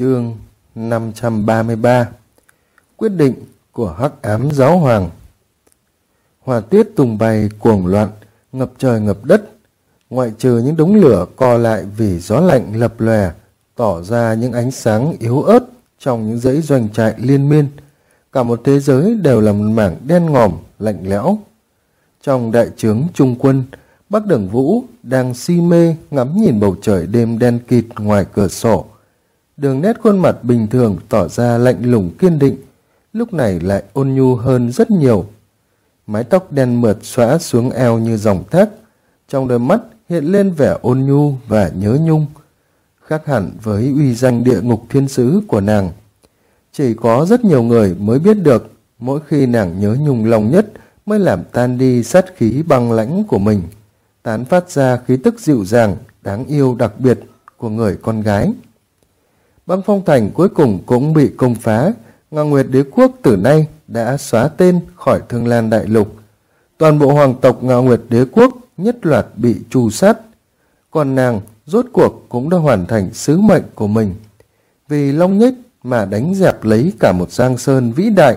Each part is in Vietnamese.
Chương 533. Quyết định của Hắc Ám Giáo Hoàng. Hỏa tuyết tung bay cuồng loạn, ngập trời ngập đất, ngoại trừ những đống lửa co lại vì gió lạnh lập lòe, tỏ ra những ánh sáng yếu ớt trong những dãy doanh trại liên miên. Cả một thế giới đều là một mảng đen ngòm, lạnh lẽo. Trong đại trướng trung quân, Bắc Đẳng Vũ đang si mê ngắm nhìn bầu trời đêm đen kịt ngoài cửa sổ. Đường nét khuôn mặt bình thường tỏ ra lạnh lùng kiên định, lúc này lại ôn nhu hơn rất nhiều. Mái tóc đen mượt xõa xuống eo như dòng thác, trong đôi mắt hiện lên vẻ ôn nhu và nhớ nhung, khác hẳn với uy danh địa ngục thiên sứ của nàng. Chỉ có rất nhiều người mới biết được, mỗi khi nàng nhớ nhung lòng nhất mới làm tan đi sát khí băng lãnh của mình, tán phát ra khí tức dịu dàng, đáng yêu đặc biệt của người con gái. Băng Phong Thành cuối cùng cũng bị công phá, Ngạo Nguyệt Đế Quốc từ nay đã xóa tên khỏi Thương Lan Đại Lục. Toàn bộ hoàng tộc Ngạo Nguyệt Đế Quốc nhất loạt bị trù sát. Còn nàng rốt cuộc cũng đã hoàn thành sứ mệnh của mình, vì Long Nhích mà đánh dẹp lấy cả một Giang Sơn vĩ đại.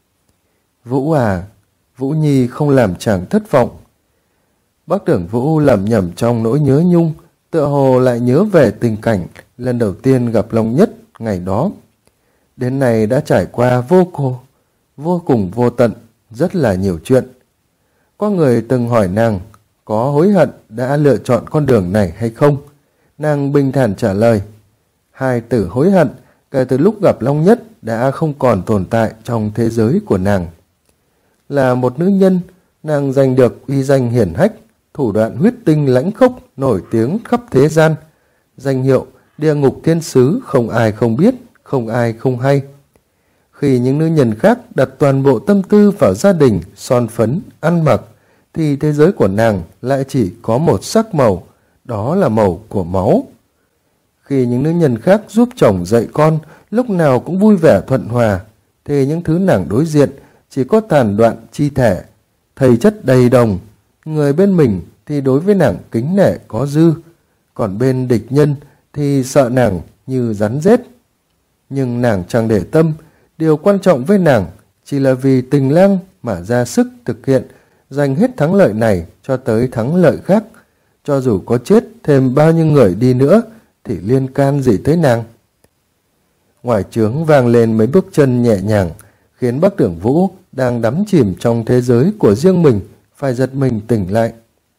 Vũ à, Vũ Nhi không làm chàng thất vọng. Bắc Tưởng Vũ lẩm nhẩm trong nỗi nhớ nhung, tựa hồ lại nhớ về tình cảnh lần đầu tiên gặp Long Nhất ngày đó. Đến nay đã trải qua vô cùng vô tận, rất là nhiều chuyện. Có người từng hỏi nàng có hối hận đã lựa chọn con đường này hay không. Nàng bình thản trả lời, hai từ hối hận kể từ lúc gặp Long Nhất đã không còn tồn tại trong thế giới của nàng. Là một nữ nhân, nàng giành được uy danh hiển hách, thủ đoạn huyết tinh lãnh khốc nổi tiếng khắp thế gian, danh hiệu địa ngục thiên sứ không ai không biết, không ai không hay. Khi những nữ nhân khác đặt toàn bộ tâm tư vào gia đình, son phấn, ăn mặc, thì thế giới của nàng lại chỉ có một sắc màu, đó là màu của máu. Khi những nữ nhân khác giúp chồng dạy con, lúc nào cũng vui vẻ thuận hòa, thì những thứ nàng đối diện chỉ có tàn đoạn chi thể, thây chất đầy đồng. Người bên mình thì đối với nàng kính nể có dư, còn bên địch nhân thì sợ nàng như rắn rết. Nhưng nàng chẳng để tâm, điều quan trọng với nàng chỉ là vì tình lang mà ra sức thực hiện, giành hết thắng lợi này cho tới thắng lợi khác. Cho dù có chết thêm bao nhiêu người đi nữa thì liên can gì tới nàng. Ngoài trướng vang lên mấy bước chân nhẹ nhàng, khiến Bắc Tưởng Vũ đang đắm chìm trong thế giới của riêng mình phải giật mình tỉnh lại.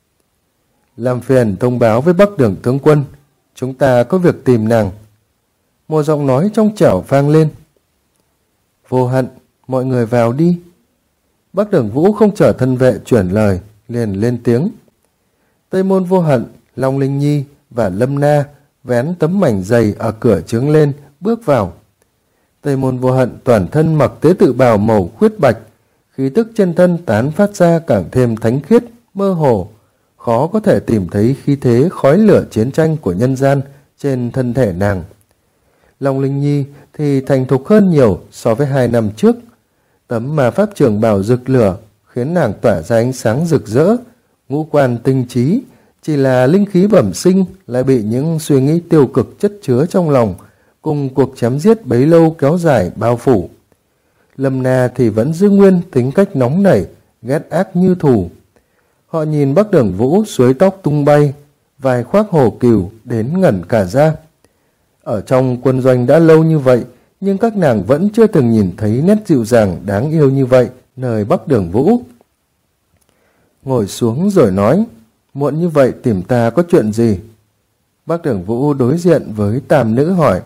Làm phiền thông báo với Bắc Đường tướng quân, chúng ta có việc tìm nàng. Một giọng nói trong trẻo vang lên. Vô Hận, mọi người vào đi. Bắc Đường Vũ không chờ thân vệ chuyển lời, liền lên tiếng. Tây Môn Vô Hận, Long Linh Nhi và Lâm Na vén tấm mảnh dày ở cửa trướng lên, bước vào. Tây Môn Vô Hận toàn thân mặc tế tự bào màu khuyết bạch, khí tức trên thân tán phát ra càng thêm thánh khiết, mơ hồ, khó có thể tìm thấy khí thế khói lửa chiến tranh của nhân gian trên thân thể nàng. Long Linh Nhi thì thành thục hơn nhiều so với 2 năm trước. Tấm ma pháp trường bào rực lửa khiến nàng tỏa ra ánh sáng rực rỡ, ngũ quan tinh trí, chỉ là linh khí bẩm sinh lại bị những suy nghĩ tiêu cực chất chứa trong lòng cùng cuộc chém giết bấy lâu kéo dài bao phủ. Lâm Na thì vẫn giữ nguyên tính cách nóng nảy, ghét ác như thù. Họ nhìn Bắc Đường Vũ suối tóc tung bay, vài khoác hồ cừu đến ngẩn cả ra. Ở trong quân doanh đã lâu như vậy, nhưng các nàng vẫn chưa từng nhìn thấy nét dịu dàng đáng yêu như vậy nơi Bắc Đường Vũ. Ngồi xuống rồi nói, muộn như vậy tìm ta có chuyện gì? Bắc Đường Vũ đối diện với Tam Nữ hỏi.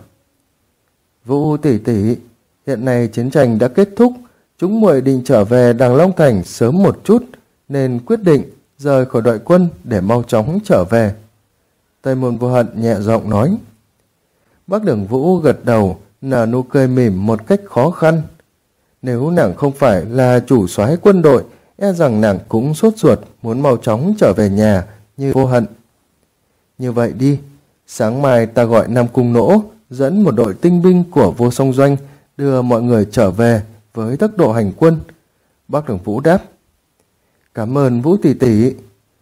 Vũ tỷ tỷ, hiện nay chiến tranh đã kết thúc, chúng muội định trở về Đằng Long Thành sớm một chút, nên quyết định rời khỏi đội quân để mau chóng trở về. Tây Môn Vô Hận nhẹ giọng nói. Bắc Đường Vũ gật đầu, nở nụ cười mỉm một cách khó khăn. Nếu nàng không phải là chủ soái quân đội, e rằng nàng cũng sốt ruột muốn mau chóng trở về nhà như Vô Hận. Như vậy đi, sáng mai ta gọi Nam Cung Nỗ dẫn một đội tinh binh của Vô Song Doanh đưa mọi người trở về với tốc độ hành quân. Bắc Đường Vũ đáp. Cảm ơn Vũ tỷ tỷ.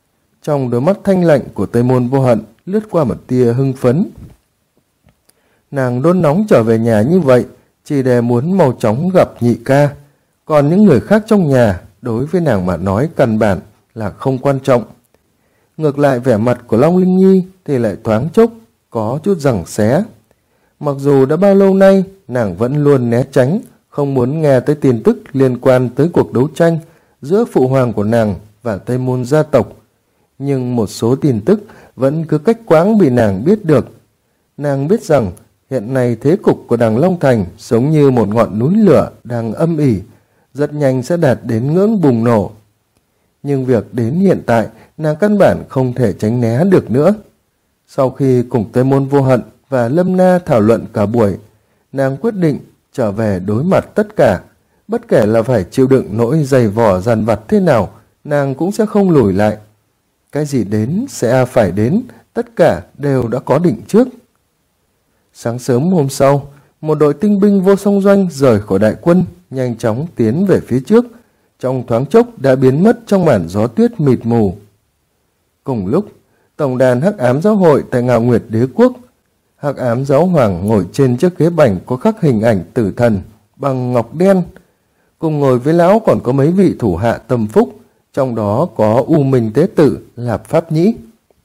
Trong đôi mắt thanh lạnh của Tây Môn Vô Hận lướt qua một tia hưng phấn. Nàng đôn nóng trở về nhà như vậy chỉ để muốn mau chóng gặp nhị ca. Còn những người khác trong nhà đối với nàng mà nói căn bản là không quan trọng. Ngược lại vẻ mặt của Long Linh Nhi thì lại thoáng chốc có chút giằng xé. Mặc dù đã bao lâu nay nàng vẫn luôn né tránh, không muốn nghe tới tin tức liên quan tới cuộc đấu tranh giữa phụ hoàng của nàng và Tây Môn gia tộc, nhưng một số tin tức vẫn cứ cách quãng bị nàng biết được. Nàng biết rằng hiện nay thế cục của Đằng Long Thành giống như một ngọn núi lửa đang âm ỉ, rất nhanh sẽ đạt đến ngưỡng bùng nổ. Nhưng việc đến hiện tại nàng căn bản không thể tránh né được nữa. Sau khi cùng Tây Môn Vô Hận và Lâm Na thảo luận cả buổi, nàng quyết định trở về đối mặt tất cả. Bất kể là phải chịu đựng nỗi dày vò dằn vặt thế nào, nàng cũng sẽ không lùi lại. Cái gì đến sẽ phải đến, tất cả đều đã có định trước. Sáng sớm hôm sau, một đội tinh binh vô song doanh rời khỏi đại quân, nhanh chóng tiến về phía trước, trong thoáng chốc đã biến mất trong màn gió tuyết mịt mù. Cùng lúc, tổng đàn Hắc Ám Giáo hội tại Ngạo Nguyệt Đế Quốc, Hắc Ám Giáo Hoàng ngồi trên chiếc ghế bành có khắc hình ảnh tử thần bằng ngọc đen. Cùng ngồi với lão còn có mấy vị thủ hạ tâm phúc, trong đó có U Minh Tế Tự, Lạp Pháp Nhĩ.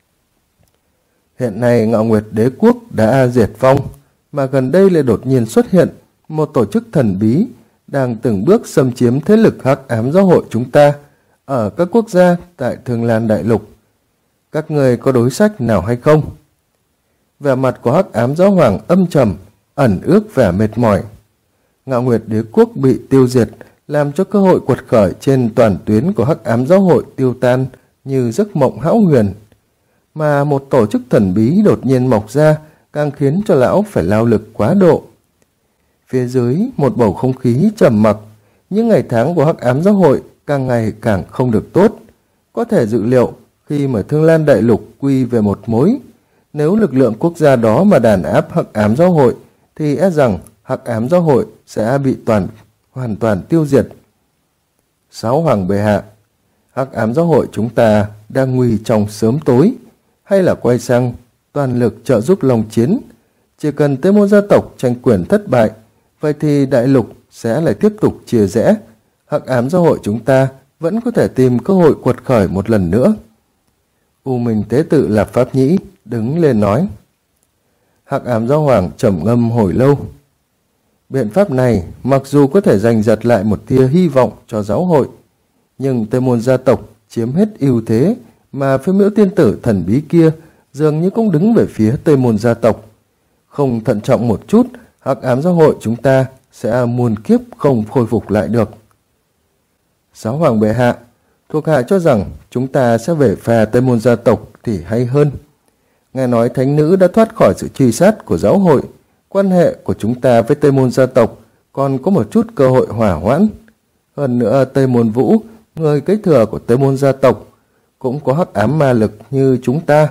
Hiện nay Ngạo Nguyệt Đế Quốc đã diệt vong, mà gần đây lại đột nhiên xuất hiện một tổ chức thần bí đang từng bước xâm chiếm thế lực Hắc Ám Giáo hội chúng ta ở các quốc gia tại Thương Lan Đại Lục. Các người có đối sách nào hay không? Vẻ mặt của Hắc Ám Giáo Hoàng âm trầm, ẩn ước vẻ mệt mỏi. Ngạo Nguyệt Đế Quốc bị tiêu diệt, làm cho cơ hội quật khởi trên toàn tuyến của Hắc Ám Giáo hội tiêu tan như giấc mộng hão huyền. Mà một tổ chức thần bí đột nhiên mọc ra càng khiến cho lão phải lao lực quá độ. Phía dưới một bầu không khí trầm mặc, những ngày tháng của Hắc Ám Giáo hội càng ngày càng không được tốt. Có thể dự liệu khi mà Thương Lan Đại Lục quy về một mối, nếu lực lượng quốc gia đó mà đàn áp Hắc Ám Giáo hội thì e rằng Hắc Ám Giáo hội sẽ bị hoàn toàn tiêu diệt. Sáu hoàng bệ hạ, Hắc Ám Giáo hội chúng ta đang nguy trong sớm tối, hay là quay sang toàn lực trợ giúp Long Chiến? Chỉ cần Tây Môn gia tộc tranh quyền thất bại, vậy thì đại lục sẽ lại tiếp tục chia rẽ. Hắc Ám Giáo hội chúng ta vẫn có thể tìm cơ hội quật khởi một lần nữa. U Minh Tế Tự Lạp Pháp Nhĩ đứng lên nói. Hắc Ám Giáo Hoàng trầm ngâm hồi lâu. Biện pháp này mặc dù có thể giành giật lại một tia hy vọng cho giáo hội, nhưng Tây Môn gia tộc chiếm hết ưu thế, mà Phiêu Miễu tiên tử thần bí kia dường như cũng đứng về phía Tây Môn gia tộc. Không thận trọng một chút, Hắc Ám Giáo hội chúng ta sẽ muôn kiếp không khôi phục lại được. Giáo hoàng bệ hạ, thuộc hạ cho rằng chúng ta sẽ về phe Tây Môn gia tộc thì hay hơn. Nghe nói thánh nữ đã thoát khỏi sự truy sát của giáo hội, quan hệ của chúng ta với Tây Môn gia tộc còn có một chút cơ hội hỏa hoãn. Hơn nữa Tây Môn Vũ, người kế thừa của Tây Môn gia tộc, cũng có hắc ám ma lực như chúng ta.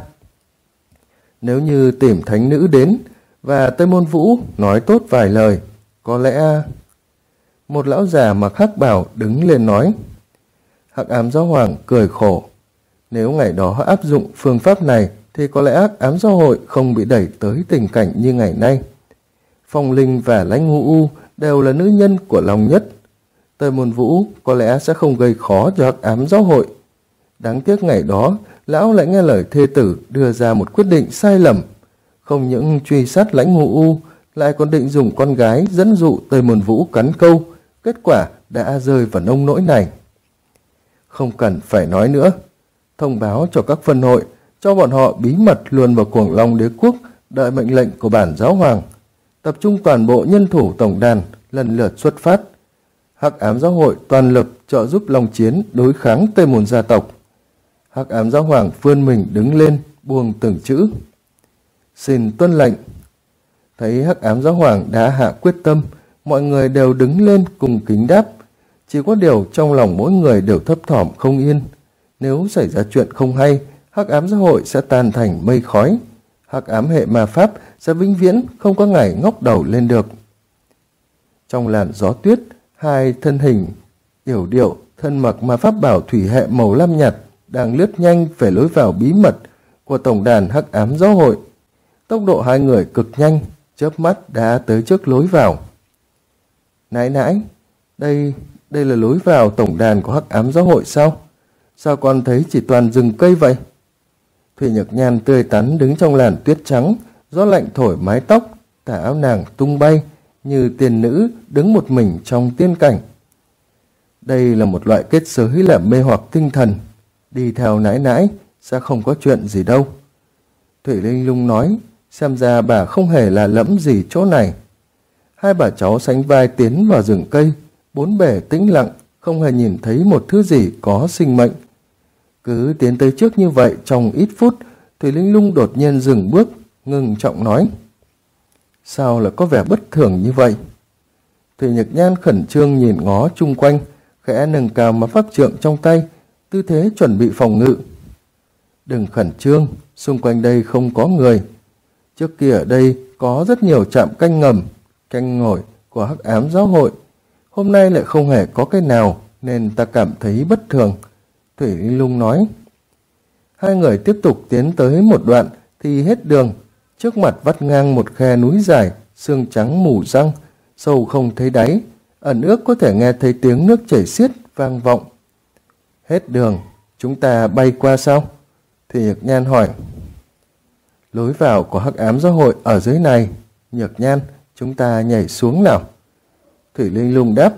Nếu như tìm thánh nữ đến và Tây Môn Vũ nói tốt vài lời, có lẽ... Một lão già mặc hắc bào đứng lên nói. Hắc Ám Giáo Hoàng cười khổ. Nếu ngày đó áp dụng phương pháp này thì có lẽ Hắc Ám Giáo hội không bị đẩy tới tình cảnh như ngày nay. Phong Linh và Lãnh Ngũ U đều là nữ nhân của Long Nhất. Tây Môn Vũ có lẽ sẽ không gây khó cho Hắc Ám Giáo hội. Đáng tiếc ngày đó, lão lại nghe lời thê tử đưa ra một quyết định sai lầm. Không những truy sát Lãnh Ngũ U, lại còn định dùng con gái dẫn dụ Tây Môn Vũ cắn câu. Kết quả đã rơi vào nông nỗi này. Không cần phải nói nữa. Thông báo cho các phân hội, cho bọn họ bí mật luồn vào Cuồng Long Đế Quốc, đợi mệnh lệnh của bản giáo hoàng. Tập trung toàn bộ nhân thủ tổng đàn, lần lượt xuất phát. Hắc Ám Giáo hội toàn lực trợ giúp Long Chiến đối kháng Tây Môn gia tộc. Hắc Ám Giáo hoàng vươn mình đứng lên, buông từng chữ. Xin tuân lệnh. Thấy Hắc Ám Giáo hoàng đã hạ quyết tâm, mọi người đều đứng lên cùng kính đáp. Chỉ có điều trong lòng mỗi người đều thấp thỏm không yên. Nếu xảy ra chuyện không hay, Hắc Ám Giáo hội sẽ tan thành mây khói. Hắc ám hệ ma pháp sẽ vĩnh viễn không có ngày ngóc đầu lên được. Trong làn gió tuyết, hai thân hình yểu điệu, thân mặc ma pháp bảo thủy hệ màu lam nhạt đang lướt nhanh về lối vào bí mật của tổng đàn Hắc Ám Giáo hội. Tốc độ hai người cực nhanh, chớp mắt đã tới trước lối vào. Nãi nãi, đây là lối vào tổng đàn của Hắc Ám Giáo hội sao? Sao con thấy chỉ toàn rừng cây vậy? Thủy Nhược Nhan tươi tắn đứng trong làn tuyết trắng, gió lạnh thổi mái tóc, tà áo nàng tung bay như tiên nữ đứng một mình trong tiên cảnh. Đây là một loại kết giới làm mê hoặc tinh thần. Đi theo nãi nãi sẽ không có chuyện gì đâu. Thủy Linh Lung nói, xem ra bà không hề lạ lẫm gì chỗ này. Hai bà cháu sánh vai tiến vào rừng cây, bốn bề tĩnh lặng, không hề nhìn thấy một thứ gì có sinh mệnh. Cứ tiến tới trước như vậy trong ít phút, Thủy Linh Lung đột nhiên dừng bước, ngưng trọng nói. Sao lại có vẻ bất thường như vậy? Thủy Nhược Nhan khẩn trương nhìn ngó chung quanh, khẽ nâng cao má pháp trượng trong tay, tư thế chuẩn bị phòng ngự. Đừng khẩn trương, xung quanh đây không có người. Trước kia ở đây có rất nhiều trạm canh ngầm, canh ngồi của Hắc Ám Giáo hội. Hôm nay lại không hề có cái nào, nên ta cảm thấy bất thường. Thủy Linh Lung nói. Hai người tiếp tục tiến tới một đoạn thì hết đường. Trước mặt vắt ngang một khe núi dài, xương trắng mù răng, sâu không thấy đáy, ẩn ước có thể nghe thấy tiếng nước chảy xiết vang vọng. Hết đường, chúng ta bay qua sao? Thủy Nhược Nhan hỏi. Lối vào của Hắc Ám Giáo hội ở dưới này. Nhược Nhan, chúng ta nhảy xuống nào. Thủy Linh Lung đáp.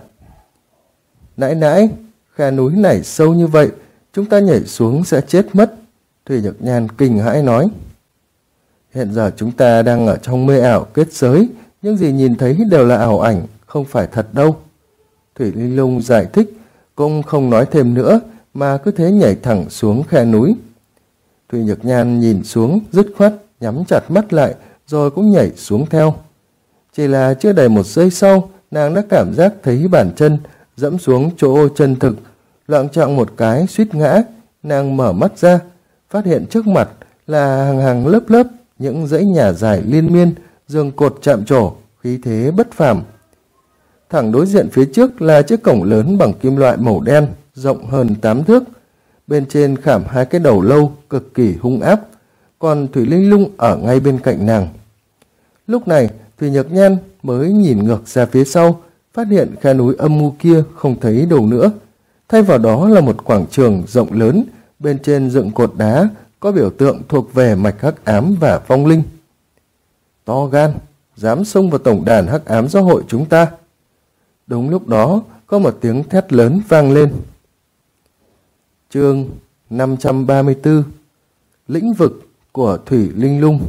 Nãi nãi, khe núi này sâu như vậy, chúng ta nhảy xuống sẽ chết mất. Thủy Nhược Nhan kinh hãi nói. Hiện giờ chúng ta đang ở trong mê ảo kết giới, những gì nhìn thấy đều là ảo ảnh, không phải thật đâu. Thủy Linh Lung giải thích, cũng không nói thêm nữa, mà cứ thế nhảy thẳng xuống khe núi. Thủy Nhược Nhan nhìn xuống, dứt khoát, nhắm chặt mắt lại, rồi cũng nhảy xuống theo. Chỉ là chưa đầy một giây sau, nàng đã cảm giác thấy bàn chân dẫm xuống chỗ chân thực, loạng choạng một cái suýt ngã. Nàng mở mắt ra, phát hiện trước mặt là hàng hàng lớp lớp những dãy nhà dài liên miên, giường cột chạm trổ, khí thế bất phàm. Thẳng đối diện phía trước là chiếc cổng lớn bằng kim loại màu đen, rộng hơn 8 thước. Bên trên khảm hai cái đầu lâu cực kỳ hung ác, còn Thủy Linh Lung ở ngay bên cạnh nàng. Lúc này, Thủy Nhược Nhan mới nhìn ngược ra phía sau, phát hiện khe núi âm u kia không thấy đâu nữa. Thay vào đó là một quảng trường rộng lớn, bên trên dựng cột đá, có biểu tượng thuộc về mạch Hắc Ám và Vong Linh. To gan, dám xông vào tổng đàn Hắc Ám Giáo hội chúng ta. Đúng lúc đó, có một tiếng thét lớn vang lên. Chương 534 Lĩnh vực của Thủy Linh Lung.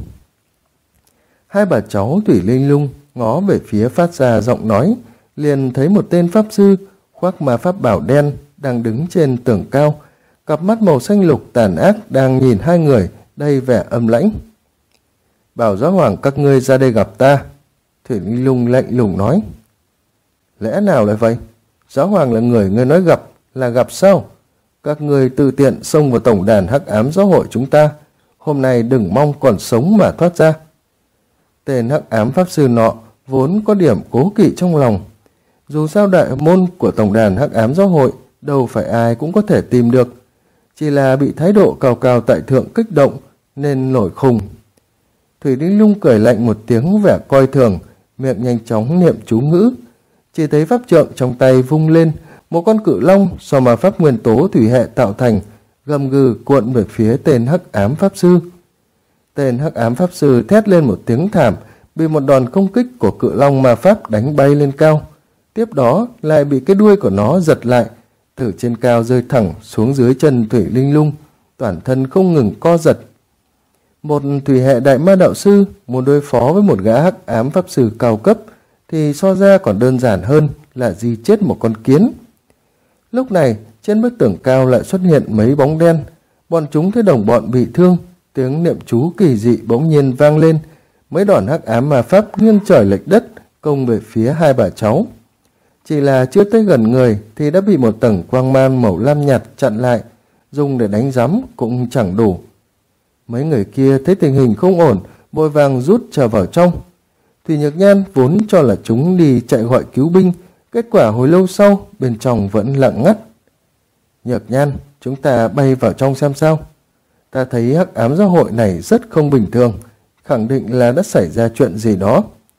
Hai bà cháu Thủy Linh Lung ngó về phía phát ra giọng nói, liền thấy một tên pháp sư khoác ma pháp bảo đen đang đứng trên tường cao, cặp mắt màu xanh lục tàn ác đang nhìn hai người đầy vẻ âm lãnh. Bảo Giáo Hoàng các ngươi ra đây gặp ta. Thủy Linh Lung lạnh lùng nói. Lẽ nào lại vậy? Giáo Hoàng là người ngươi nói gặp là gặp sao? Các ngươi tự tiện xông vào tổng đàn Hắc Ám Giáo hội chúng ta, hôm nay đừng mong còn sống mà thoát ra. Tên Hắc Ám Pháp Sư nọ vốn có điểm cố kỵ trong lòng. Dù sao đại môn của tổng đàn Hắc Ám Giáo hội đâu phải ai cũng có thể tìm được, chỉ là bị thái độ cao cao tại thượng kích động nên nổi khùng. Thủy Linh Lung cười lạnh một tiếng vẻ coi thường, miệng nhanh chóng niệm chú ngữ. Chỉ thấy pháp trượng trong tay vung lên, một con cự long do ma pháp nguyên tố thủy hệ tạo thành, gầm gừ cuộn về phía tên Hắc Ám Pháp Sư. Tên Hắc Ám Pháp Sư thét lên một tiếng thảm, bị một đòn công kích của cự long ma pháp đánh bay lên cao. Tiếp đó lại bị cái đuôi của nó giật lại, từ trên cao rơi thẳng xuống dưới chân Thủy Linh Lung, toàn thân không ngừng co giật. Một thủy hệ đại ma đạo sư muốn đối phó với một gã Hắc Ám Pháp Sư cao cấp thì so ra còn đơn giản hơn là di chết một con kiến. Lúc này, trên bức tường cao lại xuất hiện mấy bóng đen. Bọn chúng thấy đồng bọn bị thương, tiếng niệm chú kỳ dị bỗng nhiên vang lên. Mấy đòn hắc ám ma pháp nghiêng trời lệch đất, công về phía hai bà cháu. Chỉ là chưa tới gần người thì đã bị một tầng quang man màu lam nhạt chặn lại, dùng để đánh giấm cũng chẳng đủ. Mấy người kia thấy tình hình không ổn, vội vàng rút trở vào trong. Thủy Nhược Nhan vốn cho là chúng đi chạy gọi cứu binh, kết quả hồi lâu sau bên trong vẫn lặng ngắt. Nhược Nhan, chúng ta bay vào trong xem sao. Ta thấy Hắc Ám Giáo hội này rất không bình thường, khẳng định là đã xảy ra chuyện gì đó.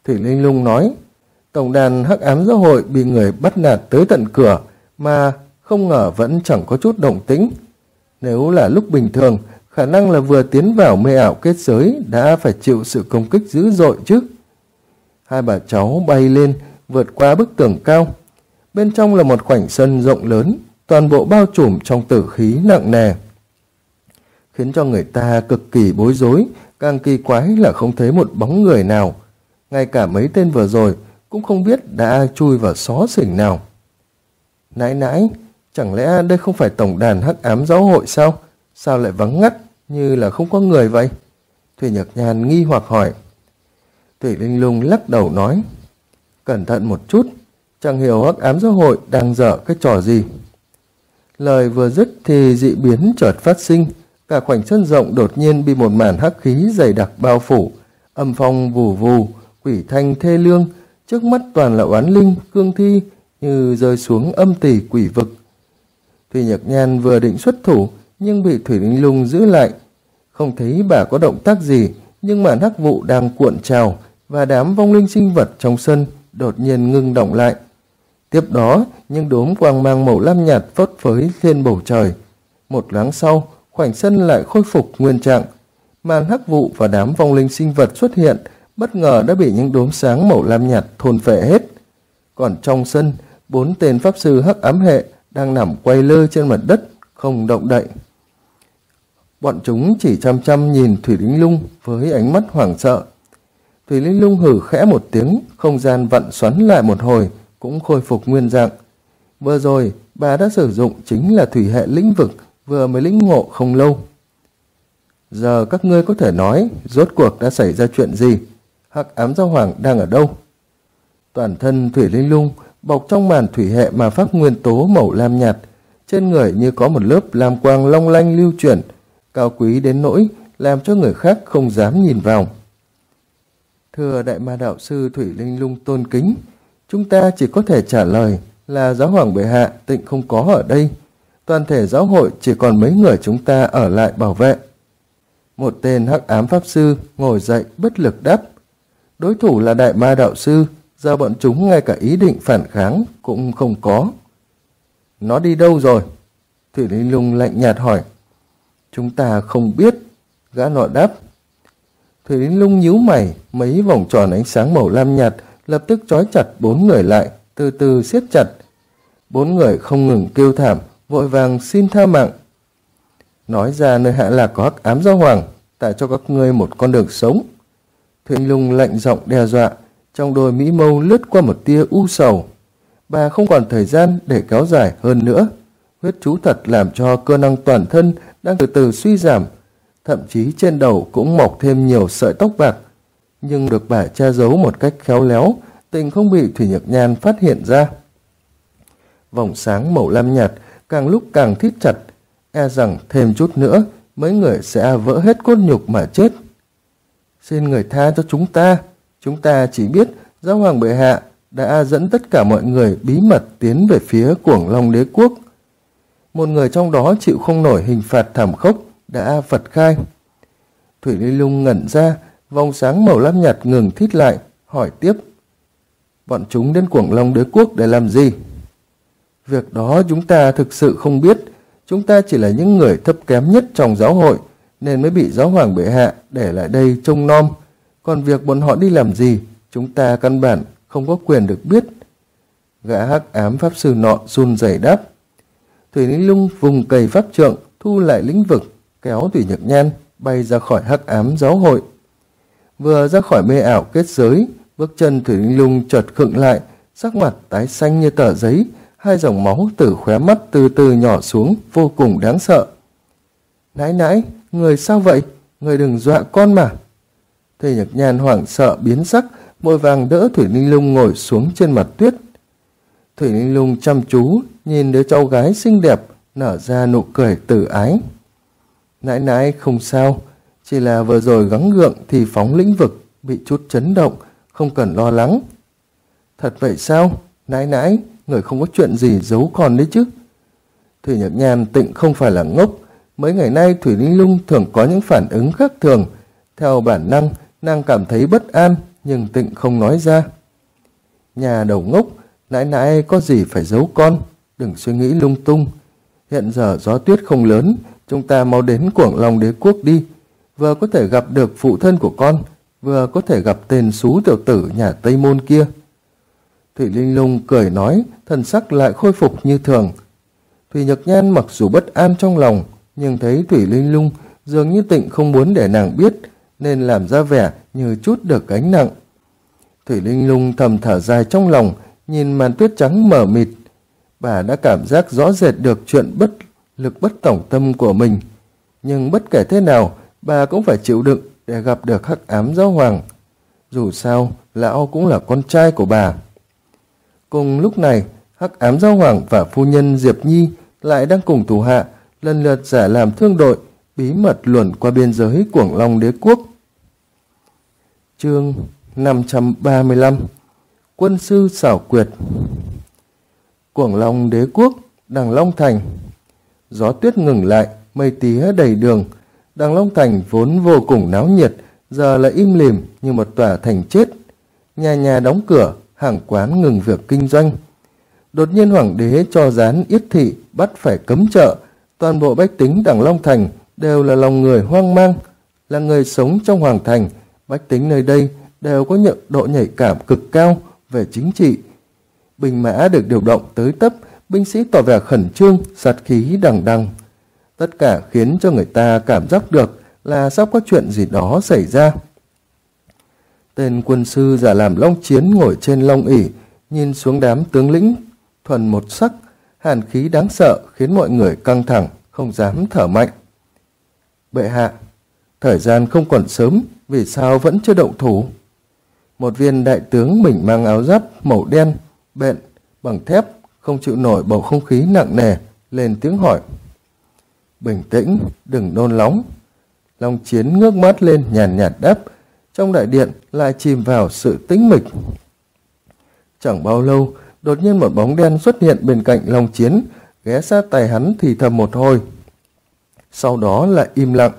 Thủy Linh Lung nói, tổng đàn Hắc Ám Giáo hội bị người bắt nạt tới tận cửa mà không ngờ vẫn chẳng có chút động tĩnh. Nếu là lúc bình thường, khả năng là vừa tiến vào mê ảo kết giới đã phải chịu sự công kích dữ dội chứ. Hai bà cháu bay lên, vượt qua bức tường cao. Bên trong là một khoảnh sân rộng lớn, toàn bộ bao trùm trong tử khí nặng nề, khiến cho người ta cực kỳ bối rối. Càng kỳ quái là không thấy một bóng người nào, ngay cả mấy tên vừa rồi cũng không biết đã chui vào xó xỉnh nào. Nãi nãi, chẳng lẽ đây không phải tổng đàn Hắc Ám Giáo hội sao? Sao lại vắng ngắt như là không có người vậy? Thủy Nhược Nhan nghi hoặc hỏi. Thủy Linh Lung lắc đầu nói, cẩn thận một chút, chẳng hiểu Hắc Ám Giáo hội đang dở cái trò gì. Lời vừa dứt thì dị biến chợt phát sinh, cả khoảnh sân rộng đột nhiên bị một màn hắc khí dày đặc bao phủ, âm phong vù vù, quỷ thanh thê lương, trước mắt toàn là oán linh, cương thi như rơi xuống âm tỳ quỷ vực. Thủy Nhược Nhan vừa định xuất thủ nhưng bị Thủy Linh Lung giữ lại. Không thấy bà có động tác gì, nhưng màn hắc vụ đang cuộn trào và đám vong linh sinh vật trong sân đột nhiên ngưng động lại. Tiếp đó, những đốm quang mang màu lam nhạt phất phới lên bầu trời. Một thoáng sau, khoảnh sân lại khôi phục nguyên trạng. Màn hắc vụ và đám vong linh sinh vật xuất hiện, bất ngờ đã bị những đốm sáng màu lam nhạt thôn phệ hết. Còn trong sân, 4 tên pháp sư Hắc Ám hệ đang nằm quay lơ trên mặt đất, không động đậy. Bọn chúng chỉ chăm chăm nhìn Thủy Linh Lung với ánh mắt hoảng sợ. Thủy Linh Lung hử khẽ một tiếng, không gian vặn xoắn lại một hồi, cũng khôi phục nguyên dạng. Vừa rồi, bà đã sử dụng chính là thủy hệ lĩnh vực, vừa mới lĩnh ngộ không lâu. Giờ các ngươi có thể nói, rốt cuộc đã xảy ra chuyện gì? Hắc Ám Giáo hoàng đang ở đâu? Toàn thân Thủy Linh Lung bọc trong màn thủy hệ mà pháp nguyên tố màu lam nhạt, trên người như có một lớp lam quang long lanh lưu chuyển, cao quý đến nỗi làm cho người khác không dám nhìn vào. Thưa Đại Ma Đạo Sư Thủy Linh Lung tôn kính, chúng ta chỉ có thể trả lời là Giáo hoàng bệ hạ tịnh không có ở đây. Toàn thể giáo hội chỉ còn mấy người chúng ta ở lại bảo vệ. Một tên Hắc Ám Pháp Sư ngồi dậy bất lực đáp. Đối thủ là Đại Ma Đạo Sư, giờ bọn chúng ngay cả ý định phản kháng cũng không có. Nó đi đâu rồi? Thủy Linh Lung lạnh nhạt hỏi. Chúng ta không biết, gã nọ đáp. Thủy Linh Lung nhíu mày, mấy vòng tròn ánh sáng màu lam nhạt lập tức trói chặt 4 người lại, từ từ siết chặt. 4 người không ngừng kêu thảm, vội vàng xin tha mạng. Nói ra nơi hạ lạc có Hắc Ám Giáo hoàng, tại cho các ngươi một con đường sống. Thủy Linh Lung lạnh giọng đe dọa, trong đôi mỹ mâu lướt qua một tia u sầu. Bà không còn thời gian để kéo dài hơn nữa. Huyết chú thật làm cho cơ năng toàn thân đang từ từ suy giảm, thậm chí trên đầu cũng mọc thêm nhiều sợi tóc bạc, nhưng được bà che giấu một cách khéo léo, tình không bị Thủy Nhược Nhan phát hiện ra. Vòng sáng màu lam nhạt càng lúc càng thít chặt, e rằng thêm chút nữa mấy người sẽ vỡ hết cốt nhục mà chết. Xin người tha cho chúng ta chỉ biết Giáo hoàng bệ hạ đã dẫn tất cả mọi người bí mật tiến về phía Cuồng Long Đế quốc. Một người trong đó chịu không nổi hình phạt thảm khốc đã phật khai. Thủy Linh Lung ngẩn ra, vòng sáng màu lam nhạt ngừng thít lại, hỏi tiếp. Bọn chúng đến Cuồng Long Đế quốc để làm gì? Việc đó chúng ta thực sự không biết. Chúng ta chỉ là những người thấp kém nhất trong giáo hội, nên mới bị Giáo hoàng bệ hạ để lại đây trông nom. Còn việc bọn họ đi làm gì, chúng ta căn bản không có quyền được biết. Gã Hắc Ám Pháp Sư nọ run rẩy đáp. Thủy Linh Lung vùng cầy pháp trượng, thu lại lĩnh vực, kéo Thủy Nhược Nhan bay ra khỏi Hắc Ám Giáo hội. Vừa ra khỏi mê ảo kết giới, bước chân Thủy Linh Lung chợt khựng lại, sắc mặt tái xanh như tờ giấy, hai dòng máu từ khóe mắt từ từ nhỏ xuống, vô cùng đáng sợ. Nãi nãi, người sao vậy? Người đừng dọa con mà. Thủy Nhược Nhan hoảng sợ biến sắc, vội vàng đỡ Thủy Linh Lung ngồi xuống trên mặt tuyết. Thủy Linh Lung chăm chú nhìn đứa cháu gái xinh đẹp, nở ra nụ cười từ ái. Nãi nãi không sao, chỉ là vừa rồi gắng gượng thì phóng lĩnh vực, bị chút chấn động, không cần lo lắng. Thật vậy sao? Nãi nãi, người không có chuyện gì giấu con đấy chứ? Thủy Nhược Nhan tịnh không phải là ngốc. Mấy ngày nay Thủy Linh Lung thường có những phản ứng khác thường. Theo bản năng, nàng cảm thấy bất an, nhưng Tịnh không nói ra. Nhà đầu ngốc, nãi nãi có gì phải giấu con, đừng suy nghĩ lung tung. Hiện giờ gió tuyết không lớn, chúng ta mau đến Cuồng Long Đế Quốc đi. Vừa có thể gặp được phụ thân của con, vừa có thể gặp tên xú tiểu tử nhà Tây Môn kia. Thủy Linh Lung cười nói, thần sắc lại khôi phục như thường. Thủy Nhược Nhan mặc dù bất an trong lòng, nhưng thấy Thủy Linh Lung dường như Tịnh không muốn để nàng biết, nên làm ra vẻ như chút được gánh nặng. Thủy Linh Lung thầm thở dài trong lòng, nhìn màn tuyết trắng mờ mịt. Bà đã cảm giác rõ rệt được chuyện bất lực bất tòng tâm của mình. Nhưng bất kể thế nào, bà cũng phải chịu đựng để gặp được Hắc Ám Giáo Hoàng. Dù sao, lão cũng là con trai của bà. Cùng lúc này, Hắc Ám Giáo Hoàng và phu nhân Diệp Nhi lại đang cùng thủ hạ lần lượt giả làm thương đội, bí mật luồn qua biên giới Cuồng Long Đế Quốc. Chương 535 Quân sư xảo quyệt. Cuồng Long Đế Quốc, Đằng Long Thành. Gió tuyết ngừng lại, mây tía đầy đường. Đằng Long Thành vốn vô cùng náo nhiệt, giờ lại im lìm như một tòa thành chết. Nhà nhà đóng cửa, hàng quán ngừng việc kinh doanh. Đột nhiên hoàng đế cho gián yết thị bắt phải cấm chợ. Toàn bộ bách tính Đằng Long Thành đều là lòng người hoang mang. Là người sống trong hoàng thành, bách tính nơi đây đều có độ nhạy cảm cực cao về chính trị. Binh mã được điều động tới tấp, binh sĩ tỏ vẻ khẩn trương, sát khí đằng đằng. Tất cả khiến cho người ta cảm giác được là sắp có chuyện gì đó xảy ra. Tên quân sư giả làm Long Chiến ngồi trên long ỷ, nhìn xuống đám tướng lĩnh thuần một sắc, hàn khí đáng sợ khiến mọi người căng thẳng, không dám thở mạnh. Bệ hạ, thời gian không còn sớm, vì sao vẫn chưa động thủ? Một viên đại tướng mình mang áo giáp màu đen, bện, bằng thép, không chịu nổi bầu không khí nặng nề, lên tiếng hỏi. Bình tĩnh, đừng nôn nóng. Long Chiến ngước mắt lên nhàn nhạt đáp, trong đại điện lại chìm vào sự tĩnh mịch. Chẳng bao lâu, đột nhiên một bóng đen xuất hiện bên cạnh Long Chiến, ghé sát tay hắn thì thầm một hồi. Sau đó lại im lặng.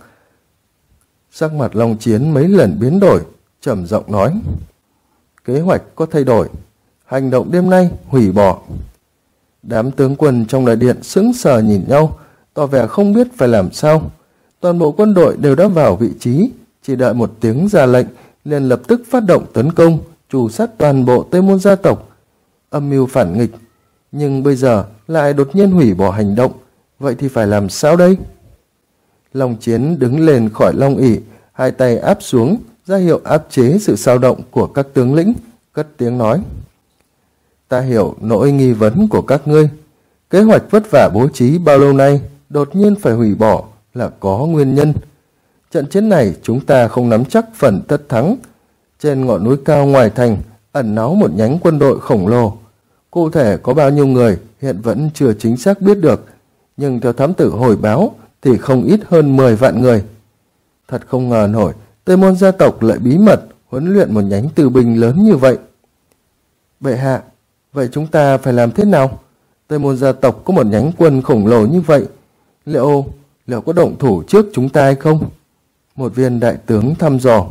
Sắc mặt Long Chiến mấy lần biến đổi, trầm giọng nói. Kế hoạch có thay đổi, hành động đêm nay hủy bỏ. Đám tướng quân trong đại điện sững sờ nhìn nhau, tỏ vẻ không biết phải làm sao. Toàn bộ quân đội đều đã vào vị trí, chỉ đợi một tiếng ra lệnh, liền lập tức phát động tấn công, trù sát toàn bộ Tây Môn gia tộc, âm mưu phản nghịch. Nhưng bây giờ lại đột nhiên hủy bỏ hành động, vậy thì phải làm sao đây? Long Chiến đứng lên khỏi long ỷ, hai tay áp xuống, ra hiệu áp chế sự xao động của các tướng lĩnh, cất tiếng nói. Ta hiểu nỗi nghi vấn của các ngươi. Kế hoạch vất vả bố trí bao lâu nay đột nhiên phải hủy bỏ là có nguyên nhân. Trận chiến này chúng ta không nắm chắc phần tất thắng. Trên ngọn núi cao ngoài thành ẩn náu một nhánh quân đội khổng lồ. Cụ thể có bao nhiêu người hiện vẫn chưa chính xác biết được, nhưng theo thám tử hồi báo thì không ít hơn 10 vạn người. Thật không ngờ nổi, Tây Môn gia tộc lại bí mật huấn luyện một nhánh tư binh lớn như vậy. Bệ hạ, vậy chúng ta phải làm thế nào? Tây Môn gia tộc có một nhánh quân khổng lồ như vậy, liệu có động thủ trước chúng ta hay không? Một viên đại tướng thăm dò.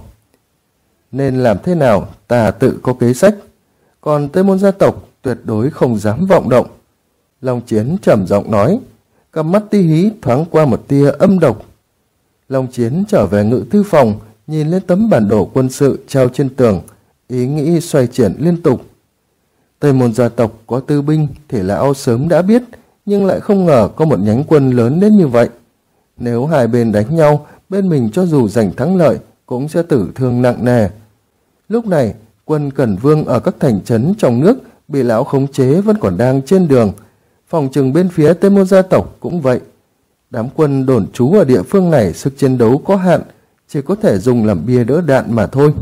Nên làm thế nào ta tự có kế sách, còn Tây Môn gia tộc tuyệt đối không dám vọng động. Long Chiến trầm giọng nói, cặp mắt ti hí thoáng qua một tia âm độc. Long Chiến trở về ngự thư phòng, nhìn lên tấm bản đồ quân sự treo trên tường, ý nghĩ xoay chuyển liên tục. Tây Môn gia tộc có tư binh thì lão sớm đã biết, nhưng lại không ngờ có một nhánh quân lớn đến như vậy. Nếu hai bên đánh nhau, bên mình cho dù giành thắng lợi cũng sẽ tử thương nặng nề. Lúc này, quân Cẩn Vương ở các thành trấn trong nước bị lão khống chế vẫn còn đang trên đường. Phòng trừng bên phía Tây Môn gia tộc cũng vậy. Đám quân đồn trú ở địa phương này sức chiến đấu có hạn, chỉ có thể dùng làm bia đỡ đạn mà thôi.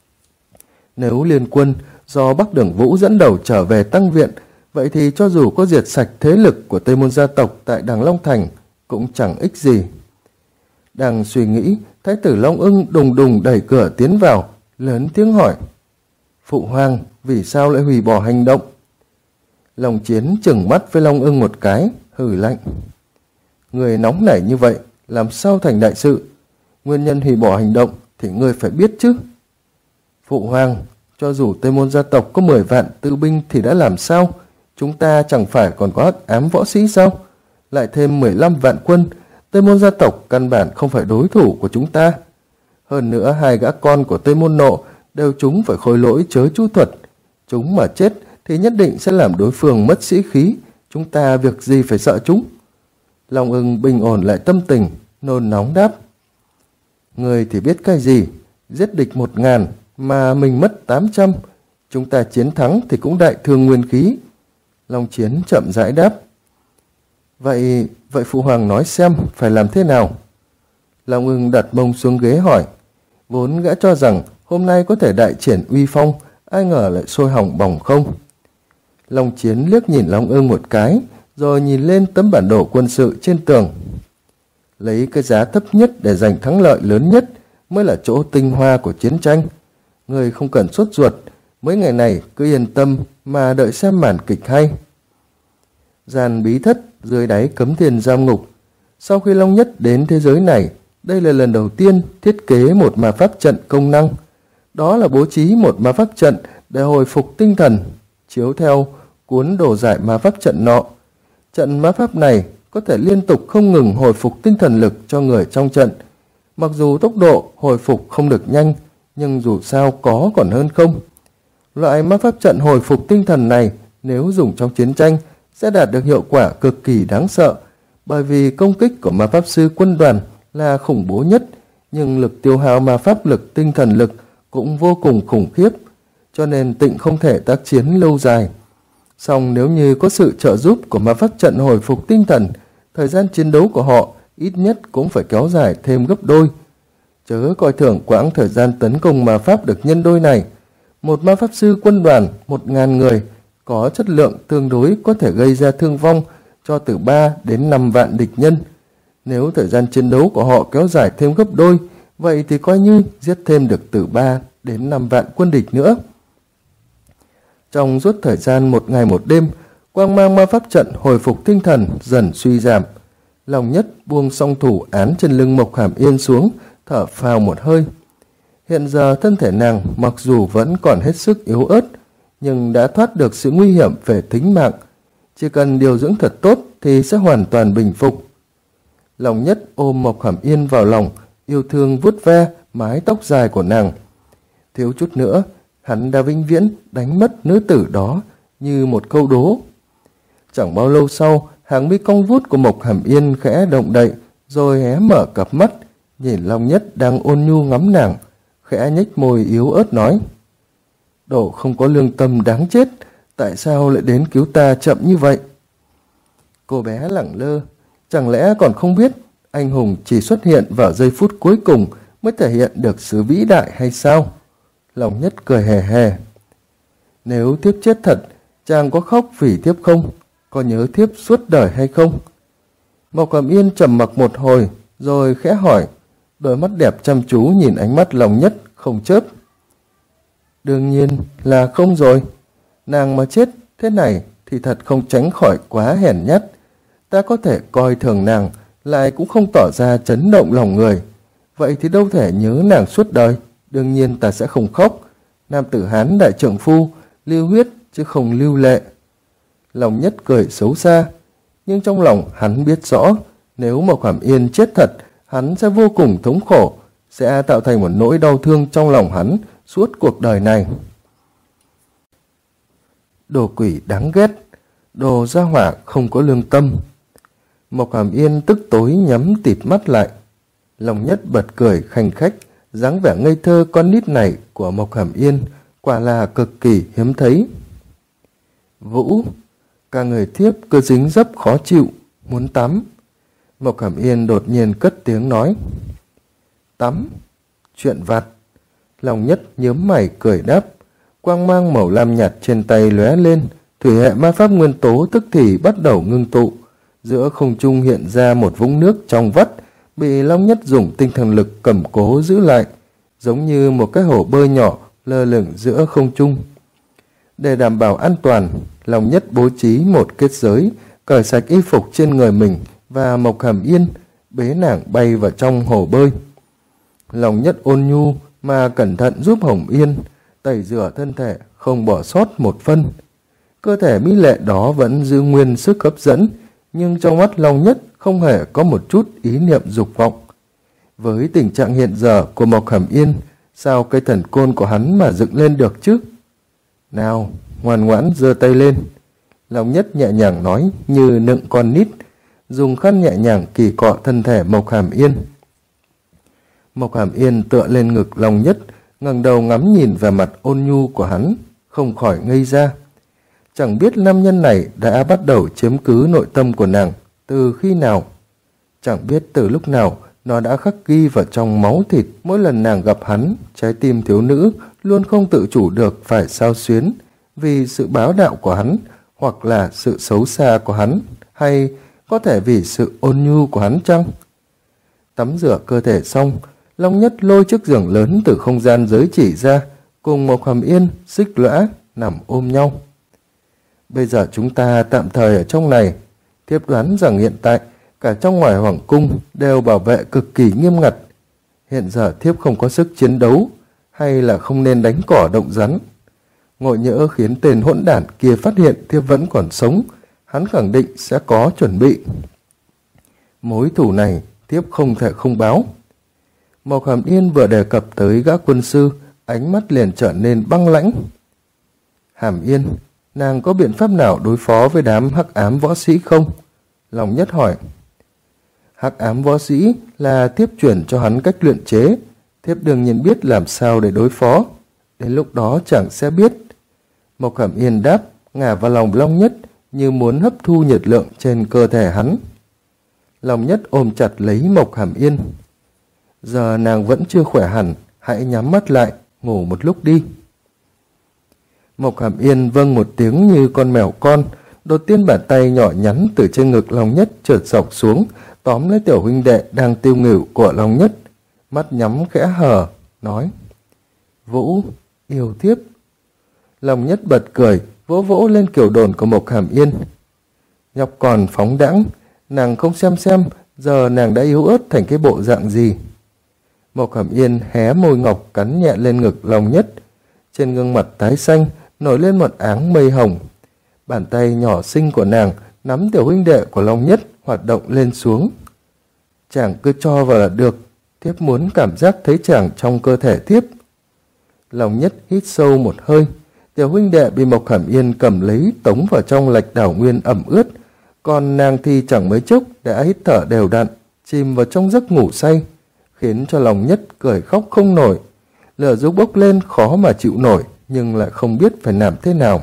Nếu liên quân do Bắc Đường Vũ dẫn đầu trở về tăng viện, vậy thì cho dù có diệt sạch thế lực của Tây Môn gia tộc tại Đằng Long Thành cũng chẳng ích gì. Đang suy nghĩ, Thái tử Long Ưng đùng đùng đẩy cửa tiến vào, lớn tiếng hỏi. Phụ hoàng, vì sao lại hủy bỏ hành động? Long Chiến trừng mắt với Long Ưng một cái, hừ lạnh. Người nóng nảy như vậy, làm sao thành đại sự? Nguyên nhân hủy bỏ hành động thì ngươi phải biết chứ. Phụ hoàng, cho dù Tây Môn gia tộc có 10 vạn tư binh thì đã làm sao? Chúng ta chẳng phải còn có hắc ám võ sĩ sao? Lại thêm 15 vạn quân, Tây Môn gia tộc căn bản không phải đối thủ của chúng ta. Hơn nữa 2 gã con của Tây Môn Nộ đều chúng phải khôi lỗi chớ chú thuật. Chúng mà chết thì nhất định sẽ làm đối phương mất sĩ khí. Chúng ta việc gì phải sợ chúng? Long Ưng bình ổn lại tâm tình, nôn nóng đáp. Người thì biết cái gì? Giết địch 1000 mà mình mất 800. Chúng ta chiến thắng thì cũng đại thương nguyên khí. Long Chiến chậm rãi đáp. Vậy phụ hoàng nói xem phải làm thế nào? Long Ưng đặt mông xuống ghế hỏi. Vốn gã cho rằng hôm nay có thể đại triển uy phong, ai ngờ lại sôi hỏng bỏng không. Long Chiến liếc nhìn Long Ưng một cái, rồi nhìn lên tấm bản đồ quân sự trên tường. Lấy cái giá thấp nhất để giành thắng lợi lớn nhất mới là chỗ tinh hoa của chiến tranh. Người không cần sốt ruột, mấy ngày này cứ yên tâm mà đợi xem màn kịch hay. Gian bí thất dưới đáy Cấm Thiên Giam Ngục. Sau khi Long Nhất đến thế giới này, đây là lần đầu tiên thiết kế một ma pháp trận công năng. Đó là bố trí một ma pháp trận để hồi phục tinh thần, chiếu theo cuốn đồ giải ma pháp trận nọ. Trận ma pháp này có thể liên tục không ngừng hồi phục tinh thần lực cho người trong trận. Mặc dù tốc độ hồi phục không được nhanh, nhưng dù sao có còn hơn không. Loại ma pháp trận hồi phục tinh thần này nếu dùng trong chiến tranh sẽ đạt được hiệu quả cực kỳ đáng sợ, bởi vì công kích của ma pháp sư quân đoàn là khủng bố nhất, nhưng lực tiêu hao ma pháp lực tinh thần lực cũng vô cùng khủng khiếp, cho nên Tịnh không thể tác chiến lâu dài. Song nếu như có sự trợ giúp của ma pháp trận hồi phục tinh thần, thời gian chiến đấu của họ ít nhất cũng phải kéo dài thêm gấp đôi. Chớ coi thường quãng thời gian tấn công ma pháp được nhân đôi này. Một ma pháp sư quân đoàn 1000 người có chất lượng tương đối có thể gây ra thương vong cho từ 3 đến 5 vạn địch nhân. Nếu thời gian chiến đấu của họ kéo dài thêm gấp đôi, vậy thì coi như giết thêm được từ 3 đến 5 vạn quân địch nữa. Trong suốt thời gian 1 ngày 1 đêm, quang mang ma pháp trận hồi phục tinh thần dần suy giảm. Long Nhất buông song thủ án trên lưng Mộc Hàm Yên xuống, thở phào một hơi. Hiện giờ thân thể nàng mặc dù vẫn còn hết sức yếu ớt, nhưng đã thoát được sự nguy hiểm về tính mạng. Chỉ cần điều dưỡng thật tốt thì sẽ hoàn toàn bình phục. Long Nhất ôm Mộc Hàm Yên vào lòng, yêu thương vuốt ve mái tóc dài của nàng. Thiếu chút nữa, hắn đã vĩnh viễn đánh mất nữ tử đó như một câu đố. Chẳng bao lâu sau, hàng mi cong vút của Mộc Hàm Yên khẽ động đậy, rồi hé mở cặp mắt, nhìn Long Nhất đang ôn nhu ngắm nàng, khẽ nhếch môi yếu ớt nói. Đồ không có lương tâm đáng chết, tại sao lại đến cứu ta chậm như vậy? Cô bé lẳng lơ, chẳng lẽ còn không biết anh hùng chỉ xuất hiện vào giây phút cuối cùng mới thể hiện được sự vĩ đại hay sao? Long Nhất cười hề hề. Nếu thiếp chết thật, chàng có khóc vì thiếp không? Có nhớ thiếp suốt đời hay không? Mộc Hàm Yên trầm mặc một hồi, rồi khẽ hỏi, đôi mắt đẹp chăm chú nhìn ánh mắt Long Nhất không chớp. Đương nhiên là không rồi. Nàng mà chết thế này thì thật không tránh khỏi quá hèn nhát. Ta có thể coi thường nàng, lại cũng không tỏ ra chấn động lòng người. Vậy thì đâu thể nhớ nàng suốt đời. Đương nhiên ta sẽ không khóc. Nam tử Hán đại trượng phu, lưu huyết chứ không lưu lệ. Long Nhất cười xấu xa, nhưng trong lòng hắn biết rõ, nếu Mộc Hàm Yên chết thật, hắn sẽ vô cùng thống khổ, sẽ tạo thành một nỗi đau thương trong lòng hắn suốt cuộc đời này. Đồ quỷ đáng ghét, đồ gia hỏa không có lương tâm. Mộc Hàm Yên tức tối nhắm tịt mắt lại. Long Nhất bật cười khanh khách, dáng vẻ ngây thơ con nít này của Mộc Hàm Yên quả là cực kỳ hiếm thấy. Vũ, cả người thiếp cứ dính dấp khó chịu, muốn tắm. Mộc Hàm Yên đột nhiên cất tiếng nói. Tắm? Chuyện vặt. Long Nhất nhớm mày cười đáp. Quang mang màu lam nhạt trên tay lóe lên, thủy hệ ma pháp nguyên tố tức thì bắt đầu ngưng tụ. Giữa không trung hiện ra một vũng nước trong vắt, bị Long Nhất dùng tinh thần lực cầm cố giữ lại, giống như một cái hồ bơi nhỏ lơ lửng giữa không trung. Để đảm bảo an toàn, Long Nhất bố trí một kết giới, cởi sạch y phục trên người mình và Mộc Hàm Yên, bế nàng bay vào trong hồ bơi. Long Nhất ôn nhu mà cẩn thận giúp Hồng Yên, tẩy rửa thân thể không bỏ sót một phân. Cơ thể mỹ lệ đó vẫn giữ nguyên sức hấp dẫn, nhưng trong mắt Long Nhất không hề có một chút ý niệm dục vọng. Với tình trạng hiện giờ của Mộc Hàm Yên, sao cây thần côn của hắn mà dựng lên được chứ? Nào, ngoan ngoãn giơ tay lên. Long Nhất nhẹ nhàng nói như nựng con nít, dùng khăn nhẹ nhàng kỳ cọ thân thể Mộc Hàm Yên. Mộc Hàm Yên tựa lên ngực Long Nhất, ngẩng đầu ngắm nhìn về mặt ôn nhu của hắn, không khỏi ngây ra. Chẳng biết nam nhân này đã bắt đầu chiếm cứ nội tâm của nàng từ khi nào. Chẳng biết từ lúc nào nó đã khắc ghi vào trong máu thịt. Mỗi lần nàng gặp hắn, trái tim thiếu nữ luôn không tự chủ được phải xao xuyến vì sự bá đạo của hắn, hoặc là sự xấu xa của hắn, hay có thể vì sự ôn nhu của hắn chăng? Tắm rửa cơ thể xong, Long Nhất lôi chiếc giường lớn từ không gian giới chỉ ra, cùng Mộc Hàm Yên xích lõa nằm ôm nhau. Bây giờ chúng ta tạm thời ở trong này. Thiếp đoán rằng hiện tại cả trong ngoài hoàng cung đều bảo vệ cực kỳ nghiêm ngặt. Hiện giờ thiếp không có sức chiến đấu, hay là không nên đánh cỏ động rắn. Ngộ nhỡ khiến tên hỗn đản kia phát hiện thiếp vẫn còn sống, hắn khẳng định sẽ có chuẩn bị. Mối thù này thiếp không thể không báo. Mộc Hàm Yên vừa đề cập tới gã quân sư, ánh mắt liền trở nên băng lãnh. Hàm Yên, nàng có biện pháp nào đối phó với đám hắc ám võ sĩ không? Long Nhất hỏi. Hắc ám võ sĩ là thiếp chuyển cho hắn cách luyện chế, thiếp đương nhiên biết làm sao để đối phó. Đến lúc đó chẳng sẽ biết. Mộc Hàm Yên đáp, ngả vào lòng Long Nhất như muốn hấp thu nhiệt lượng trên cơ thể hắn. Long Nhất ôm chặt lấy Mộc Hàm Yên. Giờ nàng vẫn chưa khỏe hẳn, hãy nhắm mắt lại, ngủ một lúc đi. Mộc Hàm Yên vâng một tiếng như con mèo con. Đột tiên bàn tay nhỏ nhắn từ trên ngực Long Nhất trượt dọc xuống, tóm lấy tiểu huynh đệ đang tiêu nghỉu của Long Nhất. Mắt nhắm khẽ hờ, nói: Vũ, yêu thiếp. Long Nhất bật cười, vỗ vỗ lên kiểu đồn của Mộc Hàm Yên. Nhóc còn phóng đãng, nàng không xem giờ nàng đã yếu ớt thành cái bộ dạng gì. Mộc Hàm Yên hé môi ngọc cắn nhẹ lên ngực Long Nhất. Trên gương mặt tái xanh nổi lên một áng mây hồng. Bàn tay nhỏ xinh của nàng nắm tiểu huynh đệ của Long Nhất hoạt động lên xuống. Chàng cứ cho vào là được, thiếp muốn cảm giác thấy chàng trong cơ thể thiếp. Long Nhất hít sâu một hơi. Tiểu huynh đệ bị Mộc Hàm Yên cầm lấy tống vào trong lạch đảo nguyên ẩm ướt, còn nàng thì chẳng mấy chốc đã hít thở đều đặn, chìm vào trong giấc ngủ say, khiến cho Long Nhất cười khóc không nổi. Lửa dục bốc lên khó mà chịu nổi, nhưng lại không biết phải làm thế nào.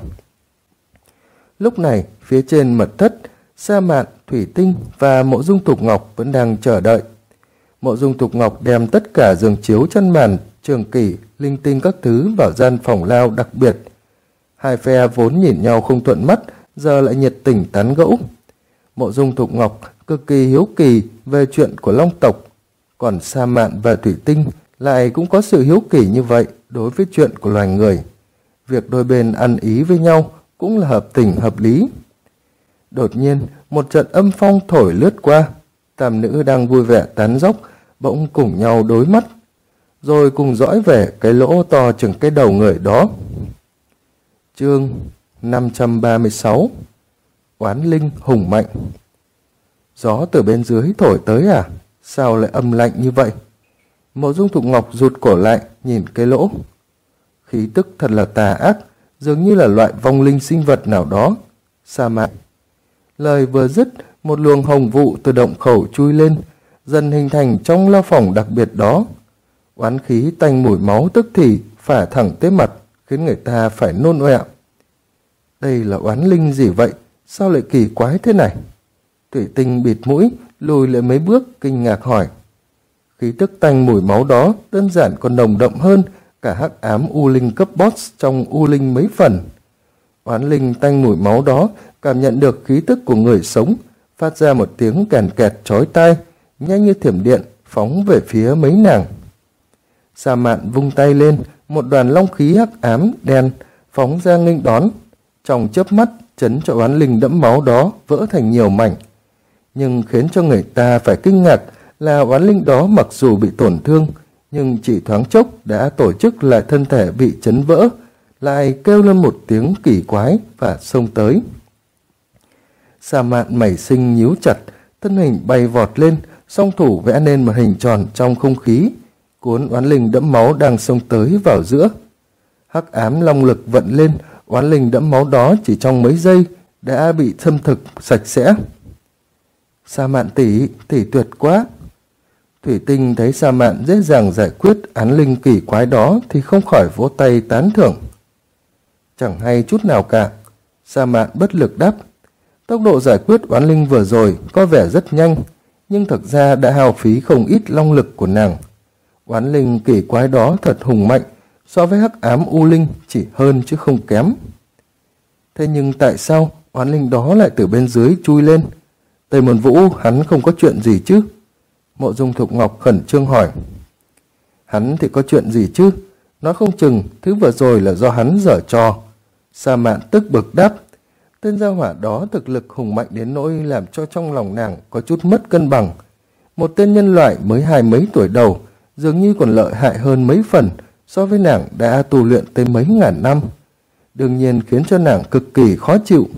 Lúc này, phía trên mật thất, Sa Mạn, Thủy Tinh và Mộ Dung Thục Ngọc vẫn đang chờ đợi. Mộ Dung Thục Ngọc đem tất cả giường chiếu, chăn màn, trường kỷ, linh tinh các thứ vào gian phòng lao đặc biệt. Hai phe vốn nhìn nhau không thuận mắt, giờ lại nhiệt tình tán gẫu. Mộ Dung Thục Ngọc cực kỳ hiếu kỳ về chuyện của Long tộc, còn Sa Mạn và Thủy Tinh lại cũng có sự hiếu kỳ như vậy đối với chuyện của loài người. Việc đôi bên ăn ý với nhau cũng là hợp tình hợp lý. Đột nhiên, một trận âm phong thổi lướt qua. Tam nữ đang vui vẻ tán dóc, bỗng cùng nhau đối mắt, rồi cùng dõi về cái lỗ to chừng cái đầu người đó. Chương 536. Oán linh hùng mạnh. Gió từ bên dưới thổi tới à? Sao lại âm lạnh như vậy? Mộ Dung Thục Ngọc rụt cổ lại, nhìn cái lỗ. Khí tức thật là tà ác, dường như là loại vong linh sinh vật nào đó. Sa Mạn. Lời vừa dứt, một luồng hồng vụ từ động khẩu chui lên, dần hình thành trong lao phòng đặc biệt đó. Oán khí tanh mùi máu tức thì phả thẳng tới mặt, khiến người ta phải nôn ọe. Đây là oán linh gì vậy? Sao lại kỳ quái thế này? Thủy Tinh bịt mũi, lùi lại mấy bước, kinh ngạc hỏi. Khí tức tanh mùi máu đó đơn giản còn nồng đậm hơn cả hắc ám u linh cấp boss trong u linh mấy phần. Oán linh tanh mùi máu đó cảm nhận được khí tức của người sống, phát ra một tiếng kèn kẹt chói tai, nhanh như thiểm điện phóng về phía mấy nàng. Sa Mạn vung tay lên, một đoàn long khí hắc ám đen phóng ra nghênh đón, trong chớp mắt chấn cho oán linh đẫm máu đó vỡ thành nhiều mảnh. Nhưng khiến cho người ta phải kinh ngạc là oán linh đó mặc dù bị tổn thương, nhưng chỉ thoáng chốc đã tổ chức lại thân thể bị chấn vỡ, lại kêu lên một tiếng kỳ quái và xông tới. Sa Mạn mày xinh nhíu chặt, thân hình bay vọt lên, song thủ vẽ nên một hình tròn trong không khí, cuốn oán linh đẫm máu đang xông tới vào giữa. Hắc ám long lực vận lên, oán linh đẫm máu đó chỉ trong mấy giây đã bị xâm thực sạch sẽ. Sa Mạn tỷ tuyệt quá. Thủy Tinh thấy Sa Mạn dễ dàng giải quyết án linh kỳ quái đó thì không khỏi vỗ tay tán thưởng. Chẳng hay chút nào cả, Sa Mạn bất lực đáp. Tốc độ giải quyết oán linh vừa rồi có vẻ rất nhanh, nhưng thực ra đã hao phí không ít long lực của nàng. Oán linh kỳ quái đó thật hùng mạnh, so với hắc ám u linh chỉ hơn chứ không kém. Thế nhưng tại sao oán linh đó lại từ bên dưới chui lên? Tây Môn Vũ hắn không có chuyện gì chứ? Mộ Dung Thục Ngọc khẩn trương hỏi. Hắn thì có chuyện gì chứ? Nói không chừng thứ vừa rồi là do hắn giở trò. Sa Mạn tức bực đáp. Tên gia hỏa đó thực lực hùng mạnh đến nỗi làm cho trong lòng nàng có chút mất cân bằng. Một tên nhân loại mới 20 mấy tuổi đầu, dường như còn lợi hại hơn mấy phần so với nàng đã tu luyện tới mấy ngàn năm. Đương nhiên khiến cho nàng cực kỳ khó chịu.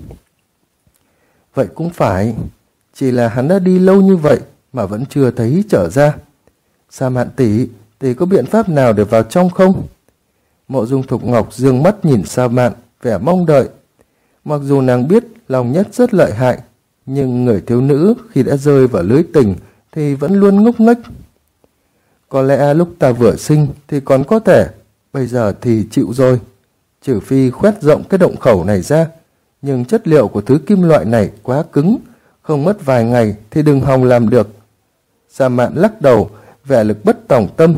Vậy cũng phải, chỉ là hắn đã đi lâu như vậy mà vẫn chưa thấy trở ra. Sa Mạn tỷ có biện pháp nào để vào trong không? Mộ Dung Thục Ngọc dương mắt nhìn Sa Mạn, vẻ mong đợi. Mặc dù nàng biết Long Nhất rất lợi hại, nhưng người thiếu nữ khi đã rơi vào lưới tình thì vẫn luôn ngốc nghếch. Có lẽ lúc ta vừa sinh thì còn có thể, bây giờ thì chịu rồi. Trừ phi khoét rộng cái động khẩu này ra, nhưng chất liệu của thứ kim loại này quá cứng, không mất vài ngày thì đừng hòng làm được. Sa Mạn lắc đầu, vẻ lực bất tòng tâm.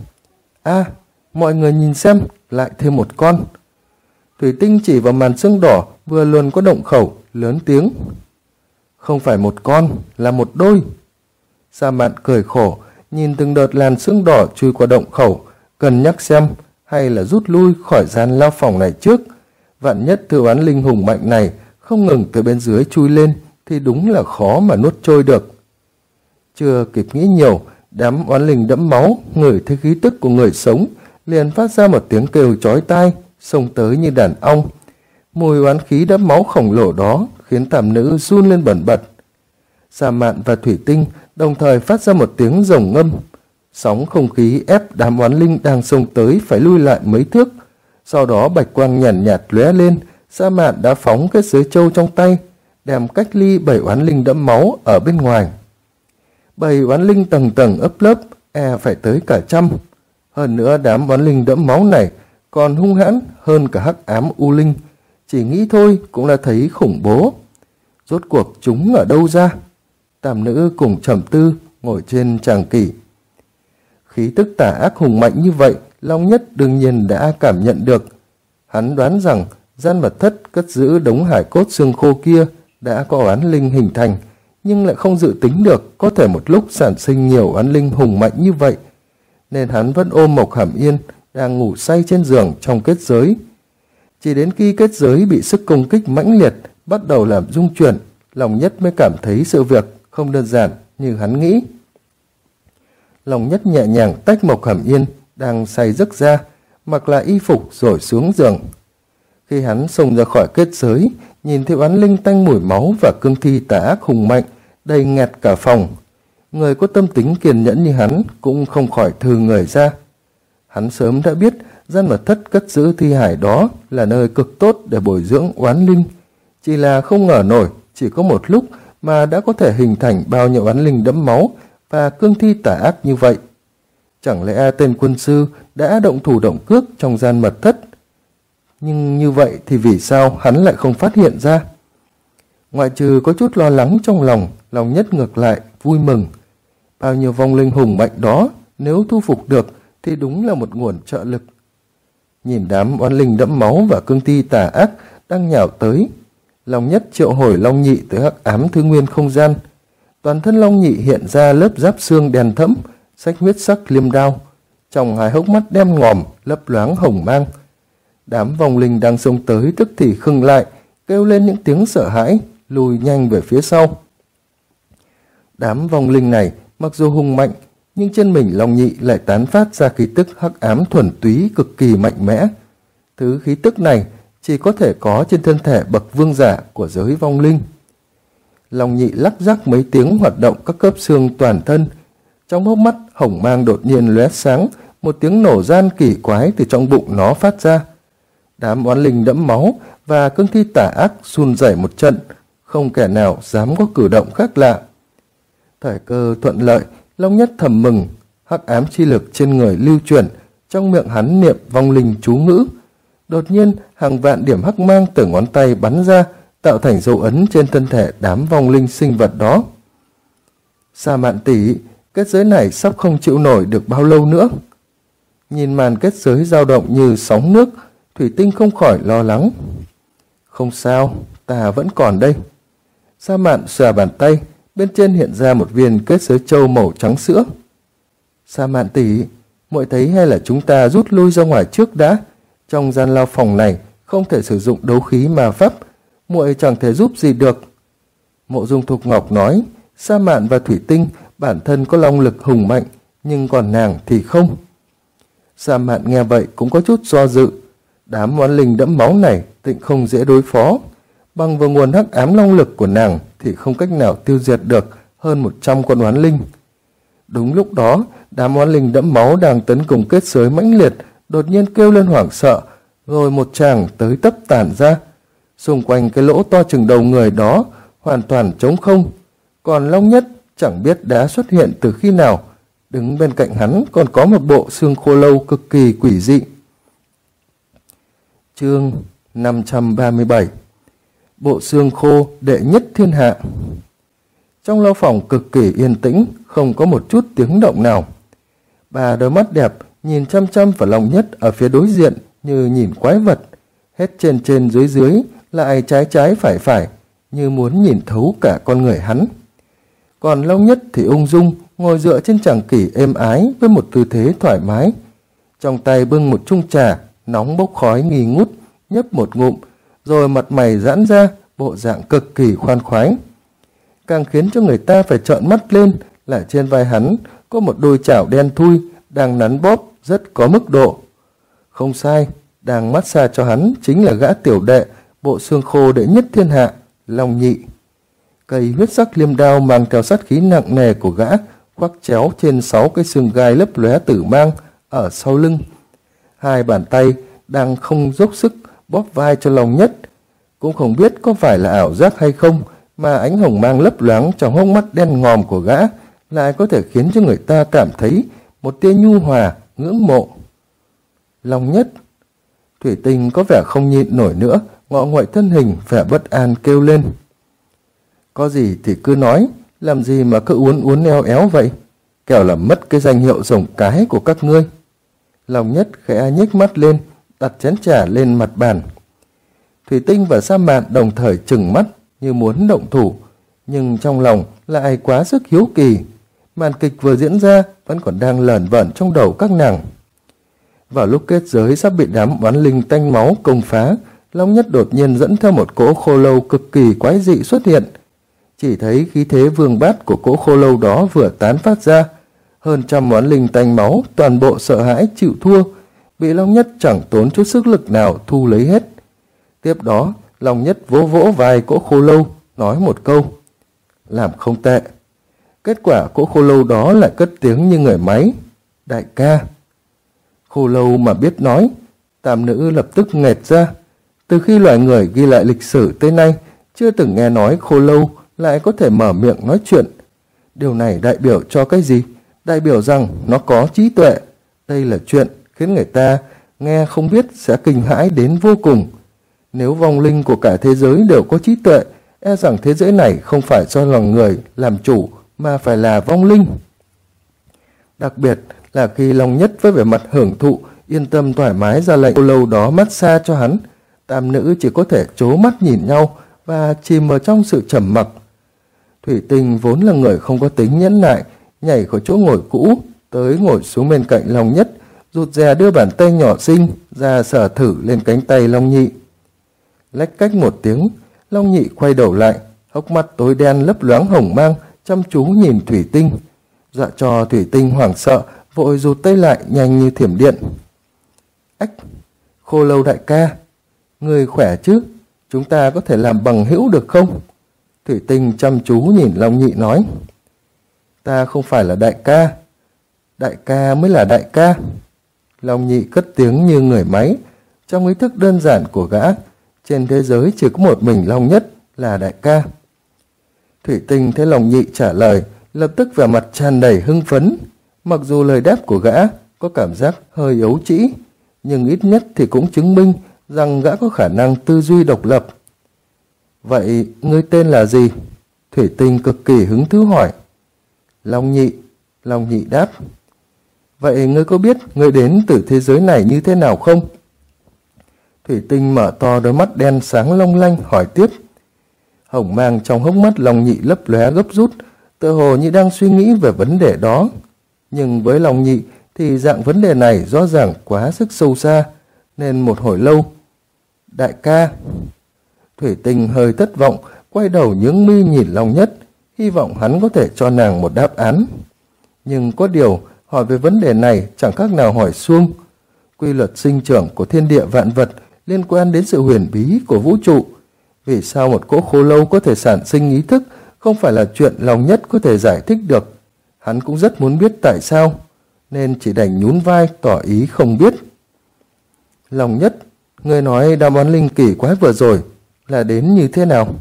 Mọi người nhìn xem, lại thêm một con. Thủy Tinh chỉ vào màn xương đỏ vừa luôn có động khẩu, lớn tiếng. Không phải một con, là một đôi. Sa Mạn cười khổ, nhìn từng đợt làn xương đỏ chui qua động khẩu, cân nhắc xem hay là rút lui khỏi gian lao phòng này trước. Vạn nhất thứ oán linh hùng mạnh này không ngừng từ bên dưới chui lên thì đúng là khó mà nuốt trôi được. Chưa kịp nghĩ nhiều, đám oán linh đẫm máu ngửi thấy khí tức của người sống liền phát ra một tiếng kêu chói tai, xông tới như đàn ong. Mùi oán khí đẫm máu khổng lồ đó khiến tam nữ run lên bần bật. Sa Mạn và Thủy Tinh đồng thời phát ra một tiếng rồng ngâm. Sóng không khí ép đám oán linh đang xông tới phải lui lại mấy thước. Sau đó bạch quang nhàn nhạt lóe lên, Sa Mạn đã phóng cái sới trâu trong tay, đem cách ly 7 oán linh đẫm máu ở bên ngoài. 7 oán linh tầng tầng ấp lớp, phải tới cả 100. Hơn nữa đám oán linh đẫm máu này còn hung hãn hơn cả hắc ám u linh. Chỉ nghĩ thôi cũng là thấy khủng bố. Rốt cuộc chúng ở đâu ra? Tam nữ cùng trầm tư ngồi trên tràng kỷ. Khí tức tà ác hùng mạnh như vậy, Long Nhất đương nhiên đã cảm nhận được. Hắn đoán rằng gian mật thất cất giữ đống hải cốt xương khô kia đã có oán linh hình thành, nhưng lại không dự tính được có thể một lúc sản sinh nhiều oán linh hùng mạnh như vậy, nên hắn vẫn ôm Mộc Hàm Yên đang ngủ say trên giường trong kết giới. Chỉ đến khi kết giới bị sức công kích mãnh liệt bắt đầu làm rung chuyển, Long Nhất mới cảm thấy sự việc không đơn giản như hắn nghĩ. Long Nhất nhẹ nhàng tách Mộc Hàm Yên đang say giấc ra, mặc lại y phục rồi xuống giường. Khi hắn xông ra khỏi kết giới, nhìn thấy oán linh tanh mùi máu và cương thi tà ác hùng mạnh đầy nghẹt cả phòng. Người có tâm tính kiên nhẫn như hắn cũng không khỏi thư người ra. Hắn sớm đã biết gian mật thất cất giữ thi hải đó là nơi cực tốt để bồi dưỡng oán linh, chỉ là không ngờ nổi chỉ có một lúc mà đã có thể hình thành bao nhiêu oán linh đẫm máu và cương thi tà ác như vậy. Chẳng lẽ tên quân sư đã động thủ động cước trong gian mật thất? Nhưng như vậy thì vì sao hắn lại không phát hiện ra? Ngoại trừ có chút lo lắng trong lòng, Long Nhất ngược lại vui mừng. Bao nhiêu vong linh hùng mạnh đó nếu thu phục được thì đúng là một nguồn trợ lực. Nhìn đám oán linh đẫm máu và cương thi tà ác đang nhào tới, Long Nhất triệu hồi Long Nhị tới hắc ám thứ nguyên không gian. Toàn thân Long Nhị hiện ra lớp giáp xương đen thẫm, xách huyết sắc liêm đao, trong hai hốc mắt đen ngòm lấp loáng hồng mang. Đám vong linh đang xông tới tức thì khựng lại, kêu lên những tiếng sợ hãi, lùi nhanh về phía sau. Đám vong linh này mặc dù hùng mạnh, nhưng trên mình Long Nhị lại tán phát ra khí tức hắc ám thuần túy cực kỳ mạnh mẽ. Thứ khí tức này chỉ có thể có trên thân thể bậc vương giả của giới vong linh. Long Nhị lắc rắc mấy tiếng hoạt động các khớp xương toàn thân. Trong hốc mắt hồng mang đột nhiên lóe sáng, một tiếng nổ gian kỳ quái từ trong bụng nó phát ra. Đám oán linh đẫm máu và cương thi tà ác run rẩy một trận, không kẻ nào dám có cử động khác lạ. Thời cơ thuận lợi, Long Nhất thầm mừng, hắc ám chi lực trên người lưu chuyển, trong miệng hắn niệm vong linh chú ngữ. Đột nhiên, hàng vạn điểm hắc mang từ ngón tay bắn ra, tạo thành dấu ấn trên thân thể đám vong linh sinh vật đó. Sa Mạn tỷ, kết giới này sắp không chịu nổi được bao lâu nữa. Nhìn màn kết giới dao động như sóng nước, Thủy Tinh không khỏi lo lắng. Không sao, ta vẫn còn đây. Sa Mạn xòe bàn tay, bên trên hiện ra một viên kết giới châu màu trắng sữa. Sa Mạn tỷ, muội thấy hay là chúng ta rút lui ra ngoài trước đã? Trong gian lao phòng này không thể sử dụng đấu khí ma pháp, muội chẳng thể giúp gì được. Mộ Dung Thục Ngọc nói, Sa Mạn và Thủy Tinh bản thân có long lực hùng mạnh, nhưng còn nàng thì không. Sa Mạn nghe vậy cũng có chút do dự. Đám oán linh đẫm máu này tịnh không dễ đối phó. Bằng vào nguồn hắc ám long lực của nàng thì không cách nào tiêu diệt được hơn 100 con oán linh. Đúng lúc đó, đám oán linh đẫm máu đang tấn công kết giới mãnh liệt, đột nhiên kêu lên hoảng sợ, rồi một tràng tới tấp tản ra. Xung quanh cái lỗ to chừng đầu người đó hoàn toàn trống không. Còn Long Nhất chẳng biết đã xuất hiện từ khi nào. Đứng bên cạnh hắn còn có một bộ xương khô lâu cực kỳ quỷ dị. Chương 537. Bộ xương khô đệ nhất thiên hạ. Trong lao phòng cực kỳ yên tĩnh, không có một chút tiếng động nào. Bà đôi mắt đẹp nhìn chăm chăm vào Long Nhất ở phía đối diện như nhìn quái vật, hết trên trên dưới dưới, lại trái trái phải phải, như muốn nhìn thấu cả con người hắn. Còn Long Nhất thì ung dung ngồi dựa trên tràng kỷ êm ái với một tư thế thoải mái. Trong tay bưng một chung trà, nóng bốc khói nghi ngút, nhấp một ngụm, rồi mặt mày giãn ra, bộ dạng cực kỳ khoan khoái. Càng khiến cho người ta phải trợn mắt lên là trên vai hắn có một đôi chảo đen thui đang nắn bóp rất có mức độ. Không sai, đang massage cho hắn chính là gã tiểu đệ, bộ xương khô đệ nhất thiên hạ, Long Nhị. Cây huyết sắc liêm đao mang theo sát khí nặng nề của gã khoác chéo trên 6 cái xương gai lấp lóe tử mang ở sau lưng. Hai bàn tay đang không dốc sức bóp vai cho Long Nhất. Cũng không biết có phải là ảo giác hay không mà ánh hồng mang lấp loáng trong hốc mắt đen ngòm của gã lại có thể khiến cho người ta cảm thấy một tia nhu hòa, ngưỡng mộ. Long Nhất. Thủy Tinh có vẻ không nhịn nổi nữa, ngọ nguậy thân hình vẻ bất an kêu lên. Có gì thì cứ nói, làm gì mà cứ uốn uốn éo éo vậy, kẻo làm mất cái danh hiệu rồng cái của các ngươi. Long Nhất khẽ nhếch mắt lên, đặt chén trà lên mặt bàn. Thủy Tinh và Sa Mạn đồng thời trừng mắt như muốn động thủ, nhưng trong lòng lại quá sức hiếu kỳ. Màn kịch vừa diễn ra vẫn còn đang lởn vởn trong đầu các nàng. Vào lúc kết giới sắp bị đám oán linh tanh máu công phá, Long Nhất đột nhiên dẫn theo một cỗ khô lâu cực kỳ quái dị xuất hiện. Chỉ thấy khí thế vương bát của cỗ khô lâu đó vừa tán phát ra, hơn trăm oán linh tanh máu toàn bộ sợ hãi chịu thua, bị Long Nhất chẳng tốn chút sức lực nào thu lấy hết. Tiếp đó, Long Nhất vỗ vỗ vai cỗ khô lâu, nói một câu: làm không tệ. Kết quả cỗ khô lâu đó lại cất tiếng như người máy: đại ca. Khô lâu mà biết nói, tam nữ lập tức nghẹt ra. Từ khi loài người ghi lại lịch sử tới nay, chưa từng nghe nói khô lâu lại có thể mở miệng nói chuyện. Điều này đại biểu cho cái gì? Đại biểu rằng nó có trí tuệ. Đây là chuyện khiến người ta nghe không biết sẽ kinh hãi đến vô cùng. Nếu vong linh của cả thế giới đều có trí tuệ, e rằng thế giới này không phải do lòng người làm chủ mà phải là vong linh. Đặc biệt là khi Long Nhất với vẻ mặt hưởng thụ, yên tâm thoải mái ra lệnh khô lâu đó massage cho hắn, tam nữ chỉ có thể trố mắt nhìn nhau và chìm ở trong sự trầm mặc. Thủy Tinh vốn là người không có tính nhẫn nại, nhảy khỏi chỗ ngồi cũ tới ngồi xuống bên cạnh Long Nhất, rụt rè đưa bàn tay nhỏ xinh ra sờ thử lên cánh tay Long Nhị. Lách cách một tiếng, Long Nhị quay đầu lại, hốc mắt tối đen lấp loáng hồng mang, chăm chú nhìn Thủy Tinh. dọa cho Thủy Tinh hoảng sợ, vội rụt tay lại nhanh như thiểm điện. Ách, Khô Lâu đại ca, người khỏe chứ? Chúng ta có thể làm bằng hữu được không? Thủy Tinh chăm chú nhìn Long Nhị nói. Ta không phải là đại ca mới là đại ca. Long Nhị cất tiếng như người máy. Trong ý thức đơn giản của gã, trên thế giới chỉ có một mình Long Nhất là đại ca. Thủy Tinh thấy Long Nhị trả lời, lập tức vẻ mặt tràn đầy hưng phấn. Mặc dù lời đáp của gã có cảm giác hơi ấu trĩ, nhưng ít nhất thì cũng chứng minh rằng gã có khả năng tư duy độc lập. Vậy ngươi tên là gì? Thủy Tinh cực kỳ hứng thú hỏi. Long Nhị. Long Nhị đáp. Vậy ngươi có biết ngươi đến từ thế giới này như thế nào không? Thủy Tinh mở to đôi mắt đen sáng long lanh hỏi tiếp. Hồng mang trong hốc mắt Long Nhị lấp lóe gấp rút, tựa hồ như đang suy nghĩ về vấn đề đó. Nhưng với Long Nhị thì dạng vấn đề này rõ ràng quá sức sâu xa, nên một hồi lâu. Đại ca. Thủy Tinh hơi thất vọng, quay đầu nhướng mi nhìn Long Nhất, hy vọng hắn có thể cho nàng một đáp án. Nhưng có điều, hỏi về vấn đề này chẳng khác nào hỏi suông. Quy luật sinh trưởng của thiên địa vạn vật liên quan đến sự huyền bí của vũ trụ. Vì sao một cỗ khô lâu có thể sản sinh ý thức không phải là chuyện Long Nhất có thể giải thích được. Hắn cũng rất muốn biết tại sao, nên chỉ đành nhún vai tỏ ý không biết. Long Nhất, người nói đám oán linh kỳ quái vừa rồi là đến như thế nào?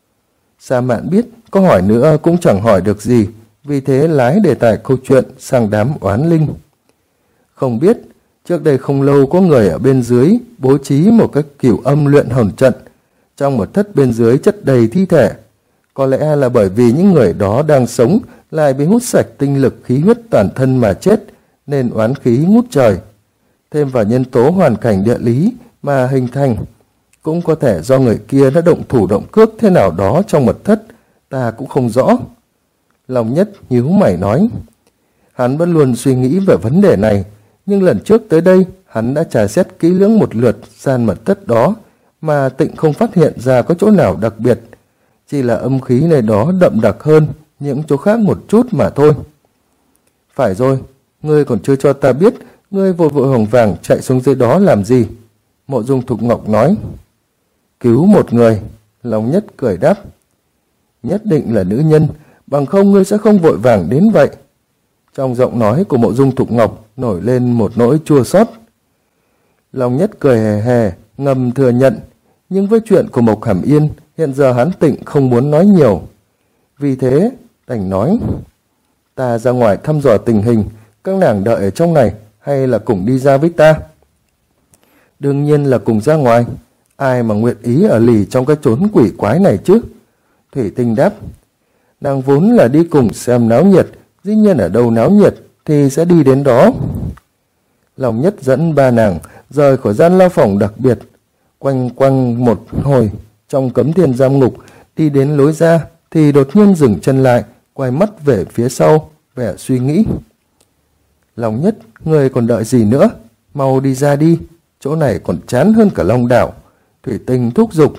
Sa Mạn biết, có hỏi nữa cũng chẳng hỏi được gì, vì thế lái đề tài câu chuyện sang đám oán linh. Không biết, trước đây không lâu có người ở bên dưới bố trí một cái cửu âm luyện hồn trận. Trong một thất bên dưới chất đầy thi thể. Có lẽ là bởi vì những người đó đang sống lại bị hút sạch tinh lực khí huyết toàn thân mà chết, nên oán khí ngút trời. Thêm vào nhân tố hoàn cảnh địa lý mà hình thành. Cũng có thể do người kia đã động thủ động cước thế nào đó trong mật thất, ta cũng không rõ. Long Nhất nhíu mày nói. Hắn vẫn luôn suy nghĩ về vấn đề này, nhưng lần trước tới đây hắn đã trà xét kỹ lưỡng một lượt gian mật thất đó, mà tịnh không phát hiện ra có chỗ nào đặc biệt. Chỉ là âm khí này đó đậm đặc hơn những chỗ khác một chút mà thôi. Phải rồi, ngươi còn chưa cho ta biết ngươi vội vội vàng vàng chạy xuống dưới đó làm gì? Mộ Dung Thục Ngọc nói. Cứu một người. Long Nhất cười đáp. Nhất định là nữ nhân, bằng không ngươi sẽ không vội vàng đến vậy. Trong giọng nói của Mộ Dung Thục Ngọc nổi lên một nỗi chua xót. Long Nhất cười hề hề, ngầm thừa nhận, nhưng với chuyện của Mộc Hàm Yên, hiện giờ hắn tịnh không muốn nói nhiều. Vì thế, đành nói, ta ra ngoài thăm dò tình hình, các nàng đợi ở trong này, hay là cùng đi ra với ta? Đương nhiên là cùng ra ngoài, ai mà nguyện ý ở lì trong cái chốn quỷ quái này chứ? Thủy Tinh đáp, nàng vốn là đi cùng xem náo nhiệt, dĩ nhiên ở đâu náo nhiệt thì sẽ đi đến đó. Long Nhất dẫn ba nàng rời khỏi gian lao phòng đặc biệt, quanh quanh một hồi trong cấm thiên giam ngục, đi đến lối ra thì đột nhiên dừng chân lại, quay mắt về phía sau, vẻ suy nghĩ. Long Nhất, người còn đợi gì nữa? Mau đi ra đi, chỗ này còn chán hơn cả Long Đảo. Thủy Tinh thúc giục.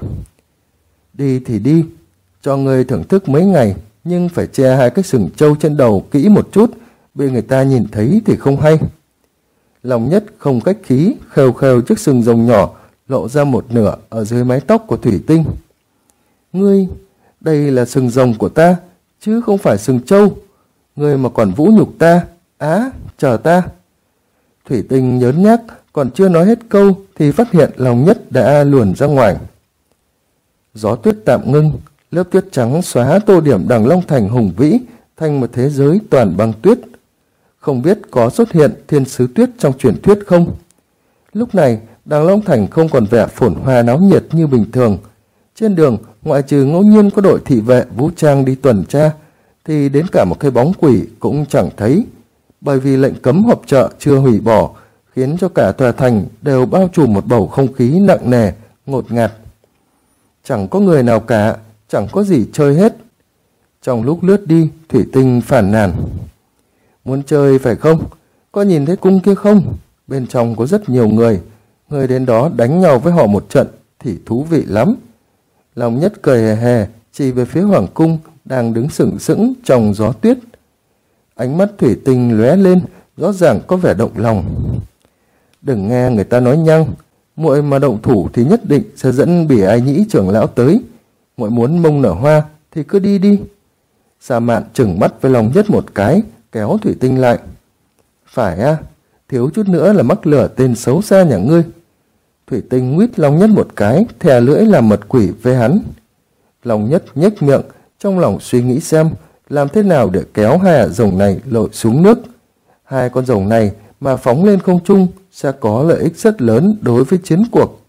Đi thì đi, cho người thưởng thức mấy ngày, nhưng phải che hai cái sừng trâu trên đầu kỹ một chút, bị người ta nhìn thấy thì không hay. Long Nhất không cách khí, khều khều chiếc sừng rồng nhỏ, lộ ra một nửa ở dưới mái tóc của Thủy Tinh. Ngươi, đây là sừng rồng của ta, chứ không phải sừng trâu. Ngươi mà còn vũ nhục ta, chờ ta. Thủy Tinh nhớn nhác, còn chưa nói hết câu thì phát hiện Long Nhất đã luồn ra ngoài. Gió tuyết tạm ngưng, lớp tuyết trắng xóa tô điểm Đằng Long Thành hùng vĩ thành một thế giới toàn băng tuyết. Không biết có xuất hiện thiên sứ tuyết trong truyền thuyết không? Lúc này, Đằng Long Thành không còn vẻ phồn hoa náo nhiệt như bình thường. Trên đường, ngoại trừ ngẫu nhiên có đội thị vệ vũ trang đi tuần tra, thì đến cả một cái bóng quỷ cũng chẳng thấy. Bởi vì lệnh cấm họp chợ chưa hủy bỏ, khiến cho cả tòa thành đều bao trùm một bầu không khí nặng nề, ngột ngạt. Chẳng có người nào cả, chẳng có gì chơi hết. Trong lúc lướt đi, Thủy Tinh phản nàn. Muốn chơi phải không? Có nhìn thấy cung kia không? Bên trong có rất nhiều người. Người đến đó đánh nhau với họ một trận thì thú vị lắm. Long Nhất cười hề hề, chỉ về phía hoàng cung đang đứng sừng sững trong gió tuyết. Ánh mắt thủy tinh lóe lên, rõ ràng có vẻ động lòng. Đừng nghe người ta nói nhăng, muội mà động thủ thì nhất định sẽ dẫn Bỉ Ai Nhĩ trưởng lão tới. Muội muốn mông nở hoa thì cứ đi đi. Sa Mạn trừng mắt với Long Nhất một cái, kéo thủy tinh lại. Phải à, thiếu chút nữa là mắc lửa tên xấu xa nhà ngươi. Thủy tinh nguyết Long Nhất một cái, thè lưỡi làm mật quỷ với hắn. Long Nhất nhếch miệng, trong lòng suy nghĩ xem làm thế nào để kéo hai ả rồng này lội xuống nước. Hai con rồng này mà phóng lên không trung sẽ có lợi ích rất lớn đối với chiến cuộc.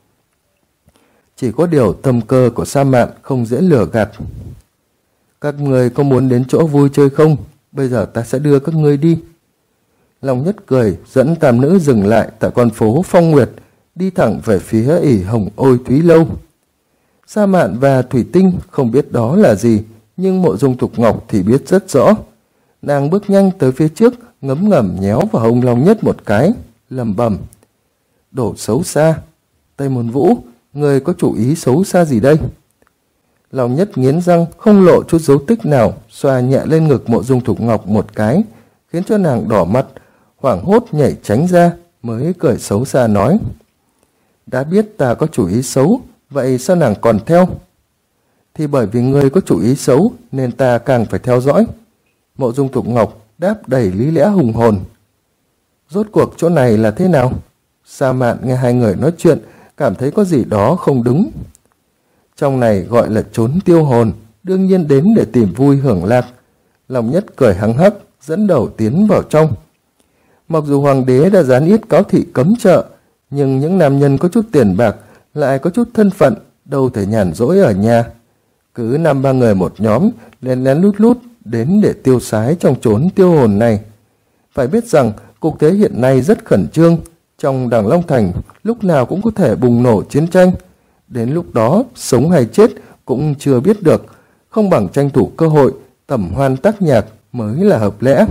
Chỉ có điều tâm cơ của Sa Mạn không dễ lừa gạt. Các người có muốn đến chỗ vui chơi không? Bây giờ ta sẽ đưa các ngươi đi. Long Nhất cười, dẫn tam nữ dừng lại tại con phố Phong Nguyệt, đi thẳng về phía ỷ Hồng Ôi Thúy Lâu. Sa Mạn và Thủy Tinh không biết đó là gì, nhưng Mộ Dung Thục Ngọc thì biết rất rõ. Nàng bước nhanh tới phía trước, ngấm ngầm nhéo vào hông Long Nhất một cái, lẩm bẩm: Đồ xấu xa! Tây Môn Vũ, người có chủ ý xấu xa gì đây? Long Nhất nghiến răng, không lộ chút dấu tích nào, xoa nhẹ lên ngực Mộ Dung Thục Ngọc một cái, khiến cho nàng đỏ mặt, hoảng hốt nhảy tránh ra, mới cười xấu xa nói: Đã biết ta có chủ ý xấu, vậy sao nàng còn theo? Thì bởi vì ngươi có chủ ý xấu nên ta càng phải theo dõi. Mộ Dung Thục Ngọc đáp đầy lý lẽ hùng hồn. Rốt cuộc chỗ này là thế nào? Sa Mạn nghe hai người nói chuyện, cảm thấy có gì đó không đúng. Trong này gọi là trốn tiêu hồn, đương nhiên đến để tìm vui hưởng lạc. Long Nhất cười hăng hắc, dẫn đầu tiến vào trong. Mặc dù hoàng đế đã gián yết cáo thị cấm chợ, nhưng những nam nhân có chút tiền bạc, lại có chút thân phận, đâu thể nhàn rỗi ở nhà. Cứ 5-3 người một nhóm, lén lén lút lút đến để tiêu sái trong chốn tiêu hồn này. Phải biết rằng cục thế hiện nay rất khẩn trương, trong Đằng Long Thành lúc nào cũng có thể bùng nổ chiến tranh. Đến lúc đó sống hay chết cũng chưa biết được, không bằng tranh thủ cơ hội tẩm hoan tác nhạc mới là hợp lẽ.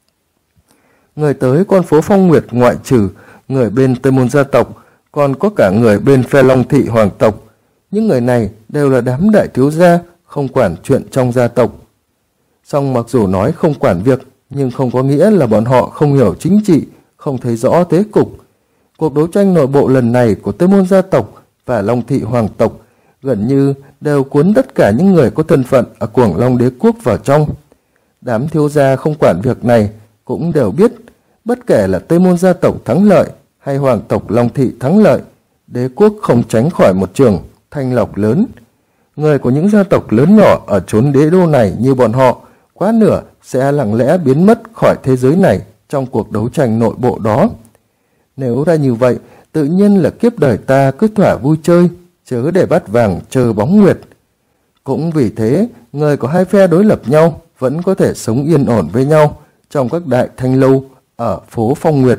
Người tới con phố Phong Nguyệt ngoại trừ người bên Tây Môn gia tộc, còn có cả người bên phe Long Thị hoàng tộc. Những người này đều là đám đại thiếu gia, không quản chuyện trong gia tộc. Song mặc dù nói không quản việc, nhưng không có nghĩa là bọn họ không hiểu chính trị, không thấy rõ thế cục. Cuộc đấu tranh nội bộ lần này của Tây Môn gia tộc và Long Thị hoàng tộc gần như đều cuốn tất cả những người có thân phận ở Cuồng Long đế quốc vào trong. Đám thiếu gia không quản việc này cũng đều biết, bất kể là Tây Môn gia tộc thắng lợi hay hoàng tộc Long Thị thắng lợi, đế quốc không tránh khỏi một trường thanh lọc lớn. Người của những gia tộc lớn nhỏ ở chốn đế đô này như bọn họ, quá nửa sẽ lặng lẽ biến mất khỏi thế giới này trong cuộc đấu tranh nội bộ đó. Nếu ra như vậy, tự nhiên là kiếp đời ta cứ thỏa vui chơi, chớ để bắt vàng chờ bóng nguyệt. Cũng vì thế, người của hai phe đối lập nhau vẫn có thể sống yên ổn với nhau trong các đại thanh lâu ở phố Phong Nguyệt.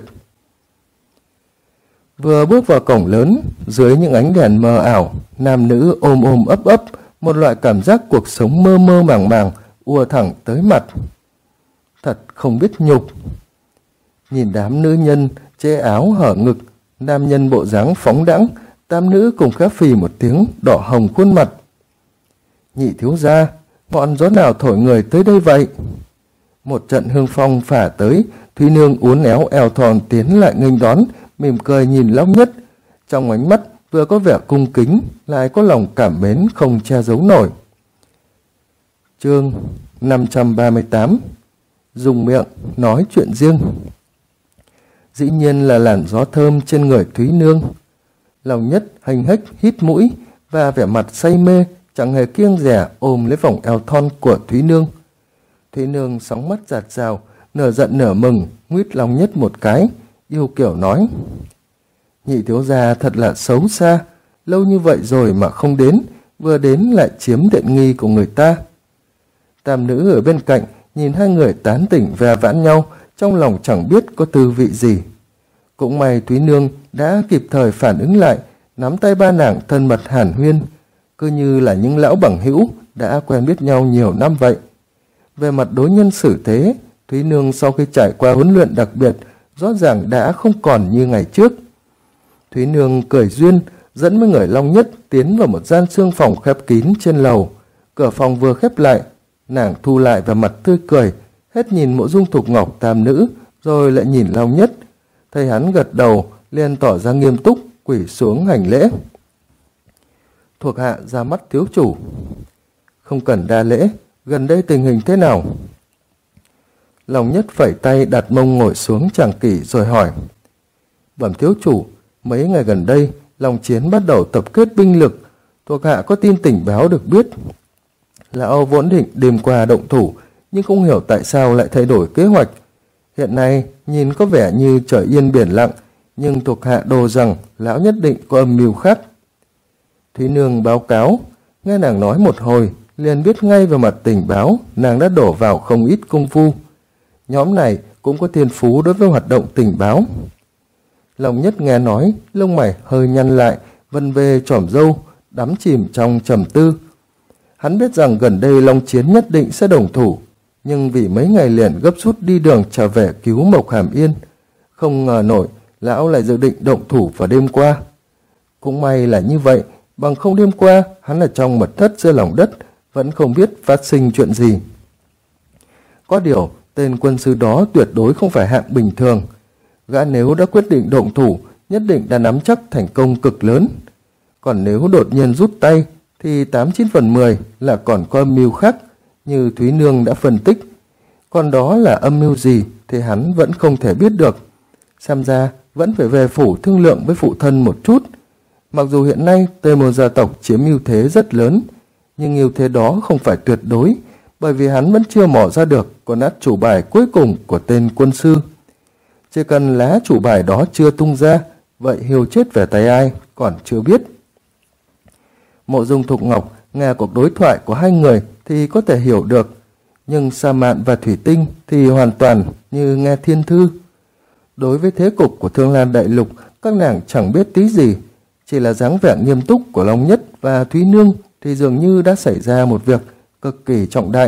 Vừa bước vào cổng lớn, dưới những ánh đèn mờ ảo, nam nữ ôm ôm ấp ấp, một loại cảm giác cuộc sống mơ mơ màng màng ùa thẳng tới mặt. Thật không biết nhục. Nhìn đám nữ nhân che áo hở ngực, nam nhân bộ dáng phóng đãng, tam nữ cùng khá phì một tiếng, đỏ hồng khuôn mặt. Nhị thiếu gia, ngọn gió nào thổi người tới đây vậy? Một trận hương phong phả tới, Thúy Nương uốn éo eo thon tiến lại nghênh đón, mỉm cười nhìn Long Nhất. Trong ánh mắt vừa có vẻ cung kính, lại có lòng cảm mến không che giấu nổi. Chương 538. Dùng miệng nói chuyện riêng. Dĩ nhiên là làn gió thơm trên người Thúy Nương. Long Nhất hành hếch hít mũi và vẻ mặt say mê, chẳng hề kiêng dè ôm lấy vòng eo thon của Thúy Nương. Thúy Nương sóng mắt giạt rào, nửa giận nửa mừng, nguyết Long Nhất một cái, yêu kiểu nói: Nhị thiếu gia thật là xấu xa, lâu như vậy rồi mà không đến, vừa đến lại chiếm tiện nghi của người ta. Tam nữ ở bên cạnh nhìn hai người tán tỉnh ve vãn nhau, trong lòng chẳng biết có tư vị gì. Cũng may Thúy Nương đã kịp thời phản ứng lại, nắm tay ba nàng thân mật hàn huyên, cứ như là những lão bằng hữu đã quen biết nhau nhiều năm vậy. Về mặt đối nhân xử thế, Thúy Nương sau khi trải qua huấn luyện đặc biệt, rõ ràng đã không còn như ngày trước. Thúy Nương cười duyên, dẫn với người Long Nhất tiến vào một gian xương phòng khép kín trên lầu. Cửa phòng vừa khép lại, nàng thu lại vào mặt tươi cười, hết nhìn Mộ Dung Thục Ngọc tam nữ, rồi lại nhìn Long Nhất. Thấy hắn gật đầu, liền tỏ ra nghiêm túc, quỳ xuống hành lễ. Thuộc hạ ra mắt thiếu chủ. Không cần đa lễ, gần đây tình hình thế nào? Long Nhất phẩy tay đặt mông ngồi xuống tràng kỷ rồi hỏi. Bẩm thiếu chủ, mấy ngày gần đây, Long Chiến bắt đầu tập kết binh lực, thuộc hạ có tin tình báo được biết. Lão vốn định đêm qua động thủ, nhưng không hiểu tại sao lại thay đổi kế hoạch. Hiện nay, nhìn có vẻ như trời yên biển lặng, nhưng thuộc hạ đồ rằng lão nhất định có âm mưu khác. Thúy Nương báo cáo, nghe nàng nói một hồi, liền biết ngay về mặt tình báo, nàng đã đổ vào không ít công phu. Nhóm này cũng có thiên phú đối với hoạt động tình báo. Long Nhất nghe nói, lông mày hơi nhăn lại, vân về chỏm râu, đắm chìm trong trầm tư. Hắn biết rằng gần đây Long Chiến nhất định sẽ đồng thủ, nhưng vì mấy ngày liền gấp rút đi đường trở về cứu Mộc Hàm Yên, không ngờ nổi lão lại dự định động thủ vào đêm qua. Cũng may là như vậy, bằng không đêm qua hắn ở trong mật thất dưới lòng đất, vẫn không biết phát sinh chuyện gì. Có điều, tên quân sư đó tuyệt đối không phải hạng bình thường. Gã nếu đã quyết định động thủ, nhất định đã nắm chắc thành công cực lớn. Còn nếu đột nhiên rút tay, thì 89 phần 10 là còn có âm mưu khác, như Thúy Nương đã phân tích. Còn đó là âm mưu gì thì hắn vẫn không thể biết được. Xem ra vẫn phải về phủ thương lượng với phụ thân một chút. Mặc dù hiện nay Tây Môn gia tộc chiếm ưu thế rất lớn, nhưng ưu thế đó không phải tuyệt đối, bởi vì hắn vẫn chưa mò ra được con át chủ bài cuối cùng của tên quân sư. Chỉ cần lá chủ bài đó chưa tung ra, vậy hiêu chết về tay ai còn chưa biết. Mộ Dung Thục Ngọc nghe cuộc đối thoại của hai người thì có thể hiểu được, nhưng Sa Mạn và Thủy Tinh thì hoàn toàn như nghe thiên thư. Đối với thế cục của Thương Lan Đại Lục, các nàng chẳng biết tí gì, chỉ là dáng vẻ nghiêm túc của Long Nhất và Thúy Nương thì dường như đã xảy ra một việc cực kỳ trọng đại.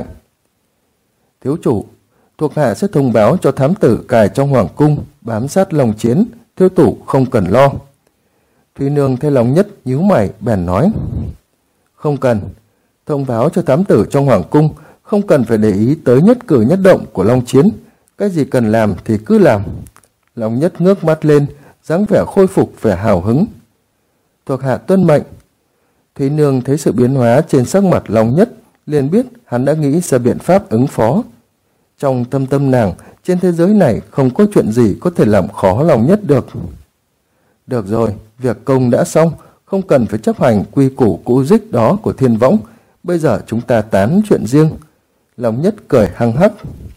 Thiếu chủ, thuộc hạ sẽ thông báo cho thám tử cài trong hoàng cung bám sát Long Chiến, thiếu chủ không cần lo. Thúy Nương thấy Long Nhất nhíu mày bèn nói. Không cần, thông báo cho thám tử trong hoàng cung, không cần phải để ý tới nhất cử nhất động của Long Chiến, cái gì cần làm thì cứ làm. Long Nhất ngước mắt lên, dáng vẻ khôi phục vẻ hào hứng. Thuộc hạ tuân mệnh. Thúy Nương thấy sự biến hóa trên sắc mặt Long Nhất, liền biết hắn đã nghĩ ra biện pháp ứng phó. Trong tâm tâm nàng, trên thế giới này không có chuyện gì có thể làm khó Long Nhất được. Được rồi, việc công đã xong, không cần phải chấp hành quy củ cũ dích đó của Thiên Võng. Bây giờ chúng ta tán chuyện riêng. Long Nhất cười hăng hắc.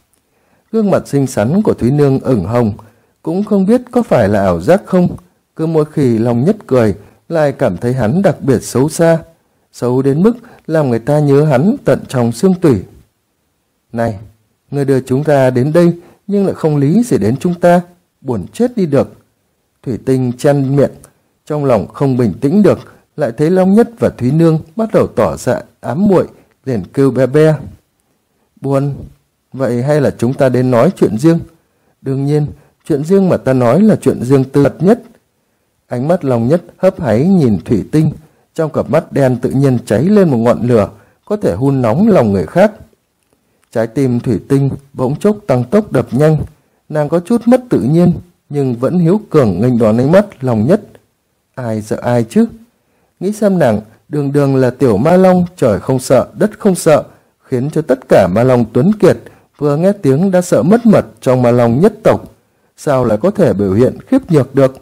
Gương mặt xinh xắn của Thúy Nương ửng hồng, cũng không biết có phải là ảo giác không. Cứ mỗi khi Long Nhất cười, lại cảm thấy hắn đặc biệt xấu xa, xấu đến mức làm người ta nhớ hắn tận trong xương tủy. Này, người đưa chúng ta đến đây nhưng lại không lý gì đến chúng ta, buồn chết đi được. Thủy Tinh chen miệng, trong lòng không bình tĩnh được, lại thấy Long Nhất và Thúy Nương bắt đầu tỏ ra ám muội, liền kêu be be. Buồn, vậy hay là chúng ta đến nói chuyện riêng? Đương nhiên, chuyện riêng mà ta nói là chuyện riêng tư mật nhất. Ánh mắt Long Nhất hấp háy nhìn Thủy Tinh, trong cặp mắt đen tự nhiên cháy lên một ngọn lửa, có thể hun nóng lòng người khác. Trái tim Thủy Tinh bỗng chốc tăng tốc đập nhanh, nàng có chút mất tự nhiên, nhưng vẫn hiếu cường nghênh đón ánh mắt Long Nhất. Ai sợ ai chứ? Nghĩ xem nàng, đường đường là tiểu ma long, trời không sợ, đất không sợ, khiến cho tất cả ma long tuấn kiệt vừa nghe tiếng đã sợ mất mật trong ma long nhất tộc, sao lại có thể biểu hiện khiếp nhược được?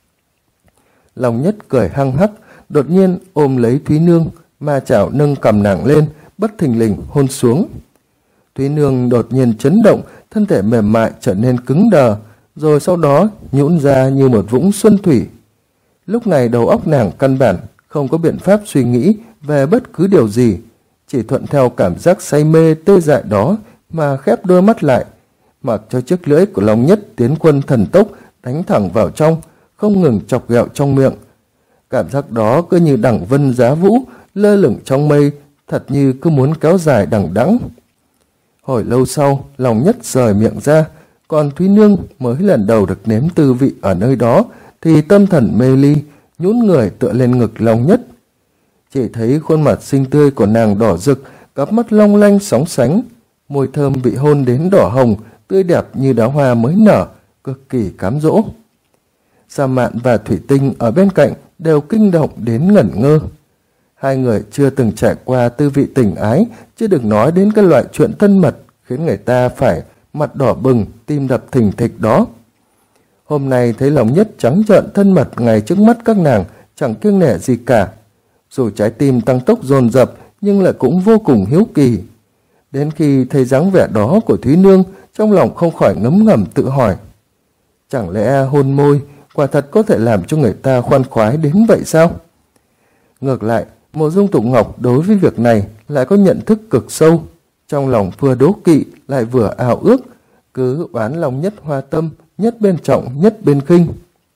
Long Nhất cười hăng hắc, đột nhiên ôm lấy Thúy Nương, ma chảo nâng cầm nàng lên, bất thình lình hôn xuống. Thúy Nương đột nhiên chấn động, thân thể mềm mại trở nên cứng đờ, rồi sau đó nhũn ra như một vũng xuân thủy. Lúc này đầu óc nàng căn bản không có biện pháp suy nghĩ về bất cứ điều gì, chỉ thuận theo cảm giác say mê tê dại đó mà khép đôi mắt lại, mặc cho chiếc lưỡi của Long Nhất tiến quân thần tốc đánh thẳng vào trong, không ngừng chọc ghẹo trong miệng. Cảm giác đó cứ như đẳng vân giá vũ lơ lửng trong mây, thật như cứ muốn kéo dài đằng đẵng. Hồi lâu sau, Long Nhất rời miệng ra, còn Thúy Nương mới lần đầu được nếm tư vị ở nơi đó thì tâm thần mê ly, nhũn người tựa lên ngực Long Nhất. Chỉ thấy khuôn mặt xinh tươi của nàng đỏ rực, cặp mắt long lanh sóng sánh, môi thơm bị hôn đến đỏ hồng, tươi đẹp như đóa hoa mới nở, cực kỳ cám dỗ. Sa Mạn và Thủy Tinh ở bên cạnh đều kinh động đến ngẩn ngơ. Hai người chưa từng trải qua tư vị tình ái, chứ đừng nói đến cái loại chuyện thân mật khiến người ta phải mặt đỏ bừng, tim đập thình thịch đó. Hôm nay thấy Long Nhất trắng trợn thân mật ngay trước mắt các nàng, chẳng kiêng nể gì cả. Dù trái tim tăng tốc dồn dập, nhưng lại cũng vô cùng hiếu kỳ. Đến khi thấy dáng vẻ đó của Thúy Nương, trong lòng không khỏi ngấm ngầm tự hỏi. Chẳng lẽ hôn môi quả thật có thể làm cho người ta khoan khoái đến vậy sao? Ngược lại, Mộ Dung Tục Ngọc đối với việc này lại có nhận thức cực sâu. Trong lòng vừa đố kỵ lại vừa ảo ước, cứ oán Long Nhất hoa tâm, nhất bên trọng, nhất bên khinh.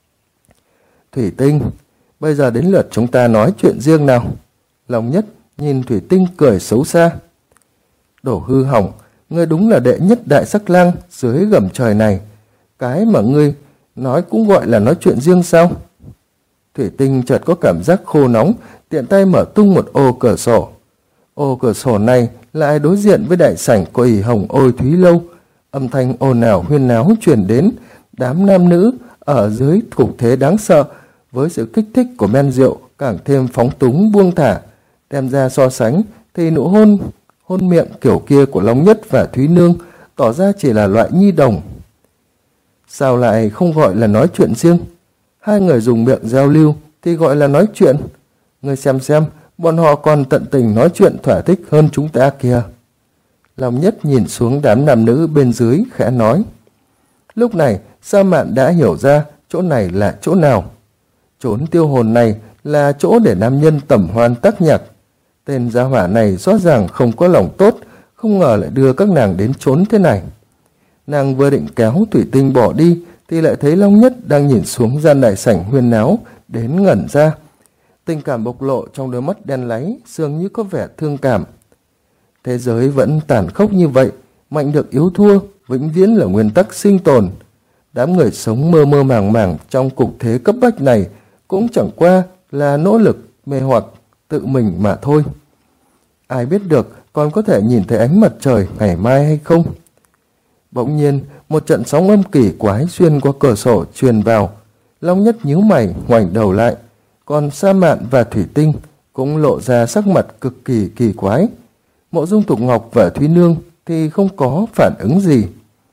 Thủy Tinh, bây giờ đến lượt chúng ta nói chuyện riêng nào. Long Nhất nhìn Thủy Tinh cười xấu xa. Đồ hư hỏng, ngươi đúng là đệ nhất đại sắc lang dưới gầm trời này. Cái mà ngươi nói cũng gọi là nói chuyện riêng sao? Thủy Tinh chợt có cảm giác khô nóng, tiện tay mở tung một ô cửa sổ. Ô cửa sổ này lại đối diện với đại sảnh của ỷ Hồng Ôi Thúy Lâu. Âm thanh ồn ào huyên náo truyền đến, đám nam nữ ở dưới cục thế đáng sợ, với sự kích thích của men rượu càng thêm phóng túng buông thả. Đem ra so sánh thì nụ hôn miệng kiểu kia của Long Nhất và Thúy Nương tỏ ra chỉ là loại nhi đồng. Sao lại không gọi là nói chuyện riêng? Hai người dùng miệng giao lưu thì gọi là nói chuyện. Ngươi xem, bọn họ còn tận tình nói chuyện thỏa thích hơn chúng ta kìa. Long Nhất nhìn xuống đám nam nữ bên dưới khẽ nói. Lúc này Sa Mạn đã hiểu ra chỗ này là chỗ nào. Chốn tiêu hồn này là chỗ để nam nhân tẩm hoan tác nhạc. Tên gia hỏa này rõ ràng không có lòng tốt, không ngờ lại đưa các nàng đến chốn thế này. Nàng vừa định kéo Thủy Tinh bỏ đi thì lại thấy Long Nhất đang nhìn xuống gian đại sảnh huyên náo, đến ngẩn ra. Tình cảm bộc lộ trong đôi mắt đen láy, dường như có vẻ thương cảm. Thế giới vẫn tàn khốc như vậy, mạnh được yếu thua, vĩnh viễn là nguyên tắc sinh tồn. Đám người sống mơ mơ màng màng trong cục thế cấp bách này cũng chẳng qua là nỗ lực mê hoặc tự mình mà thôi. Ai biết được còn có thể nhìn thấy ánh mặt trời ngày mai hay không? Bỗng nhiên, một trận sóng âm kỳ quái xuyên qua cửa sổ truyền vào. Long Nhất nhíu mày ngoảnh đầu lại, còn Sa Mạn và Thủy Tinh cũng lộ ra sắc mặt cực kỳ kỳ quái. Mộ Dung Tục Ngọc và Thúy Nương thì không có phản ứng gì.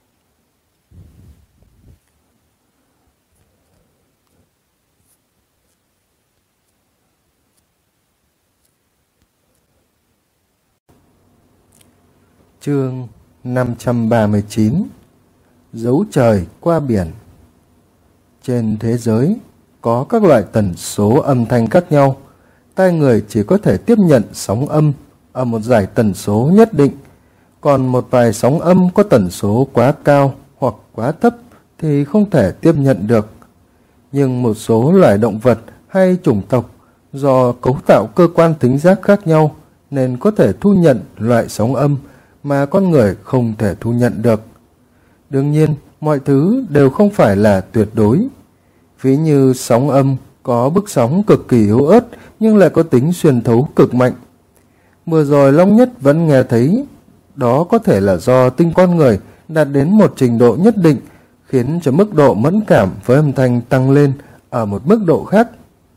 Chương 539 Dấu trời qua biển. Trên thế giới có các loại tần số âm thanh khác nhau. Tai người chỉ có thể tiếp nhận sóng âm ở một dải tần số nhất định. Còn một vài sóng âm có tần số quá cao hoặc quá thấp thì không thể tiếp nhận được. Nhưng một số loài động vật hay chủng tộc do cấu tạo cơ quan thính giác khác nhau nên có thể thu nhận loại sóng âm mà con người không thể thu nhận được. Đương nhiên, mọi thứ đều không phải là tuyệt đối. Ví như sóng âm có bức sóng cực kỳ yếu ớt nhưng lại có tính xuyên thấu cực mạnh. Vừa rồi Long Nhất vẫn nghe thấy đó có thể là do tinh con người đạt đến một trình độ nhất định, khiến cho mức độ mẫn cảm với âm thanh tăng lên ở một mức độ khác.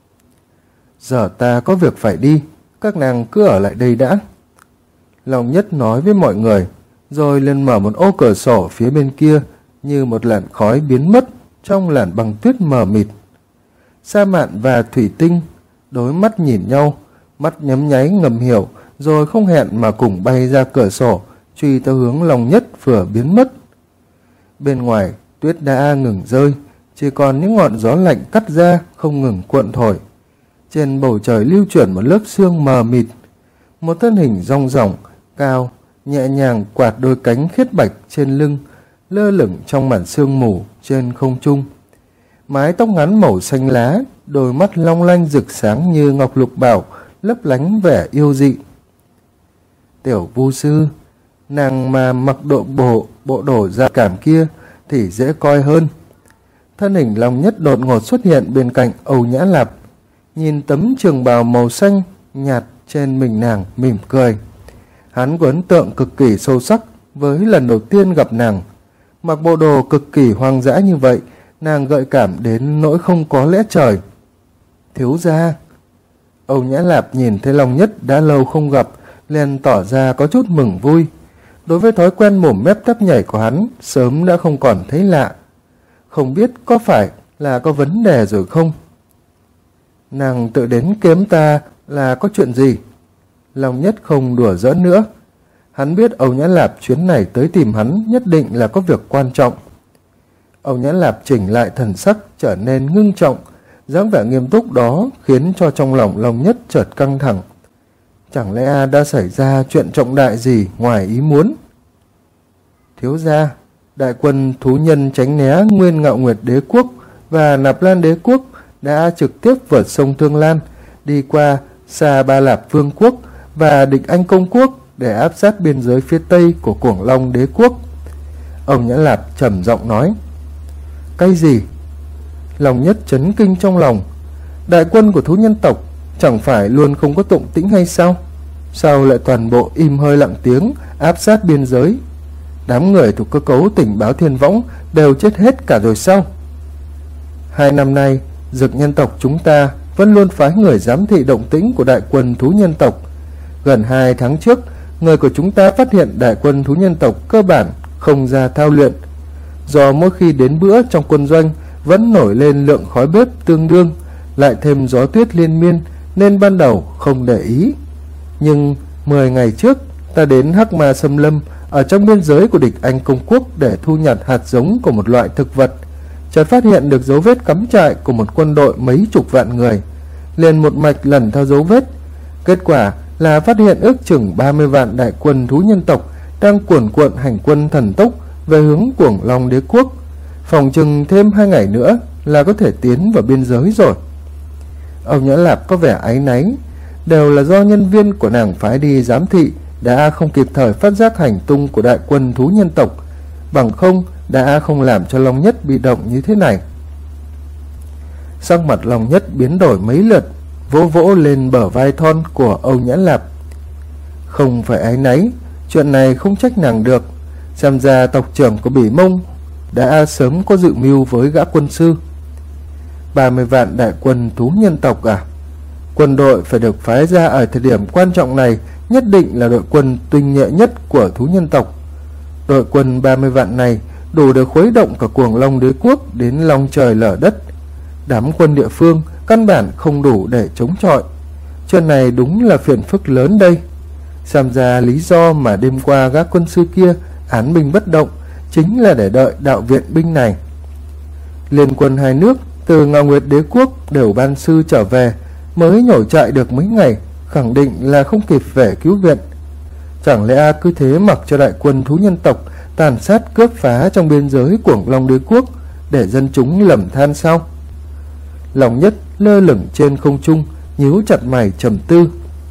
Giờ ta có việc phải đi, các nàng cứ ở lại đây đã. Long Nhất nói với mọi người, rồi liền mở một ô cửa sổ phía bên kia, như một làn khói biến mất trong làn băng tuyết mờ mịt. Sa Mạn và Thủy Tinh đối mắt nhìn nhau, mắt nhấm nháy ngầm hiểu, rồi không hẹn mà cùng bay ra cửa sổ, truy theo hướng Long Nhất vừa biến mất. Bên ngoài, tuyết đã ngừng rơi, chỉ còn những ngọn gió lạnh cắt ra không ngừng cuộn thổi. Trên bầu trời lưu chuyển một lớp sương mờ mịt. Một thân hình rong ròng, cao, nhẹ nhàng quạt đôi cánh khiết bạch trên lưng, lơ lửng trong màn sương mù trên không trung. Mái tóc ngắn màu xanh lá, đôi mắt long lanh rực sáng như ngọc lục bảo, lấp lánh vẻ yêu dị. Tiểu Vu Sư, nàng mà mặc bộ đồ da cảm kia thì dễ coi hơn. Thân hình Long Nhất đột ngột xuất hiện bên cạnh Âu Nhã Lạp, nhìn tấm trường bào màu xanh nhạt trên mình nàng mỉm cười. Hắn có ấn tượng cực kỳ sâu sắc với lần đầu tiên gặp nàng. Mặc bộ đồ cực kỳ hoang dã như vậy, nàng gợi cảm đến nỗi không có lẽ trời. Thiếu gia. Âu Nhã Lạp nhìn thấy Long Nhất đã lâu không gặp, liền tỏ ra có chút mừng vui. Đối với thói quen mồm mép tắp nhảy của hắn, sớm đã không còn thấy lạ. Không biết có phải là có vấn đề rồi không? Nàng tự đến kiếm ta là có chuyện gì? Long Nhất không đùa giỡn nữa. Hắn biết Âu Nhã Lạp chuyến này tới tìm hắn nhất định là có việc quan trọng. Âu Nhã Lạp chỉnh lại thần sắc trở nên ngưng trọng, dáng vẻ nghiêm túc đó khiến cho trong lòng Long Nhất chợt căng thẳng. Chẳng lẽ đã xảy ra chuyện trọng đại gì ngoài ý muốn? Thiếu gia, đại quân thú nhân tránh né Nguyên Ngạo Nguyệt Đế Quốc và Nạp Lan Đế Quốc đã trực tiếp vượt sông Thương Lan, đi qua Sa Ba Lạp Vương Quốc và Địch Anh Công Quốc để áp sát biên giới phía tây của Cuồng Long Đế Quốc. Ông Nhã Lạp trầm giọng nói. Cái gì? Long Nhất chấn kinh trong lòng. Đại quân của thú nhân tộc chẳng phải luôn không có động tĩnh hay sao? Sao lại toàn bộ im hơi lặng tiếng áp sát biên giới? Đám người thuộc cơ cấu tình báo Thiên Võng đều chết hết cả rồi sao? 2 năm nay, Dực nhân tộc chúng ta vẫn luôn phái người giám thị động tĩnh của đại quân thú nhân tộc. Gần 2 tháng trước, người của chúng ta phát hiện đại quân thú nhân tộc cơ bản không ra thao luyện. Do mỗi khi đến bữa trong quân doanh vẫn nổi lên lượng khói bếp tương đương, lại thêm gió tuyết liên miên nên ban đầu không để ý. Nhưng 10 ngày trước, ta đến Hắc Ma Xâm Lâm ở trong biên giới của Địch Anh Công Quốc để thu nhặt hạt giống của một loại thực vật, chợt phát hiện được dấu vết cắm trại của một quân đội mấy chục vạn người, liền một mạch lần theo dấu vết. Kết quả là phát hiện ước chừng 30 vạn đại quân thú nhân tộc đang cuồn cuộn hành quân thần tốc về hướng Cuồng Long Đế Quốc. Phòng chừng thêm 2 ngày nữa là có thể tiến vào biên giới rồi. Âu Nhã Lạp có vẻ áy náy, đều là do nhân viên của nàng phái đi giám thị đã không kịp thời phát giác hành tung của đại quân thú nhân tộc, bằng không đã không làm cho Long Nhất bị động như thế này. Sắc mặt Long Nhất biến đổi mấy lượt, vỗ vỗ lên bờ vai thon của Âu Nhã Lạp. Không phải áy náy, chuyện này không trách nàng được. Xem ra tộc trưởng của Bỉ Mông đã sớm có dự mưu với gã quân sư. 30 vạn đại quân thú nhân tộc à? Quân đội phải được phái ra ở thời điểm quan trọng này nhất định là đội quân tinh nhuệ nhất của thú nhân tộc. Đội quân 30 vạn này đủ để khuấy động cả Cuồng Long Đế Quốc đến long trời lở đất. Đám quân địa phương căn bản không đủ để chống chọi. Chuyện này đúng là phiền phức lớn đây. Xem ra lý do mà đêm qua gã quân sư kia án binh bất động chính là để đợi đạo viện binh này. Liên quân hai nước từ Ngạo Nguyệt Đế Quốc đều ban sư trở về, mới nhổ trại được mấy ngày, khẳng định là không kịp về cứu viện. Chẳng lẽ cứ thế mặc cho đại quân thú nhân tộc tàn sát cướp phá trong biên giới Cuồng Long Đế Quốc để dân chúng lầm than sao? Long Nhất lơ lửng trên không trung, nhíu chặt mày trầm tư.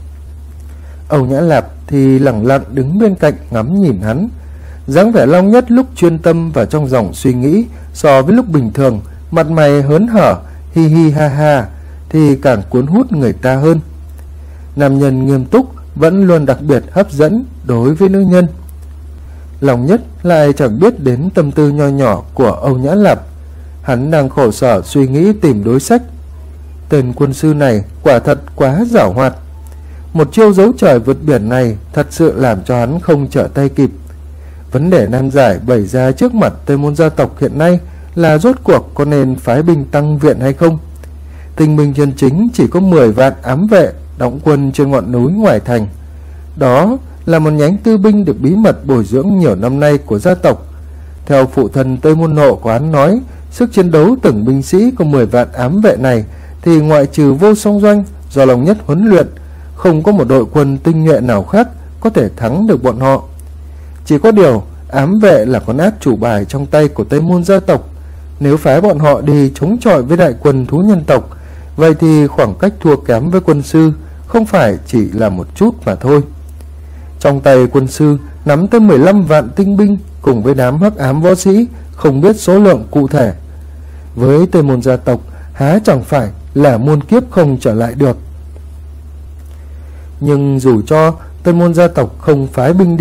Âu Nhã Lạp thì lẳng lặng đứng bên cạnh ngắm nhìn hắn. Dáng vẻ Long Nhất lúc chuyên tâm vào trong dòng suy nghĩ so với lúc bình thường, mặt mày hớn hở, hi hi ha ha, thì càng cuốn hút người ta hơn. Nam nhân nghiêm túc vẫn luôn đặc biệt hấp dẫn đối với nữ nhân. Long Nhất lại chẳng biết đến tâm tư nho nhỏ của Âu Nhã Lạp. Hắn đang khổ sở suy nghĩ tìm đối sách. Tên quân sư này quả thật quá giảo hoạt. Một chiêu giấu trời vượt biển này thật sự làm cho hắn không trở tay kịp. Vấn đề nan giải bày ra trước mặt Tây Môn gia tộc hiện nay là rốt cuộc có nên phái binh tăng viện hay không. Tinh binh chân chính chỉ có 10 vạn ám vệ đóng quân trên ngọn núi ngoài thành. Đó là một nhánh tư binh được bí mật bồi dưỡng nhiều năm nay của gia tộc. Theo phụ thân Tây Môn Nộ của hắn nói, sức chiến đấu từng binh sĩ của 10 vạn ám vệ này thì ngoại trừ Vô Song Doanh do Long Nhất huấn luyện, không có một đội quân tinh nhuệ nào khác có thể thắng được bọn họ. Chỉ có điều ám vệ là con át chủ bài trong tay của Tây Môn gia tộc. Nếu phái bọn họ đi chống chọi với đại quân thú nhân tộc, vậy thì khoảng cách thua kém với quân sư không phải chỉ là một chút mà thôi. Trong tay quân sư nắm tới 15 vạn tinh binh cùng với đám hắc ám võ sĩ không biết số lượng cụ thể. Với Tây Môn gia tộc há chẳng phải là muôn kiếp không trở lại được. Nhưng dù cho Tây Môn gia tộc không phái binh đi,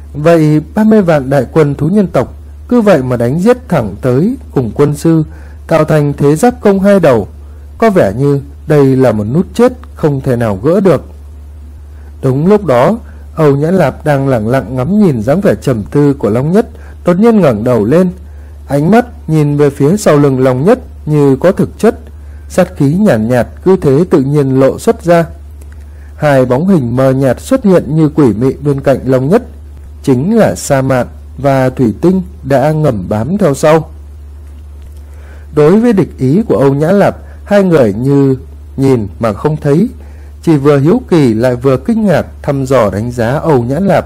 Vậy 30 vạn đại quân thú nhân tộc cứ vậy mà đánh giết thẳng tới cùng quân sư, tạo thành thế giáp công hai đầu. Có vẻ như đây là một nút chết không thể nào gỡ được. Đúng lúc đó, Âu Nhã Lạp đang lẳng lặng ngắm nhìn dáng vẻ trầm tư của Long Nhất, đột nhiên ngẩng đầu lên, ánh mắt nhìn về phía sau lưng Long Nhất như có thực chất, sát khí nhàn nhạt cứ thế tự nhiên lộ xuất ra. Hai bóng hình mờ nhạt xuất hiện như quỷ mị bên cạnh Long Nhất, chính là Sa Mạn và Thủy Tinh đã ngầm bám theo sau. Đối với địch ý của Âu Nhã Lạp, hai người như nhìn mà không thấy, chỉ vừa hiếu kỳ lại vừa kinh ngạc thăm dò đánh giá Âu Nhã Lạp.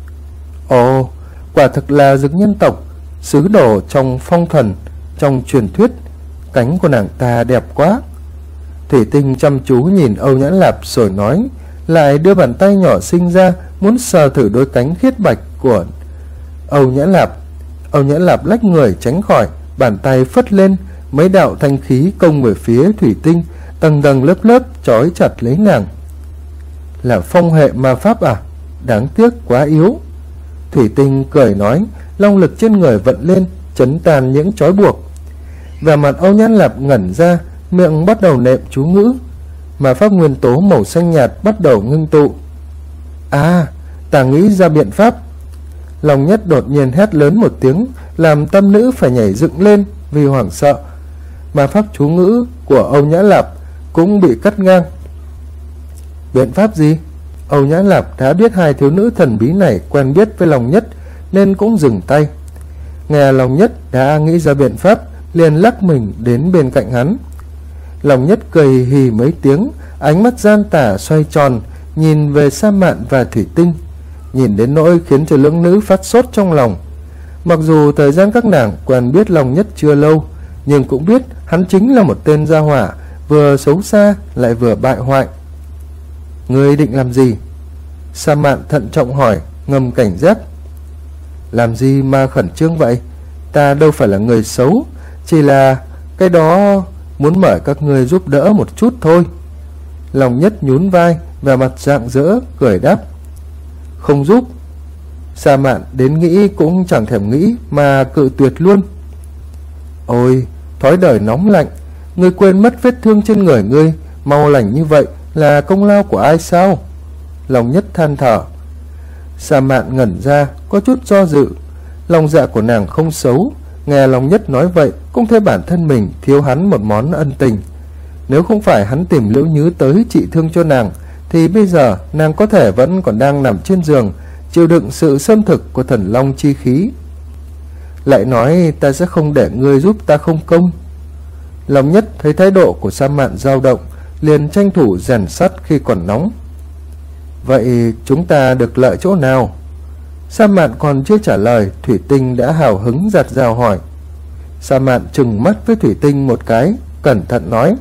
Ồ, quả thực là dực nhân tộc, sứ đồ trong phong thần, trong truyền thuyết. Cánh của nàng ta đẹp quá. Thủy Tinh chăm chú nhìn Âu Nhã Lạp rồi nói, lại đưa bàn tay nhỏ xinh ra muốn sờ thử đôi cánh khiết bạch của Âu Nhã Lạp. Âu Nhã Lạp lách người tránh khỏi, bàn tay phất lên, mấy đạo thanh khí công về phía Thủy Tinh, tầng tầng lớp lớp trói chặt lấy nàng. Là phong hệ ma pháp à? Đáng tiếc quá yếu. Thủy Tinh cười nói, long lực trên người vận lên, chấn tan những trói buộc. Vẻ mặt Âu Nhã Lạp ngẩn ra, miệng bắt đầu nệm chú ngữ. Ma pháp nguyên tố màu xanh nhạt bắt đầu ngưng tụ. À, ta nghĩ ra biện pháp. Long Nhất đột nhiên hét lớn một tiếng, làm tâm nữ phải nhảy dựng lên vì hoảng sợ. Ma pháp chú ngữ của Âu Nhã Lạp cũng bị cắt ngang. Biện pháp gì? Âu Nhã Lạp đã biết hai thiếu nữ thần bí này quen biết với Long Nhất nên cũng dừng tay. Nghe Long Nhất đã nghĩ ra biện pháp, liền lắc mình đến bên cạnh hắn. Long Nhất cười hì mấy tiếng, ánh mắt gian tà xoay tròn, nhìn về Sa Mạn và Thủy Tinh, nhìn đến nỗi khiến cho lưỡng nữ phát sốt trong lòng. Mặc dù thời gian các nàng quen biết Long Nhất chưa lâu, nhưng cũng biết hắn chính là một tên gia hỏa, vừa xấu xa lại vừa bại hoại. Ngươi định làm gì? Sa Mạn thận trọng hỏi, ngầm cảnh giác. Làm gì mà khẩn trương vậy? Ta đâu phải là người xấu, chỉ là cái đó muốn mời các ngươi giúp đỡ một chút thôi. Long Nhất nhún vai, vẻ mặt rạng rỡ, cười đáp. Không giúp. Sa Mạn đến nghĩ cũng chẳng thèm nghĩ mà cự tuyệt luôn. Ôi, thói đời nóng lạnh, ngươi quên mất vết thương trên người ngươi mau lành như vậy là công lao của ai sao? Long Nhất than thở. Sa Mạn ngẩn ra, có chút do dự. Lòng dạ của nàng không xấu, nghe Long Nhất nói vậy cũng thấy bản thân mình thiếu hắn một món ân tình. Nếu không phải hắn tìm Liễu Nhứ tới trị thương cho nàng, thì bây giờ nàng có thể vẫn còn đang nằm trên giường, chịu đựng sự xâm thực của thần long chi khí. Lại nói ta sẽ không để ngươi giúp ta không công. Long Nhất thấy thái độ của Sa Mạn dao động, liền tranh thủ rèn sắt khi còn nóng. Vậy chúng ta được lợi chỗ nào? Sa Mạn còn chưa trả lời, Thủy Tinh đã hào hứng giặt rào hỏi. Sa Mạn trừng mắt với Thủy Tinh một cái, cẩn thận nói.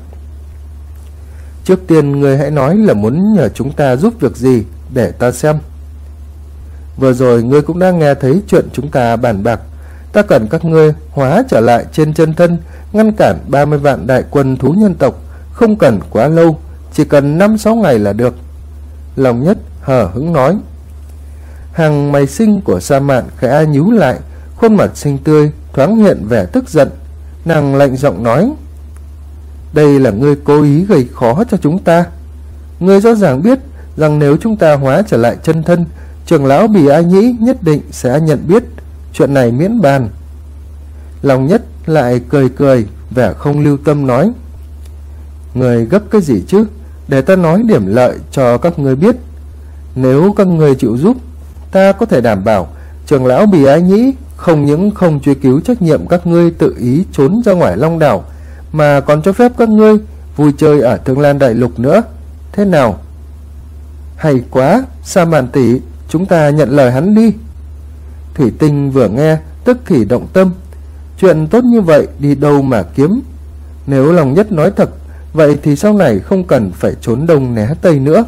Trước tiên ngươi hãy nói là muốn nhờ chúng ta giúp việc gì, để ta xem. Vừa rồi ngươi cũng đã nghe thấy chuyện chúng ta bàn bạc. Ta cần các ngươi hóa trở lại trên chân thân, ngăn cản 30 vạn đại quân thú nhân tộc. Không cần quá lâu, chỉ cần 5-6 ngày là được. Long Nhất hờ hững nói. Hàng mày xinh của Sa Mạn khẽ nhíu lại, khuôn mặt xinh tươi thoáng hiện vẻ tức giận. Nàng lạnh giọng nói. Đây là ngươi cố ý gây khó cho chúng ta. Ngươi rõ ràng biết rằng nếu chúng ta hóa trở lại chân thân, trưởng lão Bỉ Ai Nhĩ nhất định sẽ nhận biết. Chuyện này miễn bàn. Long Nhất lại cười cười, vẻ không lưu tâm nói. Người gấp cái gì chứ? Để ta nói điểm lợi cho các ngươi biết. Nếu các ngươi chịu giúp, ta có thể đảm bảo trưởng lão Bỉ Ai Nhĩ không những không truy cứu trách nhiệm các ngươi tự ý trốn ra ngoài Long Đảo, mà còn cho phép các ngươi vui chơi ở Thương Lan Đại Lục nữa. Thế nào? Hay quá, Sa Mạn tỷ, chúng ta nhận lời hắn đi. Thủy Tinh vừa nghe tức thì động tâm. Chuyện tốt như vậy đi đâu mà kiếm? Nếu Long Nhất nói thật, vậy thì sau này không cần phải trốn đông né tây nữa.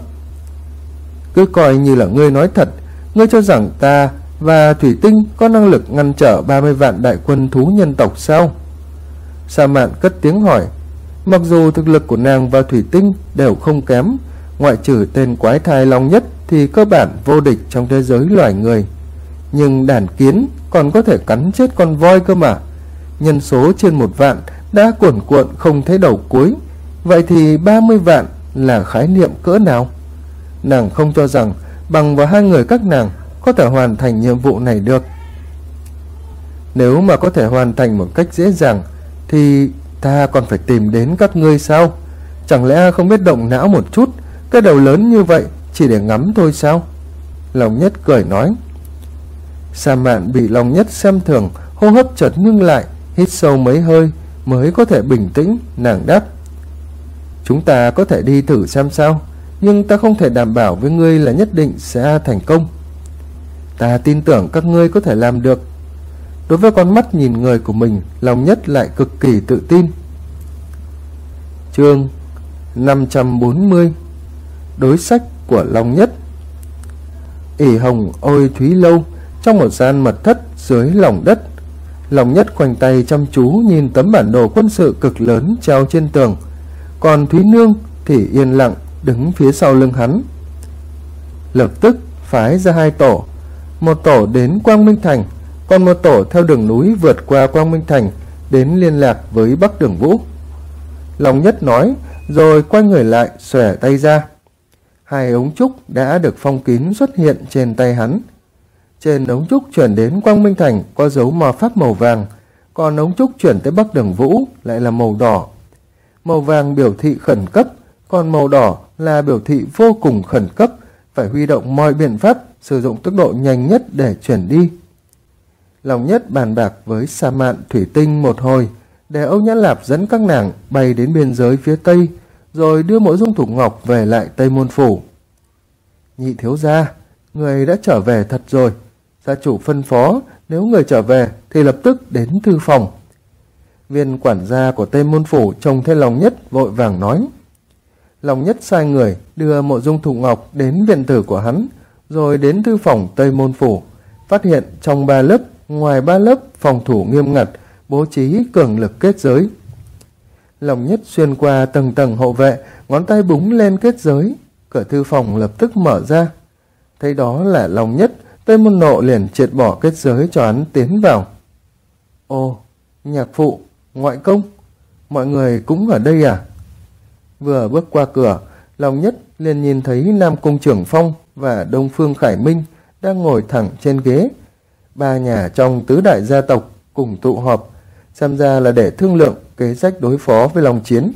Cứ coi như là ngươi nói thật. Ngươi cho rằng ta và Thủy Tinh có năng lực ngăn trở 30 vạn đại quân thú nhân tộc sao? Sa Mạn cất tiếng hỏi. Mặc dù thực lực của nàng và Thủy Tinh đều không kém, ngoại trừ tên quái thai Long Nhất thì cơ bản vô địch trong thế giới loài người. Nhưng đàn kiến còn có thể cắn chết con voi cơ mà. Nhân số trên 1 vạn đã cuồn cuộn không thấy đầu cuối. Vậy thì 30 vạn là khái niệm cỡ nào? Nàng không cho rằng bằng vào 2 người các nàng có thể hoàn thành nhiệm vụ này được. Nếu mà có thể hoàn thành một cách dễ dàng thì ta còn phải tìm đến các ngươi sao? Chẳng lẽ không biết động não một chút? Cái đầu lớn như vậy chỉ để ngắm thôi sao? Long Nhất cười nói. Sa Mạn bị Long Nhất xem thường, hô hấp chợt ngưng lại, hít sâu mấy hơi mới có thể bình tĩnh. Nàng đáp: chúng ta có thể đi thử xem sao, nhưng ta không thể đảm bảo với ngươi là nhất định sẽ thành công. Ta tin tưởng các ngươi có thể làm được. Đối với con mắt nhìn người của mình, Long Nhất lại cực kỳ tự tin. Chương 540 Đối sách của Long Nhất. ỉ hồng ôi thúy lâu, trong một gian mật thất dưới lòng đất. Long Nhất khoanh tay chăm chú nhìn tấm bản đồ quân sự cực lớn treo trên tường, còn Thúy Nương thì yên lặng đứng phía sau lưng hắn. Lập tức phái ra 2 tổ, một tổ đến Quang Minh Thành, còn một tổ theo đường núi vượt qua Quang Minh Thành đến liên lạc với Bắc Đường Vũ. Long Nhất nói rồi quay người lại xòe tay ra. 2 ống trúc đã được phong kín xuất hiện trên tay hắn. Trên ống trúc chuyển đến Quang Minh Thành có dấu ma pháp màu vàng, còn ống trúc chuyển tới Bắc Đường Vũ lại là màu đỏ. Màu vàng biểu thị khẩn cấp, còn màu đỏ là biểu thị vô cùng khẩn cấp, phải huy động mọi biện pháp, sử dụng tốc độ nhanh nhất để chuyển đi. Long Nhất bàn bạc với Sa Mạn, Thủy Tinh một hồi, để Âu Nhã Lạp dẫn các nàng bay đến biên giới phía Tây, rồi đưa Mộ Dung Thục Ngọc về lại Tây Môn Phủ. Nhị thiếu gia, người đã trở về thật rồi. Gia chủ phân phó nếu người trở về thì lập tức đến thư phòng. Viên quản gia của Tây Môn Phủ trông thấy Long Nhất vội vàng nói. Long Nhất sai người đưa Mộ Dung Thục Ngọc đến viện tử của hắn, rồi đến thư phòng Tây Môn Phủ, phát hiện trong 3 lớp, ngoài 3 lớp phòng thủ nghiêm ngặt, bố trí cường lực kết giới. Long Nhất xuyên qua tầng tầng hộ vệ, ngón tay búng lên kết giới, cửa thư phòng lập tức mở ra. Thấy đó là Long Nhất, Tây Môn Nộ liền triệt bỏ kết giới cho hắn tiến vào. Ồ, nhạc phụ, ngoại công, mọi người cũng ở đây à? Vừa bước qua cửa, Long Nhất liền nhìn thấy Nam Cung Trưởng Phong và Đông Phương Khải Minh đang ngồi thẳng trên ghế. 3 nhà trong tứ đại gia tộc cùng tụ họp, xem ra là để thương lượng kế sách đối phó với Long Chiến.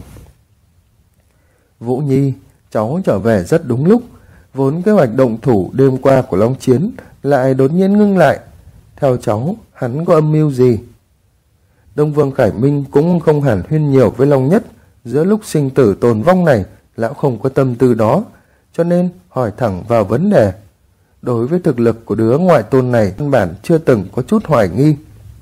Vũ Nhi, cháu trở về rất đúng lúc. Vốn kế hoạch động thủ đêm qua của Long Chiến lại đột nhiên ngưng lại. Theo cháu, hắn có âm mưu gì? Đông Vương Khải Minh cũng không hàn huyên nhiều với Long Nhất. Giữa lúc sinh tử tồn vong này, lão không có tâm tư đó, cho nên hỏi thẳng vào vấn đề. Đối với thực lực của đứa ngoại tôn này, căn bản chưa từng có chút hoài nghi.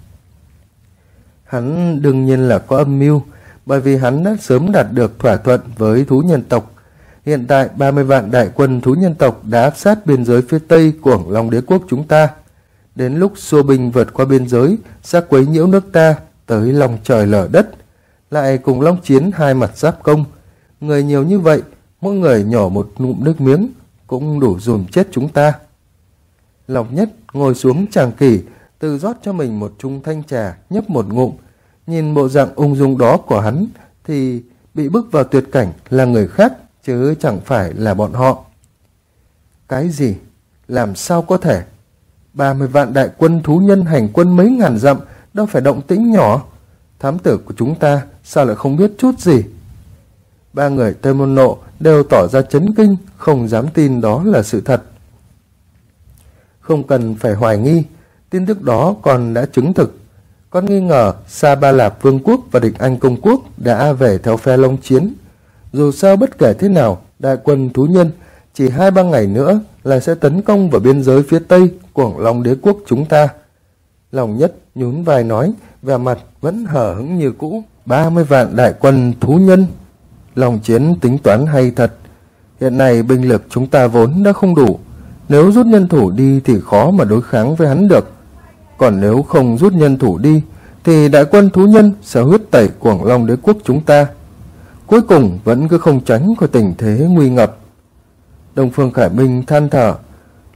Hắn đương nhiên là có âm mưu, bởi vì hắn đã sớm đạt được thỏa thuận với thú nhân tộc. Hiện tại 30 vạn đại quân thú nhân tộc đã áp sát biên giới phía tây của Long Đế quốc chúng ta. Đến lúc xua binh vượt qua biên giới, sẽ quấy nhiễu nước ta tới lòng trời lở đất, lại cùng Long Chiến 2 mặt giáp công. Người nhiều như vậy, mỗi người nhỏ một ngụm nước miếng cũng đủ dùm chết chúng ta. Long Nhất ngồi xuống tràng kỷ, tự rót cho mình một chung thanh trà, nhấp một ngụm. Nhìn bộ dạng ung dung đó của hắn thì bị bức vào tuyệt cảnh là người khác, chứ chẳng phải là bọn họ. Cái gì? Làm sao có thể? 30 vạn đại quân thú nhân hành quân mấy ngàn dặm, đâu phải động tĩnh nhỏ. Thám tử của chúng ta sao lại không biết chút gì? 3 người Tây Môn Nộ đều tỏ ra chấn kinh, không dám tin đó là sự thật. Không cần phải hoài nghi, tin tức đó còn đã chứng thực. Con nghi ngờ Sa Ba Lạp Vương quốc và Địch Anh Công quốc đã về theo phe Long Chiến. Dù sao bất kể thế nào, đại quân thú nhân chỉ 2-3 ngày nữa là sẽ tấn công vào biên giới phía tây của Long Đế quốc chúng ta. Long Nhất nhún vai nói, vẻ mặt vẫn hờ hững như cũ. 30 vạn đại quân thú nhân. Long Chiến tính toán hay thật. Hiện nay binh lực chúng ta vốn đã không đủ. Nếu rút nhân thủ đi thì khó mà đối kháng với hắn được. Còn nếu không rút nhân thủ đi thì đại quân thú nhân sẽ huyết tẩy Quảng Long Đế quốc chúng ta. Cuối cùng vẫn cứ không tránh khỏi tình thế nguy ngập. Đông Phương Khải Minh than thở.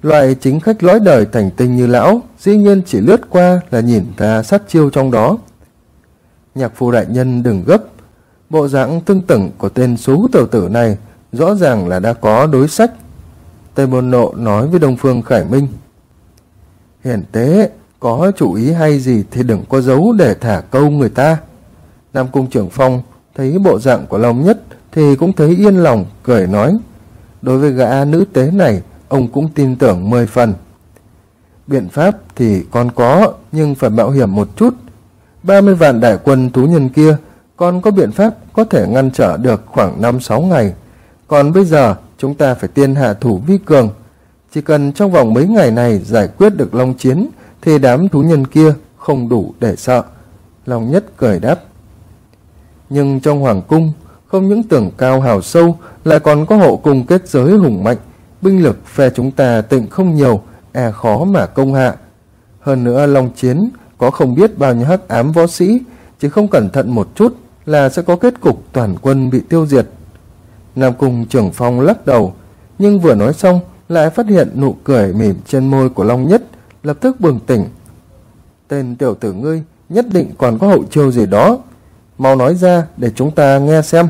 Loại chính khách lõi đời thành tinh như lão dĩ nhiên chỉ lướt qua là nhìn ra sát chiêu trong đó. Nhạc phu đại nhân đừng gấp. Bộ dạng tưng tửng của tên xú tiểu tử này rõ ràng là đã có đối sách. Tây Môn Nộ nói với Đông Phương Khải Minh. Hiển tế, có chủ ý hay gì thì đừng có giấu để thả câu người ta. Nam Cung Trưởng Phong thấy bộ dạng của Long Nhất thì cũng thấy yên lòng, cười nói. Đối với gã nữ tế này, ông cũng tin tưởng 10 phần. Biện pháp thì con có, nhưng phải mạo hiểm một chút. 30 vạn đại quân thú nhân kia, con có biện pháp có thể ngăn trở được khoảng 5-6 ngày. Còn bây giờ, chúng ta phải tiên hạ thủ vi cường. Chỉ cần trong vòng mấy ngày này giải quyết được Long Chiến, thì đám thú nhân kia không đủ để sợ. Long Nhất cười đáp. Nhưng trong hoàng cung, không những tường cao hào sâu, lại còn có hộ cung kết giới hùng mạnh. Binh lực phe chúng ta tịnh không nhiều, khó mà công hạ. Hơn nữa Long Chiến có không biết bao nhiêu hắc ám võ sĩ, chỉ không cẩn thận một chút là sẽ có kết cục toàn quân bị tiêu diệt. Nam Cung Trưởng Phong lắc đầu, nhưng vừa nói xong lại phát hiện nụ cười mỉm trên môi của Long Nhất, lập tức bừng tỉnh. Tên tiểu tử ngươi nhất định còn có hậu chiêu gì đó, mau nói ra để chúng ta nghe xem.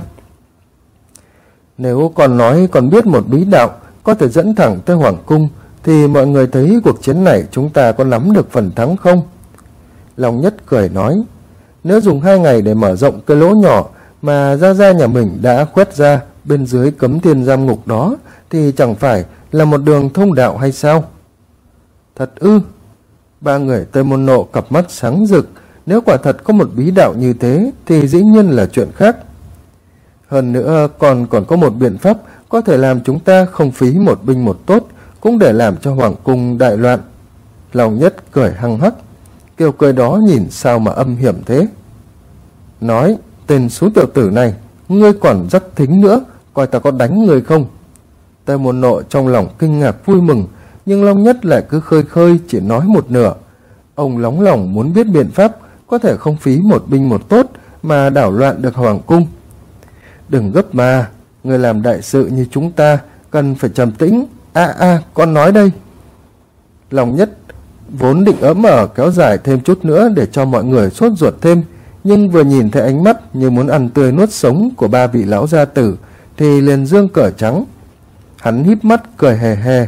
Nếu còn nói còn biết một bí đạo có thể dẫn thẳng tới hoàng cung, thì mọi người thấy cuộc chiến này chúng ta có nắm được phần thắng không? Long Nhất cười nói, nếu dùng 2 ngày để mở rộng cái lỗ nhỏ mà gia nhà mình đã quét ra bên dưới cấm thiên giam ngục đó, thì chẳng phải là một đường thông đạo hay sao? Thật ư? Ba người Tây Môn Nộ cặp mắt sáng rực. Nếu quả thật có một bí đạo như thế thì dĩ nhiên là chuyện khác. Hơn nữa còn có một biện pháp có thể làm chúng ta không phí một binh một tốt, cũng để làm cho hoàng cung đại loạn. Long Nhất cười hăng hắc, kiểu cười đó nhìn sao mà âm hiểm thế. Nói, tên số tiểu tử này, ngươi còn rất thính nữa, coi ta có đánh ngươi không? Tây Môn Nộ trong lòng kinh ngạc vui mừng, nhưng Long Nhất lại cứ khơi khơi chỉ nói một nửa. Ông nóng lòng muốn biết biện pháp có thể không phí một binh một tốt mà đảo loạn được hoàng cung. Đừng gấp mà, người làm đại sự như chúng ta cần phải trầm tĩnh. Con nói đây. Long Nhất vốn định ỡm ở kéo dài thêm chút nữa để cho mọi người sốt ruột thêm, nhưng vừa nhìn thấy ánh mắt như muốn ăn tươi nuốt sống của 3 vị lão gia tử thì liền dương cờ trắng. Hắn híp mắt cười hề hề.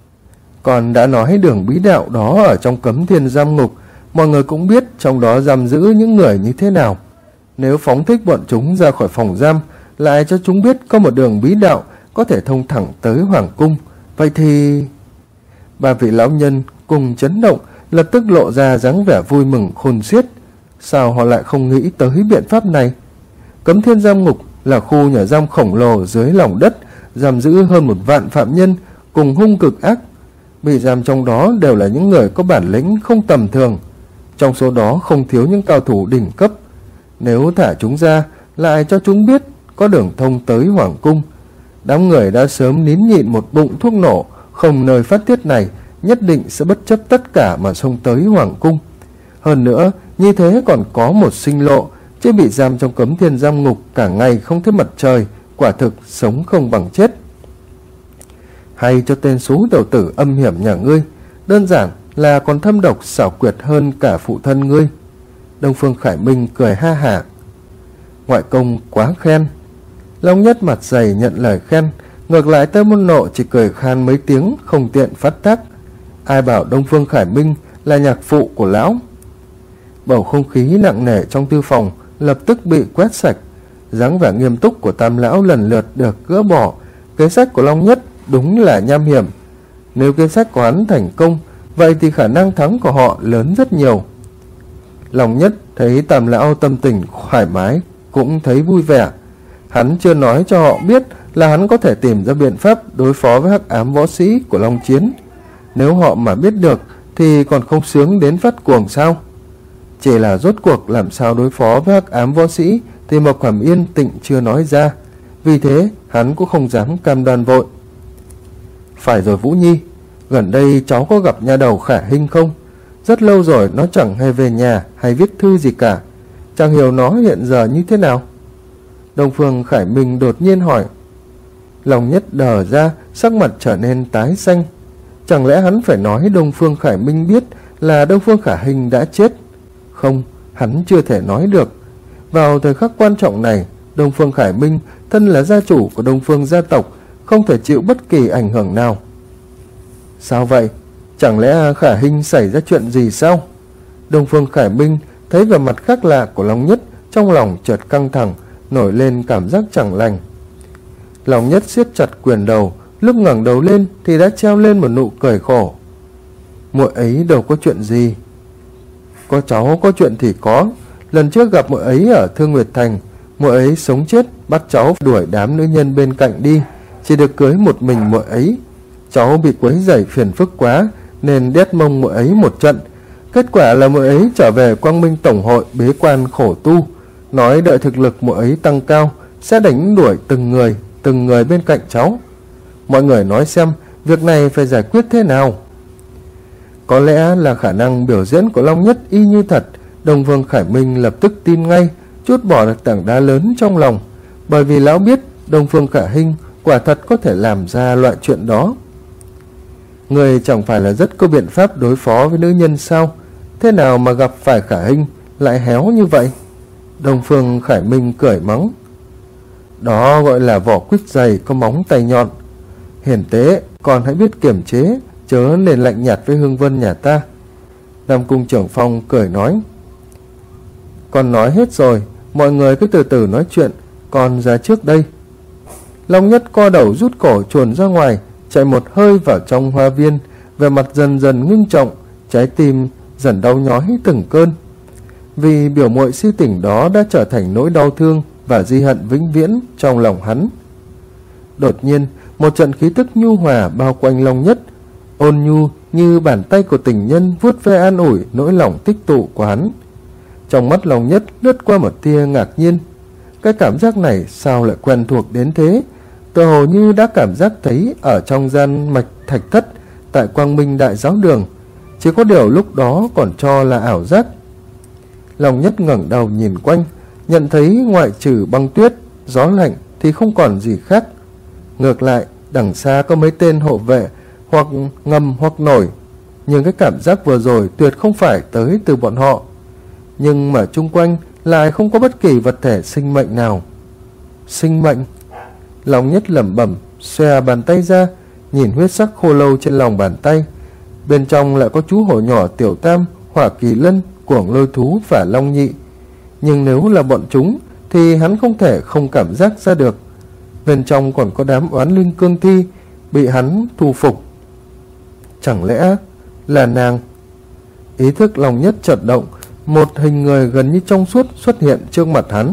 Còn đã nói đường bí đạo đó ở trong cấm thiên giam ngục, mọi người cũng biết trong đó giam giữ những người như thế nào. Nếu phóng thích bọn chúng ra khỏi phòng giam, lại cho chúng biết có một đường bí đạo có thể thông thẳng tới hoàng cung, vậy thì... 3 vị lão nhân cùng chấn động, lập tức lộ ra dáng vẻ vui mừng khôn xiết. Sao họ lại không nghĩ tới biện pháp này? Cấm thiên giam ngục là khu nhà giam khổng lồ dưới lòng đất, giam giữ hơn 1 vạn phạm nhân cùng hung cực ác. Bị giam trong đó đều là những người có bản lĩnh không tầm thường. Trong số đó không thiếu những cao thủ đỉnh cấp. Nếu thả chúng ra, lại cho chúng biết có đường thông tới hoàng cung, đám người đã sớm nín nhịn một bụng thuốc nổ không nơi phát tiết này nhất định sẽ bất chấp tất cả mà xông tới hoàng cung. Hơn nữa, như thế còn có một sinh lộ, chứ bị giam trong cấm thiên giam ngục cả ngày không thấy mặt trời, quả thực sống không bằng chết. Hay cho tên số tiểu tử âm hiểm nhà ngươi, đơn giản là còn thâm độc xảo quyệt hơn cả phụ thân ngươi. Đông Phương Khải Minh cười ha hả. Ngoại công quá khen. Long Nhất mặt dày nhận lời khen, ngược lại Tây Môn Nộ chỉ cười khan mấy tiếng không tiện phát tác. Ai bảo Đông Phương Khải Minh là nhạc phụ của lão. Bầu không khí nặng nề trong thư phòng lập tức bị quét sạch. Dáng vẻ nghiêm túc của Tam lão lần lượt được gỡ bỏ. Kế sách của Long Nhất đúng là nham hiểm. Nếu kế sách của hắn thành công, vậy thì khả năng thắng của họ lớn rất nhiều. Long Nhất thấy Tam lão tâm tình thoải mái, cũng thấy vui vẻ. Hắn chưa nói cho họ biết là hắn có thể tìm ra biện pháp đối phó với hắc ám võ sĩ của Long Chiến. Nếu họ mà biết được thì còn không sướng đến phát cuồng sao? Chỉ là rốt cuộc làm sao đối phó với hắc ám võ sĩ thì Mộc Hàm Yên tịnh chưa nói ra. Vì thế hắn cũng không dám cam đoan vội. Phải rồi Vũ Nhi, gần đây cháu có gặp nha đầu Khả Hinh không? Rất lâu rồi nó chẳng hề về nhà hay viết thư gì cả. Chẳng hiểu nó hiện giờ như thế nào. Đông Phương Khải Minh đột nhiên hỏi. Long Nhất đờ ra, sắc mặt trở nên tái xanh. Chẳng lẽ hắn phải nói Đông Phương Khải Minh biết là Đông Phương Khả Hinh đã chết? Không, hắn chưa thể nói được. Vào thời khắc quan trọng này, Đông Phương Khải Minh thân là gia chủ của Đông Phương gia tộc, không thể chịu bất kỳ ảnh hưởng nào. Sao vậy? Chẳng lẽ Khả Hinh xảy ra chuyện gì sao? Đông Phương Khải Minh thấy vẻ mặt khác lạ của Long Nhất, trong lòng chợt căng thẳng, nổi lên cảm giác chẳng lành. Long Nhất siết chặt quyền đầu, lúc ngẩng đầu lên thì đã treo lên một nụ cười khổ. Muội ấy đâu có chuyện gì. Có cháu có chuyện thì có. Lần trước gặp muội ấy ở Thương Nguyệt Thành, muội ấy sống chết bắt cháu đuổi đám nữ nhân bên cạnh đi, chỉ được cưới một mình muội ấy. Cháu bị quấy rầy phiền phức quá nên đét mông muội ấy một trận. Kết quả là muội ấy trở về Quang Minh Tổng hội bế quan khổ tu, nói đợi thực lực muội ấy tăng cao sẽ đánh đuổi từng người bên cạnh cháu. Mọi người nói xem việc này phải giải quyết thế nào? Có lẽ là khả năng biểu diễn của Long Nhất y như thật. Đông Phương Khải Minh lập tức tin ngay, trút bỏ được tảng đá lớn trong lòng, bởi vì lão biết Đông Phương Khả Hinh quả thật có thể làm ra loại chuyện đó. Người chẳng phải là rất có biện pháp đối phó với nữ nhân sao? Thế nào mà gặp phải Khả Hinh lại héo như vậy? Đông Phương Khải Minh cười mắng. Đó gọi là vỏ quýt dày có móng tay nhọn. Hiển tế, còn hãy biết kiềm chế, chớ nên lạnh nhạt với Hương Vân nhà ta. Nam Cung Trưởng Phong cười nói. Con nói hết rồi, mọi người cứ từ từ nói chuyện, con ra trước đây. Long Nhất co đầu rút cổ chuồn ra ngoài, chạy một hơi vào trong hoa viên, vẻ mặt dần dần ngưng trọng, trái tim dần đau nhói từng cơn. Vì biểu muội si tình đó đã trở thành nỗi đau thương và di hận vĩnh viễn trong lòng hắn. Đột nhiên, một trận khí tức nhu hòa bao quanh Long Nhất, ôn nhu như bàn tay của tình nhân vuốt ve an ủi nỗi lòng tích tụ của hắn. Trong mắt Long Nhất lướt qua một tia ngạc nhiên. Cái cảm giác này sao lại quen thuộc đến thế? Tựa hồ như đã cảm giác thấy ở trong gian mạch thạch thất tại Quang Minh Đại Giáo Đường, chỉ có điều lúc đó còn cho là ảo giác. Long Nhất ngẩng đầu nhìn quanh, nhận thấy ngoại trừ băng tuyết, gió lạnh thì không còn gì khác. Ngược lại, đằng xa có mấy tên hộ vệ, hoặc ngầm hoặc nổi, nhưng cái cảm giác vừa rồi tuyệt không phải tới từ bọn họ. Nhưng mà chung quanh lại không có bất kỳ vật thể sinh mệnh nào. Sinh mệnh? Long Nhất lẩm bẩm, xòe bàn tay ra, nhìn huyết sắc khô lâu trên lòng bàn tay. Bên trong lại có chú hổ nhỏ Tiểu Tam, Hỏa Kỳ Lân, Cuồng Lôi Thú và Long Nhị. Nhưng nếu là bọn chúng thì hắn không thể không cảm giác ra được. Bên trong còn có đám oán linh cương thi bị hắn thu phục. Chẳng lẽ là nàng? Ý thức Long Nhất chợt động, một hình người gần như trong suốt xuất hiện trước mặt hắn.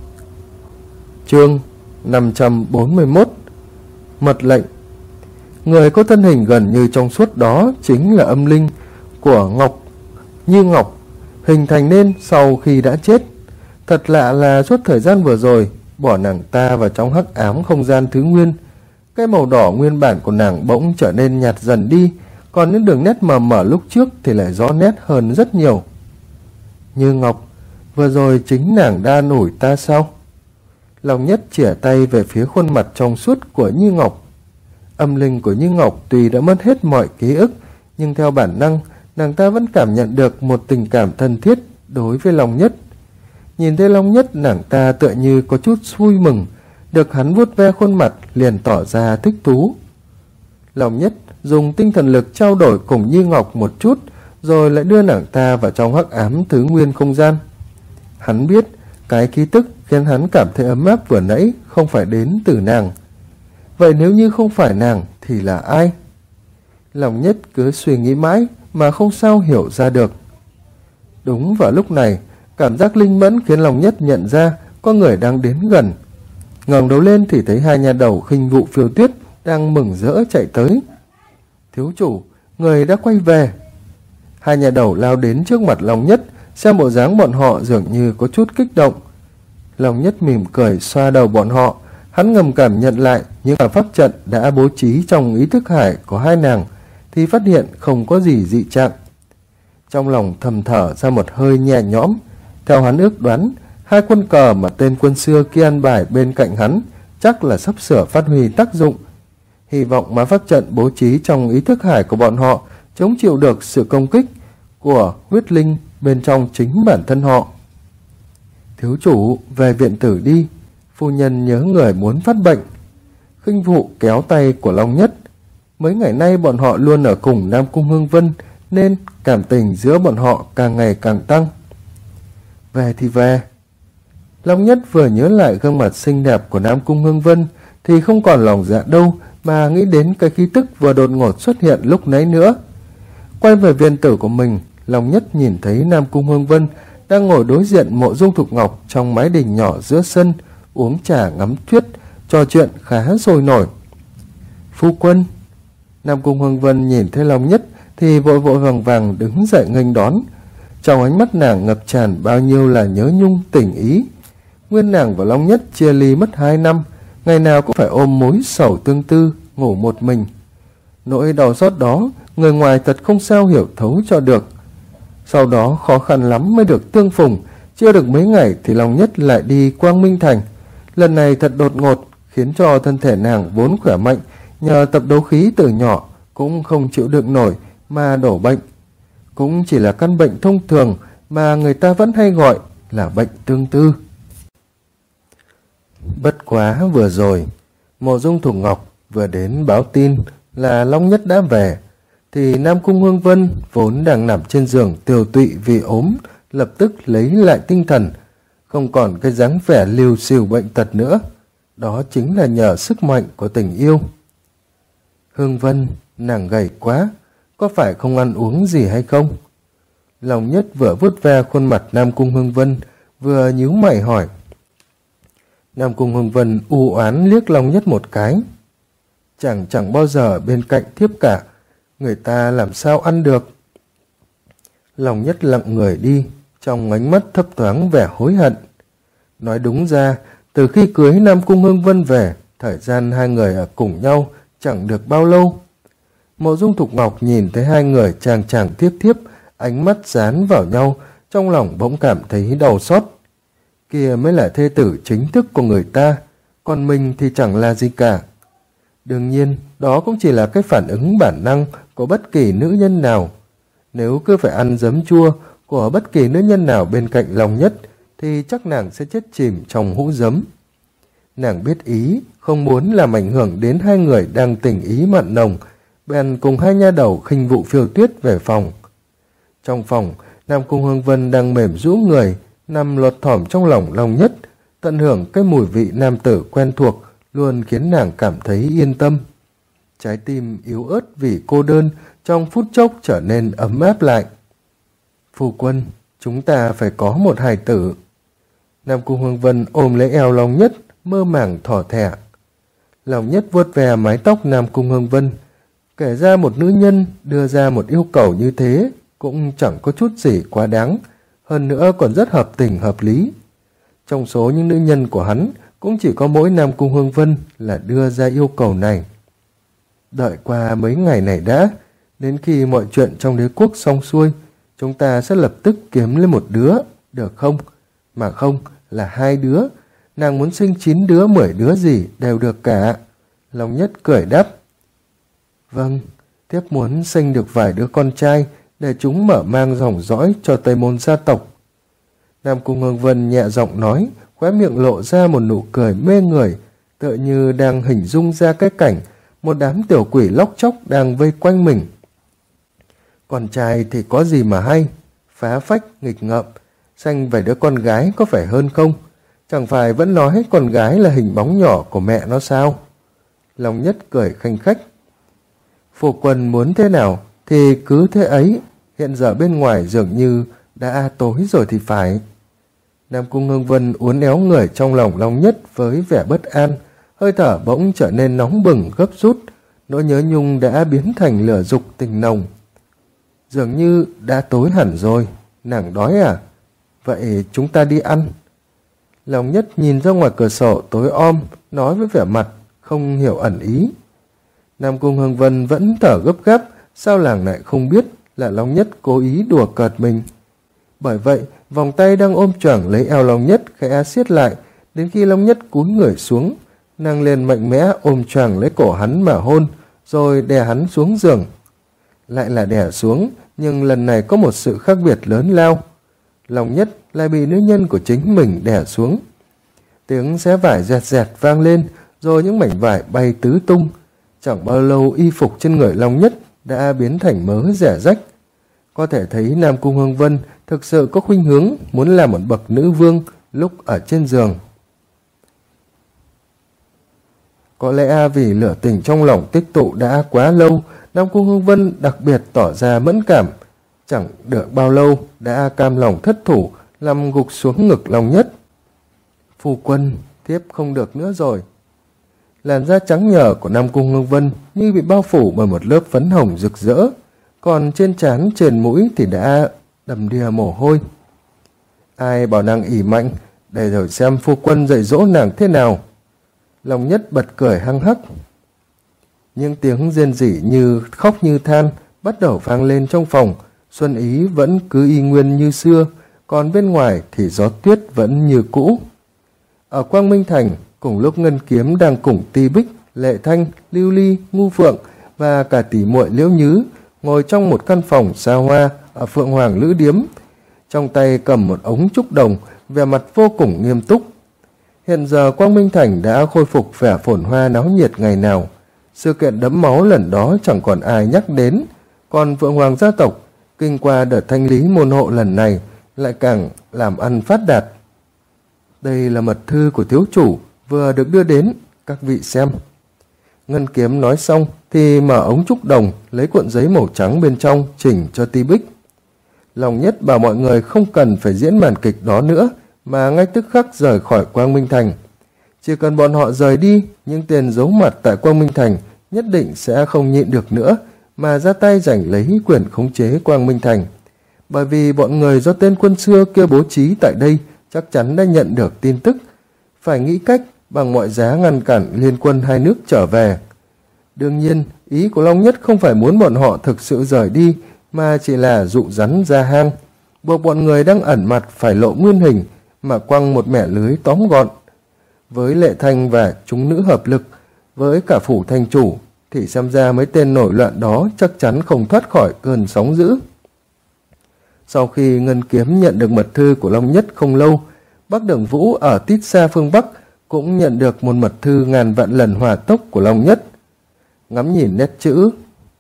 Chương 541. Mật lệnh. Người có thân hình gần như trong suốt đó chính là âm linh của Như Ngọc, hình thành nên sau khi đã chết. Thật lạ là suốt thời gian vừa rồi bỏ nàng ta vào trong hắc ám không gian thứ nguyên, cái màu đỏ nguyên bản của nàng bỗng trở nên nhạt dần đi, còn những đường nét mờ mờ lúc trước thì lại rõ nét hơn rất nhiều. Như Ngọc, vừa rồi chính nàng đã an ủi ta sao? Long Nhất chĩa tay về phía khuôn mặt trong suốt của Như Ngọc. Âm linh của Như Ngọc tuy đã mất hết mọi ký ức, nhưng theo bản năng, nàng ta vẫn cảm nhận được một tình cảm thân thiết đối với Long Nhất. Nhìn thấy Long Nhất, nàng ta tựa như có chút vui mừng, được hắn vuốt ve khuôn mặt liền tỏ ra thích thú. Long Nhất dùng tinh thần lực trao đổi cùng Như Ngọc một chút, rồi lại đưa nàng ta vào trong hắc ám thứ nguyên không gian. Hắn biết cái khí tức khiến hắn cảm thấy ấm áp vừa nãy không phải đến từ nàng. Vậy nếu như không phải nàng thì là ai? Long Nhất cứ suy nghĩ mãi mà không sao hiểu ra được. Đúng vào lúc này, cảm giác linh mẫn khiến Long Nhất nhận ra có người đang đến gần. Ngẩng đầu lên thì thấy hai nhà đầu khinh vụ Phiêu Tuyết đang mừng rỡ chạy tới. Thiếu chủ, người đã quay về. Hai nhà đầu lao đến trước mặt Long Nhất, xem bộ dáng bọn họ dường như có chút kích động. Long Nhất mỉm cười xoa đầu bọn họ, hắn ngầm cảm nhận lại những pháp trận đã bố trí trong ý thức hải của hai nàng, thì phát hiện không có gì dị trạng. Trong lòng thầm thở ra một hơi nhẹ nhõm. Theo hắn ước đoán, hai quân cờ mà tên quân xưa kia an bài bên cạnh hắn chắc là sắp sửa phát huy tác dụng. hy vọng mà pháp trận bố trí trong ý thức hải của bọn họ chống chịu được sự công kích của huyết linh bên trong chính bản thân họ. Thiếu chủ, về viện tử đi, phu nhân nhớ người muốn phát bệnh. Khinh Vụ kéo tay của Long Nhất. Mấy ngày nay bọn họ luôn ở cùng Nam Cung Hương Vân, nên cảm tình giữa bọn họ càng ngày càng tăng. Về thì về. Long Nhất vừa nhớ lại gương mặt xinh đẹp của Nam Cung Hương Vân thì không còn lòng dạ đâu, mà nghĩ đến cái khí tức vừa đột ngột xuất hiện lúc nãy nữa. Quay về viện tử của mình, Long Nhất nhìn thấy Nam Cung Hương Vân đang ngồi đối diện Mộ Dung Thục Ngọc trong mái đình nhỏ giữa sân, uống trà ngắm tuyết, trò chuyện khá sôi nổi. Phu quân. Nam Cung Hương Vân nhìn thấy Long Nhất thì vội vội vàng vàng đứng dậy nghênh đón. Trong ánh mắt nàng ngập tràn bao nhiêu là nhớ nhung tình ý. Nguyên nàng và Long Nhất chia ly mất 2 năm, ngày nào cũng phải ôm mối sầu tương tư, ngủ một mình. Nỗi đau xót đó, người ngoài thật không sao hiểu thấu cho được. Sau đó khó khăn lắm mới được tương phùng, chưa được mấy ngày thì Long Nhất lại đi Quang Minh Thành. Lần này thật đột ngột, khiến cho thân thể nàng vốn khỏe mạnh, nhờ tập đấu khí từ nhỏ cũng không chịu đựng nổi mà đổ bệnh. Cũng chỉ là căn bệnh thông thường mà người ta vẫn hay gọi là bệnh tương tư. Bất quá vừa rồi, Mộ Dung Thục Ngọc vừa đến báo tin là Long Nhất đã về, thì Nam Cung Hương Vân vốn đang nằm trên giường tiều tụy vì ốm, lập tức lấy lại tinh thần, không còn cái dáng vẻ liều xìu bệnh tật nữa. Đó chính là nhờ sức mạnh của tình yêu. Hương Vân, nàng gầy quá, có phải không ăn uống gì hay không? Long Nhất vừa vuốt ve khuôn mặt Nam Cung Hương Vân, vừa nhíu mày hỏi. Nam Cung Hương Vân u oán liếc Long Nhất một cái. Chẳng bao giờ bên cạnh thiếp cả, người ta làm sao ăn được? Long Nhất lặng người đi, trong ánh mắt thấp thoáng vẻ hối hận. Nói đúng ra, từ khi cưới Nam Cung Hương Vân về, thời gian hai người ở cùng nhau chẳng được bao lâu. Mộ Dung Thục Ngọc nhìn thấy hai người chàng thiếp, ánh mắt dán vào nhau, trong lòng bỗng cảm thấy đau xót. Kia mới là thê tử chính thức của người ta, còn mình thì chẳng là gì cả. Đương nhiên, đó cũng chỉ là cái phản ứng bản năng của bất kỳ nữ nhân nào. Nếu cứ phải ăn giấm chua của bất kỳ nữ nhân nào bên cạnh Long Nhất, thì chắc nàng sẽ chết chìm trong hũ giấm. Nàng biết ý, không muốn làm ảnh hưởng đến hai người đang tình ý mặn nồng, bèn cùng hai nha đầu Khinh Vụ Phiêu Tuyết về phòng. Trong phòng, Nam Cung Hương Vân đang mềm rũ người, nằm lọt thỏm trong lòng Long Nhất, tận hưởng cái mùi vị nam tử quen thuộc, luôn khiến nàng cảm thấy yên tâm. Trái tim yếu ớt vì cô đơn trong phút chốc trở nên ấm áp lại. Phu quân, chúng ta phải có một hài tử. Nam Cung Hương Vân ôm lấy eo Long Nhất, mơ màng thỏ thẻ. Long Nhất vuốt ve mái tóc Nam Cung Hương Vân, kể ra một nữ nhân đưa ra một yêu cầu như thế cũng chẳng có chút gì quá đáng, hơn nữa còn rất hợp tình hợp lý. Trong số những nữ nhân của hắn, cũng chỉ có mỗi Nam Cung Hương Vân là đưa ra yêu cầu này. Đợi qua mấy ngày này đã, đến khi mọi chuyện trong đế quốc xong xuôi, chúng ta sẽ lập tức kiếm lên một đứa, được không? Mà không, là 2 đứa. Nàng muốn sinh 9 đứa, 10 đứa gì đều được cả. Long Nhất cười đáp. Vâng, thiếp muốn sinh được vài đứa con trai để chúng mở mang dòng dõi cho Tây Môn gia tộc. Nam Cung Hương Vân nhẹ giọng nói, khóe miệng lộ ra một nụ cười mê người, tựa như đang hình dung ra cái cảnh một đám tiểu quỷ lóc chóc đang vây quanh mình. Con trai thì có gì mà hay, phá phách, nghịch ngợm, sanh vài đứa con gái có phải hơn không? Chẳng phải vẫn nói hết con gái là hình bóng nhỏ của mẹ nó sao? Long Nhất cười khanh khách. Phu quân muốn thế nào thì cứ thế ấy, hiện giờ bên ngoài dường như đã tối rồi thì phải. Nam Cung Hương Vân uốn éo người trong lòng Long Nhất với vẻ bất an, hơi thở bỗng trở nên nóng bừng gấp rút, nỗi nhớ nhung đã biến thành lửa dục tình nồng. Dường như đã tối hẳn rồi, nàng đói à? Vậy chúng ta đi ăn. Long Nhất nhìn ra ngoài cửa sổ tối om, nói với vẻ mặt không hiểu ẩn ý. Nam Cung Hương Vân vẫn thở gấp gáp, sao nàng lại không biết là Long Nhất cố ý đùa cợt mình. Bởi vậy, vòng tay đang ôm choàng lấy eo Long Nhất khẽ siết lại, đến khi Long Nhất cúi người xuống, Nàng liền mạnh mẽ ôm choàng lấy cổ hắn mà hôn, rồi đè hắn xuống giường. Lại là đè xuống, nhưng lần này có một sự khác biệt lớn lao. Long Nhất lại bị nữ nhân của chính mình đè xuống. Tiếng xé vải dẹt dẹt vang lên, rồi những mảnh vải bay tứ tung. Chẳng bao lâu y phục trên người Long Nhất đã biến thành mớ rẻ rách. Có thể thấy Nam Cung Hương Vân thực sự có khuynh hướng muốn làm một bậc nữ vương lúc ở trên giường. Có lẽ vì lửa tình trong lòng tích tụ đã quá lâu, Nam Cung Hương Vân đặc biệt tỏ ra mẫn cảm. Chẳng được bao lâu đã cam lòng thất thủ, nằm gục xuống ngực Long Nhất. Phu quân, thiếp không được nữa rồi. Làn da trắng nhờ của Nam Cung Hương Vân như bị bao phủ bởi một lớp phấn hồng rực rỡ, còn trên trán trên mũi thì đã đầm đìa mồ hôi. Ai bảo nàng ỉ mạnh, để rồi xem phu quân dạy dỗ nàng thế nào. Long Nhất bật cười hăng hắc. Những tiếng rên rỉ như khóc như than bắt đầu vang lên trong phòng. Xuân ý vẫn cứ y nguyên như xưa, còn bên ngoài thì gió tuyết vẫn như cũ. Ở Quang Minh Thành, cùng lúc Ngân Kiếm đang cùng Ti Bích, Lệ Thanh, Lưu Ly, Ngu Phượng và cả tỷ muội Liễu Nhứ ngồi trong một căn phòng xa hoa ở Phượng Hoàng Lữ Điếm, trong tay cầm một ống trúc đồng, vẻ mặt vô cùng nghiêm túc. Hiện giờ Quang Minh Thành đã khôi phục vẻ phồn hoa náo nhiệt ngày nào. Sự kiện đẫm máu lần đó chẳng còn ai nhắc đến, còn Phượng Hoàng gia tộc kinh qua đợt thanh lý môn hộ lần này lại càng làm ăn phát đạt. Đây là mật thư của thiếu chủ vừa được đưa đến, các vị xem. Ngân Kiếm nói xong thì mở ống trúc đồng, lấy cuộn giấy màu trắng bên trong chỉnh cho Ti Bích. Long Nhất bảo mọi người không cần phải diễn màn kịch đó nữa, mà ngay tức khắc rời khỏi Quang Minh Thành. Chỉ cần bọn họ rời đi, những tên giấu mặt tại Quang Minh Thành nhất định sẽ không nhịn được nữa, mà ra tay giành lấy quyền khống chế Quang Minh Thành. Bởi vì bọn người do tên quân xưa kia bố trí tại đây chắc chắn đã nhận được tin tức, phải nghĩ cách bằng mọi giá ngăn cản liên quân hai nước trở về. Đương nhiên, ý của Long Nhất không phải muốn bọn họ thực sự rời đi, mà chỉ là dụ rắn ra hang, buộc bọn người đang ẩn mặt phải lộ nguyên hình, mà quăng một mẻ lưới tóm gọn. Với Lệ Thanh và chúng nữ hợp lực, với cả phủ thành chủ, thì xem ra mấy tên nổi loạn đó chắc chắn không thoát khỏi cơn sóng dữ. Sau khi Ngân Kiếm nhận được mật thư của Long Nhất không lâu, Bắc Đường Vũ ở tít xa phương Bắc cũng nhận được một mật thư ngàn vạn lần hỏa tốc của Long Nhất. Ngắm nhìn nét chữ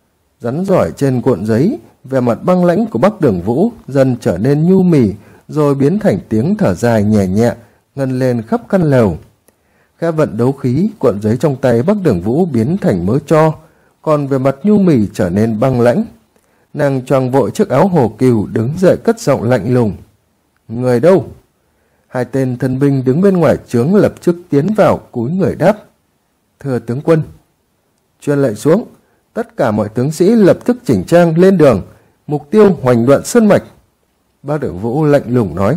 rắn giỏi trên cuộn giấy, vẻ mặt băng lãnh của Bắc Đường Vũ dần trở nên nhu mì, rồi biến thành tiếng thở dài nhẹ nhẹ ngân lên khắp căn lều. Khẽ vận đấu khí, cuộn giấy trong tay Bắc Đường Vũ biến thành mớ tro, còn về mặt nhu mì trở nên băng lãnh. Nàng choàng vội chiếc áo hồ cừu, đứng dậy cất giọng lạnh lùng. Người đâu? Hai tên thân binh đứng bên ngoài trướng lập tức tiến vào, cúi người đáp. Thưa tướng quân. Truyền lệnh xuống, tất cả mọi tướng sĩ lập tức chỉnh trang lên đường, mục tiêu hoành đoạn sơn mạch. Bắc Đường Vũ lạnh lùng nói.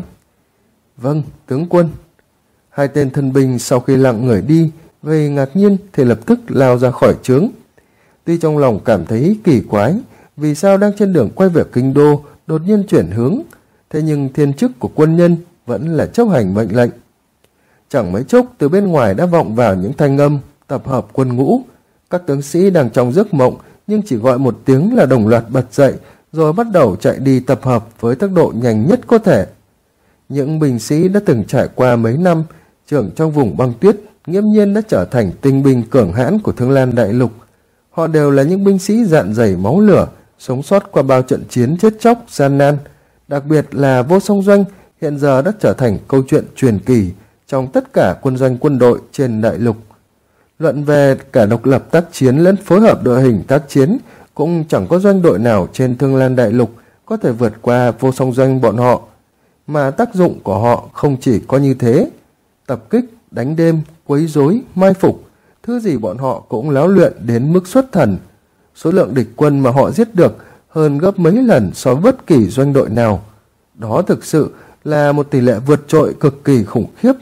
Vâng, tướng quân. Hai tên thân binh sau khi lặng người đi, vì ngạc nhiên thì lập tức lao ra khỏi trướng. Tuy trong lòng cảm thấy kỳ quái, vì sao đang trên đường quay về kinh đô đột nhiên chuyển hướng, thế nhưng thiên chức của quân nhân vẫn là chấp hành mệnh lệnh. Chẳng mấy chốc từ bên ngoài đã vọng vào những thanh âm tập hợp quân ngũ. Các tướng sĩ đang trong giấc mộng, nhưng chỉ gọi một tiếng là đồng loạt bật dậy, rồi bắt đầu chạy đi tập hợp với tốc độ nhanh nhất có thể. Những binh sĩ đã từng trải qua mấy năm trưởng trong vùng băng tuyết nghiễm nhiên đã trở thành tinh binh cường hãn của Thương Lan Đại Lục. Họ đều là những binh sĩ dạn dày máu lửa, sống sót qua bao trận chiến chết chóc gian nan. Đặc biệt là Vô Song Doanh hiện giờ đã trở thành câu chuyện truyền kỳ trong tất cả quân doanh quân đội trên đại lục. Luận về cả độc lập tác chiến lẫn phối hợp đội hình tác chiến, cũng chẳng có doanh đội nào trên Thương Lan Đại Lục có thể vượt qua Vô Song Doanh bọn họ. Mà tác dụng của họ không chỉ có như thế. Tập kích, đánh đêm, quấy rối, mai phục, thứ gì bọn họ cũng láo luyện đến mức xuất thần. Số lượng địch quân mà họ giết được hơn gấp mấy lần so với bất kỳ doanh đội nào. Đó thực sự là một tỷ lệ vượt trội cực kỳ khủng khiếp.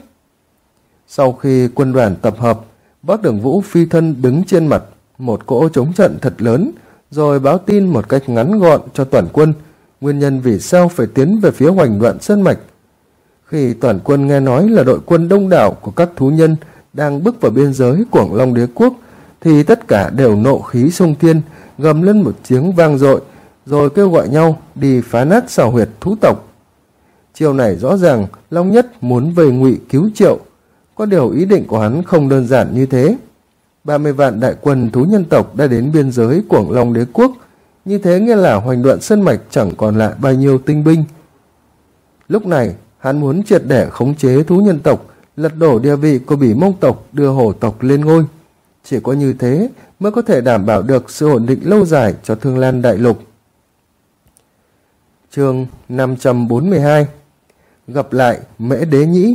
Sau khi quân đoàn tập hợp, Bắc Đường Vũ phi thân đứng trên mặt một cỗ chống trận thật lớn, rồi báo tin một cách ngắn gọn cho toàn quân nguyên nhân vì sao phải tiến về phía hoành đoạn sơn mạch. Khi toàn quân nghe nói là đội quân đông đảo của các thú nhân đang bước vào biên giới Cuồng Long Đế quốc, thì tất cả đều nộ khí xông thiên, gầm lên một tiếng vang dội, rồi kêu gọi nhau đi phá nát xào huyệt thú tộc. Chiều này rõ ràng Long Nhất muốn về ngụy cứu Triệu, có điều ý định của hắn không đơn giản như thế. 30 vạn đại quân thú nhân tộc đã đến biên giới Cuồng Long Đế quốc, như thế nghĩa là Hoành Đoạn Sơn mạch chẳng còn lại bao nhiêu tinh binh. Lúc này hắn muốn triệt để khống chế thú nhân tộc, lật đổ địa vị của Bỉ Mông tộc, đưa hổ tộc lên ngôi. Chỉ có như thế mới có thể đảm bảo được sự ổn định lâu dài cho Thương Lan đại lục. Chương 542. Gặp lại Mễ Đế Nhĩ.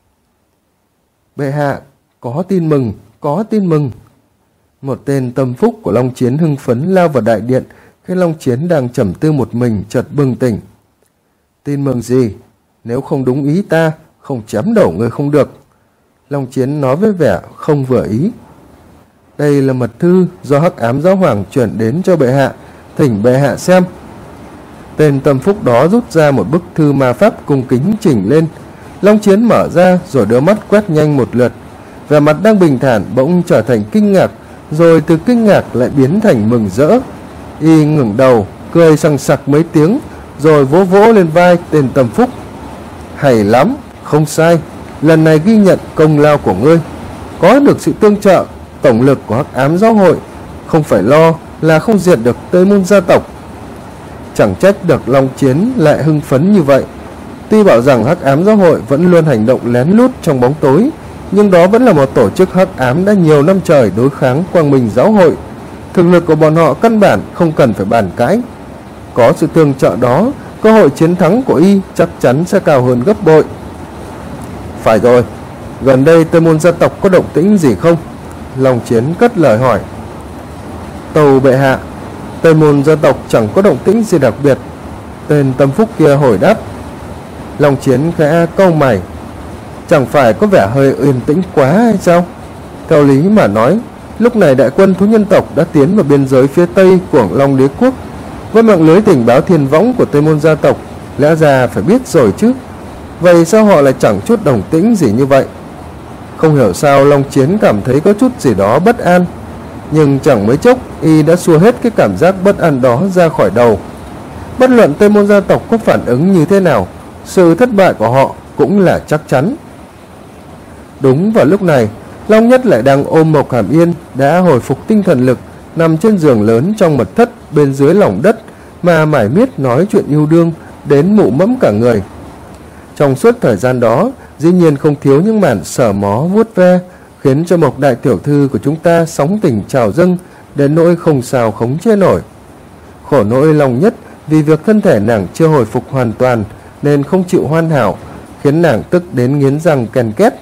Bệ hạ, có tin mừng, có tin mừng. Một tên tâm phúc của Long Chiến hưng phấn lao vào đại điện khi Long Chiến đang trầm tư một mình, chợt bừng tỉnh. Tin mừng gì? Nếu không đúng ý ta, không chém đầu người không được. Long Chiến nói với vẻ không vừa ý. Đây là mật thư do Hắc Ám Giáo Hoàng chuyển đến cho bệ hạ, thỉnh bệ hạ xem. Tên tâm phúc đó rút ra một bức thư ma pháp cung kính chỉnh lên. Long Chiến mở ra rồi đưa mắt quét nhanh một lượt. Vẻ mặt đang bình thản bỗng trở thành kinh ngạc, rồi từ kinh ngạc lại biến thành mừng rỡ. Y ngẩng đầu, cười sằng sặc mấy tiếng, rồi vỗ vỗ lên vai tên tâm phúc. Hay lắm, không sai, lần này ghi nhận công lao của ngươi. Có được sự tương trợ, tổng lực của Hắc Ám Giáo hội, không phải lo là không diệt được Tây Môn gia tộc. Chẳng trách được Long Chiến lại hưng phấn như vậy. Tuy bảo rằng Hắc Ám Giáo hội vẫn luôn hành động lén lút trong bóng tối, nhưng đó vẫn là một tổ chức hắc ám đã nhiều năm trời đối kháng Quang Minh Giáo hội. Thực lực của bọn họ căn bản không cần phải bàn cãi. Có sự tương trợ đó, cơ hội chiến thắng của y chắc chắn sẽ cao hơn gấp bội. Phải rồi, gần đây Tây Môn gia tộc có động tĩnh gì không? Long Chiến cất lời hỏi. Tâu bệ hạ, Tây Môn gia tộc chẳng có động tĩnh gì đặc biệt. Tên tâm phúc kia hồi đáp. Long Chiến khẽ cau mày. Chẳng phải có vẻ hơi yên tĩnh quá hay sao? Theo lý mà nói, lúc này đại quân thú nhân tộc đã tiến vào biên giới phía tây của Long Đế quốc. Với mạng lưới tình báo thiên võng của Tây Môn gia tộc, lẽ ra phải biết rồi chứ. Vậy sao họ lại chẳng chút đồng tĩnh gì như vậy? Không hiểu sao Long Chiến cảm thấy có chút gì đó bất an. Nhưng chẳng mấy chốc y đã xua hết cái cảm giác bất an đó ra khỏi đầu. Bất luận Tây Môn gia tộc có phản ứng như thế nào, sự thất bại của họ cũng là chắc chắn. Đúng vào lúc này, Long Nhất lại đang ôm Mộc Hàm Yên đã hồi phục tinh thần lực, nằm trên giường lớn trong mật thất bên dưới lòng đất mà mải miết nói chuyện yêu đương đến mụ mẫm cả người. Trong suốt thời gian đó, dĩ nhiên không thiếu những màn sờ mó vuốt ve, khiến cho Mộc đại tiểu thư của chúng ta sóng tình trào dâng đến nỗi không sao khống chế nổi. Khổ nỗi Long Nhất vì việc thân thể nàng chưa hồi phục hoàn toàn nên không chịu hoàn hảo, khiến nàng tức đến nghiến răng ken két.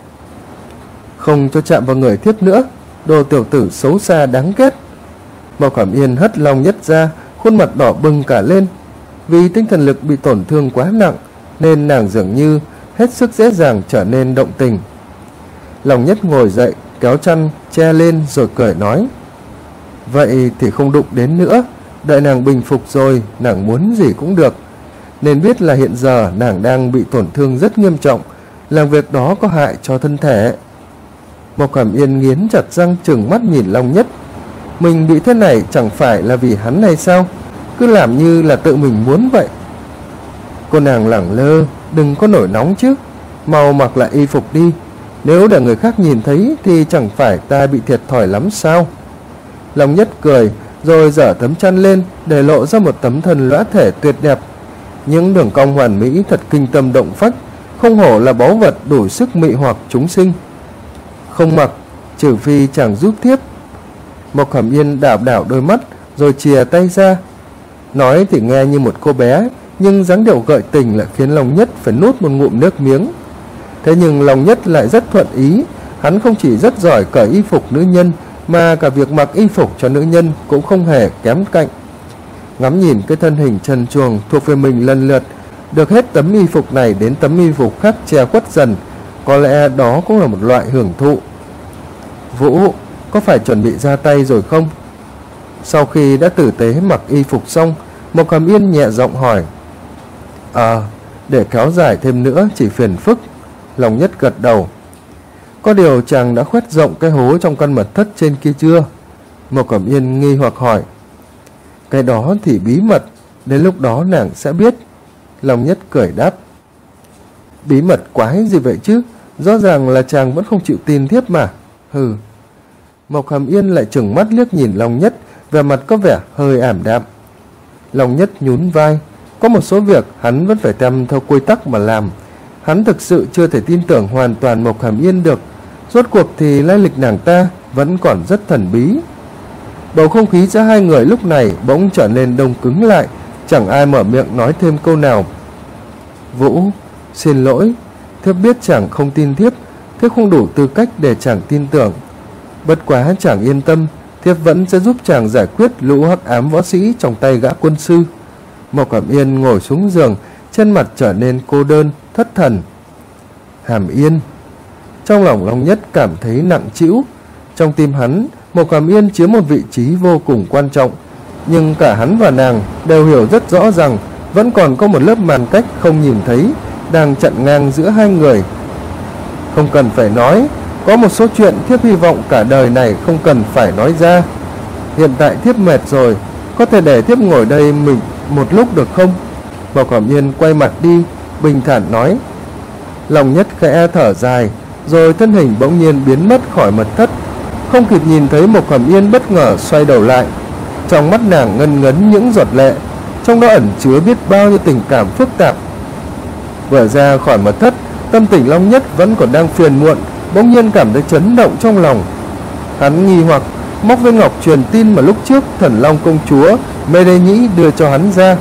Không cho chạm vào người thiếp nữa, đồ tiểu tử xấu xa đáng ghét. Mộc Hàm Yên hất Long Nhất ra, khuôn mặt đỏ bừng cả lên. Vì tinh thần lực bị tổn thương quá nặng nên nàng dường như hết sức dễ dàng trở nên động tình. Long Nhất ngồi dậy, kéo chăn che lên rồi cười nói. Vậy thì không đụng đến nữa, đợi nàng bình phục rồi, nàng muốn gì cũng được. Nên biết là hiện giờ nàng đang bị tổn thương rất nghiêm trọng, làm việc đó có hại cho thân thể. Mộc Hàm Yên nghiến chặt răng trừng mắt nhìn Long Nhất. Mình bị thế này chẳng phải là vì hắn hay sao? Cứ làm như là tự mình muốn vậy. Cô nàng lẳng lơ, đừng có nổi nóng chứ. Mau mặc lại y phục đi. Nếu để người khác nhìn thấy thì chẳng phải ta bị thiệt thòi lắm sao? Long Nhất cười, rồi giở tấm chăn lên để lộ ra một tấm thân lõa thể tuyệt đẹp. Những đường cong hoàn mỹ thật kinh tâm động phách, không hổ là báu vật đủ sức mị hoặc chúng sinh. Không mặc, trừ phi chàng giúp thiếp. Mộc Hàm Yên đảo đảo đôi mắt rồi chìa tay ra. Nói thì nghe như một cô bé, nhưng dáng điệu gợi tình lại khiến Long Nhất phải nuốt một ngụm nước miếng. Thế nhưng Long Nhất lại rất thuận ý. Hắn không chỉ rất giỏi cởi y phục nữ nhân, mà cả việc mặc y phục cho nữ nhân cũng không hề kém cạnh. Ngắm nhìn cái thân hình trần truồng thuộc về mình lần lượt, được hết tấm y phục này đến tấm y phục khác che khuất dần, có lẽ đó cũng là một loại hưởng thụ. Vũ, có phải chuẩn bị ra tay rồi không? Sau khi đã tử tế mặc y phục xong, Mộc Hàm Yên nhẹ giọng hỏi. Để kéo dài thêm nữa chỉ phiền phức. Long Nhất gật đầu. Có điều chàng đã khoét rộng cái hố trong căn mật thất trên kia chưa? Mộc Cẩm Yên nghi hoặc hỏi. Cái đó thì bí mật, đến lúc đó nàng sẽ biết. Long Nhất cười đáp. Bí mật quái gì vậy chứ? Rõ ràng là chàng vẫn không chịu tin thiếp mà. Hừ. Mộc Hàm Yên lại trừng mắt liếc nhìn Long Nhất, vẻ mặt có vẻ hơi ảm đạm. Long Nhất nhún vai. Có một số việc hắn vẫn phải theo quy tắc mà làm. Hắn thực sự chưa thể tin tưởng hoàn toàn Mộc Hàm Yên được. Rốt cuộc thì lai lịch nàng ta vẫn còn rất thần bí. Bầu không khí giữa hai người lúc này bỗng trở nên đông cứng lại, chẳng ai mở miệng nói thêm câu nào. Vũ, xin lỗi, thiếp biết chàng không tin thiếp, thiếp không đủ tư cách để chàng tin tưởng. Bất quá chàng yên tâm, thiếp vẫn sẽ giúp chàng giải quyết lũ hắc ám võ sĩ trong tay gã quân sư. Mộc Cẩm Yên ngồi xuống giường, trên mặt trở nên cô đơn, thất thần. Hàm Yên. Trong lòng Long Nhất cảm thấy nặng trĩu. Trong tim hắn, Mộc Hàm Yên chiếm một vị trí vô cùng quan trọng, nhưng cả hắn và nàng đều hiểu rất rõ rằng vẫn còn có một lớp màn cách không nhìn thấy đang chặn ngang giữa hai người. Không cần phải nói, có một số chuyện thiếp hy vọng cả đời này không cần phải nói ra. Hiện tại thiếp mệt rồi, có thể để thiếp ngồi đây mình một lúc được không? Mộc Cẩm Yên quay mặt đi, bình thản nói. Long Nhất khẽ thở dài, rồi thân hình bỗng nhiên biến mất khỏi mật thất. Không kịp nhìn thấy Mộc Cẩm Yên bất ngờ xoay đầu lại. Trong mắt nàng ngân ngấn những giọt lệ, trong đó ẩn chứa biết bao nhiêu tình cảm phức tạp. Vừa ra khỏi mật thất, tâm tình Long Nhất vẫn còn đang phiền muộn, bỗng nhiên cảm thấy chấn động trong lòng. Hắn nghi hoặc móc viên ngọc truyền tin mà lúc trước Thần Long công chúa Mê Đê Nhĩ đưa cho hắn ra.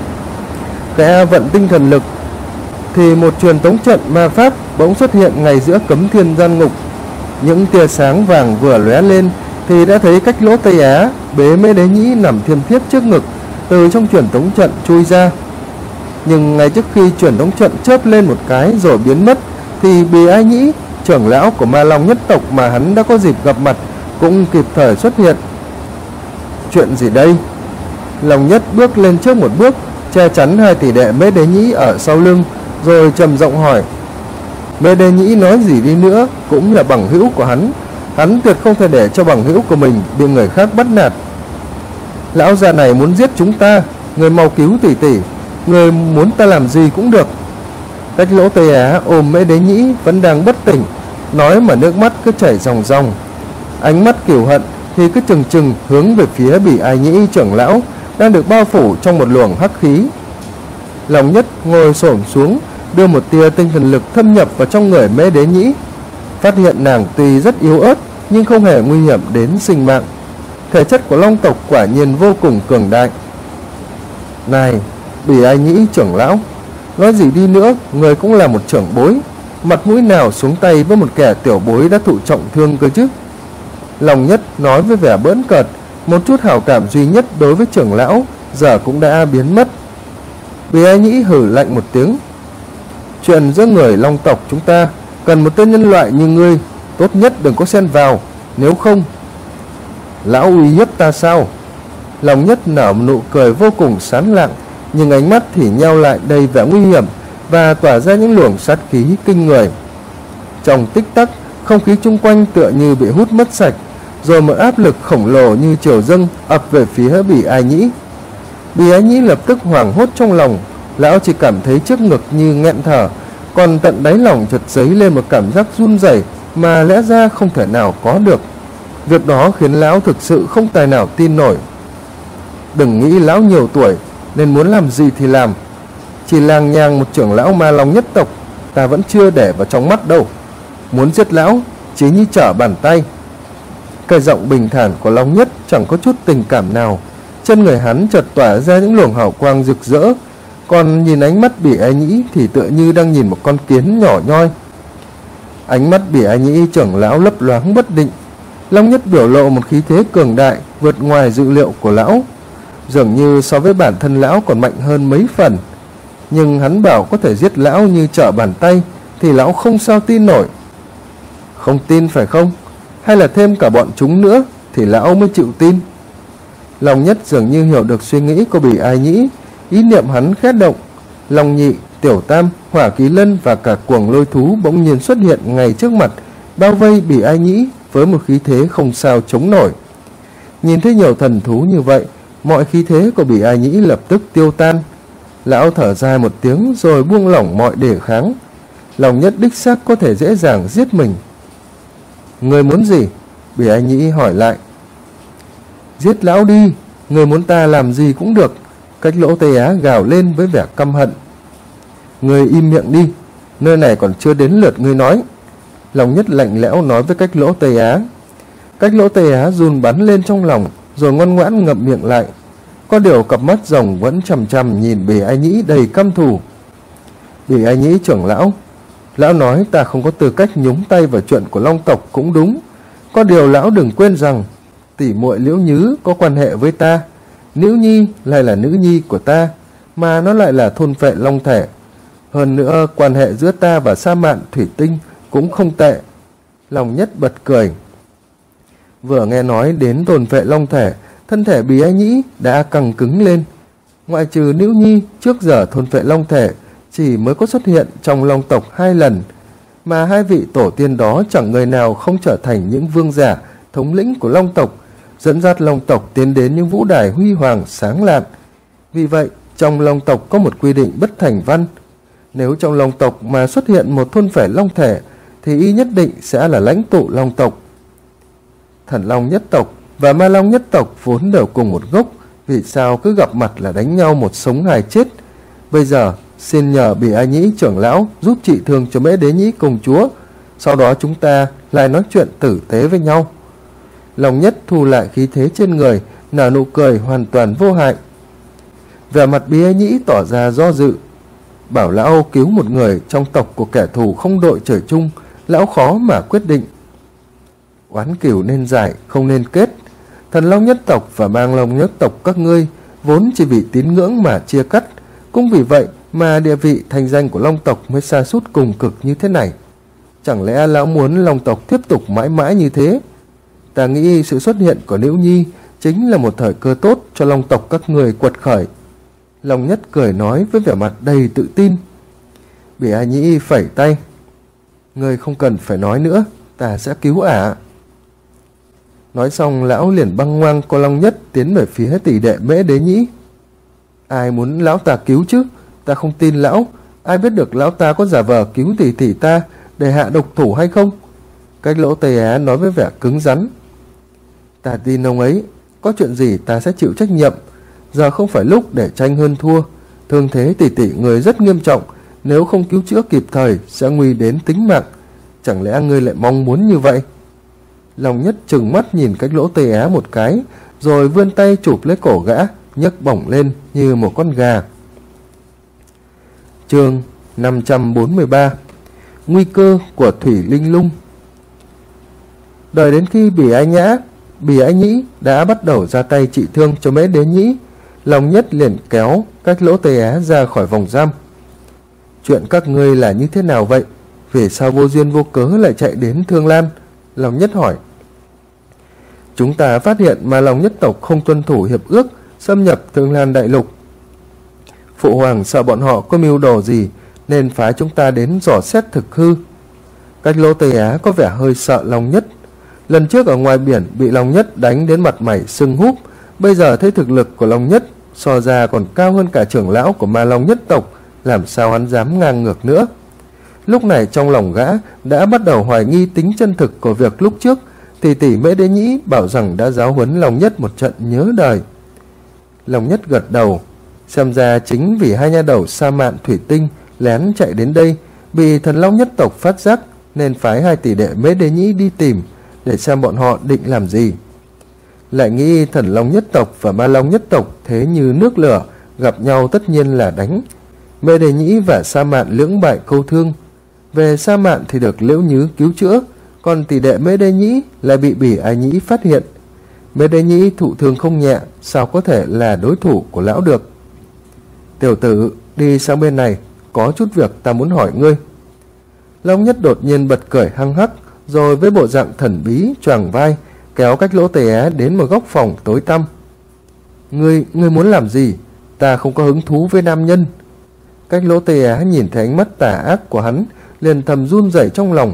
Kẻ vận tinh thần lực thì một truyền tống trận ma pháp bỗng xuất hiện ngay giữa cấm thiên gian ngục. Những tia sáng vàng vừa lóe lên thì đã thấy cách lỗ Tây Á bế Mê Đế Nhĩ nằm thiêm thiếp trước ngực, từ trong truyền tống trận chui ra. Nhưng ngay trước khi truyền tống trận chớp lên một cái rồi biến mất, thì Bì Ai Nhĩ, trưởng lão của Ma Long nhất tộc mà hắn đã có dịp gặp mặt, cũng kịp thời xuất hiện. Chuyện gì đây? Long Nhất bước lên trước một bước, che chắn hai tỷ đệ Mê Đế Nhĩ ở sau lưng, rồi trầm giọng hỏi. Mê Đế Nhĩ nói gì đi nữa cũng là bằng hữu của hắn, hắn tuyệt không thể để cho bằng hữu của mình bị người khác bắt nạt. Lão già này muốn giết chúng ta, người mau cứu tỷ tỷ, người muốn ta làm gì cũng được. Cách lỗ Tây Á ôm Mê Đế Nhĩ vẫn đang bất tỉnh, nói mà nước mắt cứ chảy ròng ròng. Ánh mắt kiều hận thì cứ chừng chừng hướng về phía Bì Ai Nhĩ trưởng lão đang được bao phủ trong một luồng hắc khí. Long Nhất ngồi xổm xuống, đưa một tia tinh thần lực thâm nhập vào trong người Mê Đế Nhĩ, phát hiện nàng tuy rất yếu ớt nhưng không hề nguy hiểm đến sinh mạng. Thể chất của Long tộc quả nhiên vô cùng cường đại. Này, Bì Ai Nhĩ trưởng lão, nói gì đi nữa, người cũng là một trưởng bối, mặt mũi nào xuống tay với một kẻ tiểu bối đã thụ trọng thương cơ chứ? Long Nhất nói với vẻ bỡn cợt, một chút hảo cảm duy nhất đối với trưởng lão giờ cũng đã biến mất. Bì Ai Nhĩ hử lạnh một tiếng. Chuyện giữa người Long tộc chúng ta cần một tên nhân loại như ngươi, tốt nhất đừng có xen vào, nếu không. Lão uy hiếp ta sao? Long Nhất nở một nụ cười vô cùng sán lạng, nhưng ánh mắt thì nheo lại đầy vẻ nguy hiểm và tỏa ra những luồng sát khí kinh người. Trong tích tắc, không khí chung quanh tựa như bị hút mất sạch, rồi một áp lực khổng lồ như triều dâng ập về phía Bì Ai Nhĩ. Bì Ai Nhĩ lập tức hoảng hốt trong lòng, lão chỉ cảm thấy trước ngực như nghẹn thở, còn tận đáy lòng chợt dấy lên một cảm giác run rẩy mà lẽ ra không thể nào có được. Việc đó khiến lão thực sự không tài nào tin nổi. Đừng nghĩ lão nhiều tuổi nên muốn làm gì thì làm, chỉ làng nhàng một trưởng lão Ma Long nhất tộc ta vẫn chưa để vào trong mắt đâu. Muốn giết lão chỉ như trở bàn tay. Cái giọng bình thản của Long Nhất chẳng có chút tình cảm nào, chân người hắn chợt tỏa ra những luồng hào quang rực rỡ, còn nhìn ánh mắt Bì Ai Nhĩ thì tựa như đang nhìn một con kiến nhỏ nhoi. Ánh mắt Bì Ai Nhĩ trưởng lão lấp loáng bất định. Long Nhất biểu lộ một khí thế cường đại vượt ngoài dự liệu của lão, dường như so với bản thân lão còn mạnh hơn mấy phần. Nhưng hắn bảo có thể giết lão như trở bàn tay thì lão không sao tin nổi. Không tin phải không? Hay là thêm cả bọn chúng nữa thì lão mới chịu tin? Long Nhất dường như hiểu được suy nghĩ của Bì Ai Nhĩ, ý niệm hắn khẽ động. Long Nhị, Tiểu Tam, Hỏa Kỳ Lân và cả cuồng lôi thú bỗng nhiên xuất hiện ngay trước mặt, bao vây Bỉ Ai Nhĩ với một khí thế không sao chống nổi. Nhìn thấy nhiều thần thú như vậy, mọi khí thế của Bỉ Ai Nhĩ lập tức tiêu tan. Lão thở dài một tiếng rồi buông lỏng mọi đề kháng. Lòng Nhất đích xác có thể dễ dàng giết mình. Người muốn gì? Bỉ Ai Nhĩ hỏi lại. Giết lão đi, người muốn ta làm gì cũng được. Cách Lỗ Tây Á gào lên với vẻ căm hận. Người im miệng đi, nơi này còn chưa đến lượt ngươi nói. Lòng Nhất lạnh lẽo nói với Cách Lỗ Tây Á. Cách Lỗ Tây Á run bắn lên trong lòng, rồi ngoan ngoãn ngậm miệng lại. Có điều cặp mắt rồng vẫn chằm chằm nhìn Bỉ Ai Nhĩ đầy căm thù. Bỉ Ai Nhĩ trưởng lão, lão nói ta không có tư cách nhúng tay vào chuyện của Long tộc cũng đúng. Có điều lão đừng quên rằng tỷ muội Liễu Nhứ có quan hệ với ta. Liễu Nhi lại là nữ nhi của ta, mà nó lại là thôn phệ long thể. Hơn nữa quan hệ giữa ta và Sa Mạn Thủy Tinh cũng không tệ. Lòng Nhất bật cười. Vừa nghe nói đến thôn phệ long thể, thân thể Bỉ Ai Nhĩ đã căng cứng lên. Ngoại trừ Liễu Nhi, trước giờ thôn phệ long thể chỉ mới có xuất hiện trong Long tộc 2 lần, mà 2 vị tổ tiên đó chẳng người nào không trở thành những vương giả thống lĩnh của Long tộc, dẫn dắt Long tộc tiến đến những vũ đài huy hoàng sáng lạn. Vì vậy, trong Long tộc có một quy định bất thành văn. Nếu trong Long tộc mà xuất hiện một thôn phệ long thể, thì y nhất định sẽ là lãnh tụ Long tộc. Thần Long nhất tộc và Ma Long nhất tộc vốn đều cùng một gốc, vì sao cứ gặp mặt là đánh nhau một sống hai chết. Bây giờ xin nhờ Bỉ Ai Nhĩ trưởng lão giúp trị thương cho Mễ Đế Nhĩ công chúa, sau đó chúng ta lại nói chuyện tử tế với nhau. Lòng Nhất thu lại khí thế trên người, nở nụ cười hoàn toàn vô hại. Vẻ mặt Bỉ Ai Nhĩ tỏ ra do dự. Bảo lão cứu một người trong tộc của kẻ thù không đội trời chung, lão khó mà quyết định. Oán cừu nên giải, không nên kết. Thần Long nhất tộc và Mang Long nhất tộc các ngươi vốn chỉ vì tín ngưỡng mà chia cắt, cũng vì vậy mà địa vị thành danh của Long tộc mới sa sút cùng cực như thế này. Chẳng lẽ lão muốn Long tộc tiếp tục mãi mãi như thế? Ta nghĩ sự xuất hiện của Liễu Nhi chính là một thời cơ tốt cho Long tộc các người quật khởi. Long Nhất cười nói với vẻ mặt đầy tự tin. Bỉ Ai Nhĩ phẩy tay. Người không cần phải nói nữa, ta sẽ cứu ả. Nói xong lão liền băng ngoang co Long Nhất tiến về phía tỷ đệ Mễ Đế Nhĩ. Ai muốn lão ta cứu chứ? Ta không tin lão. Ai biết được lão ta có giả vờ cứu tỷ tỷ ta để hạ độc thủ hay không? Cách Lỗ Tây Á nói với vẻ cứng rắn. Ta tin ông ấy, có chuyện gì ta sẽ chịu trách nhiệm. Giờ không phải lúc để tranh hơn thua. Thương thế tỷ tỷ người rất nghiêm trọng, nếu không cứu chữa kịp thời sẽ nguy đến tính mạng. Chẳng lẽ ngươi lại mong muốn như vậy? Lòng Nhất trừng mắt nhìn Cách Lỗ Tây Á một cái, rồi vươn tay chụp lấy cổ gã, nhấc bổng lên như một con gà. Chương 543. Nguy cơ của Thủy Linh Lung. Đợi đến khi Bỉ Ai Nhĩ đã bắt đầu ra tay trị thương cho Mễ Đế Nhĩ, Lòng Nhất liền kéo Cách Lỗ Tây Á ra khỏi vòng giam. Chuyện các ngươi là như thế nào vậy? Vì sao vô duyên vô cớ lại chạy đến Thương Lan? Lòng Nhất hỏi. Chúng ta phát hiện mà Long nhất tộc không tuân thủ hiệp ước, xâm nhập Thương Lan đại lục. Phụ hoàng sợ bọn họ có mưu đồ gì nên phái chúng ta đến dò xét thực hư. Cách Lỗ Tây Á có vẻ hơi sợ Long Nhất. Lần trước ở ngoài biển bị Long Nhất đánh đến mặt mày sưng húp, bây giờ thấy thực lực của Long Nhất so ra còn cao hơn cả trưởng lão của Ma Long nhất tộc, làm sao hắn dám ngang ngược nữa. Lúc này trong lòng gã đã bắt đầu hoài nghi tính chân thực của việc lúc trước tỷ Mễ Đế Nhĩ bảo rằng đã giáo huấn Long Nhất một trận nhớ đời. Long Nhất gật đầu. Xem ra chính vì hai nha đầu Sa Mạn Thủy Tinh lén chạy đến đây, bị thần Long nhất tộc phát giác nên phái hai tỷ đệ Mễ Đế Nhĩ đi tìm để xem bọn họ định làm gì. Lại nghĩ thần Long nhất tộc và Ma Long nhất tộc thế như nước lửa, gặp nhau tất nhiên là đánh. Mễ Đế Nhĩ và Sa Mạn lưỡng bại câu thương. Về Sa Mạn thì được Liễu Nhứ cứu chữa, còn tỷ đệ Mễ Đế Nhĩ lại bị Bỉ Ai Nhĩ phát hiện. Mễ Đế Nhĩ thụ thương không nhẹ, sao có thể là đối thủ của lão được. Tiểu tử, đi sang bên này, có chút việc ta muốn hỏi ngươi. Long Nhất đột nhiên bật cười hăng hắc, rồi với bộ dạng thần bí choàng vai kéo Cách Lỗ Tây Á đến một góc phòng tối tăm. Ngươi muốn làm gì? Ta không có hứng thú với nam nhân. Cách Lỗ Tây Á nhìn thấy ánh mắt tà ác của hắn, liền thầm run rẩy trong lòng.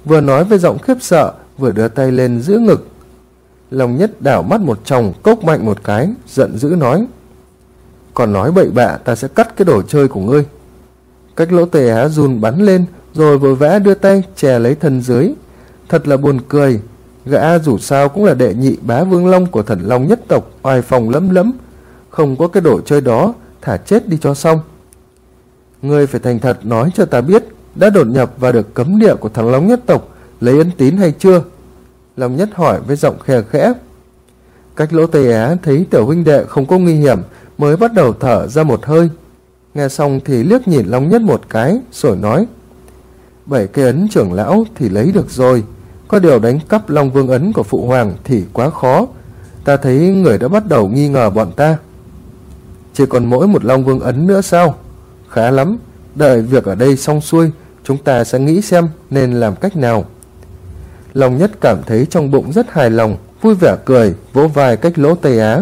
vừa nói với giọng khiếp sợ, vừa đưa tay lên giữ ngực. Long Nhất đảo mắt một tròng, cốc mạnh một cái, giận dữ nói: còn nói bậy bạ, ta sẽ cắt cái đồ chơi của ngươi. Cách Lỗ Tây Á run bắn lên, rồi vội vã đưa tay che lấy thân dưới. Thật là buồn cười, gã dù sao cũng là đệ nhị bá vương long của Thần Long nhất tộc, oai phong lẫm lẫm, không có cái đồ chơi đó, thả chết đi cho xong. Ngươi phải thành thật nói cho ta biết, đã đột nhập vào được cấm địa của Thần Long nhất tộc, lấy ân tín hay chưa? Long Nhất hỏi với giọng khe khẽ. Cách Lỗ Tây Á thấy tiểu huynh đệ không có nguy hiểm, mới bắt đầu thở ra một hơi. Nghe xong thì liếc nhìn Long Nhất một cái, rồi nói: 7 cái ấn trưởng lão thì lấy được rồi, có điều đánh cắp Long Vương ấn của phụ hoàng thì quá khó. Ta thấy người đã bắt đầu nghi ngờ bọn ta. Chỉ còn mỗi một Long Vương ấn nữa sao? Khá lắm, đợi việc ở đây xong xuôi, chúng ta sẽ nghĩ xem nên làm cách nào. Long Nhất cảm thấy trong bụng rất hài lòng, vui vẻ cười, vỗ vai Cách Lỗ Tây Á.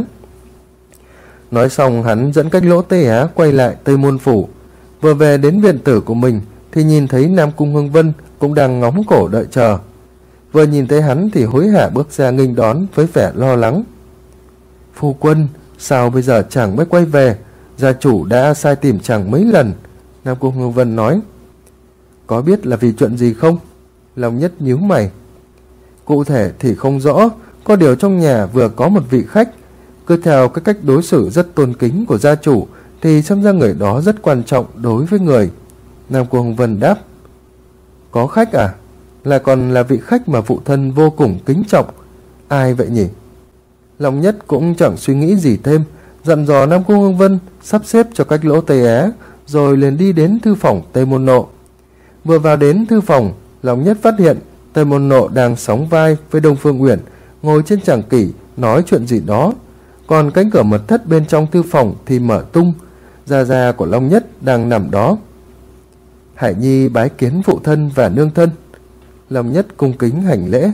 Nói xong hắn dẫn Cách Lỗ Tây Á quay lại Tây Môn Phủ. Vừa về đến viện tử của mình thì nhìn thấy Nam Cung Hương Vân cũng đang ngóng cổ đợi chờ. Vừa nhìn thấy hắn thì hối hả bước ra nghênh đón với vẻ lo lắng. Phu quân, sao bây giờ chàng mới quay về? Gia chủ đã sai tìm chàng mấy lần. Nam Cung Hương Vân nói. Có biết là vì chuyện gì không? Long Nhất nhíu mày. Cụ thể thì không rõ, có điều trong nhà vừa có một vị khách. Cứ theo cái cách đối xử rất tôn kính của gia chủ thì xem ra người đó rất quan trọng đối với người. Nam Cung Hương Vân đáp. Có khách à? Là còn là vị khách mà phụ thân vô cùng kính trọng. Ai vậy nhỉ? Long Nhất cũng chẳng suy nghĩ gì thêm, dặn dò Nam Cung Hương Vân sắp xếp cho Cách Lỗ Tây Á, rồi liền đi đến thư phòng Tây Môn Nộ. Vừa vào đến thư phòng, Long Nhất phát hiện Tây Môn Nộ đang sóng vai với Đông Phương Uyển, ngồi trên tràng kỷ nói chuyện gì đó. Còn cánh cửa mật thất bên trong thư phòng thì mở tung, gia gia của Long Nhất đang nằm đó. Hải Nhi bái kiến phụ thân và nương thân. Long Nhất cung kính hành lễ.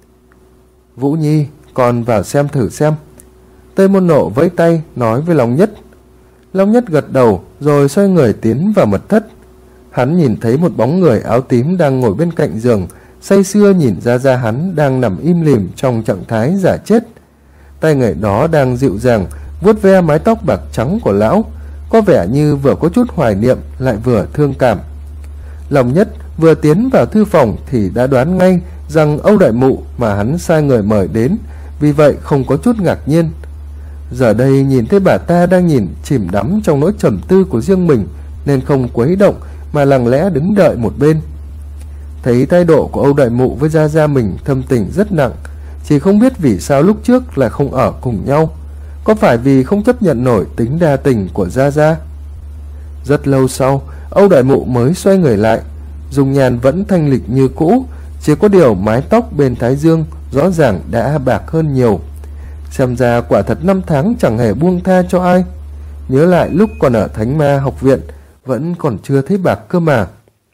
Vũ Nhi, con vào xem thử xem. Tây Môn Nộ vẫy tay nói với Long Nhất. Long Nhất gật đầu rồi xoay người tiến vào mật thất. Hắn nhìn thấy một bóng người áo tím đang ngồi bên cạnh giường, say sưa nhìn ra hắn đang nằm im lìm trong trạng thái giả chết. Tay người đó đang dịu dàng vuốt ve mái tóc bạc trắng của lão, có vẻ như vừa có chút hoài niệm lại vừa thương cảm. Long Nhất vừa tiến vào thư phòng thì đã đoán ngay rằng Âu Đại Mụ mà hắn sai người mời đến, vì vậy không có chút ngạc nhiên. Giờ đây nhìn thấy bà ta đang nhìn chìm đắm trong nỗi trầm tư của riêng mình, nên không quấy động mà lặng lẽ đứng đợi một bên. Thấy thái độ của Âu Đại Mụ với gia gia mình thâm tình rất nặng, chỉ không biết vì sao lúc trước lại không ở cùng nhau. Có phải vì không chấp nhận nổi tính đa tình của gia gia? Rất lâu sau, Âu Đại Mụ mới xoay người lại. Dung nhan vẫn thanh lịch như cũ, chỉ có điều mái tóc bên thái dương rõ ràng đã bạc hơn nhiều. Xem ra quả thật 5 tháng chẳng hề buông tha cho ai. Nhớ lại lúc còn ở Thánh Ma học viện, vẫn còn chưa thấy bạc cơ mà.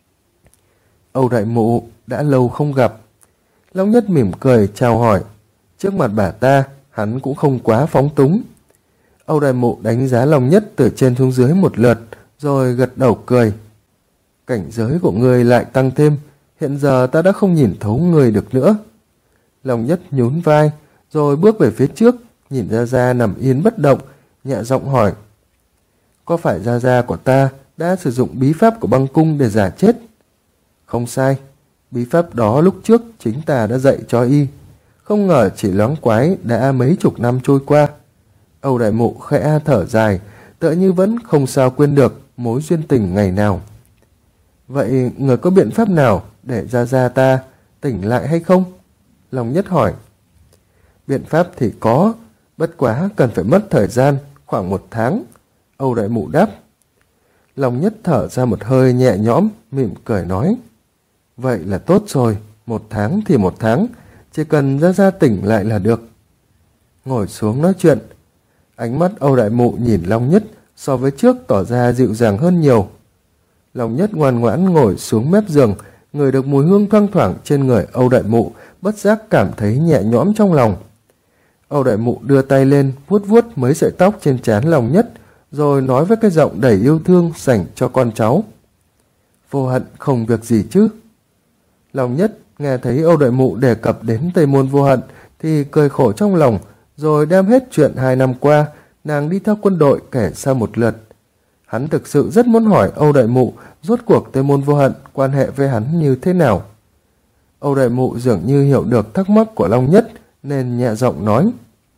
Âu Đại Mụ, đã lâu không gặp. Long Nhất mỉm cười chào hỏi. Trước mặt bà ta, hắn cũng không quá phóng túng. Âu Đại Mụ đánh giá Long Nhất từ trên xuống dưới một lượt, rồi gật đầu cười. Cảnh giới của ngươi lại tăng thêm, hiện giờ ta đã không nhìn thấu ngươi được nữa. Long Nhất nhún vai, rồi bước về phía trước, nhìn Gia Gia nằm yên bất động, nhẹ giọng hỏi. Có phải Gia Gia của ta đã sử dụng bí pháp của băng cung để giả chết? Không sai, bí pháp đó lúc trước chính ta đã dạy cho y. Không ngờ chỉ loáng quái đã mấy chục năm trôi qua. Âu Đại Mụ khẽ thở dài, tựa như vẫn không sao quên được mối duyên tình ngày nào. Vậy người có biện pháp nào để Gia Gia ta tỉnh lại hay không? Long Nhất hỏi. Biện pháp thì có, bất quá cần phải mất thời gian, khoảng 1 tháng. Âu Đại Mụ đáp. Long Nhất thở ra một hơi nhẹ nhõm, mỉm cười nói. Vậy là tốt rồi, 1 tháng thì 1 tháng, chỉ cần Gia Gia tỉnh lại là được. Ngồi xuống nói chuyện, ánh mắt Âu Đại Mụ nhìn Long Nhất so với trước tỏ ra dịu dàng hơn nhiều. Long Nhất ngoan ngoãn ngồi xuống mép giường, ngửi được mùi hương thoang thoảng trên người Âu Đại Mụ, bất giác cảm thấy nhẹ nhõm trong lòng. Âu Đại Mụ đưa tay lên vuốt vuốt mấy sợi tóc trên trán Long Nhất, rồi nói với cái giọng đầy yêu thương dành cho con cháu. Vô hận không việc gì chứ? Long Nhất nghe thấy Âu Đại Mụ đề cập đến Tây Môn Vô Hận thì cười khổ trong lòng, rồi đem hết chuyện 2 năm qua nàng đi theo quân đội kể ra một lượt. Hắn thực sự rất muốn hỏi Âu Đại Mụ rốt cuộc Tây Môn Vô Hận quan hệ với hắn như thế nào. Âu Đại Mụ dường như hiểu được thắc mắc của Long Nhất nên nhẹ giọng nói: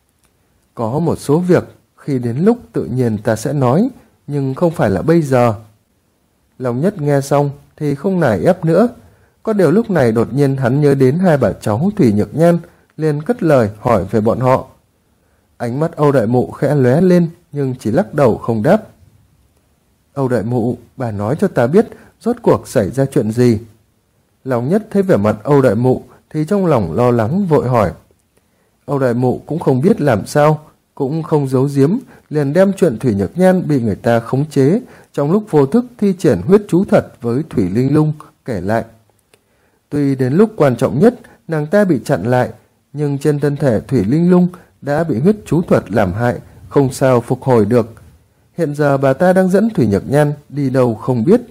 có một số việc khi đến lúc tự nhiên ta sẽ nói, nhưng không phải là bây giờ. Long Nhất nghe xong thì không nài ép nữa. Có điều lúc này đột nhiên hắn nhớ đến 2 bà cháu Thủy Nhược Nhan, liền cất lời hỏi về bọn họ. Ánh mắt Âu Đại Mụ khẽ lóe lên nhưng chỉ lắc đầu không đáp. Âu Đại Mụ, bà nói cho ta biết rốt cuộc xảy ra chuyện gì. Long Nhất thấy vẻ mặt Âu Đại Mụ thì trong lòng lo lắng vội hỏi. Âu Đại Mụ cũng không biết làm sao, cũng không giấu giếm, liền đem chuyện Thủy Nhược Nhan bị người ta khống chế trong lúc vô thức thi triển huyết chú thật với Thủy Linh Lung kể lại. Tuy đến lúc quan trọng nhất nàng ta bị chặn lại, nhưng trên thân thể Thủy Linh Lung đã bị huyết chú thuật làm hại, không sao phục hồi được. Hiện giờ bà ta đang dẫn Thủy Nhược Nhan đi đâu không biết.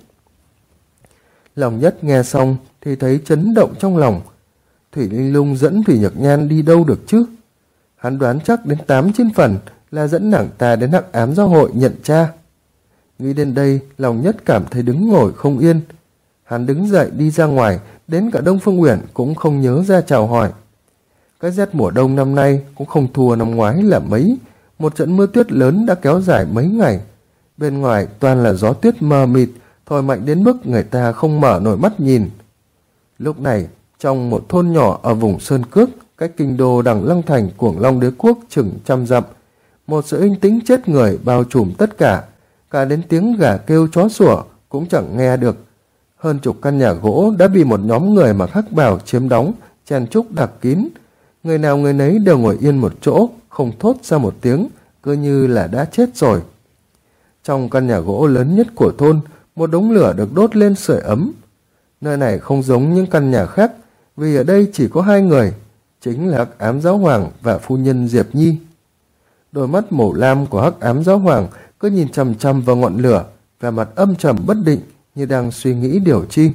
Long Nhất nghe xong thì thấy chấn động trong lòng. Thủy Linh Lung dẫn Thủy Nhược Nhan đi đâu được chứ? Hắn đoán chắc đến 8-9 phần là dẫn nàng ta đến Hắc Ám Giáo hội nhận tra. Nghĩ đến đây, Long Nhất cảm thấy đứng ngồi không yên. Hắn đứng dậy đi ra ngoài, đến cả Đông Phương Uyển cũng không nhớ ra chào hỏi. Cái rét mùa đông năm nay cũng không thua năm ngoái là mấy. Một trận mưa tuyết lớn đã kéo dài mấy ngày. Bên ngoài toàn là gió tuyết mờ mịt, thổi mạnh đến mức người ta không mở nổi mắt nhìn. Lúc này, trong một thôn nhỏ ở vùng Sơn Cước, cách kinh đô Đằng Lăng Thành Cuồng Long Đế Quốc chừng 100 dặm, một sự yên tĩnh chết người bao trùm tất cả, cả đến tiếng gà kêu chó sủa cũng chẳng nghe được. Hơn chục căn nhà gỗ đã bị một nhóm người mặc hắc bào chiếm đóng, chen trúc đặc kín. Người nào người nấy đều ngồi yên một chỗ, không thốt ra một tiếng, cứ như là đã chết rồi. Trong căn nhà gỗ lớn nhất của thôn, một đống lửa được đốt lên sưởi ấm. Nơi này không giống những căn nhà khác, vì ở đây chỉ có 2 người, chính là Hắc Ám Giáo Hoàng và phu nhân Diệp Nhi. Đôi mắt màu lam của Hắc Ám Giáo Hoàng cứ nhìn chằm chằm vào ngọn lửa, vẻ mặt âm trầm bất định như đang suy nghĩ điều chi.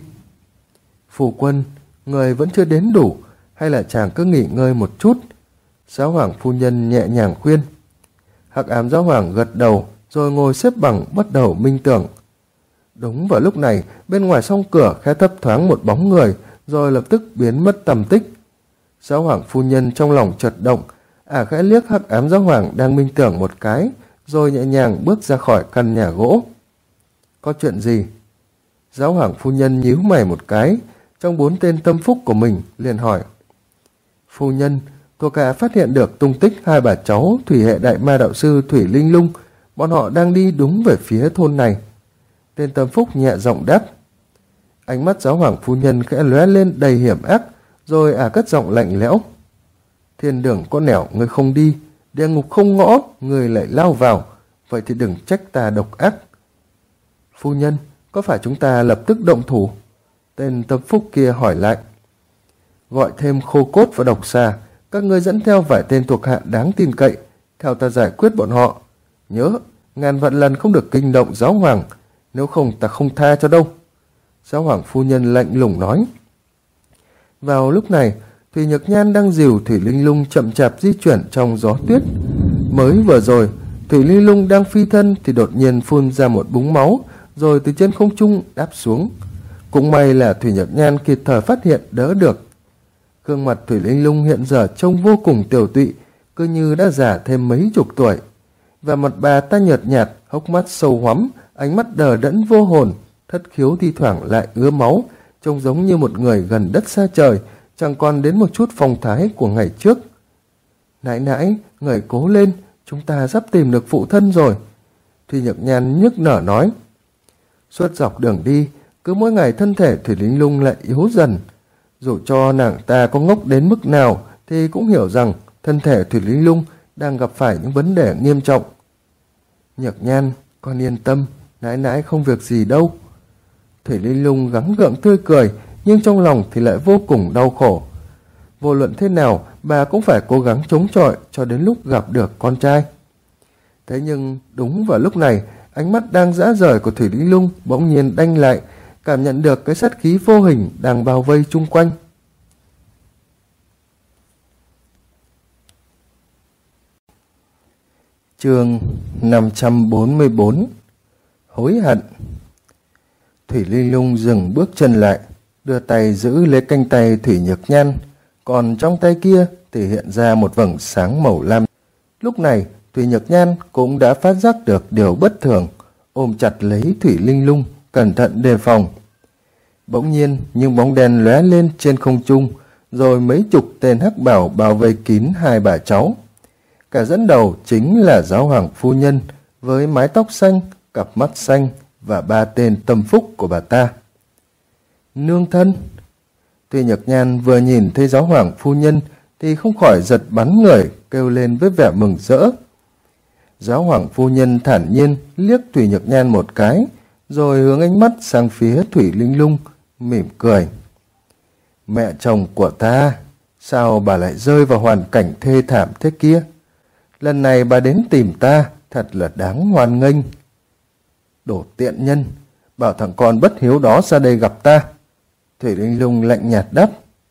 Phu quân, người vẫn chưa đến đủ, hay là chàng cứ nghỉ ngơi một chút? Giáo Hoàng phu nhân nhẹ nhàng khuyên. Hắc Ám Giáo Hoàng gật đầu rồi ngồi xếp bằng bắt đầu minh tưởng. Đúng vào lúc này, bên ngoài song cửa khẽ thấp thoáng một bóng người, rồi lập tức biến mất tầm tích. Giáo Hoàng phu nhân trong lòng chợt động, khẽ liếc Hắc Ám Giáo Hoàng đang minh tưởng một cái, rồi nhẹ nhàng bước ra khỏi căn nhà gỗ. Có chuyện gì? Giáo Hoàng phu nhân nhíu mày một cái, trong 4 tên tâm phúc của mình liền hỏi. Phu nhân, thuộc hạ phát hiện được tung tích 2 bà cháu thủy hệ đại ma đạo sư Thủy Linh Lung, bọn họ đang đi đúng về phía thôn này. Tên tâm phúc nhẹ giọng đáp. Ánh mắt Giáo Hoàng phu nhân khẽ lóe lên đầy hiểm ác, rồi cất giọng lạnh lẽo. Thiên đường có nẻo người không đi, địa ngục không ngõ người lại lao vào, vậy thì đừng trách ta độc ác. Phu nhân, có phải chúng ta lập tức động thủ? Tên tâm phúc kia hỏi lại. Gọi thêm Khô Cốt và Độc Xà, các ngươi dẫn theo vài tên thuộc hạ đáng tin cậy, theo ta giải quyết bọn họ. Nhớ, ngàn vạn lần không được kinh động Giáo Hoàng, nếu không ta không tha cho đâu. Giáo Hoàng phu nhân lạnh lùng nói. Vào lúc này, Thủy Nhược Nhan đang dìu Thủy Linh Lung chậm chạp di chuyển trong gió tuyết. Mới vừa rồi, Thủy Linh Lung đang phi thân thì đột nhiên phun ra một búng máu, rồi từ trên không trung đáp xuống. Cũng may là Thủy Nhược Nhan kịp thời phát hiện đỡ được. Gương mặt Thủy Linh Lung hiện giờ trông vô cùng tiều tụy, cứ như đã già thêm mấy chục tuổi. Và mặt bà ta nhợt nhạt, hốc mắt sâu hoắm, ánh mắt đờ đẫn vô hồn, thất khiếu thi thoảng lại ứa máu, trông giống như một người gần đất xa trời, chẳng còn đến một chút phong thái của ngày trước. Nãi nãi, người cố lên, chúng ta sắp tìm được phụ thân rồi. Thủy Nhược Nhan nhức nở nói. Suốt dọc đường đi, cứ mỗi ngày thân thể Thủy Linh Lung lại yếu dần. Dù cho nàng ta có ngốc đến mức nào thì cũng hiểu rằng thân thể Thủy Linh Lung đang gặp phải những vấn đề nghiêm trọng. Nhược Nhan, con yên tâm, nãi nãi không việc gì đâu. Thủy Linh Lung gắng gượng tươi cười, nhưng trong lòng thì lại vô cùng đau khổ. Vô luận thế nào, bà cũng phải cố gắng chống chọi cho đến lúc gặp được con trai. Thế nhưng đúng vào lúc này, ánh mắt đang dã rời của Thủy Linh Lung bỗng nhiên đanh lại, cảm nhận được cái sát khí vô hình đang bao vây chung quanh. Chương 544. Hối hận. Thủy Linh Lung dừng bước chân lại, đưa tay giữ lấy cánh tay Thủy Nhược Nhan, còn trong tay kia thì hiện ra một vầng sáng màu lam. Lúc này Thủy Nhược Nhan cũng đã phát giác được điều bất thường, ôm chặt lấy Thủy Linh Lung, cẩn thận đề phòng. Bỗng nhiên những bóng đen lóe lên trên không trung, rồi mấy chục tên hắc bảo bao vây kín hai bà cháu. Cả dẫn đầu chính là giáo hoàng phu nhân với mái tóc xanh, cặp mắt xanh và ba tên tâm phúc của bà ta. Nương thân. Thủy Nhược Nhan vừa nhìn thấy giáo hoàng phu nhân thì không khỏi giật bắn người, kêu lên với vẻ mừng rỡ. Giáo hoàng phu nhân thản nhiên liếc Thủy Nhược Nhan một cái, rồi hướng ánh mắt sang phía Thủy Linh Lung, mỉm cười. Mẹ chồng của ta, sao bà lại rơi vào hoàn cảnh thê thảm thế kia? Lần này bà đến tìm ta, thật là đáng hoan nghênh. Đồ tiện nhân, bảo thằng con bất hiếu đó ra đây gặp ta. Thủy Linh Lung lạnh nhạt đáp.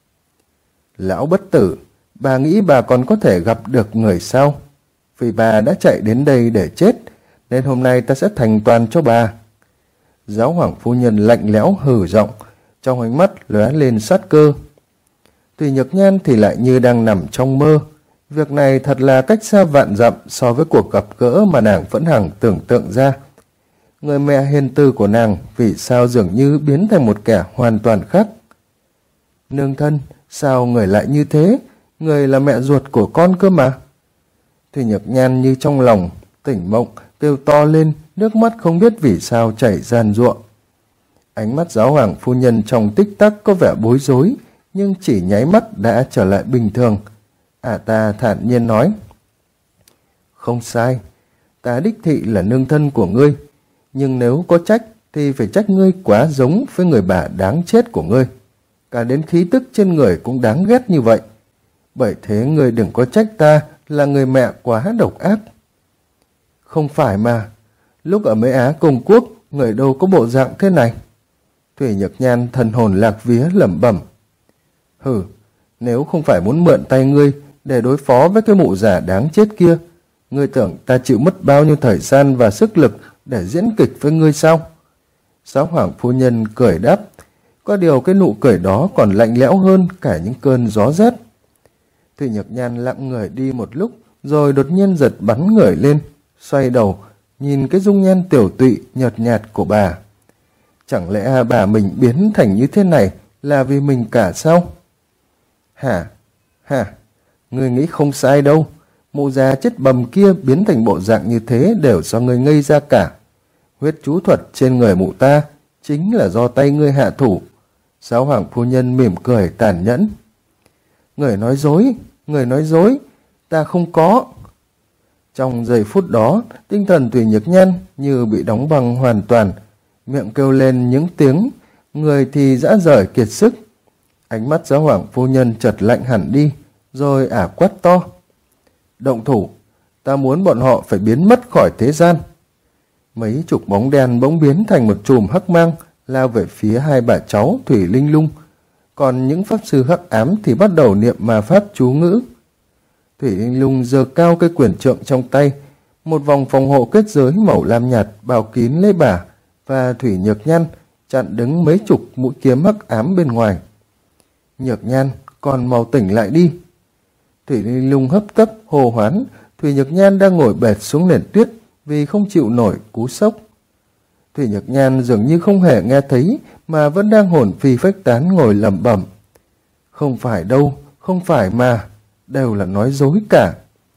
Lão bất tử, bà nghĩ bà còn có thể gặp được người sao? Vì bà đã chạy đến đây để chết, nên hôm nay ta sẽ thành toàn cho bà. Giáo hoàng phu nhân lạnh lẽo hừ giọng, trong ánh mắt lóe lên sát cơ. Thủy Nhược Nhan thì lại như đang nằm trong mơ. Việc này thật là cách xa vạn dặm so với cuộc gặp gỡ mà nàng vẫn hằng tưởng tượng ra. Người mẹ hiền từ của nàng vì sao dường như biến thành một kẻ hoàn toàn khác. Nương thân, sao người lại như thế? Người là mẹ ruột của con cơ mà. Thủy Nhược Nhan như trong lòng tỉnh mộng, kêu to lên, nước mắt không biết vì sao chảy giàn giụa. Ánh mắt giáo hoàng phu nhân trong tích tắc có vẻ bối rối, nhưng chỉ nháy mắt đã trở lại bình thường. Ta thản nhiên nói. Không sai, ta đích thị là nương thân của ngươi, nhưng nếu có trách thì phải trách ngươi quá giống với người bà đáng chết của ngươi. Cả đến khí tức trên người cũng đáng ghét như vậy. Bởi thế ngươi đừng có trách ta là người mẹ quá độc ác. Không phải mà, lúc ở Mễ Á Công Quốc, người đâu có bộ dạng thế này. Thủy Nhược Nhan thần hồn lạc vía lẩm bẩm. Hừ, nếu không phải muốn mượn tay ngươi để đối phó với cái mụ già đáng chết kia, ngươi tưởng ta chịu mất bao nhiêu thời gian và sức lực để diễn kịch với ngươi sao? Giáo hoàng phu nhân cười đáp, có điều cái nụ cười đó còn lạnh lẽo hơn cả những cơn gió rét. Thủy Nhược Nhan lặng người đi một lúc, rồi đột nhiên giật bắn người lên, xoay đầu, nhìn cái dung nhan tiểu tụy nhợt nhạt của bà. Chẳng lẽ bà mình biến thành như thế này là vì mình cả sao? Hả? Ngươi nghĩ không sai đâu. Mụ già chết bầm kia biến thành bộ dạng như thế đều do ngươi ngây ra cả. Huyết chú thuật trên người mụ ta chính là do tay ngươi hạ thủ. Giáo hoàng phu nhân mỉm cười tàn nhẫn. Người nói dối, ta không có. Trong giây phút đó, tinh thần Thủy Nhược Nhan như bị đóng băng hoàn toàn, miệng kêu lên những tiếng, người thì rã rời kiệt sức. Ánh mắt giáo hoàng phu nhân chợt lạnh hẳn đi, rồi quát to. Động thủ, ta muốn bọn họ phải biến mất khỏi thế gian. Mấy chục bóng đen bỗng biến thành một chùm hắc mang, lao về phía hai bà cháu Thủy Linh Lung. Còn những pháp sư hắc ám thì bắt đầu niệm ma pháp chú ngữ. Thủy Linh Lung giơ cao cây quyển trượng trong tay, một vòng phòng hộ kết giới màu lam nhạt bao kín lấy bà và Thủy Nhược Nhan, chặn đứng mấy chục mũi kiếm hắc ám bên ngoài. Nhược Nhan, còn mau tỉnh lại đi. Thủy Linh Lung hấp tấp hô hoán. Thủy Nhược Nhan đang ngồi bệt xuống nền tuyết vì không chịu nổi cú sốc. Thủy Nhược Nhan dường như không hề nghe thấy, mà vẫn đang hồn phi phách tán ngồi lẩm bẩm. Không phải đâu, không phải mà, đều là nói dối cả.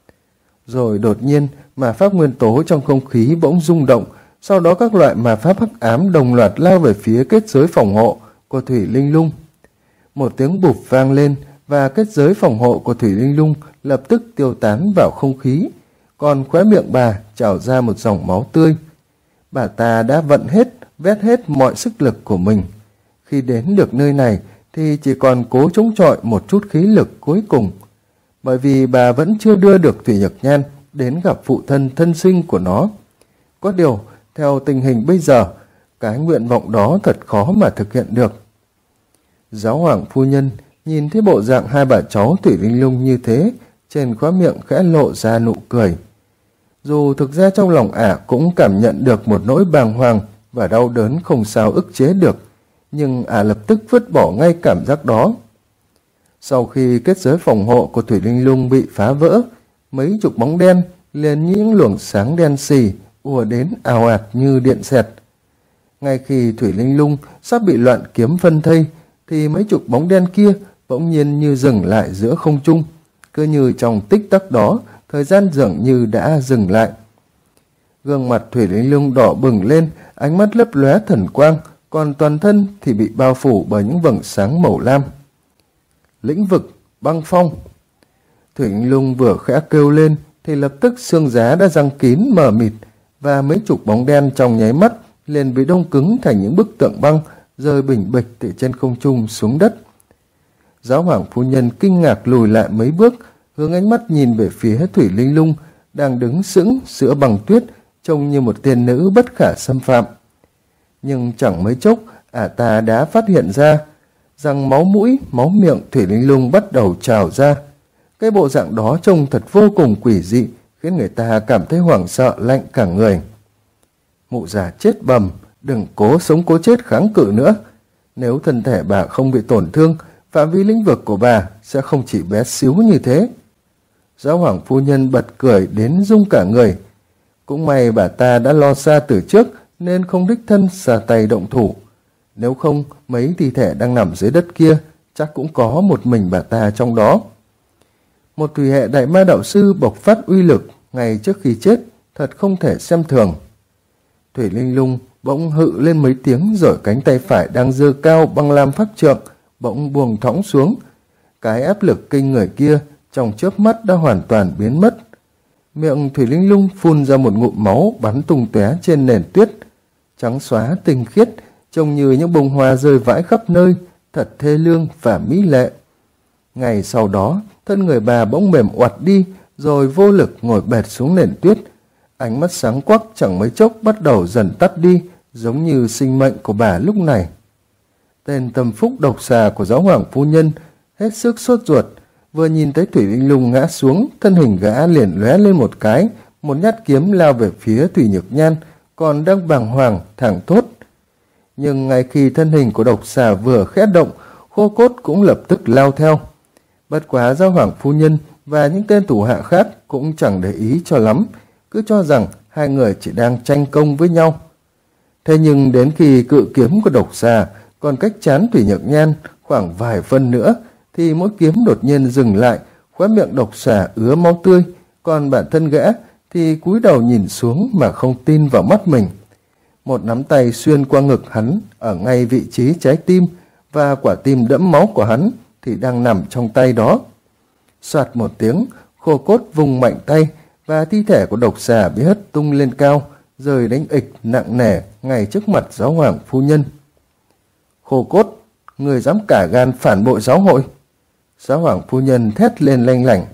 Rồi đột nhiên, ma pháp nguyên tố trong không khí bỗng rung động, sau đó các loại ma pháp hắc ám đồng loạt lao về phía kết giới phòng hộ của Thủy Linh Lung. Một tiếng bụp vang lên, và kết giới phòng hộ của Thủy Linh Lung lập tức tiêu tán vào không khí, còn khóe miệng bà trào ra một dòng máu tươi. Bà ta đã vét hết mọi sức lực của mình. Khi đến được nơi này thì chỉ còn cố chống chọi một chút khí lực cuối cùng, bởi vì bà vẫn chưa đưa được Thủy Nhược Nhan đến gặp phụ thân thân sinh của nó. Có điều, theo tình hình bây giờ, cái nguyện vọng đó thật khó mà thực hiện được. Giáo hoàng phu nhân nhìn thấy bộ dạng hai bà cháu Thủy Linh Lung như thế, trên khóe miệng khẽ lộ ra nụ cười. Dù thực ra trong lòng ả cũng cảm nhận được một nỗi bàng hoàng và đau đớn không sao ức chế được, nhưng ả lập tức vứt bỏ ngay cảm giác đó. Sau khi kết giới phòng hộ của Thủy Linh Lung bị phá vỡ, mấy chục bóng đen liền những luồng sáng đen xì ùa đến ào ạt như điện xẹt. Ngay khi Thủy Linh Lung sắp bị loạn kiếm phân thây, thì mấy chục bóng đen kia bỗng nhiên như dừng lại giữa không trung, cứ như trong tích tắc đó, thời gian dường như đã dừng lại. Gương mặt Thủy Linh Lung đỏ bừng lên, ánh mắt lấp lóe thần quang, còn toàn thân thì bị bao phủ bởi những vầng sáng màu lam. Lĩnh vực băng phong. Thủy Linh Lung vừa khẽ kêu lên thì lập tức xương giá đã giăng kín mờ mịt, và mấy chục bóng đen trong nháy mắt liền bị đông cứng thành những bức tượng băng, rơi bình bịch từ trên không trung xuống đất. Giáo hoàng phu nhân kinh ngạc lùi lại mấy bước, hướng ánh mắt nhìn về phía Thủy Linh Lung đang đứng sững giữa băng tuyết, trông như một tiên nữ bất khả xâm phạm. Nhưng chẳng mấy chốc, ả ta đã phát hiện ra rằng máu mũi, máu miệng Thủy Linh Lung bắt đầu trào ra. Cái bộ dạng đó trông thật vô cùng quỷ dị, khiến người ta cảm thấy hoảng sợ lạnh cả người. Mụ già chết bầm, đừng cố sống cố chết kháng cự nữa. Nếu thân thể bà không bị tổn thương, phạm vi lĩnh vực của bà sẽ không chỉ bé xíu như thế. Giáo hoàng phu nhân bật cười đến rung cả người. Cũng may bà ta đã lo xa từ trước nên không đích thân xà tay động thủ. Nếu không, mấy thi thể đang nằm dưới đất kia chắc cũng có một mình bà ta trong đó. Một thủy hệ đại ma đạo sư bộc phát uy lực ngay trước khi chết, thật không thể xem thường. Thủy Linh Lung bỗng hự lên mấy tiếng, rồi cánh tay phải đang giơ cao băng lam pháp trượng bỗng buông thõng xuống. Cái áp lực kinh người kia trong chớp mắt đã hoàn toàn biến mất. Miệng Thủy Linh Lung phun ra một ngụm máu bắn tung tóe trên nền tuyết, trắng xóa tinh khiết, trông như những bông hoa rơi vãi khắp nơi, thật thê lương và mỹ lệ. Ngày sau đó, thân người bà bỗng mềm oặt đi, rồi vô lực ngồi bệt xuống nền tuyết. Ánh mắt sáng quắc chẳng mấy chốc bắt đầu dần tắt đi, giống như sinh mệnh của bà lúc này. Tên tâm phúc độc xà của giáo hoàng phu nhân hết sức sốt ruột, vừa nhìn thấy Thủy Linh Lung ngã xuống, thân hình gã liền lóe lên một cái, một nhát kiếm lao về phía Thủy Nhược Nhan, còn đang bàng hoàng thẳng thốt. Nhưng ngay khi thân hình của độc xà vừa khẽ động, Khô Cốt cũng lập tức lao theo. Bất quá giáo hoàng phu nhân và những tên thủ hạ khác cũng chẳng để ý cho lắm, cứ cho rằng hai người chỉ đang tranh công với nhau. Thế nhưng đến khi cự kiếm của độc xà còn cách trán Thủy Nhược Nhan khoảng vài phân nữa, thì mỗi kiếm đột nhiên dừng lại, khóe miệng độc xà ứa máu tươi, còn bản thân gã thì cúi đầu nhìn xuống mà không tin vào mắt mình. Một nắm tay xuyên qua ngực hắn ở ngay vị trí trái tim, và quả tim đẫm máu của hắn thì đang nằm trong tay đó. Soạt một tiếng, Khô Cốt vùng mạnh tay, và thi thể của độc xà bị hất tung lên cao, rơi đánh ịch nặng nề ngay trước mặt giáo hoàng phu nhân. Khô Cốt, người dám cả gan phản bội giáo hội! Giáo hoàng phu nhân thét lên lanh lảnh.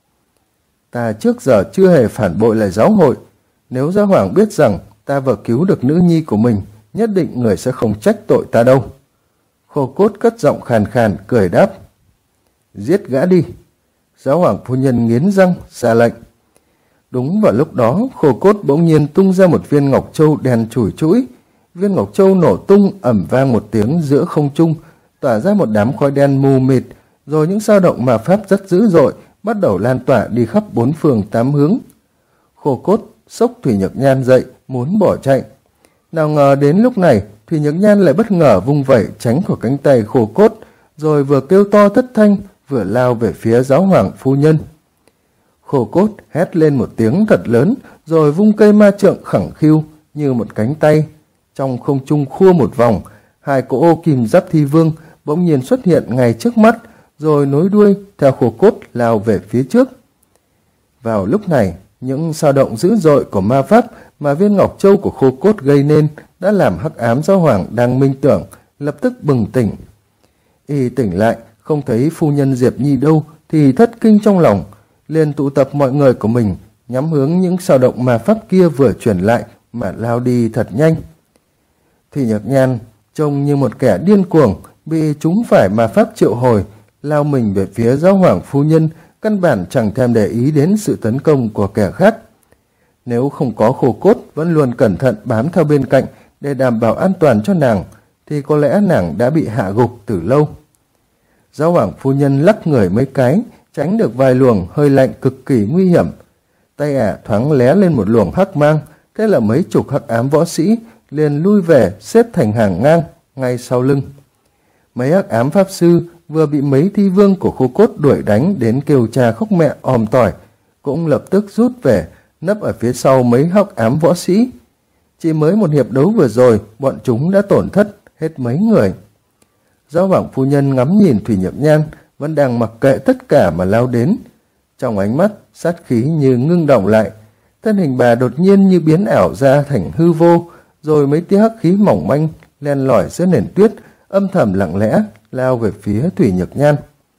Ta trước giờ chưa hề phản bội lại giáo hội. Nếu giáo hoàng biết rằng ta vừa cứu được nữ nhi của mình, nhất định người sẽ không trách tội ta đâu. Khô Cốt cất giọng khàn khàn cười đáp. Giết gã đi! Giáo hoàng phu nhân nghiến răng ra lệnh. Đúng vào lúc đó, Khô Cốt bỗng nhiên tung ra một viên ngọc châu đen chùi chũi. Viên ngọc châu nổ tung ầm vang một tiếng giữa không trung, tỏa ra một đám khói đen mù mịt, rồi những dao động ma pháp rất dữ dội bắt đầu lan tỏa đi khắp bốn phương tám hướng. Khô Cốt xốc Thủy Nhược Nhan dậy, muốn bỏ chạy. Nào ngờ đến lúc này, Thủy Nhược Nhan lại bất ngờ vung vẩy tránh khỏi cánh tay Khô Cốt, rồi vừa kêu to thất thanh, vừa lao về phía giáo hoàng phu nhân. Khô Cốt hét lên một tiếng thật lớn, rồi vung cây ma trượng khẳng khiu như một cánh tay. Trong không trung khua một vòng, hai cỗ ô kim giáp thi vương bỗng nhiên xuất hiện ngay trước mắt, rồi nối đuôi theo Khô Cốt lao về phía trước. Vào lúc này, những dao động dữ dội của ma pháp mà viên ngọc châu của Khô Cốt gây nên đã làm hắc ám giáo hoàng đang minh tưởng lập tức bừng tỉnh. Y tỉnh lại, không thấy phu nhân Diệp Nhi đâu thì thất kinh trong lòng, liền tụ tập mọi người của mình nhắm hướng những dao động ma pháp kia vừa truyền lại mà lao đi thật nhanh. Thủy Nhược Nhan trông như một kẻ điên cuồng bị trúng phải ma pháp triệu hồi, lao mình về phía giáo hoàng phu nhân, căn bản chẳng thèm để ý đến sự tấn công của kẻ khác. Nếu không có Khô Cốt vẫn luôn cẩn thận bám theo bên cạnh để đảm bảo an toàn cho nàng, thì có lẽ nàng đã bị hạ gục từ lâu. Giáo hoàng phu nhân lắc người mấy cái, tránh được vài luồng hơi lạnh cực kỳ nguy hiểm. Tay ả thoáng lé lên một luồng hắc mang, thế là mấy chục hắc ám võ sĩ liền lui về xếp thành hàng ngang ngay sau lưng. Mấy hắc ám pháp sư vừa bị mấy thi vương của Khô Cốt đuổi đánh đến kêu cha khóc mẹ òm tỏi, cũng lập tức rút về, nấp ở phía sau mấy hắc ám võ sĩ. Chỉ mới một hiệp đấu vừa rồi, bọn chúng đã tổn thất hết mấy người. Giáo hoàng phu nhân ngắm nhìn Thủy Nhược Nhan, vẫn đang mặc kệ tất cả mà lao đến. Trong ánh mắt, sát khí như ngưng động lại. Thân hình bà đột nhiên như biến ảo ra thành hư vô, rồi mấy tia hắc khí mỏng manh len lỏi giữa nền tuyết, âm thầm lặng lẽ lao về phía Thủy Nhược Nhan.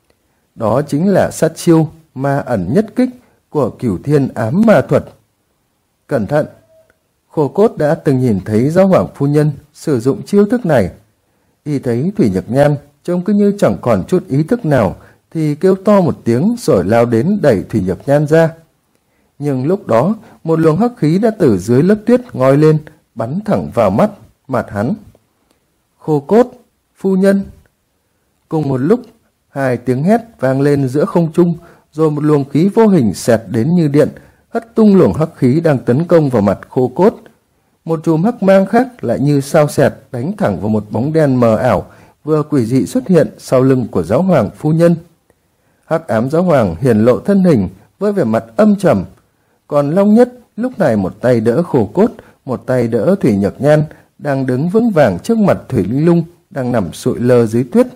Đó chính là sát chiêu ma ẩn nhất kích của Cửu Thiên ám ma thuật. Cẩn thận! Khô Cốt đã từng nhìn thấy giáo hoàng phu nhân sử dụng chiêu thức này. Y thấy Thủy Nhược Nhan trông cứ như chẳng còn chút ý thức nào, thì kêu to một tiếng rồi lao đến đẩy Thủy Nhược Nhan ra. Nhưng lúc đó, một luồng hắc khí đã từ dưới lớp tuyết ngoi lên, bắn thẳng vào mặt hắn. Khô Cốt, phu nhân! Cùng một lúc, hai tiếng hét vang lên giữa không trung, rồi một luồng khí vô hình xẹt đến như điện, hất tung luồng hắc khí đang tấn công vào mặt Khô Cốt. Một chùm hắc mang khác lại như sao xẹt đánh thẳng vào một bóng đen mờ ảo vừa quỷ dị xuất hiện sau lưng của giáo hoàng phu nhân. Hắc ám giáo hoàng hiển lộ thân hình với vẻ mặt âm trầm, còn Long Nhất lúc này một tay đỡ Khô Cốt, một tay đỡ Thủy Nhược Nhan, đang đứng vững vàng trước mặt Thủy Linh Lung đang nằm sụi lơ dưới tuyết.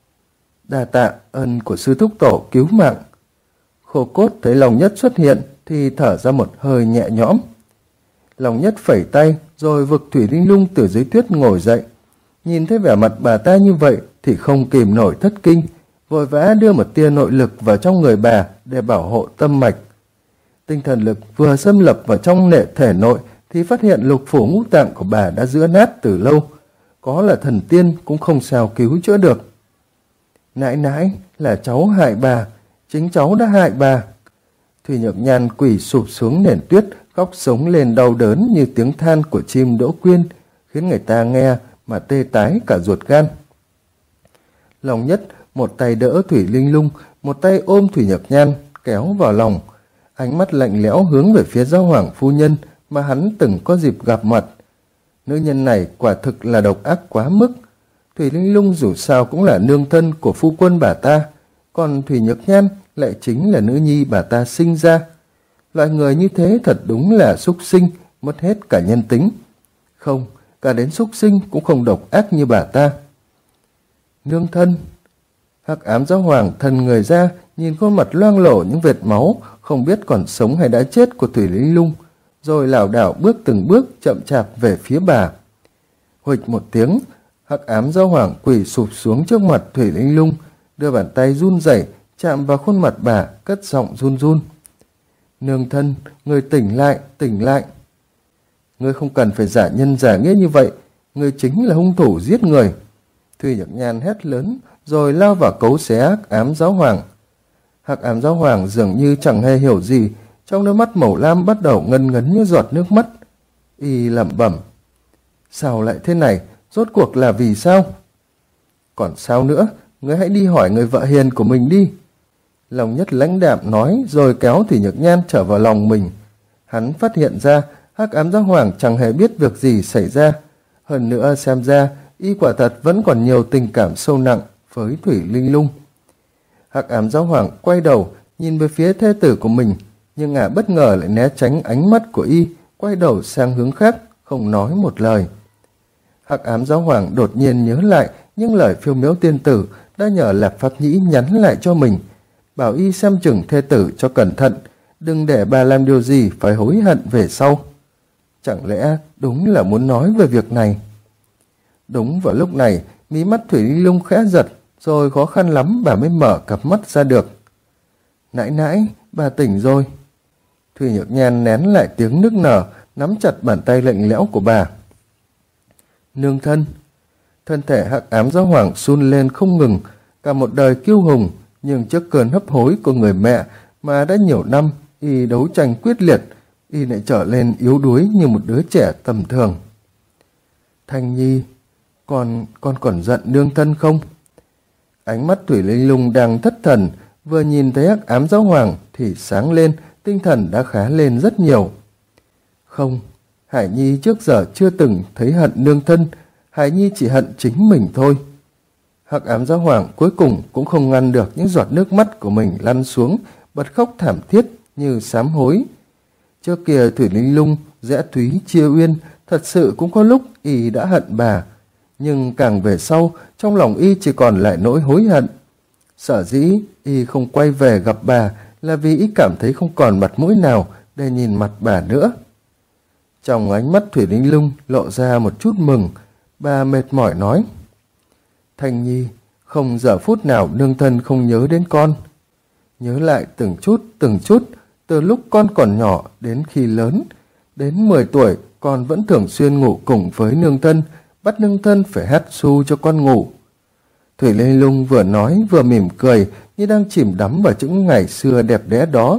Đa tạ ơn của sư thúc tổ cứu mạng. Khô Cốt thấy Long Nhất xuất hiện thì thở ra một hơi nhẹ nhõm. Long Nhất phẩy tay rồi vực Thủy Linh Lung từ dưới tuyết ngồi dậy. Nhìn thấy vẻ mặt bà ta như vậy thì không kìm nổi thất kinh, vội vã đưa một tia nội lực vào trong người bà để bảo hộ tâm mạch. Tinh thần lực vừa xâm nhập vào trong thể nội thì phát hiện lục phủ ngũ tạng của bà đã giã nát từ lâu, có là thần tiên cũng không sao cứu chữa được. Nãi nãi, là cháu hại bà, chính cháu đã hại bà. Thủy Nhược Nhan quỳ sụp xuống nền tuyết, khóc sống lên đau đớn như tiếng than của chim đỗ quyên, khiến người ta nghe mà tê tái cả ruột gan. Long Nhất một tay đỡ Thủy Linh Lung, một tay ôm Thủy Nhược Nhan kéo vào lòng, ánh mắt lạnh lẽo hướng về phía giáo hoàng phu nhân mà hắn từng có dịp gặp mặt. Nữ nhân này quả thực là độc ác quá mức. Thủy Linh Lung dù sao cũng là nương thân của phu quân bà ta, còn Thủy Nhược Nhan lại chính là nữ nhi bà ta sinh ra. Loại người như thế thật đúng là súc sinh, mất hết cả nhân tính. Không, cả đến súc sinh cũng không độc ác như bà ta. Nương thân! Hắc ám giáo hoàng thần người ra, nhìn khuôn mặt loang lổ những vệt máu, không biết còn sống hay đã chết của Thủy Linh Lung, rồi lảo đảo bước từng bước chậm chạp về phía bà. Huỵch một tiếng, Hắc ám giáo hoàng quỳ sụp xuống trước mặt Thủy Linh Lung, đưa bàn tay run rẩy chạm vào khuôn mặt bà, cất giọng run run. Nương thân, người tỉnh lại, tỉnh lại. Ngươi không cần phải giả nhân giả nghĩa như vậy, ngươi chính là hung thủ giết người. Thủy Nhược Nhan hét lớn, rồi lao vào cấu xé Hắc ám giáo hoàng. Hắc ám giáo hoàng dường như chẳng hề hiểu gì, trong đôi mắt màu lam bắt đầu ngân ngấn như giọt nước mắt. Y lẩm bẩm. Sao lại thế này? Rốt cuộc là vì sao? Còn sao nữa? Ngươi hãy đi hỏi người vợ hiền của mình đi. Long Nhất lãnh đạm nói, rồi kéo Thủy Nhược Nhan trở vào lòng mình. Hắn phát hiện ra Hắc ám giáo hoàng chẳng hề biết việc gì xảy ra. Hơn nữa xem ra y quả thật vẫn còn nhiều tình cảm sâu nặng với Thủy Linh Lung. Hắc ám giáo hoàng quay đầu nhìn về phía thê tử của mình, nhưng ả bất ngờ lại né tránh ánh mắt của y, quay đầu sang hướng khác, không nói một lời. Hắc ám giáo hoàng đột nhiên nhớ lại những lời Phiêu Miếu tiên tử đã nhờ Lạp Pháp Nhĩ nhắn lại cho mình, bảo y xem chừng thê tử cho cẩn thận, đừng để bà làm điều gì phải hối hận về sau. Chẳng lẽ đúng là muốn nói về việc này? Đúng vào lúc này, mí mắt Thủy Linh Lung khẽ giật, rồi khó khăn lắm bà mới mở cặp mắt ra được. Nãi nãi, bà tỉnh rồi. Thủy Nhược Nhan nén lại tiếng nức nở, nắm chặt bàn tay lạnh lẽo của bà. Nương thân! Thân thể Hắc ám giáo hoàng run lên không ngừng, cả một đời kiêu hùng, nhưng trước cơn hấp hối của người mẹ mà đã nhiều năm y đấu tranh quyết liệt, y lại trở lên yếu đuối như một đứa trẻ tầm thường. Thanh Nhi, con còn giận nương thân không? Ánh mắt Thủy Linh Lung đang thất thần, vừa nhìn thấy Hắc Ám Giáo Hoàng thì sáng lên, tinh thần đã khá lên rất nhiều. Không, Hải Nhi trước giờ chưa từng thấy hận nương thân, Hải Nhi chỉ hận chính mình thôi. Hắc Ám Giáo Hoàng cuối cùng cũng không ngăn được những giọt nước mắt của mình lăn xuống, bật khóc thảm thiết như sám hối. Trước kia Thủy Linh Lung, Dã Thúy, Chia Uyên thật sự cũng có lúc y đã hận bà, nhưng càng về sau trong lòng y chỉ còn lại nỗi hối hận. Sở dĩ y không quay về gặp bà là vì y cảm thấy không còn mặt mũi nào để nhìn mặt bà nữa. Trong ánh mắt Thủy Linh Lung lộ ra một chút mừng, bà mệt mỏi nói: Thanh Nhi, không giờ phút nào nương thân không nhớ đến con. Nhớ lại từng chút, từ lúc con còn nhỏ đến khi lớn. Đến 10 tuổi, con vẫn thường xuyên ngủ cùng với nương thân, bắt nương thân phải hát su cho con ngủ. Thủy Linh Lung vừa nói vừa mỉm cười như đang chìm đắm vào những ngày xưa đẹp đẽ đó.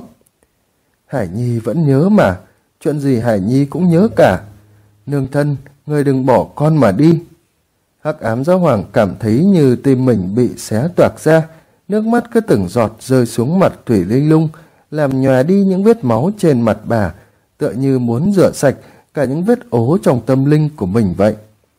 Hải Nhi vẫn nhớ mà, chuyện gì Hải Nhi cũng nhớ cả. Nương thân, ngươi đừng bỏ con mà đi. Hắc Ám Giáo Hoàng cảm thấy như tim mình bị xé toạc ra, nước mắt cứ từng giọt rơi xuống mặt Thủy Linh Lung, làm nhòe đi những vết máu trên mặt bà, tựa như muốn rửa sạch cả những vết ố trong tâm linh của mình vậy.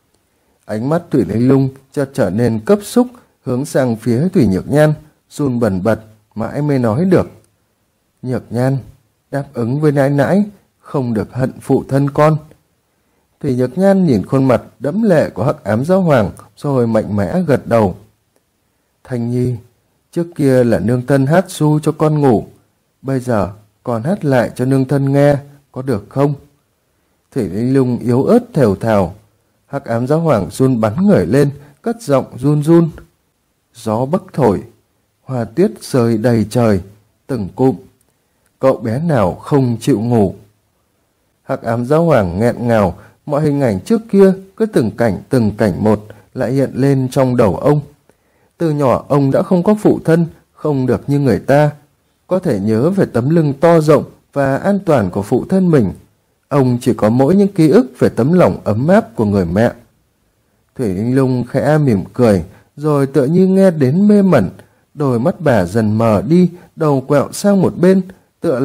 Ánh mắt Thủy Linh Lung chợt trở nên cấp xúc, hướng sang phía Thủy Nhược Nhan, run bần bật, mãi mới nói được: Nhược Nhan, đáp ứng với nãi nãi, không được hận phụ thân con. Thủy Nhược Nhan nhìn khuôn mặt đẫm lệ của Hắc Ám Giáo Hoàng, rồi mạnh mẽ gật đầu. Thanh Nhi, trước kia là nương thân hát su cho con ngủ, bây giờ con hát lại cho nương thân nghe, có được không? Thủy Linh Lung yếu ớt thều thào. Hắc Ám Giáo Hoàng run bắn người lên, cất giọng run run. Gió bấc thổi, hoa tuyết rơi đầy trời, từng cụm. Cậu bé nào không chịu ngủ? Hắc Ám Giáo Hoàng nghẹn ngào, mọi hình ảnh trước kia cứ từng cảnh một lại hiện lên trong đầu ông. Từ nhỏ ông đã không có phụ thân, không được như người ta. Có thể nhớ về tấm lưng to rộng và an toàn của phụ thân mình. Ông chỉ có mỗi những ký ức về tấm lòng ấm áp của người mẹ. Thủy Linh Lung khẽ mỉm cười, rồi tựa như nghe đến mê mẩn. Đôi mắt bà dần mờ đi, đầu quẹo sang một bên, tựa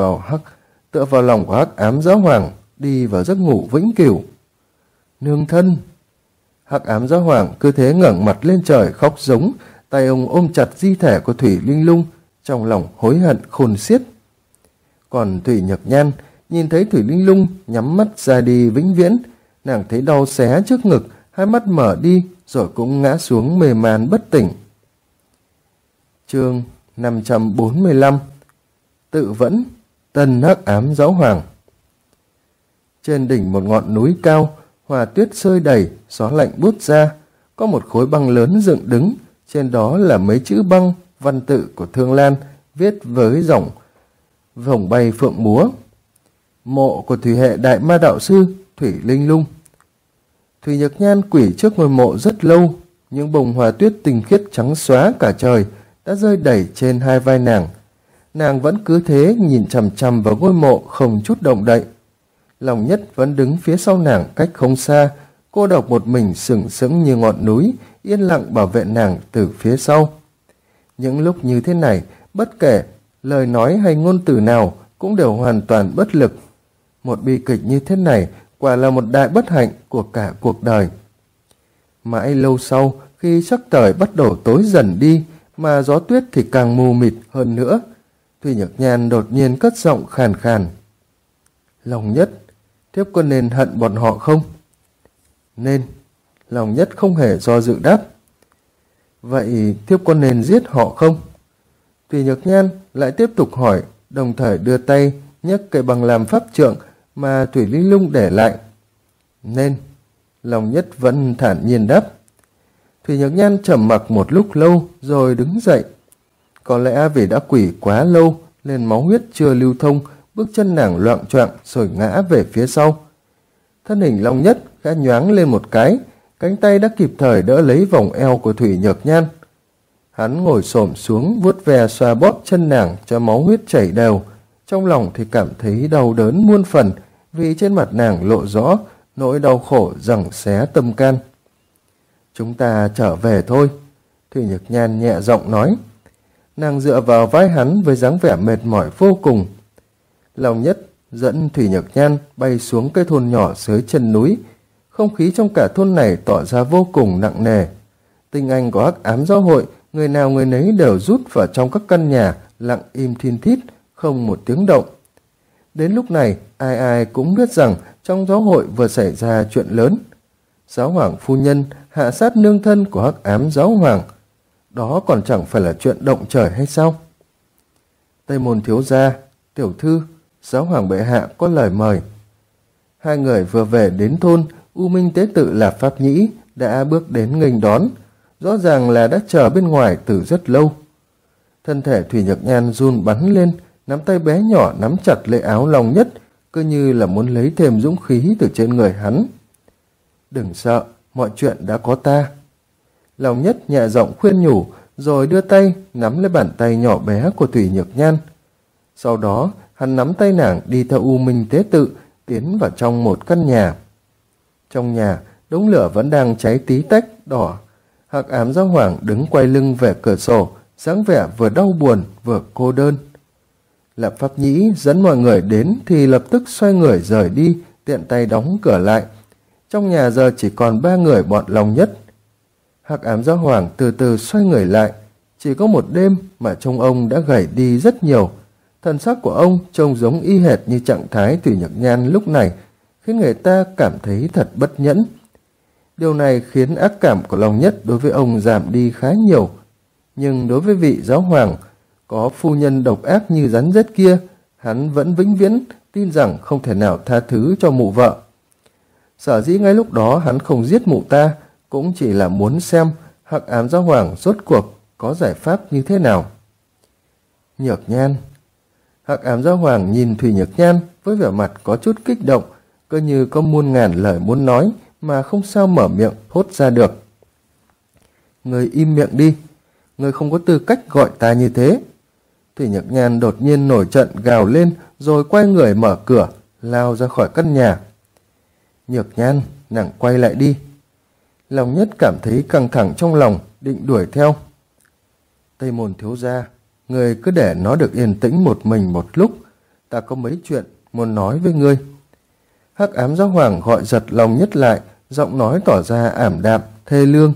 vào lòng của Hắc Ám Giáo Hoàng, đi vào giấc ngủ vĩnh cửu. Nương thân! Hắc Ám Giáo Hoàng cứ thế ngẩng mặt lên trời khóc giống, tay ông ôm chặt di thể của Thủy Linh Lung, trong lòng hối hận khôn xiết. Còn Thủy Nhược Nhan nhìn thấy Thủy Linh Lung nhắm mắt ra đi vĩnh viễn, nàng thấy đau xé trước ngực, hai mắt mở đi rồi cũng ngã xuống mê man bất tỉnh. Chương 545 Tự vẫn, tân Hắc Ám Giáo Hoàng. Trên đỉnh một ngọn núi cao, hoa tuyết rơi đầy, gió lạnh buốt ra, có một khối băng lớn dựng đứng, trên đó là mấy chữ băng văn tự của Thương Lan, viết với dòng vòng bay phượng múa. Mộ của thủy hệ đại ma đạo sư Thủy Linh Lung. Thủy Nhược Nhan quỳ trước ngôi mộ rất lâu, những bông hoa tuyết tinh khiết trắng xóa cả trời đã rơi đầy trên hai vai nàng. Nàng vẫn cứ thế nhìn chằm chằm vào ngôi mộ không chút động đậy. Lòng Nhất vẫn đứng phía sau nàng cách không xa, cô độc một mình sừng sững như ngọn núi, yên lặng bảo vệ nàng từ phía sau. Những lúc như thế này, bất kể lời nói hay ngôn từ nào cũng đều hoàn toàn bất lực. Một bi kịch như thế này quả là một đại bất hạnh của cả cuộc đời. Mãi lâu sau, khi sắc trời bắt đầu tối dần đi, mà gió tuyết thì càng mù mịt hơn nữa, Thủy Nhược Nhan đột nhiên cất giọng khàn khàn. Lòng Nhất, thiếp có nên hận bọn họ không? Nên. Lòng Nhất không hề do dự đáp. Vậy thiếp có nên giết họ không? Thủy Nhược Nhan lại tiếp tục hỏi, đồng thời đưa tay nhấc cây bằng làm pháp trượng mà Thủy Linh Lung để lại. Nên. Lòng Nhất vẫn thản nhiên đáp. Thủy Nhược Nhan trầm mặc một lúc lâu rồi đứng dậy. Có lẽ vì đã quỳ quá lâu nên máu huyết chưa lưu thông, bước chân nàng loạng choạng rồi ngã về phía sau. Thân hình Long Nhất khẽ nhoáng lên một cái, cánh tay đã kịp thời đỡ lấy vòng eo của Thủy Nhược Nhan. Hắn ngồi xổm xuống vuốt ve xoa bóp chân nàng cho máu huyết chảy đều, trong lòng thì cảm thấy đau đớn muôn phần, vì trên mặt nàng lộ rõ nỗi đau khổ giằng xé tâm can. Chúng ta trở về thôi, Thủy Nhược Nhan nhẹ giọng nói. Nàng dựa vào vai hắn với dáng vẻ mệt mỏi vô cùng. Long Nhất dẫn Thủy Nhược Nhan bay xuống cái thôn nhỏ dưới chân núi. Không khí trong cả thôn này tỏ ra vô cùng nặng nề. Tinh anh của Hắc Ám Giáo hội, người nào người nấy đều rút vào trong các căn nhà, lặng im thin thít, không một tiếng động. Đến lúc này, ai ai cũng biết rằng trong giáo hội vừa xảy ra chuyện lớn. Giáo hoàng phu nhân hạ sát nương thân của Hắc Ám Giáo hoàng. Đó còn chẳng phải là chuyện động trời hay sao? Tây Môn thiếu gia, tiểu thư, giáo hoàng bệ hạ có lời mời. Hai người vừa về đến thôn, U Minh tế tự Lạp Pháp Nhĩ đã bước đến nghênh đón, rõ ràng là đã chờ bên ngoài từ rất lâu. Thân thể Thủy Nhược Nhan run bắn lên, nắm tay bé nhỏ nắm chặt lấy áo Long Nhất, cứ như là muốn lấy thêm dũng khí từ trên người hắn. Đừng sợ, mọi chuyện đã có ta. Long Nhất nhẹ giọng khuyên nhủ, rồi đưa tay nắm lấy bàn tay nhỏ bé của Thủy Nhược Nhan. Sau đó, hắn nắm tay nàng đi theo U Minh tế tự, tiến vào trong một căn nhà. Trong nhà, đống lửa vẫn đang cháy tí tách, đỏ. Hắc Ám Giáo hoàng đứng quay lưng về cửa sổ, dáng vẻ vừa đau buồn vừa cô đơn. Lạp Pháp Nhĩ dẫn mọi người đến thì lập tức xoay người rời đi, tiện tay đóng cửa lại. Trong nhà giờ chỉ còn 3 người bọn Long Nhất. Hắc Ám Giáo hoàng từ từ xoay người lại. Chỉ có một đêm mà trông ông đã gầy đi rất nhiều. Thần sắc của ông trông giống y hệt như trạng thái Thủy Nhược Nhan lúc này, khiến người ta cảm thấy thật bất nhẫn. Điều này khiến ác cảm của Long Nhất đối với ông giảm đi khá nhiều. Nhưng đối với vị giáo hoàng có phu nhân độc ác như rắn rết kia, hắn vẫn vĩnh viễn tin rằng không thể nào tha thứ cho mụ vợ. Sở dĩ ngay lúc đó hắn không giết mụ ta, cũng chỉ là muốn xem Hắc Ám Giáo hoàng rốt cuộc có giải pháp như thế nào. Nhược Nhan. Hắc Ám Giáo hoàng nhìn Thủy Nhược Nhan với vẻ mặt có chút kích động, cứ như có muôn ngàn lời muốn nói mà không sao mở miệng thốt ra được. Người im miệng đi, người không có tư cách gọi ta như thế. Thủy Nhược Nhan đột nhiên nổi trận gào lên, rồi quay người mở cửa, lao ra khỏi căn nhà. Nhược Nhan, nàng quay lại đi. Long Nhất cảm thấy căng thẳng trong lòng, định đuổi theo. Tây Môn thiếu gia, người cứ để nó được yên tĩnh một mình một lúc, ta có mấy chuyện muốn nói với ngươi. Hắc Ám Giáo hoàng gọi giật Long Nhất lại, giọng nói tỏ ra ảm đạm, thê lương.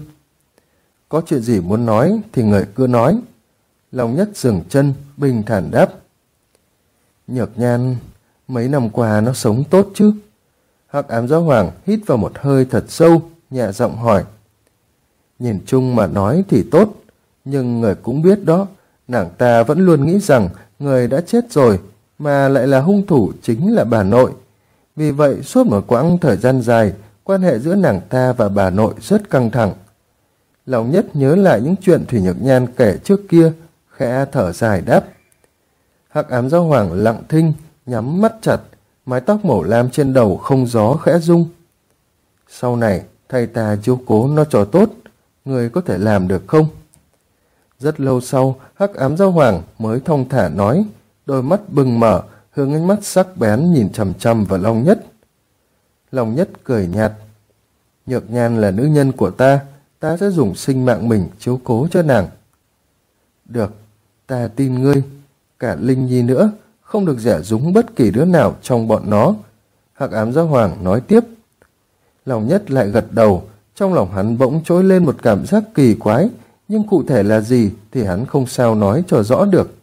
Có chuyện gì muốn nói thì người cứ nói. Long Nhất dừng chân, bình thản đáp. Nhược Nhan, mấy năm qua nó sống tốt chứ? Hắc Ám Giáo hoàng hít vào một hơi thật sâu, nhẹ giọng hỏi. Nhìn chung mà nói thì tốt, nhưng người cũng biết đó, nàng ta vẫn luôn nghĩ rằng người đã chết rồi, mà lại là hung thủ chính là bà nội. Vì vậy suốt một quãng thời gian dài, quan hệ giữa nàng ta và bà nội rất căng thẳng. Long Nhất nhớ lại những chuyện Thủy Nhược Nhan kể trước kia, khẽ thở dài đáp. Hắc Ám Giáo hoàng lặng thinh, nhắm mắt chặt, mái tóc màu lam trên đầu không gió khẽ rung. Sau này, thay ta chiếu cố nó cho tốt, người có thể làm được không? Rất lâu sau, Hắc Ám Giáo hoàng mới thong thả nói, đôi mắt bừng mở, hướng ánh mắt sắc bén nhìn chằm chằm vào Long Nhất. Long Nhất cười nhạt. Nhược Nhan là nữ nhân của ta, ta sẽ dùng sinh mạng mình chiếu cố cho nàng. Được, ta tin ngươi. Cả Linh Nhi nữa, không được dè dúng bất kỳ đứa nào trong bọn nó. Hắc Ám Giáo hoàng nói tiếp. Long Nhất lại gật đầu, trong lòng hắn bỗng trỗi lên một cảm giác kỳ quái, nhưng cụ thể là gì thì hắn không sao nói cho rõ được.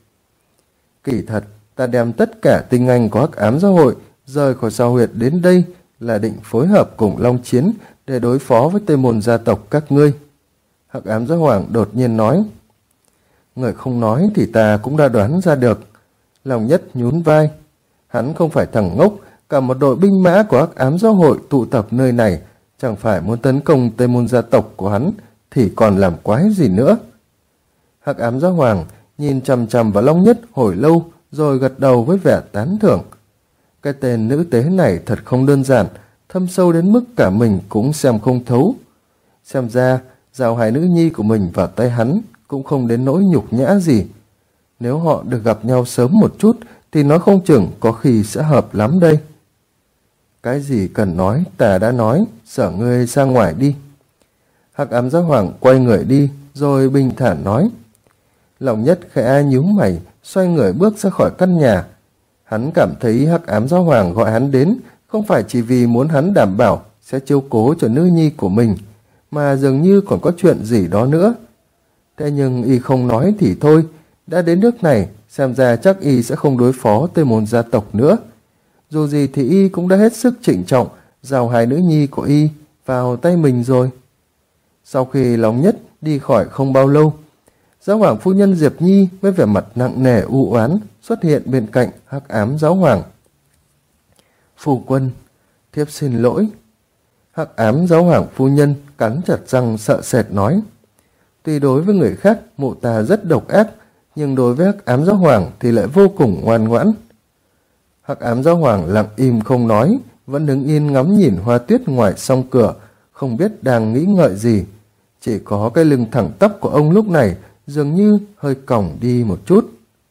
Kỳ thật, ta đem tất cả tinh anh của Hắc Ám Giáo hội rời khỏi sao huyệt đến đây là định phối hợp cùng Long Chiến để đối phó với Tây Môn gia tộc các ngươi. Hắc Ám Giáo hoàng đột nhiên nói. Người không nói thì ta cũng đã đoán ra được. Long Nhất nhún vai. Hắn không phải thằng ngốc, cả một đội binh mã của Hắc Ám Giáo hội tụ tập nơi này, chẳng phải muốn tấn công Tây Môn gia tộc của hắn thì còn làm quái gì nữa. Hắc Ám Giáo hoàng nhìn chằm chằm vào Long Nhất hồi lâu, rồi gật đầu với vẻ tán thưởng. Cái tên nữ tế này thật không đơn giản, thâm sâu đến mức cả mình cũng xem không thấu. Xem ra, giao hai nữ nhi của mình vào tay hắn cũng không đến nỗi nhục nhã gì. Nếu họ được gặp nhau sớm một chút thì nói không chừng có khi sẽ hợp lắm đây. Cái gì cần nói ta đã nói, sở ngươi ra ngoài đi. Hắc ám giáo hoàng quay người đi, rồi bình thản nói. Lòng Nhất khẽ nhíu mày, xoay người bước ra khỏi căn nhà. Hắn cảm thấy Hắc ám giáo hoàng gọi hắn đến không phải chỉ vì muốn hắn đảm bảo sẽ chiếu cố cho nữ nhi của mình, mà dường như còn có chuyện gì đó nữa. Thế nhưng y không nói thì thôi, đã đến nước này, xem ra chắc y sẽ không đối phó Tây Môn gia tộc nữa. Dù gì thì y cũng đã hết sức trịnh trọng giao hai nữ nhi của y vào tay mình rồi. Sau khi Lòng Nhất đi khỏi không bao lâu, giáo hoàng phu nhân Diệp Nhi với vẻ mặt nặng nề u oán xuất hiện bên cạnh Hắc ám giáo hoàng. Phu quân, thiếp xin lỗi. Hắc ám giáo hoàng phu nhân cắn chặt răng sợ sệt nói. Tuy đối với người khác mụ ta rất độc ác, nhưng đối với Hắc ám giáo hoàng thì lại vô cùng ngoan ngoãn. Hắc ám giáo hoàng lặng im không nói, vẫn đứng yên ngắm nhìn hoa tuyết ngoài song cửa, không biết đang nghĩ ngợi gì. Chỉ có cái lưng thẳng tắp của ông lúc này dường như hơi còng đi một chút.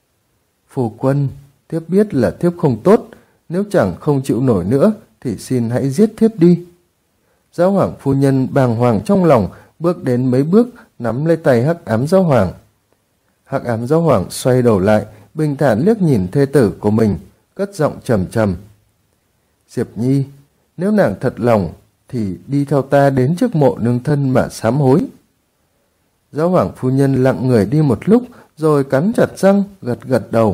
Phu quân, thiếp biết là thiếp không tốt, nếu chẳng không chịu nổi nữa thì xin hãy giết thiếp đi. Giáo hoàng phu nhân bàng hoàng trong lòng, bước đến mấy bước nắm lấy tay Hắc ám giáo hoàng. Hắc ám giáo hoàng xoay đầu lại, bình thản liếc nhìn thê tử của mình, cất giọng trầm trầm. Diệp Nhi, nếu nàng thật lòng thì đi theo ta đến trước mộ nương thân mà sám hối. Giáo hoàng phu nhân lặng người đi một lúc, rồi cắn chặt răng, gật gật đầu.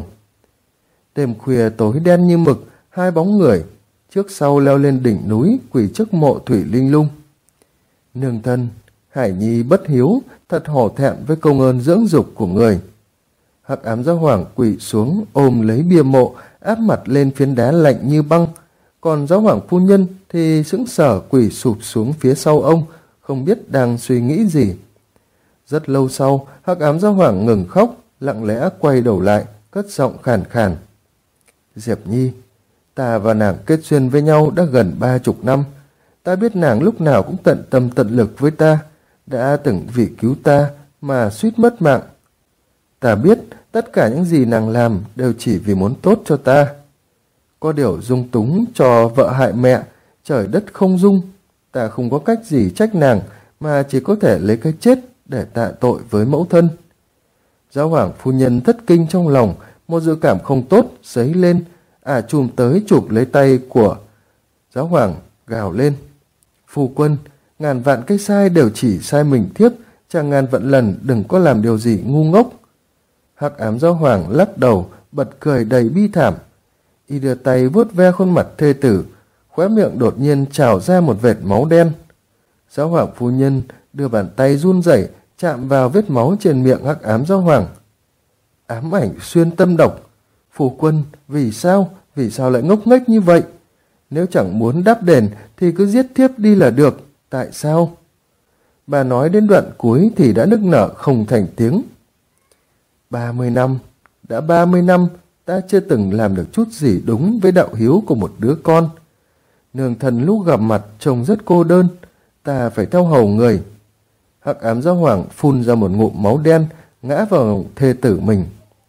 Đêm khuya tối đen như mực, hai bóng người trước sau leo lên đỉnh núi quỳ trước mộ Thủy Linh Lung. Nương thân, Hải Nhi bất hiếu, thật hổ thẹn với công ơn dưỡng dục của người. Hắc ám giáo hoàng quỳ xuống ôm lấy bia mộ, áp mặt lên phiến đá lạnh như băng. Còn giáo hoàng phu nhân thì sững sờ quỳ sụp xuống phía sau ông, không biết đang suy nghĩ gì. Rất lâu sau, Hắc ám giáo hoàng ngừng khóc, lặng lẽ quay đầu lại, cất giọng khàn khàn. Diệp Nhi, ta và nàng kết duyên với nhau đã gần 30 năm. Ta biết nàng lúc nào cũng tận tâm tận lực với ta, đã từng vì cứu ta mà suýt mất mạng. Ta biết tất cả những gì nàng làm đều chỉ vì muốn tốt cho ta. Có điều dung túng cho vợ hại mẹ, trời đất không dung. Ta không có cách gì trách nàng, mà chỉ có thể lấy cái chết để tạ tội với mẫu thân. Giáo hoàng phu nhân thất kinh trong lòng, một dự cảm không tốt dấy lên, chùm tới chụp lấy tay của giáo hoàng, gào lên. Phu quân, ngàn vạn cái sai đều chỉ sai mình thiếp, chàng ngàn vạn lần đừng có làm điều gì ngu ngốc. Hắc ám giáo hoàng lắc đầu, bật cười đầy bi thảm. Y đưa tay vuốt ve khuôn mặt thê tử, khóe miệng đột nhiên trào ra một vệt máu đen. Giáo hoàng phu nhân đưa bàn tay run rẩy chạm vào vết máu trên miệng Hắc ám giáo hoàng. Ám ảnh xuyên tâm độc. Phu quân, vì sao lại ngốc nghếch như vậy? Nếu chẳng muốn đáp đền thì cứ giết thiếp đi là được, tại sao? Bà nói đến đoạn cuối thì đã nức nở không thành tiếng. 30 năm, đã 30 năm ta chưa từng làm được chút gì đúng với đạo hiếu của một đứa con. Nương thần lúc gặp mặt trông rất cô đơn, ta phải theo hầu người. Hắc ám giáo hoàng phun ra một ngụm máu đen, ngã vào thê tử mình.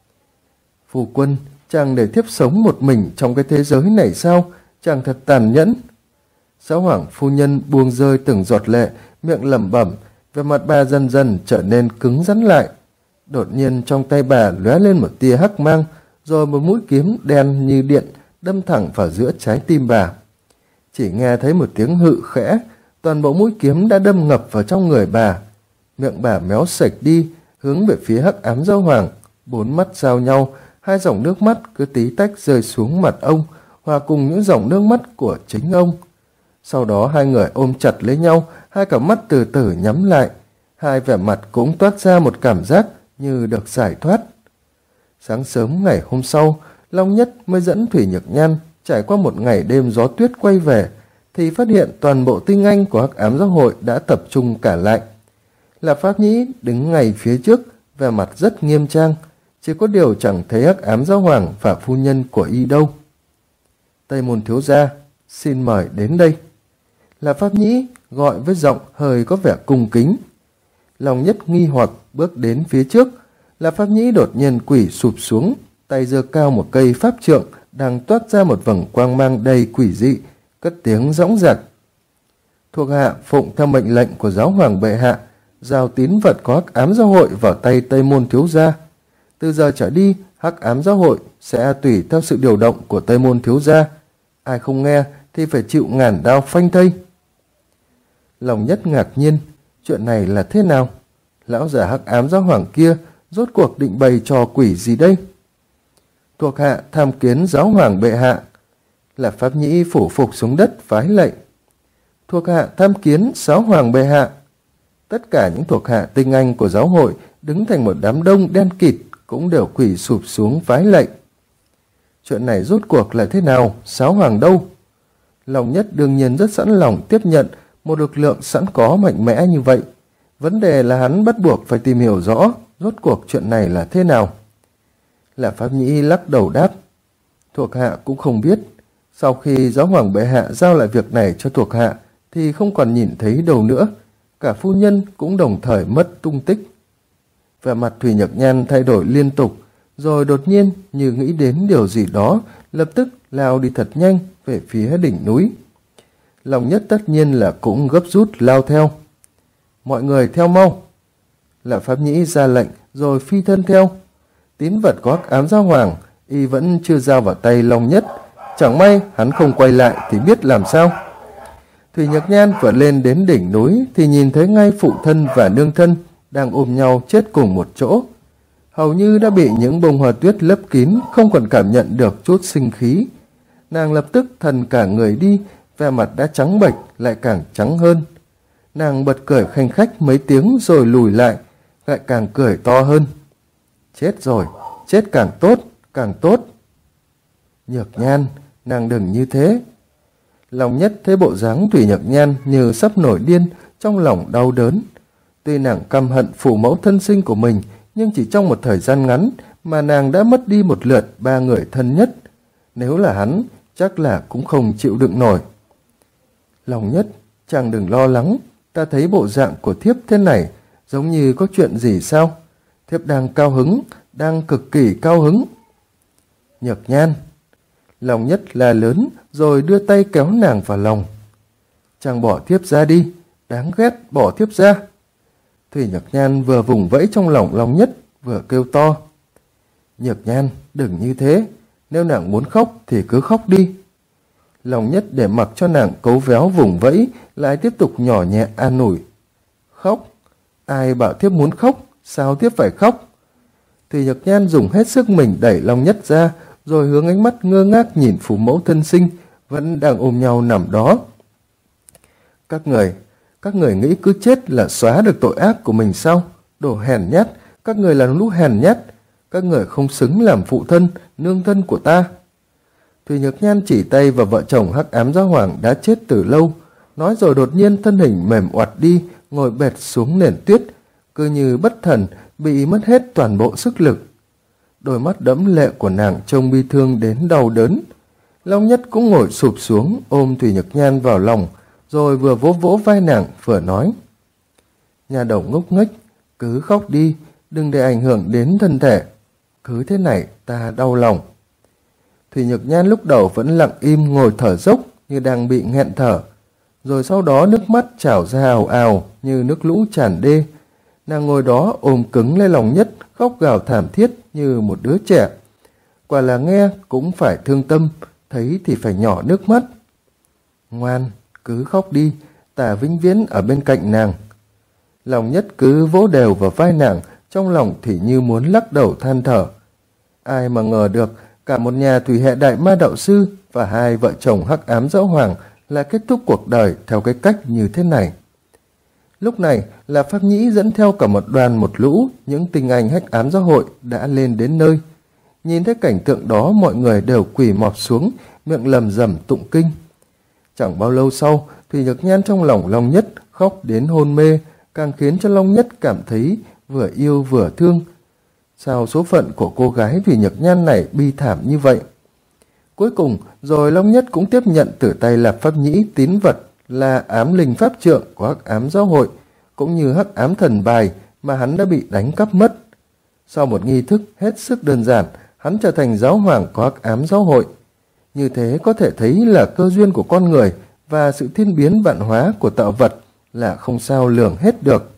Phu quân, chàng để thiếp sống một mình trong cái thế giới này sao? Chàng thật tàn nhẫn. Giáo hoàng phu nhân buông rơi từng giọt lệ, miệng lẩm bẩm, về mặt bà dần dần trở nên cứng rắn lại. Đột nhiên trong tay bà lóe lên một tia hắc mang, rồi một mũi kiếm đen như điện đâm thẳng vào giữa trái tim bà. Chỉ nghe thấy một tiếng hự khẽ, toàn bộ mũi kiếm đã đâm ngập vào trong người bà. Miệng bà méo sạch đi, hướng về phía Hắc ám giáo hoàng. Bốn mắt giao nhau, hai dòng nước mắt cứ tí tách rơi xuống mặt ông, hòa cùng những dòng nước mắt của chính ông. Sau đó hai người ôm chặt lấy nhau, hai cặp mắt từ từ nhắm lại. Hai vẻ mặt cũng toát ra một cảm giác như được giải thoát. Sáng sớm ngày hôm sau, Long Nhất mới dẫn Thủy Nhược Nhan trải qua một ngày đêm gió tuyết quay về, thì phát hiện toàn bộ tinh anh của Hắc ám giáo hội đã tập trung cả lại. Là Pháp Nhĩ đứng ngay phía trước, vẻ mặt rất nghiêm trang, chỉ có điều chẳng thấy Hắc ám giáo hoàng và phu nhân của y đâu. Tây Môn thiếu gia, xin mời đến đây. Là Pháp Nhĩ gọi với giọng hơi có vẻ cung kính. Long Nhất nghi hoặc bước đến phía trước. Là Pháp Nhĩ đột nhiên quỳ sụp xuống, tay giơ cao một cây pháp trượng đang toát ra một vầng quang mang đầy quỷ dị, cất tiếng dõng dạc. Thuộc hạ phụng theo mệnh lệnh của giáo hoàng bệ hạ, giao tín vật có hắc ám giáo hội vào tay Tây Môn thiếu gia. Từ giờ trở đi, hắc ám giáo hội sẽ tùy theo sự điều động của Tây Môn thiếu gia. Ai không nghe thì phải chịu ngàn đao phanh thây. Lòng Nhất ngạc nhiên, chuyện này là thế nào? Lão già hắc ám giáo hoàng kia rốt cuộc định bày trò quỷ gì đây? Thuộc hạ tham kiến giáo hoàng bệ hạ. Là Pháp Nhĩ phủ phục xuống đất vái lạy. Thuộc hạ tham kiến giáo hoàng bệ hạ. Tất cả những thuộc hạ tinh anh của giáo hội đứng thành một đám đông đen kịt cũng đều quỳ sụp xuống vái lạy. Chuyện này rốt cuộc là thế nào? Giáo hoàng đâu? Lòng Nhất đương nhiên rất sẵn lòng tiếp nhận một lực lượng sẵn có mạnh mẽ như vậy. Vấn đề là hắn bắt buộc phải tìm hiểu rõ rốt cuộc chuyện này là thế nào. Là Pháp Nhĩ lắc đầu đáp. Thuộc hạ cũng không biết. Sau khi giáo hoàng bệ hạ giao lại việc này cho thuộc hạ thì không còn nhìn thấy đâu nữa. Cả phu nhân cũng đồng thời mất tung tích. Vẻ mặt Thủy Nhược Nhan thay đổi liên tục, rồi đột nhiên như nghĩ đến điều gì đó, lập tức lao đi thật nhanh về phía đỉnh núi. Lòng Nhất tất nhiên là cũng gấp rút lao theo. Mọi người theo mau. Là Pháp Nhĩ ra lệnh rồi phi thân theo. Tín vật có hắc ám giáo hoàng y vẫn chưa giao vào tay Long Nhất. Chẳng may hắn không quay lại thì biết làm sao. Thủy Nhược Nhan vừa lên đến đỉnh núi thì nhìn thấy ngay phụ thân và nương thân đang ôm nhau chết cùng một chỗ. Hầu như đã bị những bông hoa tuyết lấp kín, không còn cảm nhận được chút sinh khí. Nàng lập tức thần cả người đi, vẻ mặt đã trắng bệch lại càng trắng hơn. Nàng bật cười khanh khách mấy tiếng rồi lùi lại, lại càng cười to hơn. Chết rồi, chết càng tốt, càng tốt. Nhược Nhan, nàng đừng như thế. Lòng Nhất thấy bộ dáng Thủy Nhược Nhan như sắp nổi điên, trong lòng đau đớn. Tuy nàng căm hận phụ mẫu thân sinh của mình, nhưng chỉ trong một thời gian ngắn mà nàng đã mất đi một lượt 3 người thân nhất. Nếu là hắn, chắc là cũng không chịu đựng nổi. Lòng Nhất, chàng đừng lo lắng, ta thấy bộ dạng của thiếp thế này, giống như có chuyện gì sao? Thiếp đang cao hứng, đang cực kỳ cao hứng. Nhược Nhan. Lòng Nhất là lớn rồi đưa tay kéo nàng vào lòng. Chàng bỏ thiếp ra đi, đáng ghét, bỏ thiếp ra. Thủy Nhược Nhan vừa vùng vẫy trong lòng Long Nhất, vừa kêu to. Nhược Nhan, đừng như thế, nếu nàng muốn khóc thì cứ khóc đi. Long Nhất để mặc cho nàng cấu véo vùng vẫy, lại tiếp tục nhỏ nhẹ an ủi. Khóc? Ai bảo thiếp muốn khóc, sao thiếp phải khóc? Thủy Nhược Nhan dùng hết sức mình đẩy Long Nhất ra, rồi hướng ánh mắt ngơ ngác nhìn phụ mẫu thân sinh, vẫn đang ôm nhau nằm đó. Các người nghĩ cứ chết là xóa được tội ác của mình sao? Đồ hèn nhát, các người là lũ hèn nhát. Các người không xứng làm phụ thân, nương thân của ta. Thủy Nhược Nhan chỉ tay vào vợ chồng hắc ám giáo hoàng đã chết từ lâu, nói rồi đột nhiên thân hình mềm oặt đi, ngồi bệt xuống nền tuyết, cứ như bất thần, bị mất hết toàn bộ sức lực. Đôi mắt đẫm lệ của nàng trông bi thương đến đau đớn. Long Nhất cũng ngồi sụp xuống ôm Thủy Nhược Nhan vào lòng, rồi vừa vỗ vỗ vai nàng vừa nói. Nhà đầu ngốc nghếch, cứ khóc đi, đừng để ảnh hưởng đến thân thể. Cứ thế này ta đau lòng. Thủy Nhược Nhan lúc đầu vẫn lặng im ngồi thở dốc như đang bị nghẹn thở. Rồi sau đó nước mắt trào ra ào ào như nước lũ tràn đê. Nàng ngồi đó ôm cứng lấy Long Nhất, khóc gào thảm thiết như một đứa trẻ. Quả là nghe cũng phải thương tâm, thấy thì phải nhỏ nước mắt. Ngoan, cứ khóc đi, ta vĩnh viễn ở bên cạnh nàng. Long Nhất cứ vỗ đều vào vai nàng, trong lòng thì như muốn lắc đầu than thở. Ai mà ngờ được, cả một nhà thủy hệ đại ma đạo sư và hai vợ chồng hắc ám giáo hoàng lại kết thúc cuộc đời theo cái cách như thế này. Lúc này là Pháp Nhĩ dẫn theo cả một đoàn một lũ những tinh anh hắc ám giáo hội đã lên đến nơi. Nhìn thấy cảnh tượng đó, mọi người đều quỳ mọp xuống, miệng lầm rầm tụng kinh. Chẳng bao lâu sau, Thủy Nhược Nhan trong lòng Long Nhất khóc đến hôn mê, càng khiến cho Long Nhất cảm thấy vừa yêu vừa thương. Sao số phận của cô gái Thủy Nhược Nhan này bi thảm như vậy? Cuối cùng, rồi Long Nhất cũng tiếp nhận từ tay Lạp Pháp Nhĩ tín vật là ám linh pháp trượng của hắc ám giáo hội, cũng như hắc ám thần bài mà hắn đã bị đánh cắp mất. Sau một nghi thức hết sức đơn giản, hắn trở thành giáo hoàng của Hắc Ám Giáo hội. Như thế có thể thấy là cơ duyên của con người và sự thiên biến vạn hóa của tạo vật là không sao lường hết được.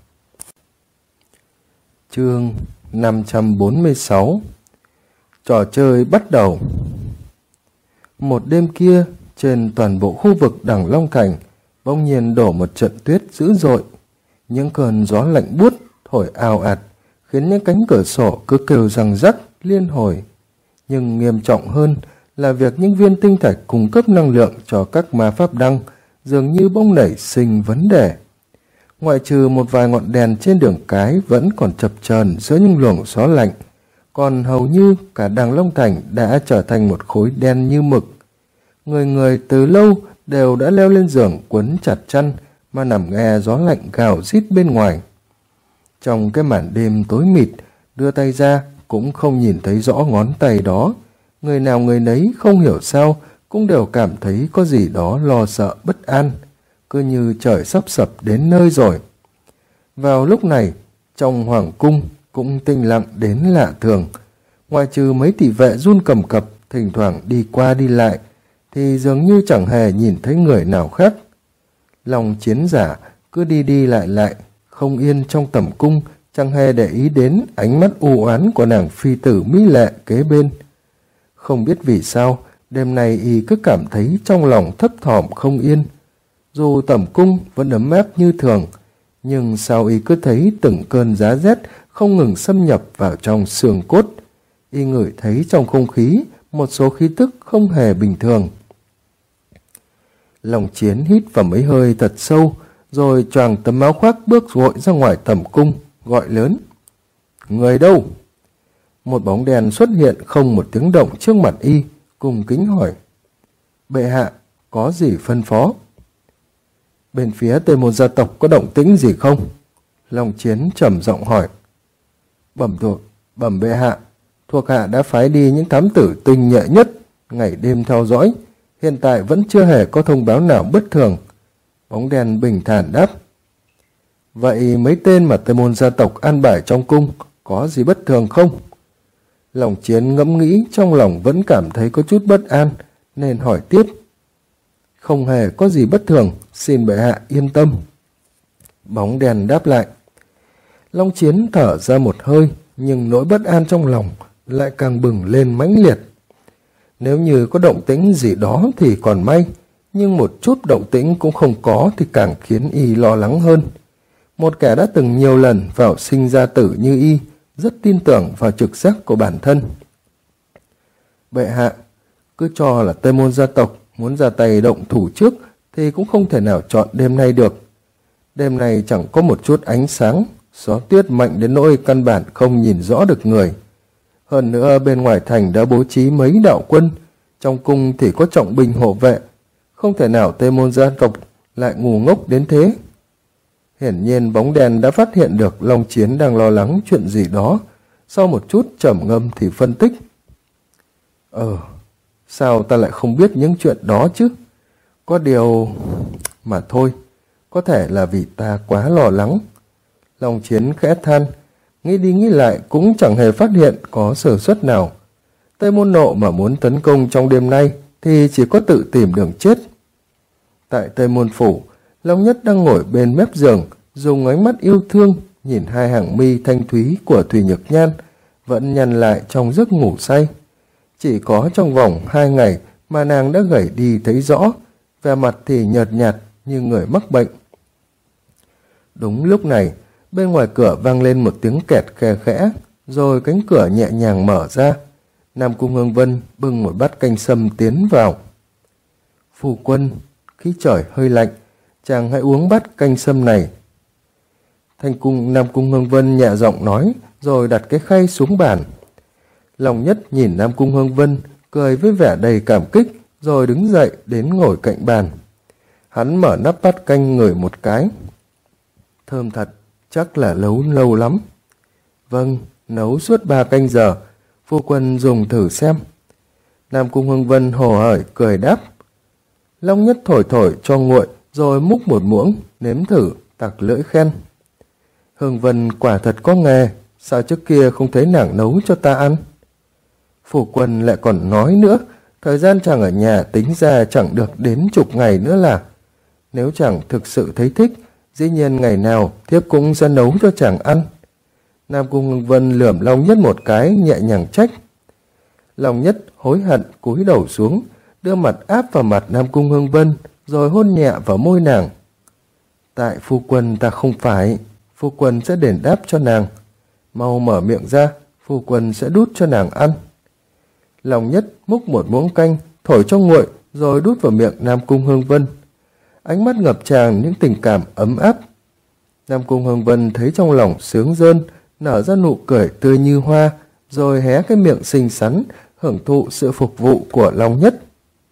Chương 546. Trò chơi bắt đầu. Một đêm kia, trên toàn bộ khu vực Đằng Long Thành bỗng nhiên đổ một trận tuyết dữ dội. Những cơn gió lạnh buốt thổi ào ạt khiến những cánh cửa sổ cứ kêu răng rắc liên hồi. Nhưng nghiêm trọng hơn là việc những viên tinh thạch cung cấp năng lượng cho các ma pháp đăng dường như bỗng nảy sinh vấn đề. Ngoại trừ một vài ngọn đèn trên đường cái vẫn còn chập chờn giữa những luồng gió lạnh, còn hầu như cả Đằng Long Thành đã trở thành một khối đen như mực. Người người từ lâu đều đã leo lên giường quấn chặt chăn mà nằm nghe gió lạnh gào rít bên ngoài. Trong cái màn đêm tối mịt, đưa tay ra cũng không nhìn thấy rõ ngón tay đó. Người nào người nấy không hiểu sao cũng đều cảm thấy có gì đó lo sợ bất an, cứ như trời sắp sập đến nơi rồi. Vào lúc này, trong hoàng cung cũng tĩnh lặng đến lạ thường. Ngoại trừ mấy thị vệ run cầm cập thỉnh thoảng đi qua đi lại, thì dường như chẳng hề nhìn thấy người nào khác. Lòng chiến giả cứ đi đi lại lại, không yên trong tầm cung, chẳng hề để ý đến ánh mắt u oán của nàng phi tử mỹ lệ kế bên. Không biết vì sao, đêm nay y cứ cảm thấy trong lòng thấp thỏm không yên. Dù tầm cung vẫn ấm áp như thường, nhưng sao y cứ thấy từng cơn giá rét không ngừng xâm nhập vào trong xương cốt. Y ngửi thấy trong không khí một số khí tức không hề bình thường. Lòng chiến hít vào mấy hơi thật sâu, rồi choàng tấm áo khoác bước vội ra ngoài tầm cung, gọi lớn. Người đâu? Một bóng đèn xuất hiện không một tiếng động trước mặt y, cung kính hỏi. Bệ hạ, có gì phân phó? Bên phía Tây Môn gia tộc có động tĩnh gì không? Long Chiến trầm giọng hỏi. Bẩm bệ hạ, thuộc hạ đã phái đi những thám tử tinh nhuệ nhất, ngày đêm theo dõi, hiện tại vẫn chưa hề có thông báo nào bất thường. Bóng đèn bình thản đáp. Vậy mấy tên mà Tây Môn gia tộc an bài trong cung có gì bất thường không? Long Chiến ngẫm nghĩ, trong lòng vẫn cảm thấy có chút bất an, nên hỏi tiếp. Không hề có gì bất thường, xin bệ hạ yên tâm. Bóng đèn đáp lại. Long Chiến thở ra một hơi, nhưng nỗi bất an trong lòng lại càng bừng lên mãnh liệt. Nếu như có động tĩnh gì đó thì còn may, nhưng một chút động tĩnh cũng không có thì càng khiến y lo lắng hơn. Một kẻ đã từng nhiều lần vào sinh ra tử như y, rất tin tưởng vào trực giác của bản thân. Bệ hạ, cứ cho là Tây Môn gia tộc muốn ra tay động thủ trước thì cũng không thể nào chọn đêm nay được. Đêm nay chẳng có một chút ánh sáng, gió tuyết mạnh đến nỗi căn bản không nhìn rõ được người. Hơn nữa bên ngoài thành đã bố trí mấy đạo quân, trong cung thì có trọng binh hộ vệ, không thể nào Tây Môn gia tộc lại ngu ngốc đến thế. Hiển nhiên bóng đèn đã phát hiện được Long Chiến đang lo lắng chuyện gì đó, sau một chút trầm ngâm thì phân tích. Sao ta lại không biết những chuyện đó chứ? Có điều mà thôi, có thể là vì ta quá lo lắng. Long Chiến khẽ than, nghĩ đi nghĩ lại cũng chẳng hề phát hiện có sơ suất nào. Tây Môn Nộ mà muốn tấn công trong đêm nay thì chỉ có tự tìm đường chết. Tại Tây Môn Phủ, Long Nhất đang ngồi bên mép giường, dùng ánh mắt yêu thương nhìn hai hàng mi thanh thúy của Thủy Nhược Nhan vẫn nhăn lại trong giấc ngủ say. Chỉ có trong vòng 2 ngày mà nàng đã gầy đi thấy rõ, vẻ mặt thì nhợt nhạt như người mắc bệnh. Đúng lúc này, bên ngoài cửa vang lên một tiếng kẹt khe khẽ, rồi cánh cửa nhẹ nhàng mở ra. Nam Cung Hương Vân bưng một bát canh sâm tiến vào. Phu quân, khí trời hơi lạnh, chàng hãy uống bát canh sâm này. Nam Cung Hương Vân nhẹ giọng nói, rồi đặt cái khay xuống bàn. Long Nhất nhìn Nam Cung Hương Vân, cười với vẻ đầy cảm kích, rồi đứng dậy đến ngồi cạnh bàn. Hắn mở nắp bát canh ngửi một cái. Thơm thật, chắc là nấu lâu lắm. Vâng, nấu suốt 3 canh giờ, phu quân dùng thử xem. Nam Cung Hương Vân hồ hởi cười đáp. Long Nhất thổi thổi cho nguội, rồi múc một muỗng, nếm thử, tặc lưỡi khen. Hương Vân quả thật có nghề, sao trước kia không thấy nàng nấu cho ta ăn? Phu quân lại còn nói nữa, thời gian chàng ở nhà tính ra chẳng được đến chục ngày nữa là. Nếu chàng thực sự thấy thích, dĩ nhiên ngày nào thiếp cũng sẽ nấu cho chàng ăn. Nam Cung Hưng Vân lườm Long Nhất một cái, nhẹ nhàng trách. Long Nhất hối hận cúi đầu xuống, đưa mặt áp vào mặt Nam Cung Hưng Vân, rồi hôn nhẹ vào môi nàng. Tại phu quân ta không phải, phu quân sẽ đền đáp cho nàng. Mau mở miệng ra, phu quân sẽ đút cho nàng ăn. Long Nhất múc một muỗng canh, thổi cho nguội, rồi đút vào miệng Nam Cung Hưng Vân. Ánh mắt ngập tràn những tình cảm ấm áp. Nam Cung Hưng Vân thấy trong lòng sướng rơn, nở ra nụ cười tươi như hoa, rồi hé cái miệng xinh xắn, hưởng thụ sự phục vụ của Long Nhất.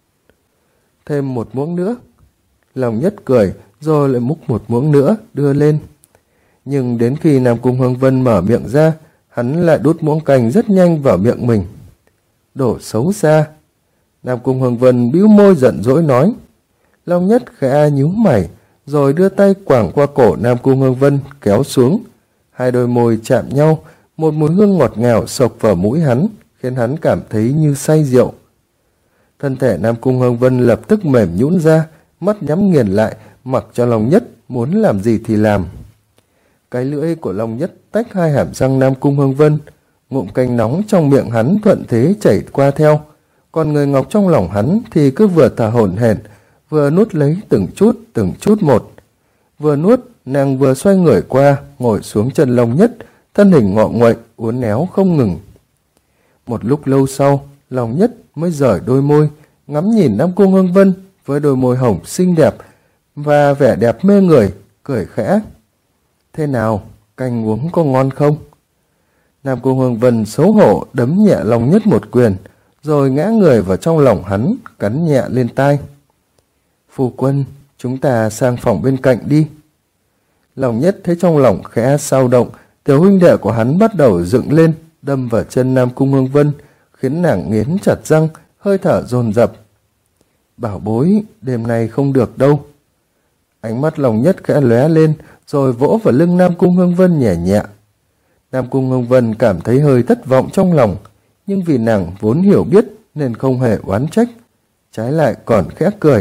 Thêm một muỗng nữa. Long Nhất cười, rồi lại múc một muỗng nữa, đưa lên. Nhưng đến khi Nam Cung Hưng Vân mở miệng ra, hắn lại đút muỗng canh rất nhanh vào miệng mình. Đồ xấu xa. Nam Cung Hưng Vân bĩu môi giận dỗi nói. Long Nhất khẽ nhíu mày, rồi đưa tay quàng qua cổ Nam Cung Hưng Vân kéo xuống. Hai đôi môi chạm nhau, một mùi hương ngọt ngào xộc vào mũi hắn, khiến hắn cảm thấy như say rượu. Thân thể Nam Cung Hưng Vân lập tức mềm nhũn ra, mắt nhắm nghiền lại, mặc cho Long Nhất muốn làm gì thì làm. Cái lưỡi của Long Nhất tách hai hàm răng Nam Cung Hưng Vân, ngụm canh nóng trong miệng hắn thuận thế chảy qua theo, còn người ngọc trong lòng hắn thì cứ vừa thở hổn hển, vừa nuốt lấy từng chút một. Vừa nuốt, nàng vừa xoay người qua, ngồi xuống chân Long Nhất, thân hình ngọ nguậy, uốn éo không ngừng. Một lúc lâu sau, Long Nhất mới rời đôi môi, ngắm nhìn Nam Cung Hưng Vân với đôi môi hồng xinh đẹp và vẻ đẹp mê người, cười khẽ. Thế nào, canh uống có ngon không? Nam Cung Hưng Vân xấu hổ đấm nhẹ Long Nhất một quyền, rồi ngã người vào trong lòng hắn, cắn nhẹ lên tai. Phu quân, chúng ta sang phòng bên cạnh đi. Long Nhất thấy trong lòng khẽ sao động, tiểu huynh đệ của hắn bắt đầu dựng lên, đâm vào chân Nam Cung Hưng Vân, khiến nàng nghiến chặt răng, hơi thở dồn dập. Bảo bối, đêm nay không được đâu. Ánh mắt Long Nhất khẽ lóe lên, rồi vỗ vào lưng Nam Cung Hưng Vân nhẹ nhẹ. Nam Cung Hưng Vân cảm thấy hơi thất vọng trong lòng, nhưng vì nàng vốn hiểu biết nên không hề oán trách, trái lại còn khẽ cười.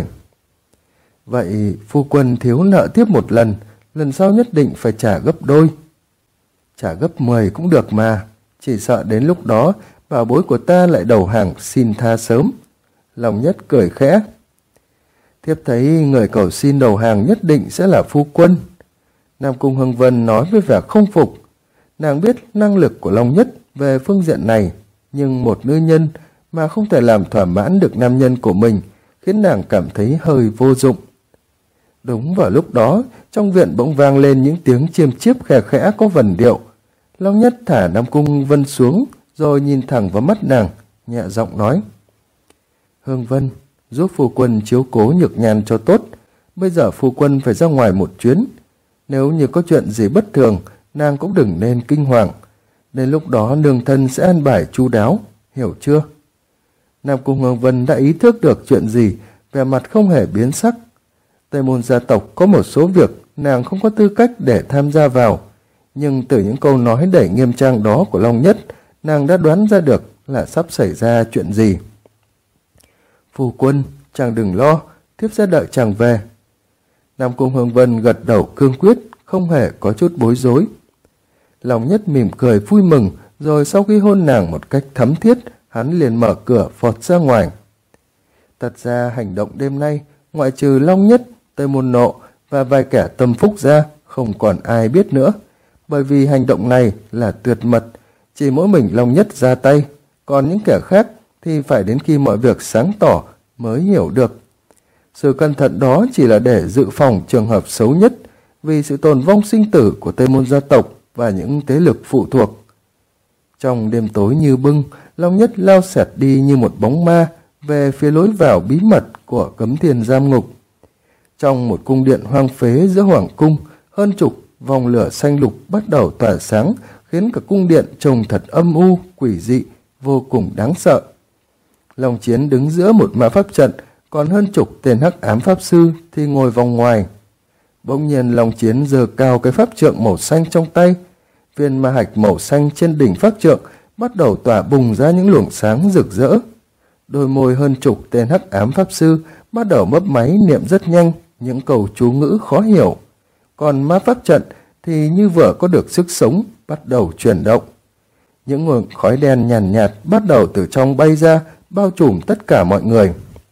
Vậy phu quân thiếu nợ tiếp một lần, lần sau nhất định phải trả gấp đôi. Trả gấp 10 cũng được mà, chỉ sợ đến lúc đó bảo bối của ta lại đầu hàng xin tha sớm. Long Nhất cười khẽ. Thiếp thấy người cầu xin đầu hàng nhất định sẽ là phu quân. Nam Cung Hưng Vân nói với vẻ không phục. Nàng biết năng lực của Long Nhất về phương diện này, nhưng một nữ nhân mà không thể làm thỏa mãn được nam nhân của mình khiến nàng cảm thấy hơi vô dụng. Đúng vào lúc đó, trong viện bỗng vang lên những tiếng chiêm chiếp khẽ khẽ có vần điệu. Long Nhất thả Nam Cung Vân xuống, rồi nhìn thẳng vào mắt nàng, nhẹ giọng nói. Hương Vân, giúp phu quân chiếu cố Nhược Nhàn cho tốt. Bây giờ phu quân phải ra ngoài một chuyến. Nếu như có chuyện gì bất thường, nàng cũng đừng nên kinh hoàng. Đến lúc đó nương thân sẽ an bài chu đáo, hiểu chưa? Nam Cung Hương Vân đã ý thức được chuyện gì, vẻ mặt không hề biến sắc. Tây Môn gia tộc có một số việc nàng không có tư cách để tham gia vào, nhưng từ những câu nói đầy nghiêm trang đó của Long Nhất, nàng đã đoán ra được là sắp xảy ra chuyện gì. Phu quân, chàng đừng lo, thiếp sẽ đợi chàng về. Nam Cung Hương Vân gật đầu cương quyết, không hề có chút bối rối. Long Nhất mỉm cười vui mừng, rồi sau khi hôn nàng một cách thấm thiết, hắn liền mở cửa phọt ra ngoài. Thật ra hành động đêm nay, ngoại trừ Long Nhất, Tây Môn Nộ và vài kẻ tâm phúc ra, không còn ai biết nữa. Bởi vì hành động này là tuyệt mật, chỉ mỗi mình Long Nhất ra tay, còn những kẻ khác thì phải đến khi mọi việc sáng tỏ mới hiểu được. Sự cẩn thận đó chỉ là để dự phòng trường hợp xấu nhất, vì sự tồn vong sinh tử của Tây Môn gia tộc và những thế lực phụ thuộc. Trong đêm tối như bưng, Long Nhất lao xẹt đi như một bóng ma về phía lối vào bí mật của Cấm Thiên Giam Ngục. Trong một cung điện hoang phế giữa hoàng cung, hơn chục vòng lửa xanh lục bắt đầu tỏa sáng, khiến cả cung điện trông thật âm u, quỷ dị, vô cùng đáng sợ. Long Chiến đứng giữa một mã pháp trận, còn hơn chục tên hắc ám pháp sư thì ngồi vòng ngoài. Bỗng nhiên Long Chiến giơ cao cái pháp trượng màu xanh trong tay. Viên ma hạch màu xanh trên đỉnh pháp trượng bắt đầu tỏa bùng ra những luồng sáng rực rỡ. Đôi môi hơn chục tên hắc ám pháp sư bắt đầu mấp máy niệm rất nhanh những câu chú ngữ khó hiểu. Còn ma pháp trận thì như vừa có được sức sống, bắt đầu chuyển động. Những nguồn khói đen nhàn nhạt bắt đầu từ trong bay ra, bao trùm tất cả mọi người.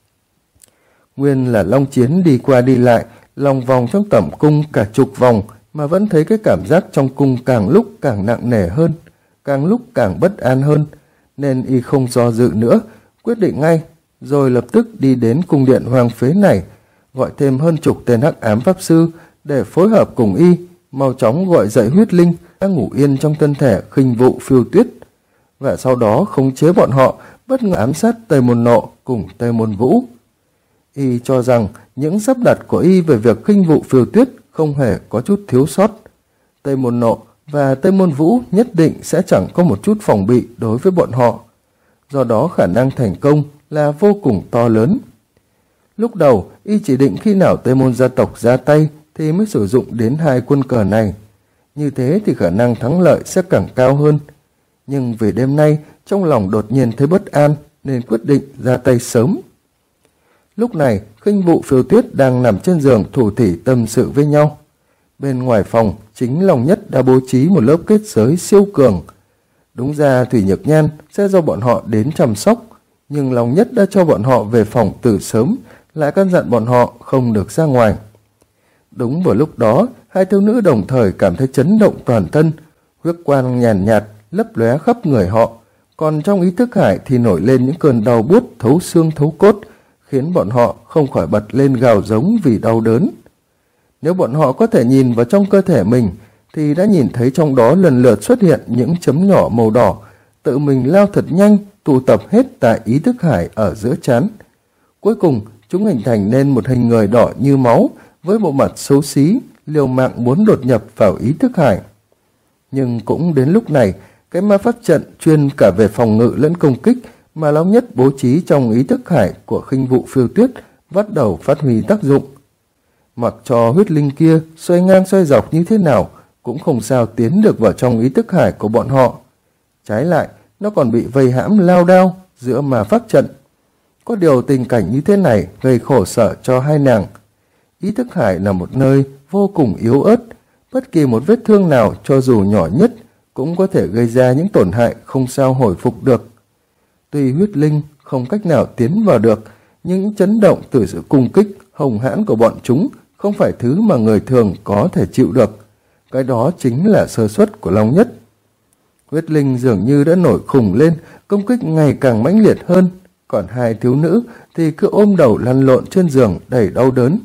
Nguyên là Long Chiến đi qua đi lại, lòng vòng trong tẩm cung cả chục vòng mà vẫn thấy cái cảm giác trong cung càng lúc càng nặng nề hơn, càng lúc càng bất an hơn, nên y không do dự nữa, quyết định ngay, rồi lập tức đi đến cung điện hoang phế này, gọi thêm hơn chục tên hắc ám pháp sư để phối hợp cùng y, mau chóng gọi dậy huyết linh đang ngủ yên trong thân thể khinh vụ Phiêu Tuyết, và sau đó khống chế bọn họ bất ngờ ám sát Tây Môn Nộ cùng Tây Môn Vũ. Y cho rằng những sắp đặt của y về việc khinh vụ Phiêu Tuyết không hề có chút thiếu sót. Tây Môn Nộ và Tây Môn Vũ nhất định sẽ chẳng có một chút phòng bị đối với bọn họ. Do đó khả năng thành công là vô cùng to lớn. Lúc đầu, y chỉ định khi nào Tây Môn gia tộc ra tay thì mới sử dụng đến hai quân cờ này. Như thế thì khả năng thắng lợi sẽ càng cao hơn. Nhưng vì đêm nay, trong lòng đột nhiên thấy bất an nên quyết định ra tay sớm. Lúc này, khinh vụ Phiêu Tuyết đang nằm trên giường thủ thỉ tâm sự với nhau. Bên ngoài phòng, chính Long Nhất đã bố trí một lớp kết giới siêu cường. Đúng ra Thủy Nhược Nhan sẽ do bọn họ đến chăm sóc, nhưng Long Nhất đã cho bọn họ về phòng từ sớm, lại căn dặn bọn họ không được ra ngoài. Đúng vào lúc đó, hai thiếu nữ đồng thời cảm thấy chấn động toàn thân, huyết quang nhàn nhạt lấp lóe khắp người họ, còn trong ý thức hải thì nổi lên những cơn đau buốt thấu xương thấu cốt, khiến bọn họ không khỏi bật lên gào giống vì đau đớn. Nếu bọn họ có thể nhìn vào trong cơ thể mình, thì đã nhìn thấy trong đó lần lượt xuất hiện những chấm nhỏ màu đỏ, tự mình lao thật nhanh, tụ tập hết tại ý thức hải ở giữa trán. Cuối cùng, chúng hình thành nên một hình người đỏ như máu, với bộ mặt xấu xí, liều mạng muốn đột nhập vào ý thức hải. Nhưng cũng đến lúc này, cái ma pháp trận chuyên cả về phòng ngự lẫn công kích mà Long Nhất bố trí trong ý thức hải của khinh vụ Phiêu Tuyết bắt đầu phát huy tác dụng. Mặc cho huyết linh kia xoay ngang xoay dọc như thế nào cũng không sao tiến được vào trong ý thức hải của bọn họ. Trái lại, nó còn bị vây hãm lao đao giữa ma pháp trận. Có điều tình cảnh như thế này gây khổ sở cho hai nàng. Ý thức hải là một nơi vô cùng yếu ớt, bất kỳ một vết thương nào cho dù nhỏ nhất cũng có thể gây ra những tổn hại không sao hồi phục được. Tuy huyết linh không cách nào tiến vào được, nhưng những chấn động từ sự cung kích hồng hãn của bọn chúng không phải thứ mà người thường có thể chịu được. Cái đó chính là sơ suất của Long Nhất. Huyết linh dường như đã nổi khùng lên, công kích ngày càng mãnh liệt hơn, còn hai thiếu nữ thì cứ ôm đầu lăn lộn trên giường đầy đau đớn.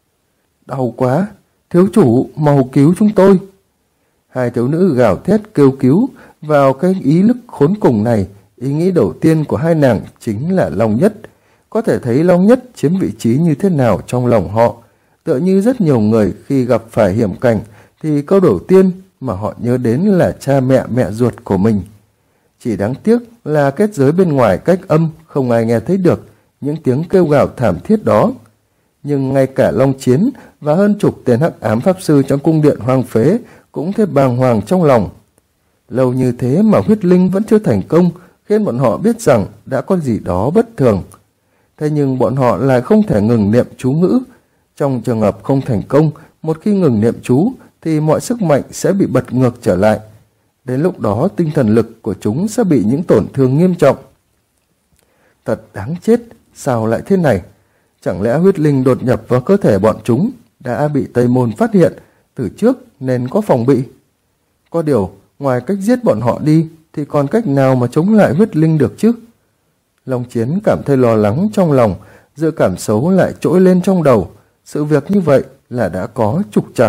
Đau quá, thiếu chủ mau cứu chúng tôi. Hai thiếu nữ gào thét kêu cứu. Vào cái ý lực khốn cùng này, ý nghĩ đầu tiên của hai nàng chính là Long Nhất. Có thể thấy Long Nhất chiếm vị trí như thế nào trong lòng họ. Tựa như rất nhiều người khi gặp phải hiểm cảnh thì câu đầu tiên mà họ nhớ đến là cha mẹ ruột của mình. Chỉ đáng tiếc là kết giới bên ngoài cách âm không ai nghe thấy được những tiếng kêu gào thảm thiết đó. Nhưng ngay cả Long Chiến và hơn chục tên hắc ám pháp sư trong cung điện hoang phế cũng thấy bàng hoàng trong lòng. Lâu như thế mà huyết linh vẫn chưa thành công, khiến bọn họ biết rằng đã có gì đó bất thường. Thế nhưng bọn họ lại không thể ngừng niệm chú ngữ. Trong trường hợp không thành công, một khi ngừng niệm chú thì mọi sức mạnh sẽ bị bật ngược trở lại. Đến lúc đó tinh thần lực của chúng sẽ bị những tổn thương nghiêm trọng. Thật đáng chết, sao lại thế này? Chẳng lẽ huyết linh đột nhập vào cơ thể bọn chúng đã bị Tây Môn phát hiện từ trước nên có phòng bị? Có điều, ngoài cách giết bọn họ đi thì còn cách nào mà chống lại huyết linh được chứ? Long Chiến cảm thấy lo lắng trong lòng, dự cảm xấu lại trỗi lên trong đầu. Sự việc như vậy là đã có trục trặc.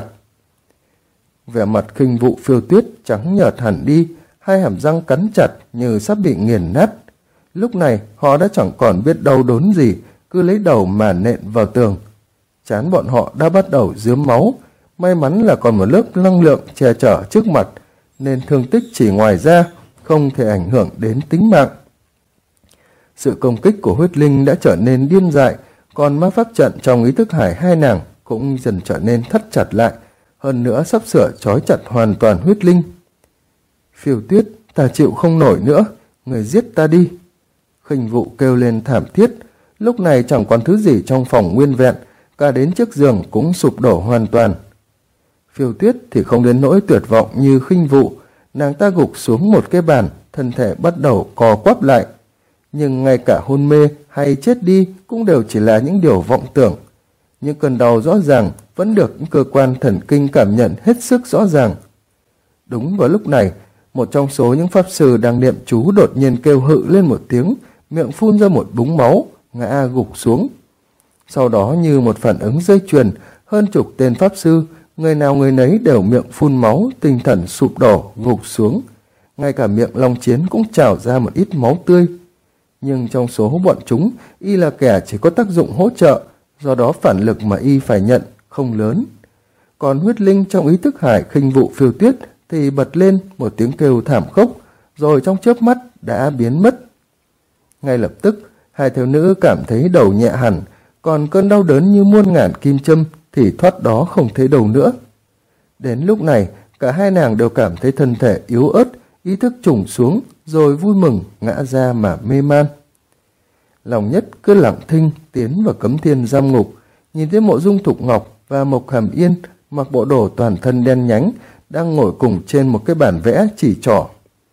Vẻ mặt khinh vụ Phiêu Tuyết trắng nhợt hẳn đi, hai hàm răng cắn chặt như sắp bị nghiền nát. Lúc này họ đã chẳng còn biết đau đớn gì, cứ lấy đầu mà nện vào tường. Trán bọn họ đã bắt đầu rướm máu, may mắn là còn một lớp năng lượng che chở trước mặt, nên thương tích chỉ ngoài ra, không thể ảnh hưởng đến tính mạng. Sự công kích của huyết linh đã trở nên điên dại, còn ma pháp trận trong ý thức hải hai nàng cũng dần trở nên thắt chặt lại, hơn nữa sắp sửa trói chặt hoàn toàn huyết linh. Phiêu Tuyết, ta chịu không nổi nữa, người giết ta đi. Khinh Vụ kêu lên thảm thiết, lúc này chẳng còn thứ gì trong phòng nguyên vẹn, cả đến chiếc giường cũng sụp đổ hoàn toàn. Phiêu Tuyết thì không đến nỗi tuyệt vọng như Khinh Vụ, nàng ta gục xuống một cái bàn, thân thể bắt đầu co quắp lại. Nhưng ngay cả hôn mê hay chết đi cũng đều chỉ là những điều vọng tưởng. Những cơn đau rõ ràng vẫn được những cơ quan thần kinh cảm nhận hết sức rõ ràng. Đúng vào lúc này, một trong số những pháp sư đang niệm chú đột nhiên kêu hự lên một tiếng, miệng phun ra một búng máu, ngã gục xuống. Sau đó như một phản ứng dây chuyền, hơn chục tên pháp sư, người nào người nấy đều miệng phun máu, tinh thần sụp đổ, gục xuống. Ngay cả miệng Long Chiến cũng trào ra một ít máu tươi. Nhưng trong số bọn chúng, y là kẻ chỉ có tác dụng hỗ trợ, do đó phản lực mà y phải nhận không lớn. Còn huyết linh trong ý thức hải Khinh Vụ Phiêu Tuyết thì bật lên một tiếng kêu thảm khốc, rồi trong chớp mắt đã biến mất. Ngay lập tức, hai thiếu nữ cảm thấy đầu nhẹ hẳn, còn cơn đau đớn như muôn ngàn kim châm thì thoát đó không thấy đâu nữa. Đến lúc này, cả hai nàng đều cảm thấy thân thể yếu ớt, ý thức trùng xuống, rồi vui mừng ngã ra mà mê man. Lòng Nhất cứ lặng thinh tiến vào Cấm Thiên giam ngục, nhìn thấy Mộ Dung Thục Ngọc và Mộc Hàm Yên mặc bộ đồ toàn thân đen nhánh, đang ngồi cùng trên một cái bản vẽ chỉ trỏ.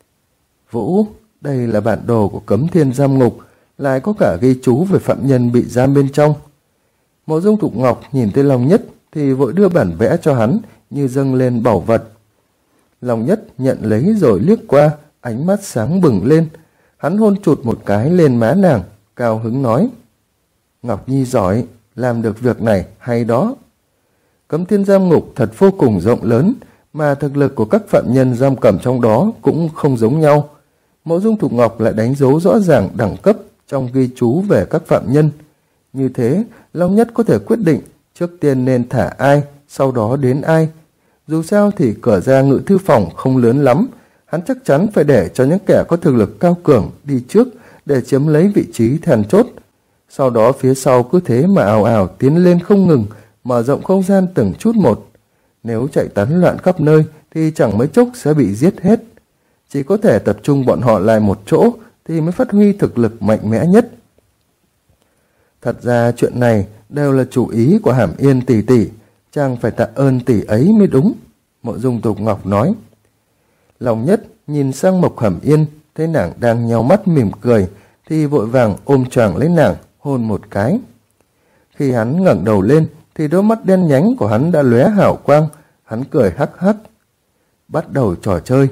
Vũ, đây là bản đồ của Cấm Thiên giam ngục, lại có cả ghi chú về phạm nhân bị giam bên trong. Mộ Dung Thục Ngọc nhìn thấy Long Nhất thì vội đưa bản vẽ cho hắn như dâng lên bảo vật. Long Nhất nhận lấy rồi liếc qua, ánh mắt sáng bừng lên. Hắn hôn chụt một cái lên má nàng, cao hứng nói: Ngọc Nhi giỏi, làm được việc này hay đó. Cấm Thiên giam ngục thật vô cùng rộng lớn, mà thực lực của các phạm nhân giam cầm trong đó cũng không giống nhau. Mộ Dung Thục Ngọc lại đánh dấu rõ ràng đẳng cấp trong ghi chú về các phạm nhân. Như thế, Long Nhất có thể quyết định trước tiên nên thả ai, sau đó đến ai. Dù sao thì cửa ra ngự thư phòng không lớn lắm, hắn chắc chắn phải để cho những kẻ có thực lực cao cường đi trước để chiếm lấy vị trí then chốt. Sau đó phía sau cứ thế mà ào ào tiến lên không ngừng, mở rộng không gian từng chút một. Nếu chạy tán loạn khắp nơi thì chẳng mấy chốc sẽ bị giết hết. Chỉ có thể tập trung bọn họ lại một chỗ thì mới phát huy thực lực mạnh mẽ nhất. Thật ra chuyện này đều là chủ ý của Hàm Yên tỷ tỷ, chàng phải tạ ơn tỷ ấy mới đúng, Mộ Dung Thục Ngọc nói. Long Nhất nhìn sang Mộc Hàm Yên, thấy nàng đang nheo mắt mỉm cười, thì vội vàng ôm choàng lấy nàng, hôn một cái. Khi hắn ngẩng đầu lên, thì đôi mắt đen nhánh của hắn đã lóe hào quang, hắn cười hắc hắc. Bắt đầu trò chơi.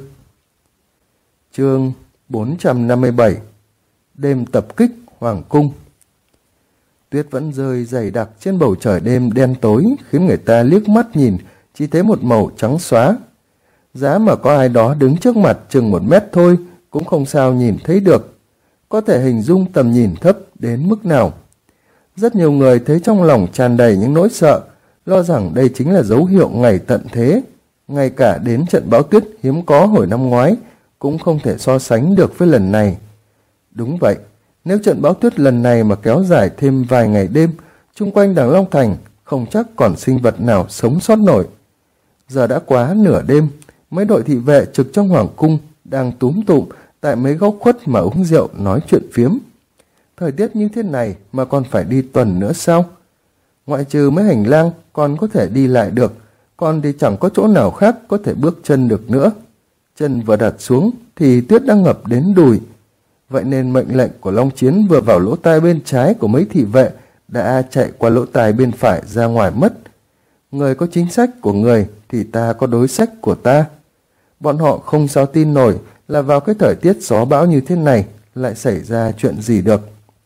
Chương 457. Đêm tập kích Hoàng cung. Tuyết vẫn rơi dày đặc trên bầu trời đêm đen tối, khiến người ta liếc mắt nhìn chỉ thấy một màu trắng xóa. Giá mà có ai đó đứng trước mặt chừng 1 mét thôi cũng không sao nhìn thấy được. Có thể hình dung tầm nhìn thấp đến mức nào. Rất nhiều người thấy trong lòng tràn đầy những nỗi sợ, lo rằng đây chính là dấu hiệu ngày tận thế. Ngay cả đến trận bão tuyết hiếm có hồi năm ngoái cũng không thể so sánh được với lần này. Đúng vậy, nếu trận bão tuyết lần này mà kéo dài thêm vài ngày đêm, chung quanh Đằng Long Thành không chắc còn sinh vật nào sống sót nổi. Giờ đã quá nửa đêm, mấy đội thị vệ trực trong hoàng cung đang túm tụm tại mấy góc khuất mà uống rượu nói chuyện phiếm. Thời tiết như thế này mà còn phải đi tuần nữa sao? Ngoại trừ mấy hành lang còn có thể đi lại được, còn thì chẳng có chỗ nào khác có thể bước chân được nữa. Chân vừa đặt xuống thì tuyết đang ngập đến đùi. Vậy nên mệnh lệnh của Long Chiến vừa vào lỗ tai bên trái của mấy thị vệ đã chạy qua lỗ tai bên phải ra ngoài mất. Người có chính sách của người thì ta có đối sách của ta. Bọn họ không sao tin nổi là vào cái thời tiết gió bão như thế này lại xảy ra chuyện gì được.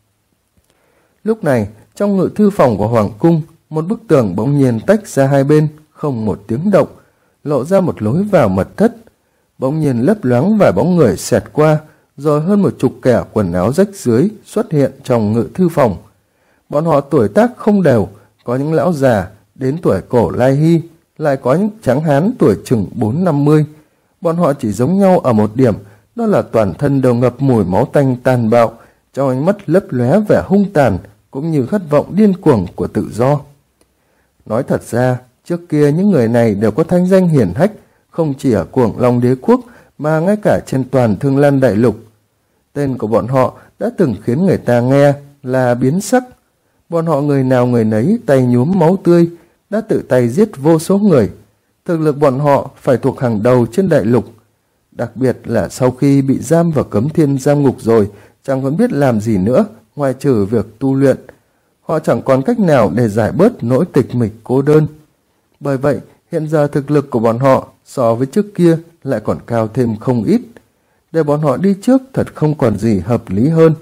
Lúc này, trong ngự thư phòng của Hoàng cung, một bức tường bỗng nhiên tách ra hai bên, không một tiếng động, lộ ra một lối vào mật thất. Bỗng nhiên lấp loáng vài bóng người xẹt qua, rồi hơn 10 kẻ quần áo rách rưới xuất hiện trong ngự thư phòng. Bọn họ tuổi tác không đều, có những lão già đến tuổi cổ lai hy, lại có những tráng hán tuổi chừng 40-50. Bọn họ chỉ giống nhau ở một điểm, đó là toàn thân đều ngập mùi máu tanh tàn bạo, trong ánh mắt lấp lóe vẻ hung tàn, cũng như khát vọng điên cuồng của tự do. Nói thật ra, trước kia những người này đều có thanh danh hiển hách, không chỉ ở Cuồng Long Đế quốc mà ngay cả trên toàn Thương Lan đại lục. Tên của bọn họ đã từng khiến người ta nghe là biến sắc. Bọn họ người nào người nấy tay nhuốm máu tươi, đã tự tay giết vô số người. Thực lực bọn họ phải thuộc hàng đầu trên đại lục. Đặc biệt là sau khi bị giam vào Cấm Thiên giam ngục rồi, chẳng còn biết làm gì nữa ngoài trừ việc tu luyện. Họ chẳng còn cách nào để giải bớt nỗi tịch mịch cô đơn. Bởi vậy, hiện giờ thực lực của bọn họ so với trước kia lại còn cao thêm không ít. Để bọn họ đi trước thật không còn gì hợp lý hơn.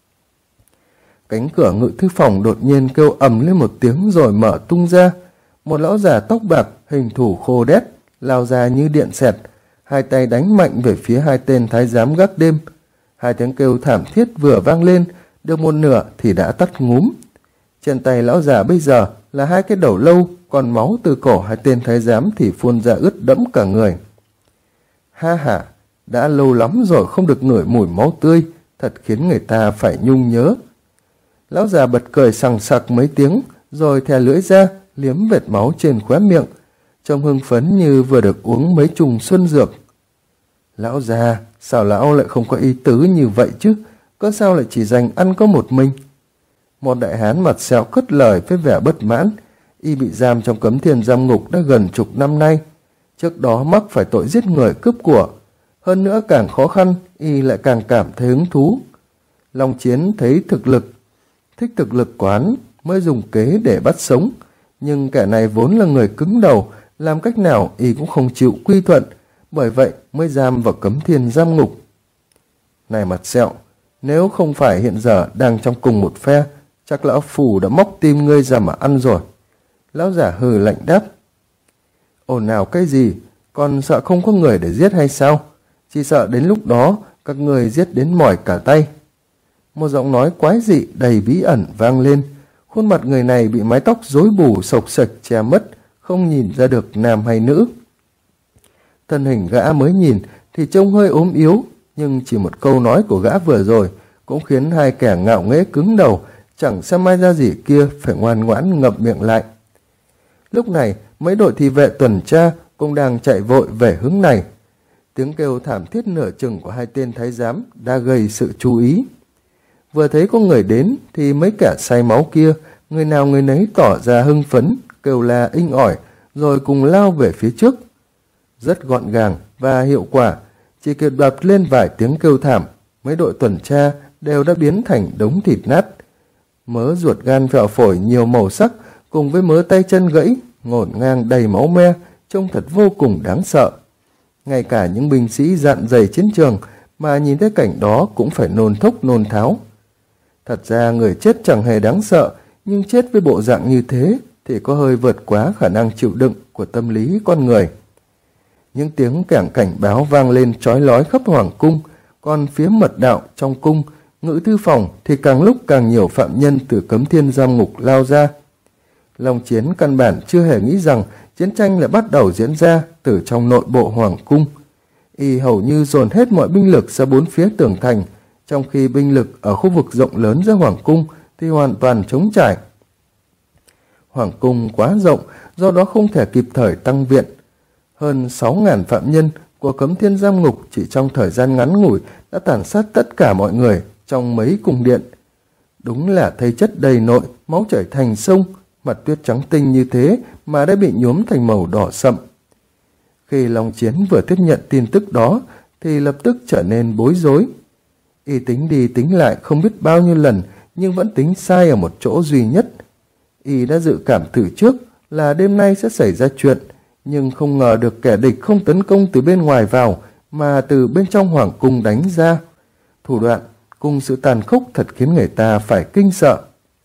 Cánh cửa ngự thư phòng đột nhiên kêu ầm lên một tiếng rồi mở tung ra. Một lão già tóc bạc, hình thù khô đét, lao ra như điện xẹt, hai tay đánh mạnh về phía hai tên thái giám gác đêm. Hai tiếng kêu thảm thiết vừa vang lên, được một nửa thì đã tắt ngúm. Trên tay lão già bây giờ là hai cái đầu lâu, còn máu từ cổ hai tên thái giám thì phun ra ướt đẫm cả người. Ha ha, đã lâu lắm rồi không được ngửi mùi máu tươi, thật khiến người ta phải nhung nhớ. Lão già bật cười sằng sặc mấy tiếng, rồi thè lưỡi ra, liếm vệt máu trên khóe miệng, trông hưng phấn như vừa được uống mấy chùm xuân dược. Lão già, sao lão lại không có ý tứ như vậy chứ? Có sao lại chỉ dành ăn có một mình? Một đại hán mặt sẹo cất lời với vẻ bất mãn. Y bị giam trong Cấm Thiên giam ngục đã gần chục năm nay. Trước đó mắc phải tội giết người cướp của. Hơn nữa càng khó khăn, Y lại càng cảm thấy hứng thú. Long Chiến thấy thích thực lực quán mới dùng kế để bắt sống. Nhưng kẻ này vốn là người cứng đầu, làm cách nào Y cũng không chịu quy thuận, bởi vậy mới giam vào Cấm Thiên giam ngục. Này mặt sẹo, nếu không phải hiện giờ đang trong cùng một phe, chắc lão phù đã móc tim ngươi ra mà ăn rồi. Lão giả hừ lạnh đáp. Ồn nào cái gì, còn sợ không có người để giết hay sao? Chỉ sợ đến lúc đó các người giết đến mỏi cả tay. Một giọng nói quái dị đầy bí ẩn vang lên. Khuôn mặt người này bị mái tóc rối bù xộc xệch che mất, không nhìn ra được nam hay nữ. Thân hình gã mới nhìn thì trông hơi ốm yếu, nhưng chỉ một câu nói của gã vừa rồi cũng khiến hai kẻ ngạo nghễ cứng đầu, chẳng xem ai ra gì kia phải ngoan ngoãn ngậm miệng lại. Lúc này, mấy đội thị vệ tuần tra cũng đang chạy vội về hướng này. Tiếng kêu thảm thiết nửa chừng của hai tên thái giám đã gây sự chú ý. Vừa thấy có người đến thì mấy kẻ say máu kia, người nào người nấy tỏ ra hưng phấn, kêu la inh ỏi, rồi cùng lao về phía trước. Rất gọn gàng và hiệu quả, chỉ kịp đập lên vài tiếng kêu thảm, mấy đội tuần tra đều đã biến thành đống thịt nát. Mớ ruột gan phèo phổi nhiều màu sắc cùng với mớ tay chân gãy, ngổn ngang đầy máu me, trông thật vô cùng đáng sợ. Ngay cả những binh sĩ dạn dày chiến trường mà nhìn thấy cảnh đó cũng phải nôn thốc nôn tháo. Thật ra người chết chẳng hề đáng sợ, nhưng chết với bộ dạng như thế thì có hơi vượt quá khả năng chịu đựng của tâm lý con người. Những tiếng kẻng cảnh báo vang lên chói lói khắp hoàng cung, còn phía mật đạo trong cung, ngự thư phòng thì càng lúc càng nhiều phạm nhân từ Cấm Thiên giam ngục lao ra. Long Chiến căn bản chưa hề nghĩ rằng chiến tranh lại bắt đầu diễn ra từ trong nội bộ hoàng cung. Y hầu như dồn hết mọi binh lực ra bốn phía tường thành, trong khi binh lực ở khu vực rộng lớn giữa hoàng cung thì hoàn toàn trống trải. Hoàng cung quá rộng, do đó không thể kịp thời tăng viện. Hơn 6.000 phạm nhân của Cấm Thiên giam ngục chỉ trong thời gian ngắn ngủi đã tàn sát tất cả mọi người trong mấy cung điện. Đúng là thây chất đầy nội, máu chảy thành sông, mặt tuyết trắng tinh như thế mà đã bị nhuốm thành màu đỏ sậm. Khi Long Chiến vừa tiếp nhận tin tức đó thì lập tức trở nên bối rối. Y tính đi tính lại không biết bao nhiêu lần, nhưng vẫn tính sai ở một chỗ duy nhất. Y đã dự cảm từ trước là đêm nay sẽ xảy ra chuyện, nhưng không ngờ được kẻ địch không tấn công từ bên ngoài vào, mà từ bên trong hoàng cung đánh ra. Thủ đoạn cùng sự tàn khốc thật khiến người ta phải kinh sợ.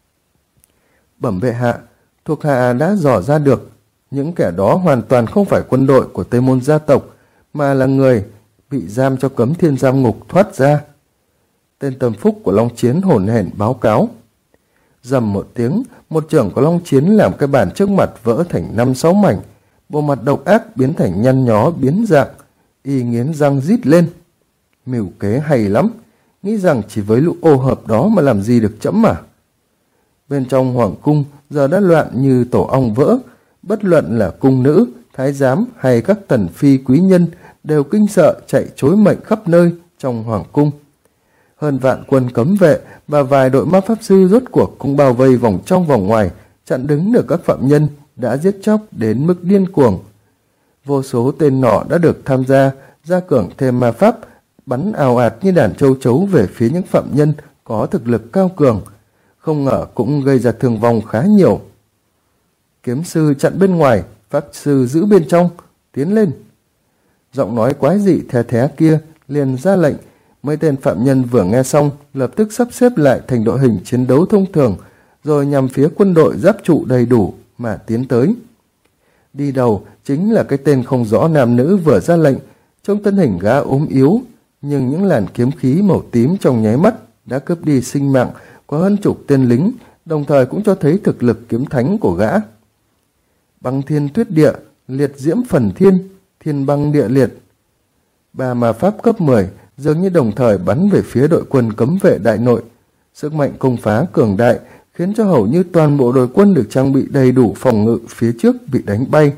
Bẩm bệ hạ, thuộc hạ đã dò ra được, những kẻ đó hoàn toàn không phải quân đội của Tây Môn gia tộc, mà là người bị giam cho Cấm Thiên giam ngục thoát ra. Tên tâm phúc của Long Chiến hổn hển báo cáo. Rầm một tiếng, một chưởng của Long Chiến làm cái bàn trước mặt vỡ thành 5-6 mảnh, bộ mặt độc ác biến thành nhăn nhó biến dạng. Y nghiến răng rít lên. Mưu kế hay lắm, nghĩ rằng chỉ với lũ ô hợp đó mà làm gì được trẫm mà. Bên trong hoàng cung giờ đã loạn như tổ ong vỡ, bất luận là cung nữ thái giám hay các tần phi quý nhân đều kinh sợ chạy trối mệnh khắp nơi trong hoàng cung. Hơn vạn quân cấm vệ và vài đội ma pháp sư rốt cuộc cũng bao vây vòng trong vòng ngoài, chặn đứng được các phạm nhân đã giết chóc đến mức điên cuồng. Vô số tên nỏ đã được tham gia, gia cường thêm ma pháp, bắn ào ạt như đàn châu chấu về phía những phạm nhân có thực lực cao cường, không ngờ cũng gây ra thương vong khá nhiều. Kiếm sư chặn bên ngoài, pháp sư giữ bên trong, tiến lên. Giọng nói quái dị the thé kia liền ra lệnh. Mấy tên phạm nhân vừa nghe xong lập tức sắp xếp lại thành đội hình chiến đấu thông thường, rồi nhằm phía quân đội giáp trụ đầy đủ mà tiến tới. Đi đầu chính là cái tên không rõ nam nữ vừa ra lệnh. Trong thân hình gã ốm yếu, nhưng những làn kiếm khí màu tím trong nháy mắt đã cướp đi sinh mạng của hơn chục tên lính, đồng thời cũng cho thấy thực lực kiếm thánh của gã. Băng thiên tuyết địa, liệt diễm phần thiên, thiên băng địa liệt. 3 ma pháp cấp 10 dường như đồng thời bắn về phía đội quân cấm vệ đại nội. Sức mạnh công phá cường đại khiến cho hầu như toàn bộ đội quân được trang bị đầy đủ phòng ngự phía trước bị đánh bay.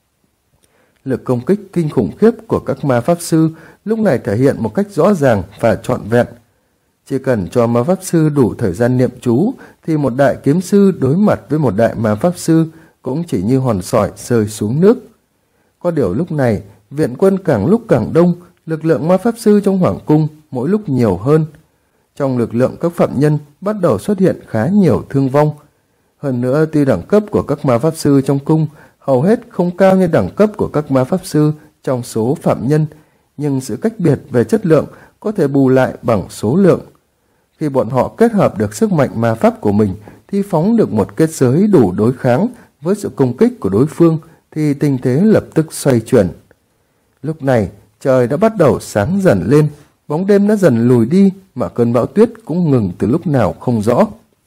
Lực công kích kinh khủng khiếp của các ma pháp sư lúc này thể hiện một cách rõ ràng và trọn vẹn. Chỉ cần cho ma pháp sư đủ thời gian niệm chú thì một đại kiếm sư đối mặt với một đại ma pháp sư cũng chỉ như hòn sỏi rơi xuống nước. Có điều lúc này viện quân càng lúc càng đông, lực lượng ma pháp sư trong hoàng cung mỗi lúc nhiều hơn. Trong lực lượng các phạm nhân bắt đầu xuất hiện khá nhiều thương vong. Hơn nữa, tuy đẳng cấp của các ma pháp sư trong cung hầu hết không cao như đẳng cấp của các ma pháp sư trong số phạm nhân, nhưng sự cách biệt về chất lượng có thể bù lại bằng số lượng. Khi bọn họ kết hợp được sức mạnh ma pháp của mình thì phóng được một kết giới đủ đối kháng với sự công kích của đối phương thì tình thế lập tức xoay chuyển. Lúc này trời đã bắt đầu sáng dần lên, bóng đêm đã dần lùi đi mà cơn bão tuyết cũng ngừng từ lúc nào không rõ.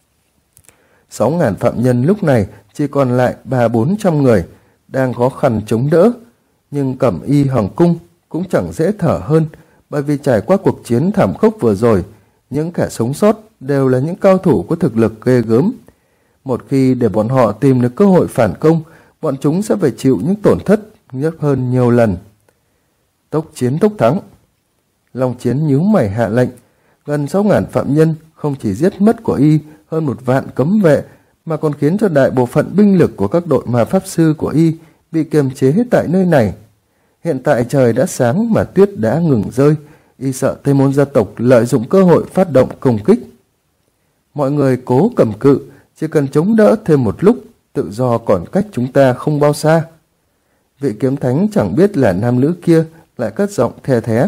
6.000 phạm nhân lúc này chỉ còn lại 300-400 người, đang khó khăn chống đỡ. Nhưng cẩm y hoàng cung cũng chẳng dễ thở hơn, bởi vì trải qua cuộc chiến thảm khốc vừa rồi, những kẻ sống sót đều là những cao thủ có thực lực ghê gớm. Một khi để bọn họ tìm được cơ hội phản công, bọn chúng sẽ phải chịu những tổn thất nhất hơn nhiều lần. Tốc chiến tốc thắng. Long Chiến nhíu mày hạ lệnh. Gần 6.000 phạm nhân không chỉ giết mất của y hơn 1 vạn cấm vệ, mà còn khiến cho đại bộ phận binh lực của các đội ma pháp sư của y bị kiềm chế tại nơi này. Hiện tại trời đã sáng mà tuyết đã ngừng rơi, y sợ Tây Môn gia tộc lợi dụng cơ hội phát động công kích. Mọi người cố cầm cự, chỉ cần chống đỡ thêm một lúc, tự do còn cách chúng ta không bao xa. Vị kiếm thánh chẳng biết là nam nữ kia lại cất giọng the thé.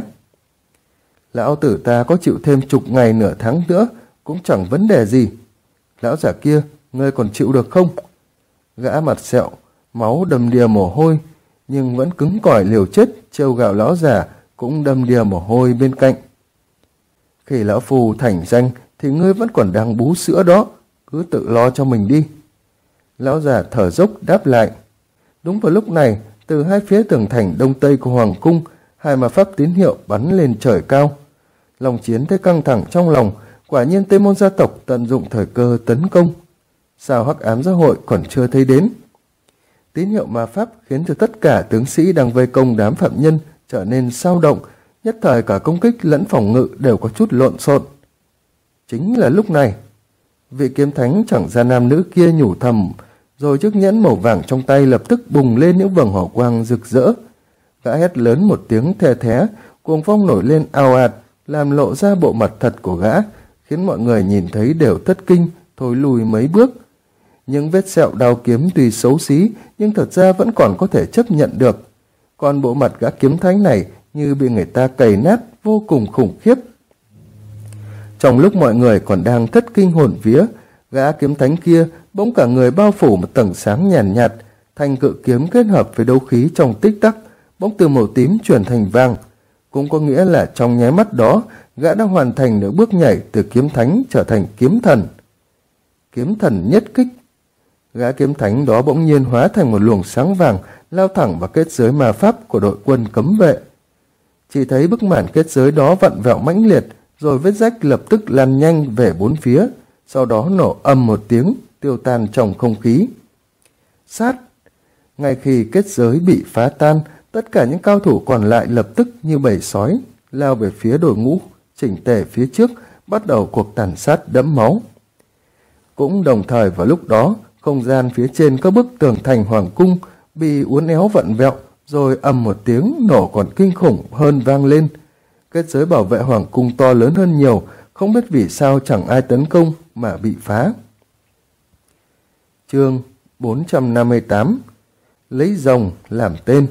Lão tử ta có chịu thêm chục ngày nửa tháng nữa cũng chẳng vấn đề gì. Lão giả kia, ngươi còn chịu được không? Gã mặt sẹo, máu đầm đìa mồ hôi, nhưng vẫn cứng cỏi liều chết trêu gạo lão giả cũng đầm đìa mồ hôi bên cạnh. Khi lão phù thành danh thì ngươi vẫn còn đang bú sữa đó, cứ tự lo cho mình đi. Lão già thở dốc đáp lại. Đúng vào lúc này, từ hai phía tường thành đông tây của hoàng cung, 2 ma pháp tín hiệu bắn lên trời cao. Long Chiến thấy căng thẳng trong lòng, quả nhiên Tây Môn gia tộc tận dụng thời cơ tấn công. Sao Hắc Ám Giáo hội còn chưa thấy đến? Tín hiệu ma pháp khiến cho tất cả tướng sĩ đang vây công đám phạm nhân trở nên sao động, nhất thời cả công kích lẫn phòng ngự đều có chút lộn xộn. Chính là lúc này, vị kiếm thánh chẳng ra nam nữ kia nhủ thầm, rồi chiếc nhẫn màu vàng trong tay lập tức bùng lên những vầng hỏa quang rực rỡ. Gã hét lớn một tiếng the thé, cuồng phong nổi lên ào ạt, làm lộ ra bộ mặt thật của gã, khiến mọi người nhìn thấy đều thất kinh, thối lùi mấy bước. Những vết sẹo đao kiếm tuy xấu xí, nhưng thật ra vẫn còn có thể chấp nhận được. Còn bộ mặt gã kiếm thánh này như bị người ta cày nát, vô cùng khủng khiếp. Trong lúc mọi người còn đang thất kinh hồn vía, gã kiếm thánh kia bỗng cả người bao phủ một tầng sáng nhàn nhạt, thanh cự kiếm kết hợp với đấu khí trong tích tắc, bỗng từ màu tím chuyển thành vàng. Cũng có nghĩa là trong nháy mắt đó, gã đã hoàn thành được bước nhảy từ kiếm thánh trở thành kiếm thần. Kiếm thần nhất kích. Gã kiếm thánh đó bỗng nhiên hóa thành một luồng sáng vàng, lao thẳng vào kết giới ma pháp của đội quân cấm vệ. Chỉ thấy bức màn kết giới đó vặn vẹo mãnh liệt, rồi vết rách lập tức lan nhanh về 4 phía, sau đó nổ ầm một tiếng, tiêu tan trong không khí. Sát! Ngay khi kết giới bị phá tan, tất cả những cao thủ còn lại lập tức như bầy sói lao về phía đội ngũ chỉnh tề phía trước, bắt đầu cuộc tàn sát đẫm máu. Cũng đồng thời vào lúc đó, không gian phía trên các bức tường thành hoàng cung bị uốn éo vặn vẹo, rồi ầm một tiếng nổ còn kinh khủng hơn vang lên. Kết giới bảo vệ hoàng cung to lớn hơn nhiều, không biết vì sao chẳng ai tấn công mà bị phá. Chương 458: Lấy rồng làm tên.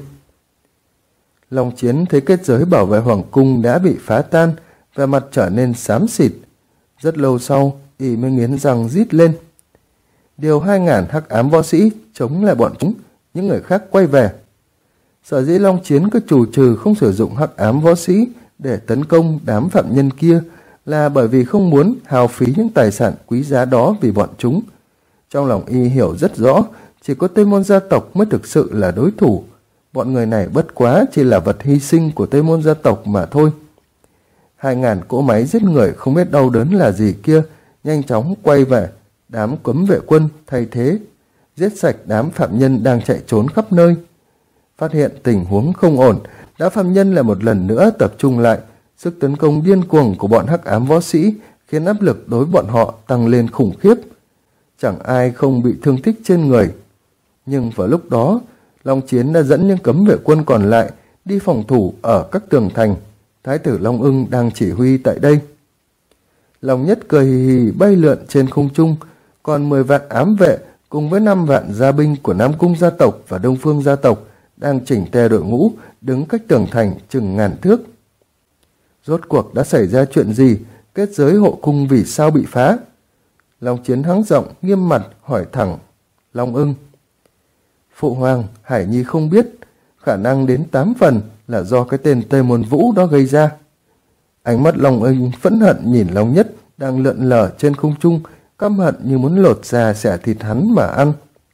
Long Chiến thấy kết giới bảo vệ hoàng cung đã bị phá tan, vẻ mặt trở nên xám xịt. Rất lâu sau, y mới nghiến răng rít lên. Điều 2.000 hắc ám võ sĩ chống lại bọn chúng, những người khác quay về. Sở dĩ Long Chiến cứ chù trừ không sử dụng hắc ám võ sĩ để tấn công đám phạm nhân kia là bởi vì không muốn hao phí những tài sản quý giá đó vì bọn chúng. Trong lòng y hiểu rất rõ, chỉ có Tây Môn gia tộc mới thực sự là đối thủ. Bọn người này bất quá chỉ là vật hy sinh của Tây Môn gia tộc mà thôi. 2.000 cỗ máy giết người không biết đau đớn là gì kia nhanh chóng quay về. Đám cấm vệ quân thay thế, giết sạch đám phạm nhân đang chạy trốn khắp nơi. Phát hiện tình huống không ổn, đám phạm nhân lại một lần nữa tập trung lại. Sức tấn công điên cuồng của bọn hắc ám võ sĩ khiến áp lực đối bọn họ tăng lên khủng khiếp. Chẳng ai không bị thương tích trên người. Nhưng vào lúc đó, Long Chiến đã dẫn những cấm vệ quân còn lại đi phòng thủ ở các tường thành. Thái tử Long Ưng đang chỉ huy tại đây. Long Nhất cười hì hì bay lượn trên không trung, còn 10 vạn ám vệ cùng với 5 vạn gia binh của Nam Cung gia tộc và Đông Phương gia tộc đang chỉnh tề đội ngũ đứng cách tường thành chừng ngàn thước. Rốt cuộc đã xảy ra chuyện gì? Kết giới hộ cung vì sao bị phá? Long Chiến hắng giọng nghiêm mặt hỏi thẳng Long Ưng. Phụ hoàng, Hải Nhi không biết, khả năng đến 8 phần là do cái tên Tây Môn Vũ đó gây ra. Ánh mắt Long Ưng phẫn hận nhìn Long Nhất đang lượn lờ trên không trung, căm hận như muốn lột da xẻ thịt hắn mà ăn.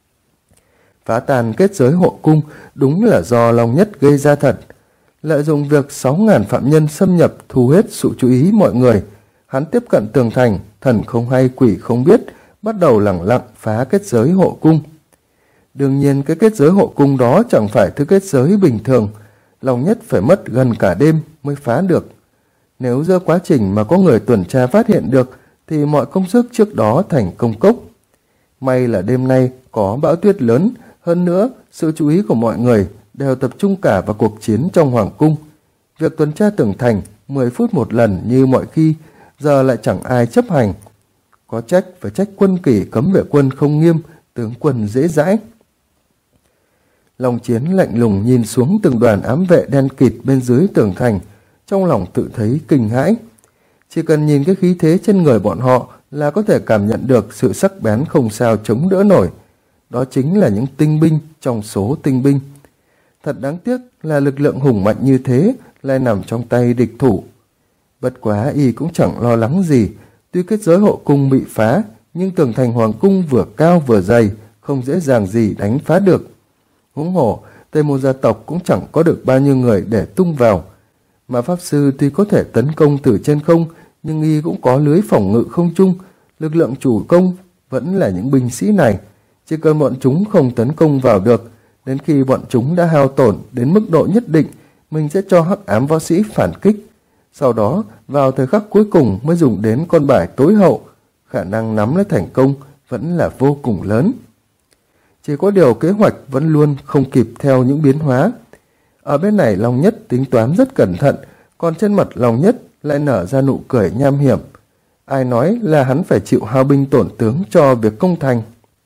Phá tàn kết giới hộ cung đúng là do Long Nhất gây ra thật. Lợi dụng việc 6.000 phạm nhân xâm nhập thu hết sự chú ý mọi người, hắn tiếp cận tường thành, thần không hay quỷ không biết, bắt đầu lẳng lặng phá kết giới hộ cung. Đương nhiên cái kết giới hộ cung đó chẳng phải thứ kết giới bình thường, Long Nhất phải mất gần cả đêm mới phá được. Nếu giữa quá trình mà có người tuần tra phát hiện được thì mọi công sức trước đó thành công cốc. May là đêm nay có bão tuyết lớn, hơn nữa sự chú ý của mọi người đều tập trung cả vào cuộc chiến trong hoàng cung. Việc tuần tra tường thành 10 phút một lần như mọi khi, giờ lại chẳng ai chấp hành. Có trách phải trách quân kỷ cấm vệ quân không nghiêm, tướng quân dễ dãi. Long Chiến lạnh lùng nhìn xuống từng đoàn ám vệ đen kịt bên dưới tường thành, trong lòng tự thấy kinh hãi. Chỉ cần nhìn cái khí thế trên người bọn họ là có thể cảm nhận được sự sắc bén không sao chống đỡ nổi. Đó chính là những tinh binh trong số tinh binh. Thật đáng tiếc là lực lượng hùng mạnh như thế lại nằm trong tay địch thủ. Bất quá y cũng chẳng lo lắng gì, tuy kết giới hộ cung bị phá, nhưng tường thành hoàng cung vừa cao vừa dày, không dễ dàng gì đánh phá được. Huống hồ, Tây Môn gia tộc cũng chẳng có được bao nhiêu người để tung vào. Mà Pháp Sư tuy có thể tấn công từ trên không, nhưng y cũng có lưới phòng ngự không trung, lực lượng chủ công vẫn là những binh sĩ này. Chỉ cần bọn chúng không tấn công vào được, đến khi bọn chúng đã hao tổn đến mức độ nhất định, mình sẽ cho hắc ám võ sĩ phản kích. Sau đó, vào thời khắc cuối cùng mới dùng đến con bài tối hậu, khả năng nắm lấy thành công vẫn là vô cùng lớn. Chỉ có điều kế hoạch vẫn luôn không kịp theo những biến hóa. Ở bên này Long Nhất tính toán rất cẩn thận, còn trên mặt Long Nhất lại nở ra nụ cười nham hiểm. Ai nói là hắn phải chịu hao binh tổn tướng cho việc công thành.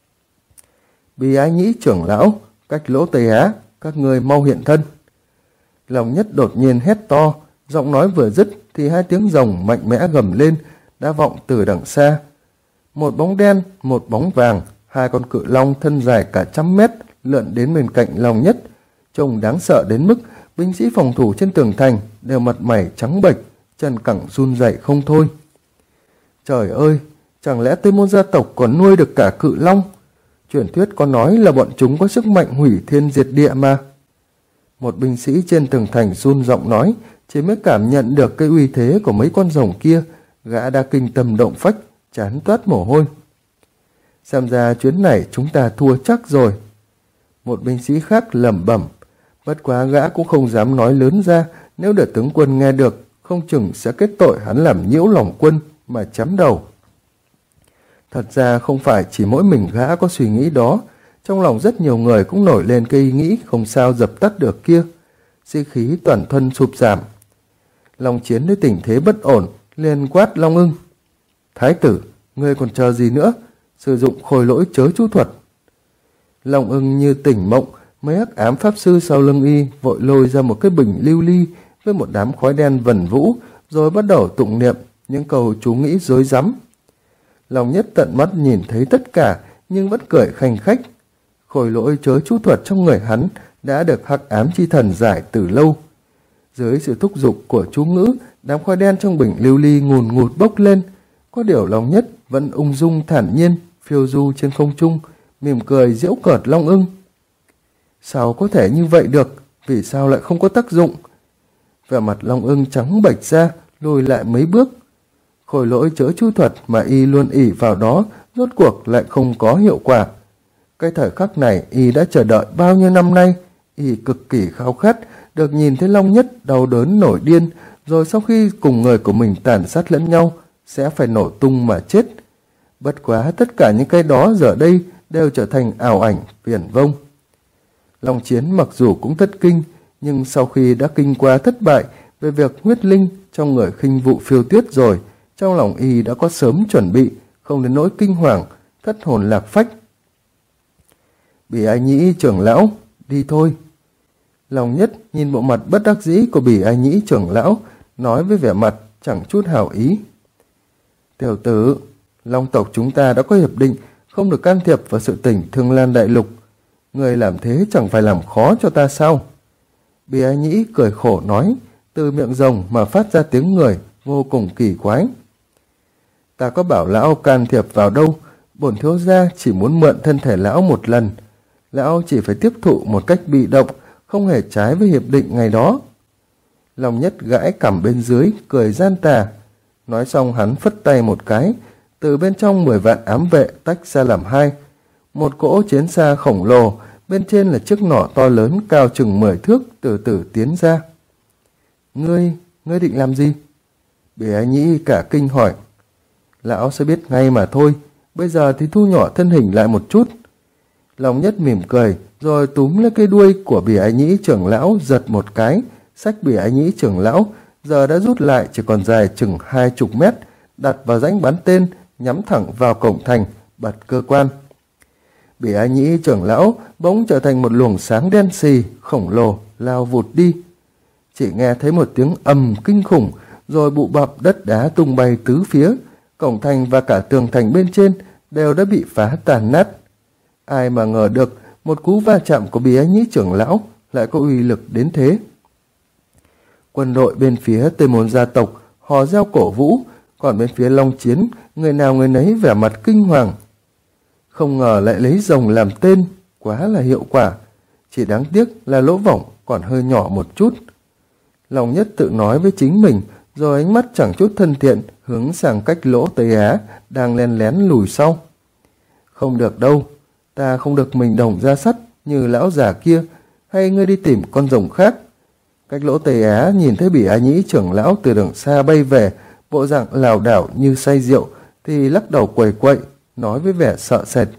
Bì Ái Nhĩ trưởng lão, Cách Lỗ Tây Á, các người mau hiện thân. Long Nhất đột nhiên hét to, giọng nói vừa dứt thì 2 tiếng rồng mạnh mẽ gầm lên, đã vọng từ đằng xa. Một bóng đen, một bóng vàng, 2 con cự long thân dài cả 100 mét lượn đến bên cạnh Long Nhất, trông đáng sợ đến mức binh sĩ phòng thủ trên tường thành đều mặt mày trắng bệch, chân cẳng run rẩy không thôi. Trời ơi, chẳng lẽ Tây Môn gia tộc còn nuôi được cả cự long? Truyền thuyết có nói là bọn chúng có sức mạnh hủy thiên diệt địa mà. Một binh sĩ trên tường thành run giọng nói, chỉ mới cảm nhận được cái uy thế của mấy con rồng kia, gã đã kinh tâm động phách, chán toát mồ hôi. Xem ra chuyến này chúng ta thua chắc rồi. Một binh sĩ khác lẩm bẩm, bất quá gã cũng không dám nói lớn ra, nếu để tướng quân nghe được, không chừng sẽ kết tội hắn làm nhiễu lòng quân mà chém đầu. Thật ra không phải chỉ mỗi mình gã có suy nghĩ đó, trong lòng rất nhiều người cũng nổi lên cái ý nghĩ không sao dập tắt được kia. Sĩ khí toàn thân sụp giảm. Long Chiến thấy tình thế bất ổn, liền quát Long Ưng, thái tử, ngươi còn chờ gì nữa, sử dụng khôi lỗi chớ chú thuật. Long Ưng như tỉnh mộng, mấy hắc ám pháp sư sau lưng y vội lôi ra một cái bình lưu ly với một đám khói đen vần vũ, rồi bắt đầu tụng niệm những câu chú nghĩ rối rắm. Long Nhất tận mắt nhìn thấy tất cả nhưng vẫn cười khanh khách. Khôi lỗi chớ chú thuật trong người hắn đã được hắc ám chi thần giải từ lâu. Dưới sự thúc giục của chú ngữ, đám khói đen trong bình lưu ly ngùn ngụt bốc lên. Có điều Long Nhất vẫn ung dung thản nhiên phiêu du trên không trung, mỉm cười giễu cợt Long Ưng. Sao có thể như vậy được? Vì sao lại không có tác dụng? Vẻ mặt Long Ưng trắng bệch ra, lùi lại mấy bước. Khôi lỗi chớ chú thuật mà y luôn ỷ vào đó rốt cuộc lại không có hiệu quả. Cái thời khắc này y đã chờ đợi bao nhiêu năm nay, y cực kỳ khao khát được nhìn thấy Long Nhất đau đớn nổi điên, rồi sau khi cùng người của mình tàn sát lẫn nhau sẽ phải nổ tung mà chết. Bất quá tất cả những cái đó giờ đây đều trở thành ảo ảnh viển vông. Long Chiến mặc dù cũng thất kinh, nhưng sau khi đã kinh qua thất bại về việc huyết linh trong người khinh vụ phiêu tuyết rồi, trong lòng y đã có sớm chuẩn bị, không đến nỗi kinh hoàng, thất hồn lạc phách. Bỉ Ai Nhĩ trưởng lão, đi thôi. Long Nhất nhìn bộ mặt bất đắc dĩ của Bỉ Ai Nhĩ trưởng lão, nói với vẻ mặt chẳng chút hảo ý. Tiểu tử, Long tộc chúng ta đã có hiệp định, không được can thiệp vào sự tình Thương Lan Đại Lục. Người làm thế chẳng phải làm khó cho ta sao? Bỉ Ai Nhĩ cười khổ nói, từ miệng rồng mà phát ra tiếng người, vô cùng kỳ quái. Ta có bảo lão can thiệp vào đâu, bổn thiếu gia chỉ muốn mượn thân thể lão một lần. Lão chỉ phải tiếp thụ một cách bị động, không hề trái với hiệp định ngày đó. Long Nhất gãi cằm bên dưới, cười gian tà. Nói xong hắn phất tay một cái, từ bên trong 10 vạn ám vệ tách ra làm hai. Một cỗ chiến xa khổng lồ, bên trên là chiếc nỏ to lớn cao chừng 10 thước từ từ tiến ra. Ngươi định làm gì? Bỉ Ai Nhĩ cả kinh hỏi. Lão sẽ biết ngay mà thôi, bây giờ thì thu nhỏ thân hình lại một chút. Long Nhất mỉm cười, rồi túm lấy cái đuôi của Bỉ Ai Nhĩ trưởng lão giật một cái, xách Bỉ Ai Nhĩ trưởng lão, giờ đã rút lại chỉ còn dài chừng 20 mét, đặt vào rãnh bắn tên, nhắm thẳng vào cổng thành, bật cơ quan. Bỉ Ai Nhĩ trưởng lão bỗng trở thành một luồng sáng đen xì, khổng lồ, lao vụt đi. Chỉ nghe thấy một tiếng ầm kinh khủng, rồi bụ bập đất đá tung bay tứ phía, cổng thành và cả tường thành bên trên đều đã bị phá tàn nát. Ai mà ngờ được một cú va chạm của Bỉ Ai Nhĩ trưởng lão lại có uy lực đến thế. Quân đội bên phía Tây Môn gia tộc hò reo cổ vũ, còn bên phía Long Chiến người nào người nấy vẻ mặt kinh hoàng. Không ngờ lại lấy rồng làm tên, quá là hiệu quả. Chỉ đáng tiếc là lỗ võng còn hơi nhỏ một chút. Long Nhất tự nói với chính mình, rồi ánh mắt chẳng chút thân thiện hướng sang cách lỗ Tây Á đang len lén lùi sau. Không được đâu, ta không được mình đồng ra sắt như lão già kia, hay ngươi đi tìm con rồng khác. Cách lỗ Tây Á nhìn thấy Bỉ Ai Nhĩ trưởng lão từ đằng xa bay về, bộ dạng lảo đảo như say rượu, thì lắc đầu quẩy quậy, nói với vẻ sợ sệt.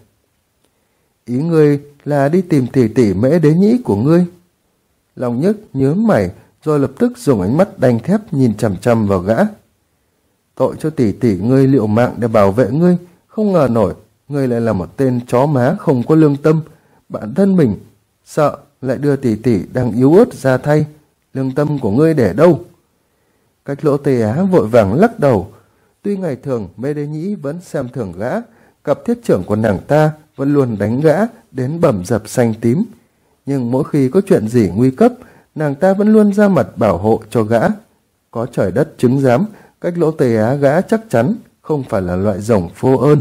Ý ngươi là đi tìm tỷ tỷ Mễ Đế Nhĩ của ngươi? Long Nhất nhướng mày, rồi lập tức dùng ánh mắt đanh thép nhìn chằm chằm vào gã. Tội cho tỷ tỷ ngươi liều mạng để bảo vệ ngươi, không ngờ nổi ngươi lại là một tên chó má không có lương tâm. Bản thân mình sợ lại đưa tỷ tỷ đang yếu ớt ra thay, lương tâm của ngươi để đâu? Cách lỗ Tây Á vội vàng lắc đầu. Tuy ngày thường Mễ Đế Nhĩ vẫn xem thường gã, cặp thiết trưởng của nàng ta vẫn luôn đánh gã đến bầm dập xanh tím, nhưng mỗi khi có chuyện gì nguy cấp, nàng ta vẫn luôn ra mặt bảo hộ cho gã. Có trời đất chứng giám, cách lỗ Tây Á gã chắc chắn không phải là loại rồng vô ơn.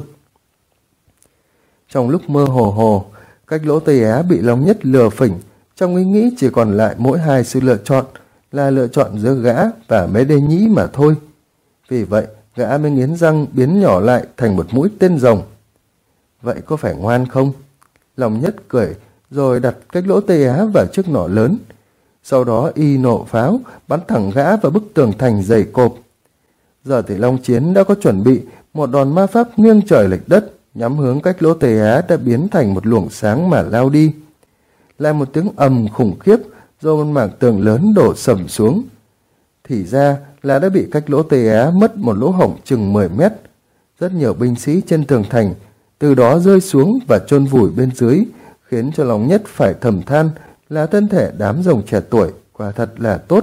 Trong lúc mơ hồ, cách lỗ Tây Á bị Long Nhất lừa phỉnh, trong ý nghĩ chỉ còn lại mỗi hai sự lựa chọn, là lựa chọn giữa gã và Mễ Đế Nhĩ mà thôi. Vì vậy, gã mới nghiến răng biến nhỏ lại thành một mũi tên rồng. Vậy có phải ngoan không? Long Nhất cười, rồi đặt cách lỗ Tây Á vào chiếc nỏ lớn. Sau đó y nổ pháo, bắn thẳng gã vào bức tường thành dày cộp. Giờ thì Long Chiến đã có chuẩn bị một đòn ma pháp nghiêng trời lệch đất, nhắm hướng cách lỗ Tây Á đã biến thành một luồng sáng mà lao đi. Lại một tiếng ầm khủng khiếp, rồi một mảng tường lớn đổ sầm xuống. Thì ra là đã bị cách lỗ Tây Á mất một lỗ hổng chừng 10 mét. Rất nhiều binh sĩ trên tường thành từ đó rơi xuống và chôn vùi bên dưới, khiến cho Long Nhất phải thầm than là thân thể đám rồng trẻ tuổi quả thật là tốt.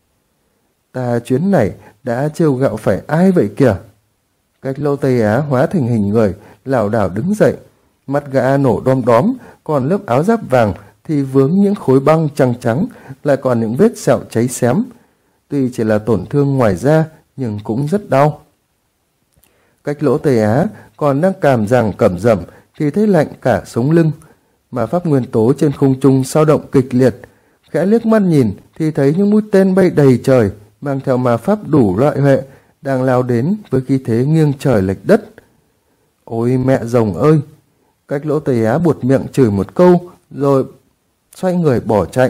Ta chuyến này đã trêu gạo phải ai vậy kìa? Cách lỗ Tây Á hóa thành hình người, lảo đảo đứng dậy. Mắt gã nổ đom đóm, còn lớp áo giáp vàng thì vướng những khối băng trắng trắng, lại còn những vết sẹo cháy xém. Tuy chỉ là tổn thương ngoài da, nhưng cũng rất đau. Cách lỗ Tây Á còn đang càm ràng cẩm rẩm thì thấy lạnh cả sống lưng. Mà pháp nguyên tố trên không trung dao động kịch liệt. Khẽ liếc mắt nhìn thì thấy những mũi tên bay đầy trời, mang theo ma pháp đủ loại hệ, đang lao đến với khí thế nghiêng trời lệch đất. Ôi mẹ rồng ơi! Cách lỗ Tây Á buột miệng chửi một câu, rồi xoay người bỏ chạy.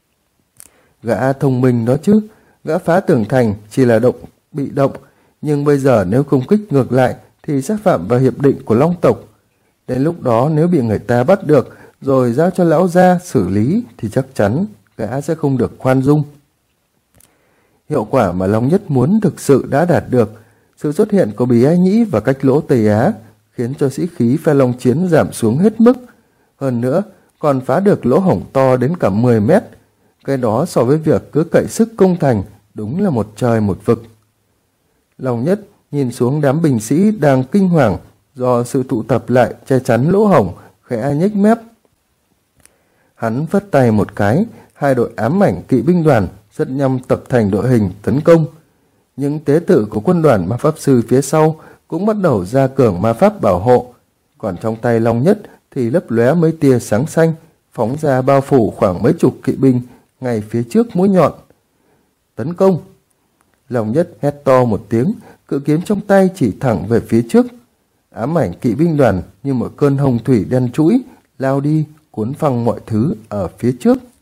Gã thông minh đó chứ, gã phá tường thành chỉ là bị động, nhưng bây giờ nếu công kích ngược lại thì sẽ phạm vào hiệp định của Long tộc. Đến lúc đó nếu bị người ta bắt được rồi giao cho lão gia xử lý thì chắc chắn gã sẽ không được khoan dung. Hiệu quả mà Long Nhất muốn thực sự đã đạt được. Sự xuất hiện của Bì Ai Nhĩ và cách lỗ Tây Á khiến cho sĩ khí phe Long Chiến giảm xuống hết mức. Hơn nữa còn phá được lỗ hổng to đến cả 10 mét. Cái đó so với việc cứ cậy sức công thành đúng là một trời một vực. Long Nhất nhìn xuống đám binh sĩ đang kinh hoàng do sự tụ tập lại che chắn lỗ hổng, khẽ nhếch mép. Hắn phất tay một cái, hai đội ám ảnh kỵ binh đoàn rất nhanh tập thành đội hình tấn công. Những tế tự của quân đoàn ma pháp sư phía sau cũng bắt đầu ra cường ma pháp bảo hộ. Còn trong tay Long Nhất thì lấp lóe mấy tia sáng xanh, phóng ra bao phủ khoảng mấy chục kỵ binh ngay phía trước mũi nhọn. Tấn công! Long Nhất hét to một tiếng, cự kiếm trong tay chỉ thẳng về phía trước. Ám ảnh kỵ binh đoàn như một cơn hồng thủy đen trũi lao đi, cuốn phăng mọi thứ ở phía trước.